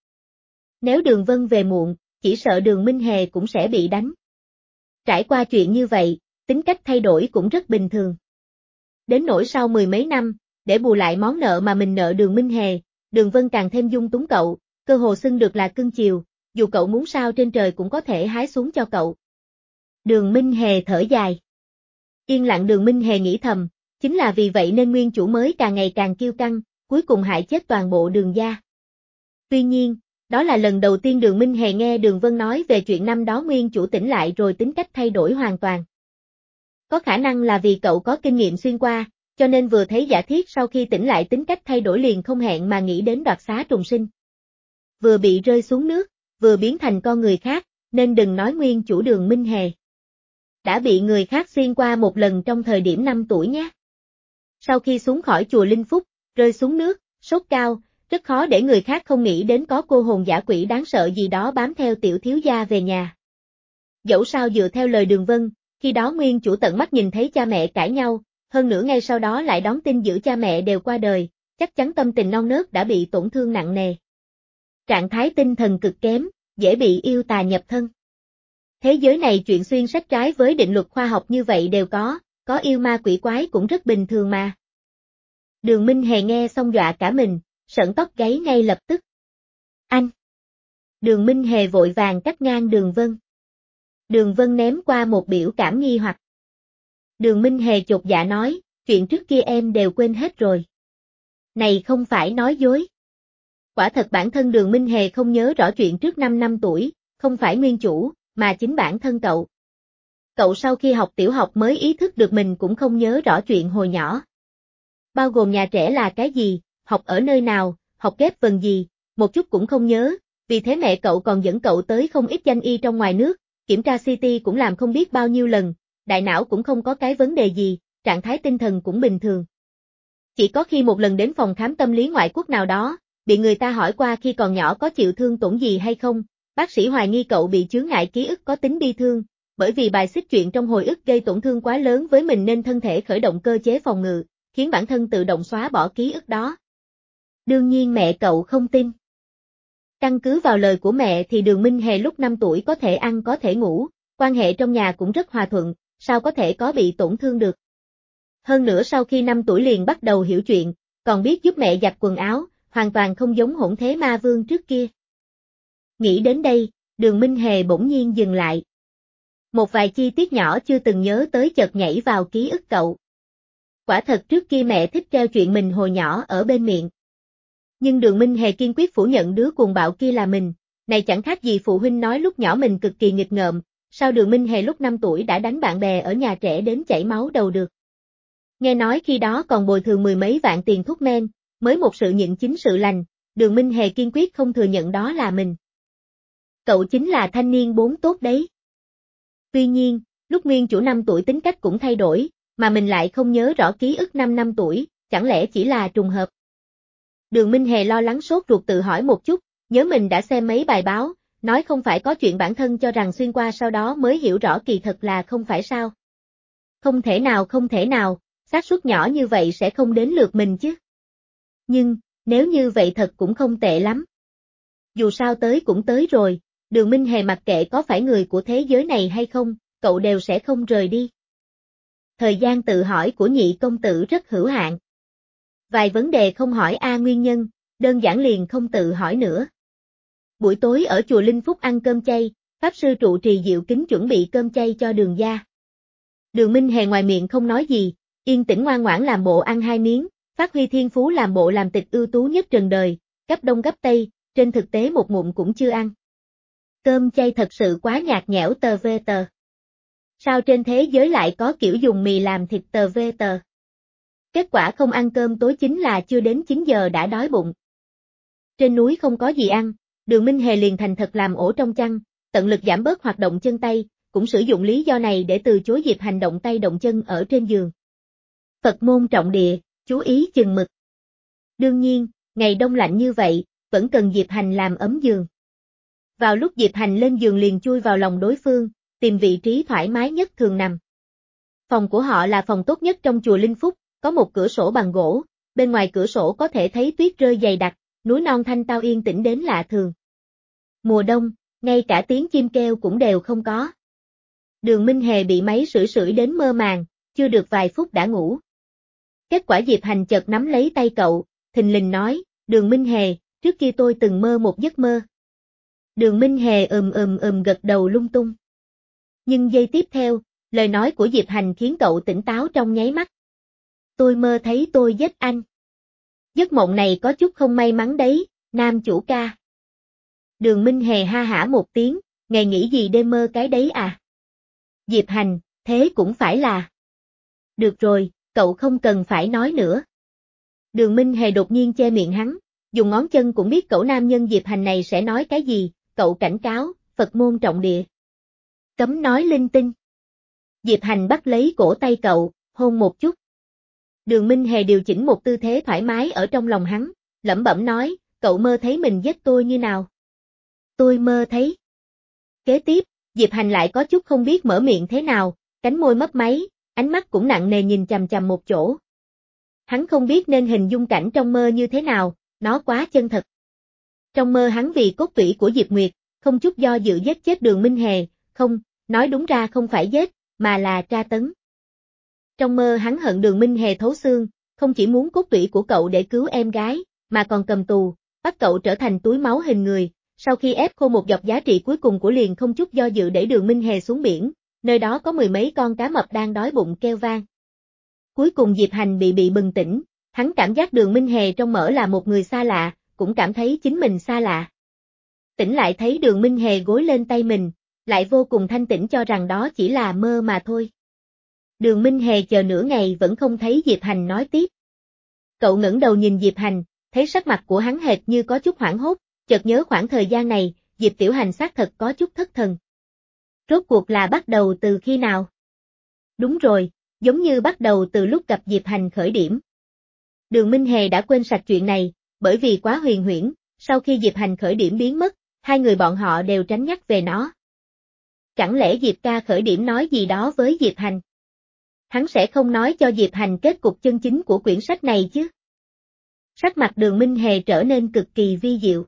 Nếu Đường Vân về muộn, chỉ sợ Đường Minh Hề cũng sẽ bị đánh. Trải qua chuyện như vậy, tính cách thay đổi cũng rất bình thường. Đến nỗi sau mười mấy năm, để bù lại món nợ mà mình nợ Đường Minh Hề, Đường Vân càng thêm dung túng cậu, cơ hồ xưng được là cưng chiều, dù cậu muốn sao trên trời cũng có thể hái xuống cho cậu. Đường Minh Hề thở dài. Yên lặng Đường Minh Hề nghĩ thầm, chính là vì vậy nên nguyên chủ mới càng ngày càng kiêu căng, cuối cùng hại chết toàn bộ Đường gia. Tuy nhiên, đó là lần đầu tiên Đường Minh Hề nghe Đường Vân nói về chuyện năm đó nguyên chủ tỉnh lại rồi tính cách thay đổi hoàn toàn. Có khả năng là vì cậu có kinh nghiệm xuyên qua, cho nên vừa thấy giả thiết sau khi tỉnh lại tính cách thay đổi liền không hẹn mà nghĩ đến đoạt xá trùng sinh. Vừa bị rơi xuống nước, vừa biến thành con người khác, nên đừng nói nguyên chủ Đường Minh Hề. Đã bị người khác xuyên qua một lần trong thời điểm năm tuổi nhé. Sau khi xuống khỏi chùa Linh Phúc, rơi xuống nước, sốt cao, rất khó để người khác không nghĩ đến có cô hồn dã quỷ đáng sợ gì đó bám theo tiểu thiếu gia về nhà. Dẫu sao dựa theo lời Đường Vân, khi đó nguyên chủ tận mắt nhìn thấy cha mẹ cãi nhau, hơn nữa ngay sau đó lại đón tin giữ cha mẹ đều qua đời, chắc chắn tâm tình non nớt đã bị tổn thương nặng nề. Trạng thái tinh thần cực kém, dễ bị yêu tà nhập thân. Thế giới này chuyện xuyên sách trái với định luật khoa học như vậy đều có, có yêu ma quỷ quái cũng rất bình thường mà. Đường Minh Hề nghe xong dọa cả mình, sởn tóc gáy ngay lập tức. Anh! Đường Minh Hề vội vàng cắt ngang Đường Vân. Đường Vân ném qua một biểu cảm nghi hoặc. Đường Minh Hề chột dạ nói, chuyện trước kia em đều quên hết rồi. Này không phải nói dối. Quả thật bản thân Đường Minh Hề không nhớ rõ chuyện trước năm năm tuổi, không phải nguyên chủ, mà chính bản thân cậu. Cậu sau khi học tiểu học mới ý thức được mình cũng không nhớ rõ chuyện hồi nhỏ. Bao gồm nhà trẻ là cái gì, học ở nơi nào, học ghép vần gì, một chút cũng không nhớ, vì thế mẹ cậu còn dẫn cậu tới không ít danh y trong ngoài nước, kiểm tra xê tê cũng làm không biết bao nhiêu lần, đại não cũng không có cái vấn đề gì, trạng thái tinh thần cũng bình thường. Chỉ có khi một lần đến phòng khám tâm lý ngoại quốc nào đó, bị người ta hỏi qua khi còn nhỏ có chịu thương tổn gì hay không, bác sĩ hoài nghi cậu bị chướng ngại ký ức có tính bi thương, bởi vì bài xích chuyện trong hồi ức gây tổn thương quá lớn với mình nên thân thể khởi động cơ chế phòng ngự, khiến bản thân tự động xóa bỏ ký ức đó. Đương nhiên mẹ cậu không tin. Căn cứ vào lời của mẹ thì Đường Minh Hề lúc năm tuổi có thể ăn có thể ngủ, quan hệ trong nhà cũng rất hòa thuận, sao có thể có bị tổn thương được. Hơn nữa sau khi năm tuổi liền bắt đầu hiểu chuyện, còn biết giúp mẹ giặt quần áo, hoàn toàn không giống hỗn thế ma vương trước kia. Nghĩ đến đây, Đường Minh Hề bỗng nhiên dừng lại. Một vài chi tiết nhỏ chưa từng nhớ tới chợt nhảy vào ký ức cậu. Quả thật trước kia mẹ thích treo chuyện mình hồi nhỏ ở bên miệng. Nhưng Đường Minh Hề kiên quyết phủ nhận đứa cuồng bạo kia là mình, này chẳng khác gì phụ huynh nói lúc nhỏ mình cực kỳ nghịch ngợm, sao Đường Minh Hề lúc năm tuổi đã đánh bạn bè ở nhà trẻ đến chảy máu đầu được. Nghe nói khi đó còn bồi thường mười mấy vạn tiền thuốc men, mới một sự nhịn chính sự lành, Đường Minh Hề kiên quyết không thừa nhận đó là mình. Cậu chính là thanh niên bốn tốt đấy. Tuy nhiên, lúc nguyên chủ năm tuổi tính cách cũng thay đổi, mà mình lại không nhớ rõ ký ức năm năm tuổi, chẳng lẽ chỉ là trùng hợp. Đường Minh Hề lo lắng sốt ruột tự hỏi một chút, nhớ mình đã xem mấy bài báo, nói không phải có chuyện bản thân cho rằng xuyên qua sau đó mới hiểu rõ kỳ thật là không phải sao. Không thể nào không thể nào, xác suất nhỏ như vậy sẽ không đến lượt mình chứ. Nhưng, nếu như vậy thật cũng không tệ lắm. Dù sao tới cũng tới rồi, Đường Minh Hề mặc kệ có phải người của thế giới này hay không, cậu đều sẽ không rời đi. Thời gian tự hỏi của nhị công tử rất hữu hạn. Vài vấn đề không hỏi a nguyên nhân, đơn giản liền không tự hỏi nữa. Buổi tối ở chùa Linh Phúc ăn cơm chay, Pháp sư trụ trì Diệu Kính chuẩn bị cơm chay cho Đường gia. Đường Minh Hề ngoài miệng không nói gì, yên tĩnh ngoan ngoãn làm bộ ăn hai miếng, phát huy thiên phú làm bộ làm tịch ưu tú nhất trần đời, gấp đông gấp tây, trên thực tế một ngụm cũng chưa ăn. Cơm chay thật sự quá nhạt nhẽo tờ vê tờ. Sao trên thế giới lại có kiểu dùng mì làm thịt tờ vê tờ? Kết quả không ăn cơm tối chính là chưa đến chín giờ đã đói bụng. Trên núi không có gì ăn, Đường Minh Hề liền thành thật làm ổ trong chăn, tận lực giảm bớt hoạt động chân tay, cũng sử dụng lý do này để từ chối dịp hành động tay động chân ở trên giường. Phật môn trọng địa, chú ý chừng mực. Đương nhiên, ngày đông lạnh như vậy, vẫn cần Diệp Hành làm ấm giường. Vào lúc Diệp Hành lên giường liền chui vào lòng đối phương, tìm vị trí thoải mái nhất thường nằm. Phòng của họ là phòng tốt nhất trong chùa Linh Phúc, có một cửa sổ bằng gỗ, bên ngoài cửa sổ có thể thấy tuyết rơi dày đặc, núi non thanh tao yên tĩnh đến lạ thường. Mùa đông, ngay cả tiếng chim kêu cũng đều không có. Đường Minh Hề bị máy sưởi sưởi đến mơ màng, chưa được vài phút đã ngủ. Kết quả Diệp Hành chợt nắm lấy tay cậu, thình lình nói, Đường Minh Hề, trước kia tôi từng mơ một giấc mơ. Đường Minh Hề ừm ừm ừm gật đầu lung tung. Nhưng giây tiếp theo, lời nói của Diệp Hành khiến cậu tỉnh táo trong nháy mắt. Tôi mơ thấy tôi giết anh. Giấc mộng này có chút không may mắn đấy, nam chủ ca. Đường Minh Hề ha hả một tiếng, ngày nghĩ gì đêm mơ cái đấy à? Diệp Hành, thế cũng phải là. Được rồi, cậu không cần phải nói nữa. Đường Minh Hề đột nhiên che miệng hắn, dùng ngón chân cũng biết cậu nam nhân Diệp Hành này sẽ nói cái gì, cậu cảnh cáo, Phật môn trọng địa. Cấm nói linh tinh. Diệp Hành bắt lấy cổ tay cậu, hôn một chút. Đường Minh Hề điều chỉnh một tư thế thoải mái ở trong lòng hắn, lẩm bẩm nói, cậu mơ thấy mình giết tôi như nào? Tôi mơ thấy. Kế tiếp, Diệp Hành lại có chút không biết mở miệng thế nào, cánh môi mấp máy, ánh mắt cũng nặng nề nhìn chằm chằm một chỗ. Hắn không biết nên hình dung cảnh trong mơ như thế nào, nó quá chân thật. Trong mơ hắn vì cốt tủy của Diệp Nguyệt, không chút do dự giết chết Đường Minh Hề, không, nói đúng ra không phải giết, mà là tra tấn. Trong mơ hắn hận Đường Minh Hề thấu xương, không chỉ muốn cốt tủy của cậu để cứu em gái, mà còn cầm tù, bắt cậu trở thành túi máu hình người, sau khi ép khô một giọt giá trị cuối cùng của liền không chút do dự để Đường Minh Hề xuống biển, nơi đó có mười mấy con cá mập đang đói bụng kêu vang. Cuối cùng Diệp Hành bị bị bừng tỉnh, hắn cảm giác Đường Minh Hề trong mơ là một người xa lạ, cũng cảm thấy chính mình xa lạ. Tỉnh lại thấy Đường Minh Hề gối lên tay mình, lại vô cùng thanh tĩnh cho rằng đó chỉ là mơ mà thôi. Đường Minh Hề chờ nửa ngày vẫn không thấy Diệp Hành nói tiếp. Cậu ngẩng đầu nhìn Diệp Hành, thấy sắc mặt của hắn hệt như có chút hoảng hốt, chợt nhớ khoảng thời gian này, Diệp Tiểu Hành xác thật có chút thất thần. Rốt cuộc là bắt đầu từ khi nào? Đúng rồi, giống như bắt đầu từ lúc gặp Diệp Hành khởi điểm. Đường Minh Hề đã quên sạch chuyện này, bởi vì quá huyền huyễn, sau khi Diệp Hành khởi điểm biến mất, hai người bọn họ đều tránh nhắc về nó. Chẳng lẽ Diệp ca khởi điểm nói gì đó với Diệp Hành? Hắn sẽ không nói cho Diệp Hành kết cục chân chính của quyển sách này chứ? Sắc mặt Đường Minh Hề trở nên cực kỳ vi diệu.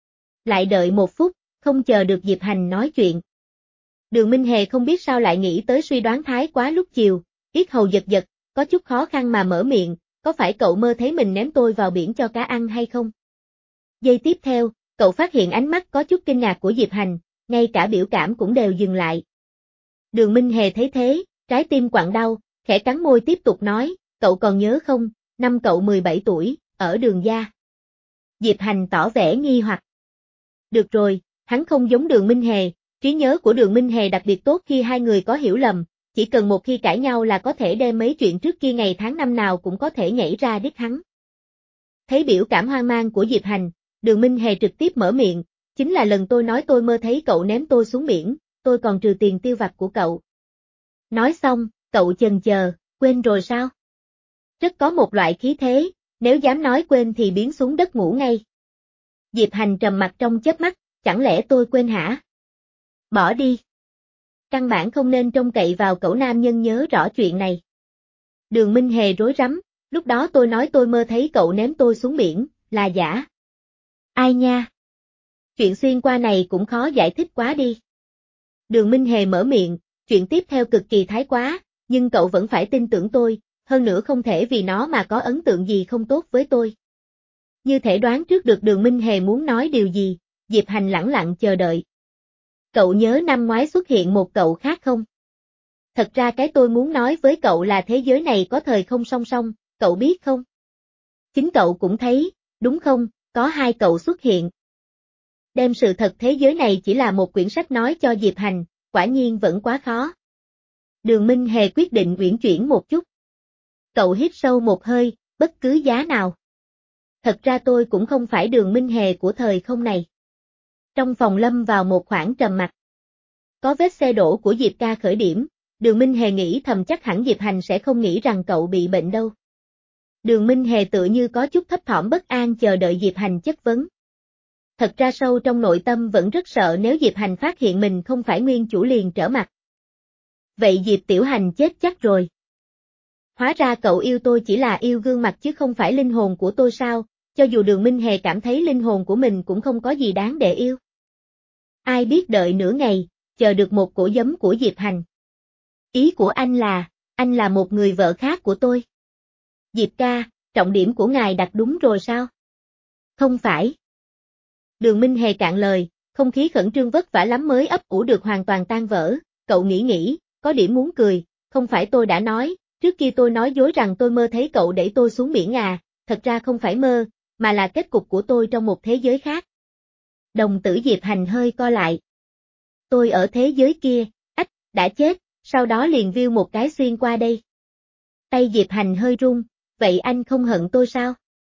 Lại đợi một phút, không chờ được Diệp Hành nói chuyện. Đường Minh Hề không biết sao lại nghĩ tới suy đoán thái quá lúc chiều, yết hầu giật giật, có chút khó khăn mà mở miệng, có phải cậu mơ thấy mình ném tôi vào biển cho cá ăn hay không? Giây tiếp theo, cậu phát hiện ánh mắt có chút kinh ngạc của Diệp Hành, ngay cả biểu cảm cũng đều dừng lại. Đường Minh Hề thấy thế, trái tim quặn đau, khẽ cắn môi tiếp tục nói, cậu còn nhớ không, năm cậu mười bảy tuổi, ở Đường gia. Diệp Hành tỏ vẻ nghi hoặc. Được rồi, hắn không giống Đường Minh Hề, trí nhớ của Đường Minh Hề đặc biệt tốt khi hai người có hiểu lầm, chỉ cần một khi cãi nhau là có thể đem mấy chuyện trước kia ngày tháng năm nào cũng có thể nhảy ra đích hắn. Thấy biểu cảm hoang mang của Diệp Hành, Đường Minh Hề trực tiếp mở miệng, chính là lần tôi nói tôi mơ thấy cậu ném tôi xuống biển, tôi còn trừ tiền tiêu vặt của cậu. Nói xong, cậu chần chờ, quên rồi sao? Rất có một loại khí thế, nếu dám nói quên thì biến xuống đất ngủ ngay. Diệp Hành trầm mặt trong chớp mắt, chẳng lẽ tôi quên hả? Bỏ đi. Căn bản không nên trông cậy vào cậu nam nhân nhớ rõ chuyện này. Đường Minh Hề rối rắm, lúc đó tôi nói tôi mơ thấy cậu ném tôi xuống biển, là giả. Ai nha? Chuyện xuyên qua này cũng khó giải thích quá đi. Đường Minh Hề mở miệng, chuyện tiếp theo cực kỳ thái quá, nhưng cậu vẫn phải tin tưởng tôi, hơn nữa không thể vì nó mà có ấn tượng gì không tốt với tôi. Như thể đoán trước được Đường Minh Hề muốn nói điều gì, Diệp Hành lẳng lặng chờ đợi. Cậu nhớ năm ngoái xuất hiện một cậu khác không? Thật ra cái tôi muốn nói với cậu là thế giới này có thời không song song, cậu biết không? Chính cậu cũng thấy, đúng không, có hai cậu xuất hiện. Đem sự thật thế giới này chỉ là một quyển sách nói cho Diệp Hành, quả nhiên vẫn quá khó. Đường Minh Hề quyết định uyển chuyển một chút. Cậu hít sâu một hơi, bất cứ giá nào. Thật ra tôi cũng không phải Đường Minh Hề của thời không này. Trong phòng lâm vào một khoảng trầm mặc. Có vết xe đổ của Diệp ca khởi điểm, Đường Minh Hề nghĩ thầm chắc hẳn Diệp Hành sẽ không nghĩ rằng cậu bị bệnh đâu. Đường Minh Hề tựa như có chút thấp thỏm bất an chờ đợi Diệp Hành chất vấn. Thật ra sâu trong nội tâm vẫn rất sợ nếu Diệp Hành phát hiện mình không phải nguyên chủ liền trở mặt. Vậy Diệp Tiểu Hành chết chắc rồi. Hóa ra cậu yêu tôi chỉ là yêu gương mặt chứ không phải linh hồn của tôi sao, cho dù Đường Minh Hề cảm thấy linh hồn của mình cũng không có gì đáng để yêu. Ai biết đợi nửa ngày, chờ được một cổ giấm của Diệp Hành. Ý của anh là, anh là một người vợ khác của tôi. Diệp ca, trọng điểm của ngài đặt đúng rồi sao? Không phải. Đường Minh Hề cạn lời, không khí khẩn trương vất vả lắm mới ấp ủ được hoàn toàn tan vỡ, cậu nghĩ nghĩ, có điểm muốn cười, không phải tôi đã nói, trước kia tôi nói dối rằng tôi mơ thấy cậu đẩy tôi xuống biển à, thật ra không phải mơ, mà là kết cục của tôi trong một thế giới khác. Đồng tử Diệp Hành hơi co lại. Tôi ở thế giới kia, ách, đã chết, sau đó liền view một cái xuyên qua đây. Tay Diệp Hành hơi run, vậy anh không hận tôi sao?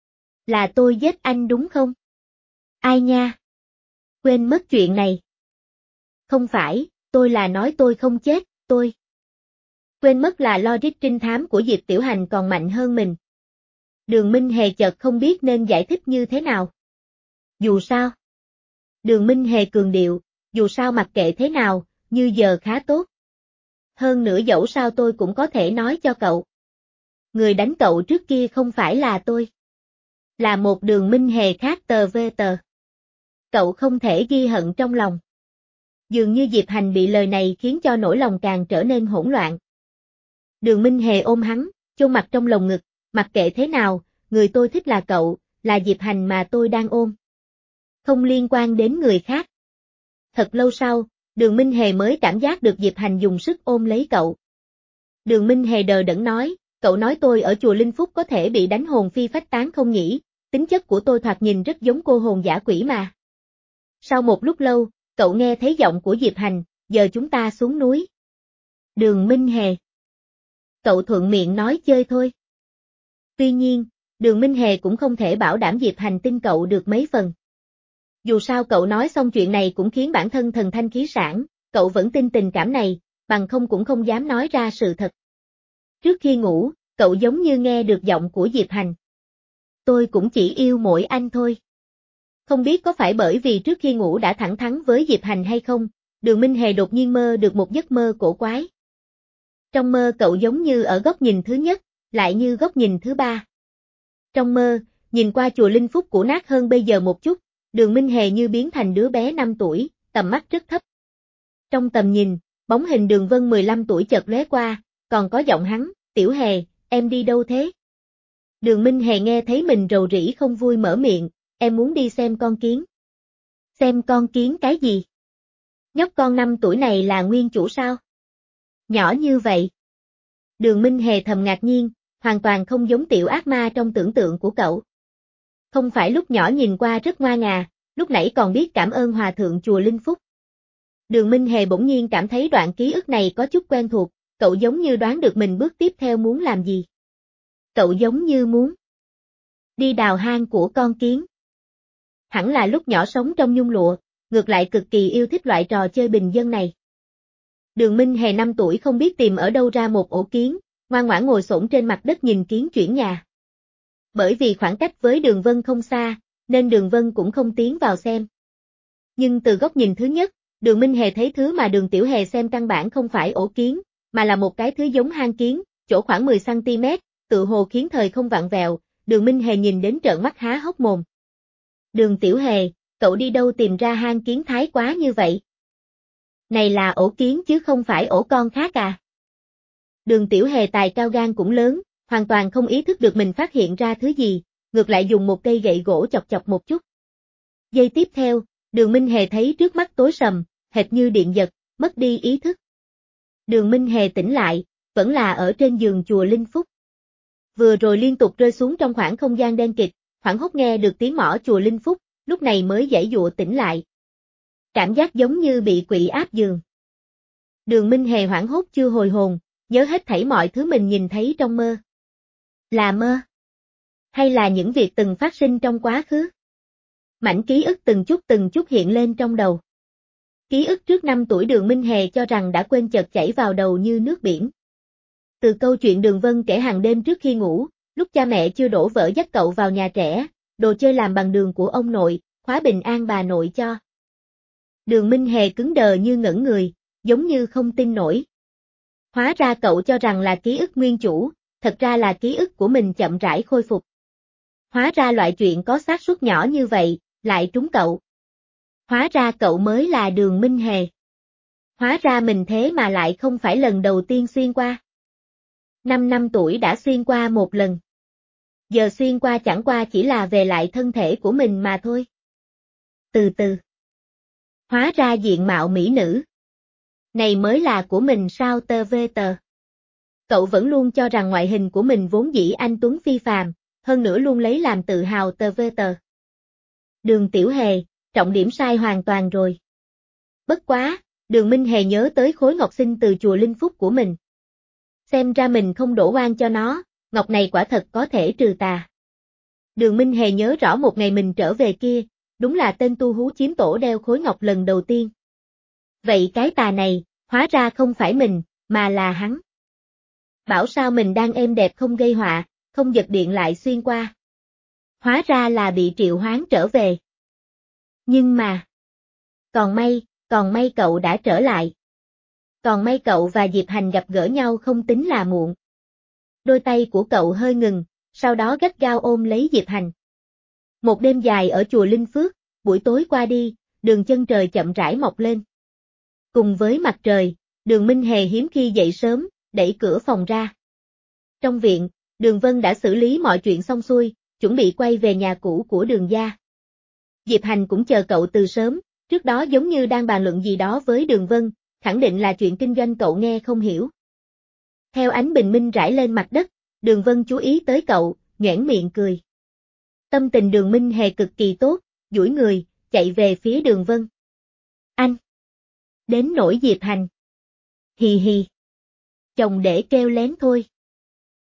Là tôi giết anh đúng không? Ai nha? Quên mất chuyện này. Không phải, tôi là nói tôi không chết, tôi. Quên mất là logic trinh thám của Diệp Tiểu Hành còn mạnh hơn mình. Đường Minh Hề chợt không biết nên giải thích như thế nào. Dù sao. Đường Minh Hề cường điệu, dù sao mặc kệ thế nào, như giờ khá tốt. Hơn nữa dẫu sao tôi cũng có thể nói cho cậu. Người đánh cậu trước kia không phải là tôi. Là một Đường Minh Hề khác tờ vê tờ. Cậu không thể ghi hận trong lòng. Dường như Diệp Hành bị lời này khiến cho nỗi lòng càng trở nên hỗn loạn. Đường Minh Hề ôm hắn, chôn mặt trong lồng ngực, mặc kệ thế nào, người tôi thích là cậu, là Diệp Hành mà tôi đang ôm. Không liên quan đến người khác. Thật lâu sau, Đường Minh Hề mới cảm giác được Diệp Hành dùng sức ôm lấy cậu. Đường Minh Hề đờ đẫn nói, cậu nói tôi ở chùa Linh Phúc có thể bị đánh hồn phi phách tán không nhỉ, tính chất của tôi thoạt nhìn rất giống cô hồn dã quỷ mà. Sau một lúc lâu, cậu nghe thấy giọng của Diệp Hành, giờ chúng ta xuống núi. Đường Minh Hề. Cậu thuận miệng nói chơi thôi. Tuy nhiên, Đường Minh Hề cũng không thể bảo đảm Diệp Hành tin cậu được mấy phần. Dù sao cậu nói xong chuyện này cũng khiến bản thân thần thanh khí sảng, cậu vẫn tin tình cảm này, bằng không cũng không dám nói ra sự thật. Trước khi ngủ, cậu giống như nghe được giọng của Diệp Hành. Tôi cũng chỉ yêu mỗi anh thôi. Không biết có phải bởi vì trước khi ngủ đã thẳng thắn với Diệp Hành hay không, Đường Minh Hề đột nhiên mơ được một giấc mơ cổ quái. Trong mơ cậu giống như ở góc nhìn thứ nhất, lại như góc nhìn thứ ba. Trong mơ, nhìn qua chùa Linh Phúc cũ nát hơn bây giờ một chút, Đường Minh Hề như biến thành đứa bé năm tuổi, tầm mắt rất thấp. Trong tầm nhìn, bóng hình Đường Vân mười lăm tuổi chợt lóe qua, còn có giọng hắn, Tiểu Hề, em đi đâu thế? Đường Minh Hề nghe thấy mình rầu rĩ không vui mở miệng, em muốn đi xem con kiến. Xem con kiến cái gì? Nhóc con năm tuổi này là nguyên chủ sao? Nhỏ như vậy. Đường Minh Hề thầm ngạc nhiên, hoàn toàn không giống tiểu ác ma trong tưởng tượng của cậu. Không phải lúc nhỏ nhìn qua rất ngoan à, lúc nãy còn biết cảm ơn hòa thượng chùa Linh Phúc. Đường Minh Hề bỗng nhiên cảm thấy đoạn ký ức này có chút quen thuộc, cậu giống như đoán được mình bước tiếp theo muốn làm gì. Cậu giống như muốn đi đào hang của con kiến. Hẳn là lúc nhỏ sống trong nhung lụa, ngược lại cực kỳ yêu thích loại trò chơi bình dân này. Đường Minh Hề năm tuổi không biết tìm ở đâu ra một ổ kiến, ngoan ngoãn ngồi xổm trên mặt đất nhìn kiến chuyển nhà. Bởi vì khoảng cách với Đường Vân không xa, nên Đường Vân cũng không tiến vào xem. Nhưng từ góc nhìn thứ nhất, Đường Minh Hề thấy thứ mà Đường Tiểu Hề xem căn bản không phải ổ kiến, mà là một cái thứ giống hang kiến, chỗ khoảng mười xăng ti mét, tự hồ khiến thời không vặn vẹo, Đường Minh Hề nhìn đến trợn mắt há hốc mồm. Đường Tiểu Hề, cậu đi đâu tìm ra hang kiến thái quá như vậy? Này là ổ kiến chứ không phải ổ con khác à? Đường Tiểu Hề tài cao gan cũng lớn, hoàn toàn không ý thức được mình phát hiện ra thứ gì, ngược lại dùng một cây gậy gỗ chọc chọc một chút. Giây tiếp theo, Đường Minh Hề thấy trước mắt tối sầm, hệt như điện giật, mất đi ý thức. Đường Minh Hề tỉnh lại, vẫn là ở trên giường chùa Linh Phúc. Vừa rồi liên tục rơi xuống trong khoảng không gian đen kịt, hoảng hốt nghe được tiếng mõ chùa Linh Phúc, lúc này mới giãy giụa tỉnh lại. Cảm giác giống như bị quỷ áp giường. Đường Minh Hề hoảng hốt chưa hồi hồn, nhớ hết thảy mọi thứ mình nhìn thấy trong mơ. Là mơ? Hay là những việc từng phát sinh trong quá khứ? Mảnh ký ức từng chút từng chút hiện lên trong đầu. Ký ức trước năm tuổi Đường Minh Hề cho rằng đã quên chợt chảy vào đầu như nước biển. Từ câu chuyện Đường Vân kể hàng đêm trước khi ngủ, Lúc cha mẹ chưa đổ vỡ dắt cậu vào nhà trẻ, đồ chơi làm bằng đường của ông nội, khóa bình an bà nội cho. Đường Minh Hề cứng đờ như ngẩn người, giống như không tin nổi. Hóa ra cậu cho rằng là ký ức nguyên chủ, thật ra là ký ức của mình chậm rãi khôi phục. Hóa ra loại chuyện có xác suất nhỏ như vậy, lại trúng cậu. Hóa ra cậu mới là Đường Minh Hề. Hóa ra mình thế mà lại không phải lần đầu tiên xuyên qua. Năm năm tuổi đã xuyên qua một lần. Giờ xuyên qua chẳng qua chỉ là về lại thân thể của mình mà thôi. Từ từ. Hóa ra diện mạo mỹ nữ. Này mới là của mình sao tơ vê tờ. Cậu vẫn luôn cho rằng ngoại hình của mình vốn dĩ anh tuấn phi phàm, hơn nữa luôn lấy làm tự hào tờ vê tờ. Đường Tiểu Hề, trọng điểm sai hoàn toàn rồi. Bất quá, Đường Minh Hề nhớ tới khối ngọc sinh từ chùa Linh Phúc của mình. Xem ra mình không đổ oan cho nó, ngọc này quả thật có thể trừ tà. Đường Minh Hề nhớ rõ một ngày mình trở về kia, đúng là tên tu hú chiếm tổ đeo khối ngọc lần đầu tiên. Vậy cái tà này, hóa ra không phải mình, mà là hắn. Bảo sao mình đang êm đẹp không gây họa, không giật điện lại xuyên qua. Hóa ra là bị triệu hoán trở về. Nhưng mà... Còn may, còn may cậu đã trở lại. Còn may cậu và Diệp Hành gặp gỡ nhau không tính là muộn. Đôi tay của cậu hơi ngừng, sau đó gắt gao ôm lấy Diệp Hành. Một đêm dài ở chùa Linh Phước, buổi tối qua đi, đường chân trời chậm rãi mọc lên. Cùng với mặt trời, Đường Minh Hề hiếm khi dậy sớm, đẩy cửa phòng ra. Trong viện, Đường Vân đã xử lý mọi chuyện xong xuôi, chuẩn bị quay về nhà cũ của Đường gia. Diệp Hành cũng chờ cậu từ sớm, trước đó giống như đang bàn luận gì đó với Đường Vân, khẳng định là chuyện kinh doanh cậu nghe không hiểu. Theo ánh bình minh rải lên mặt đất, Đường Vân chú ý tới cậu, nhoẻn miệng cười. Tâm tình Đường Minh Hề cực kỳ tốt, duỗi người, chạy về phía Đường Vân. Anh! Đến nỗi Diệp Hành. Hì hì. Chồng để kêu lén thôi.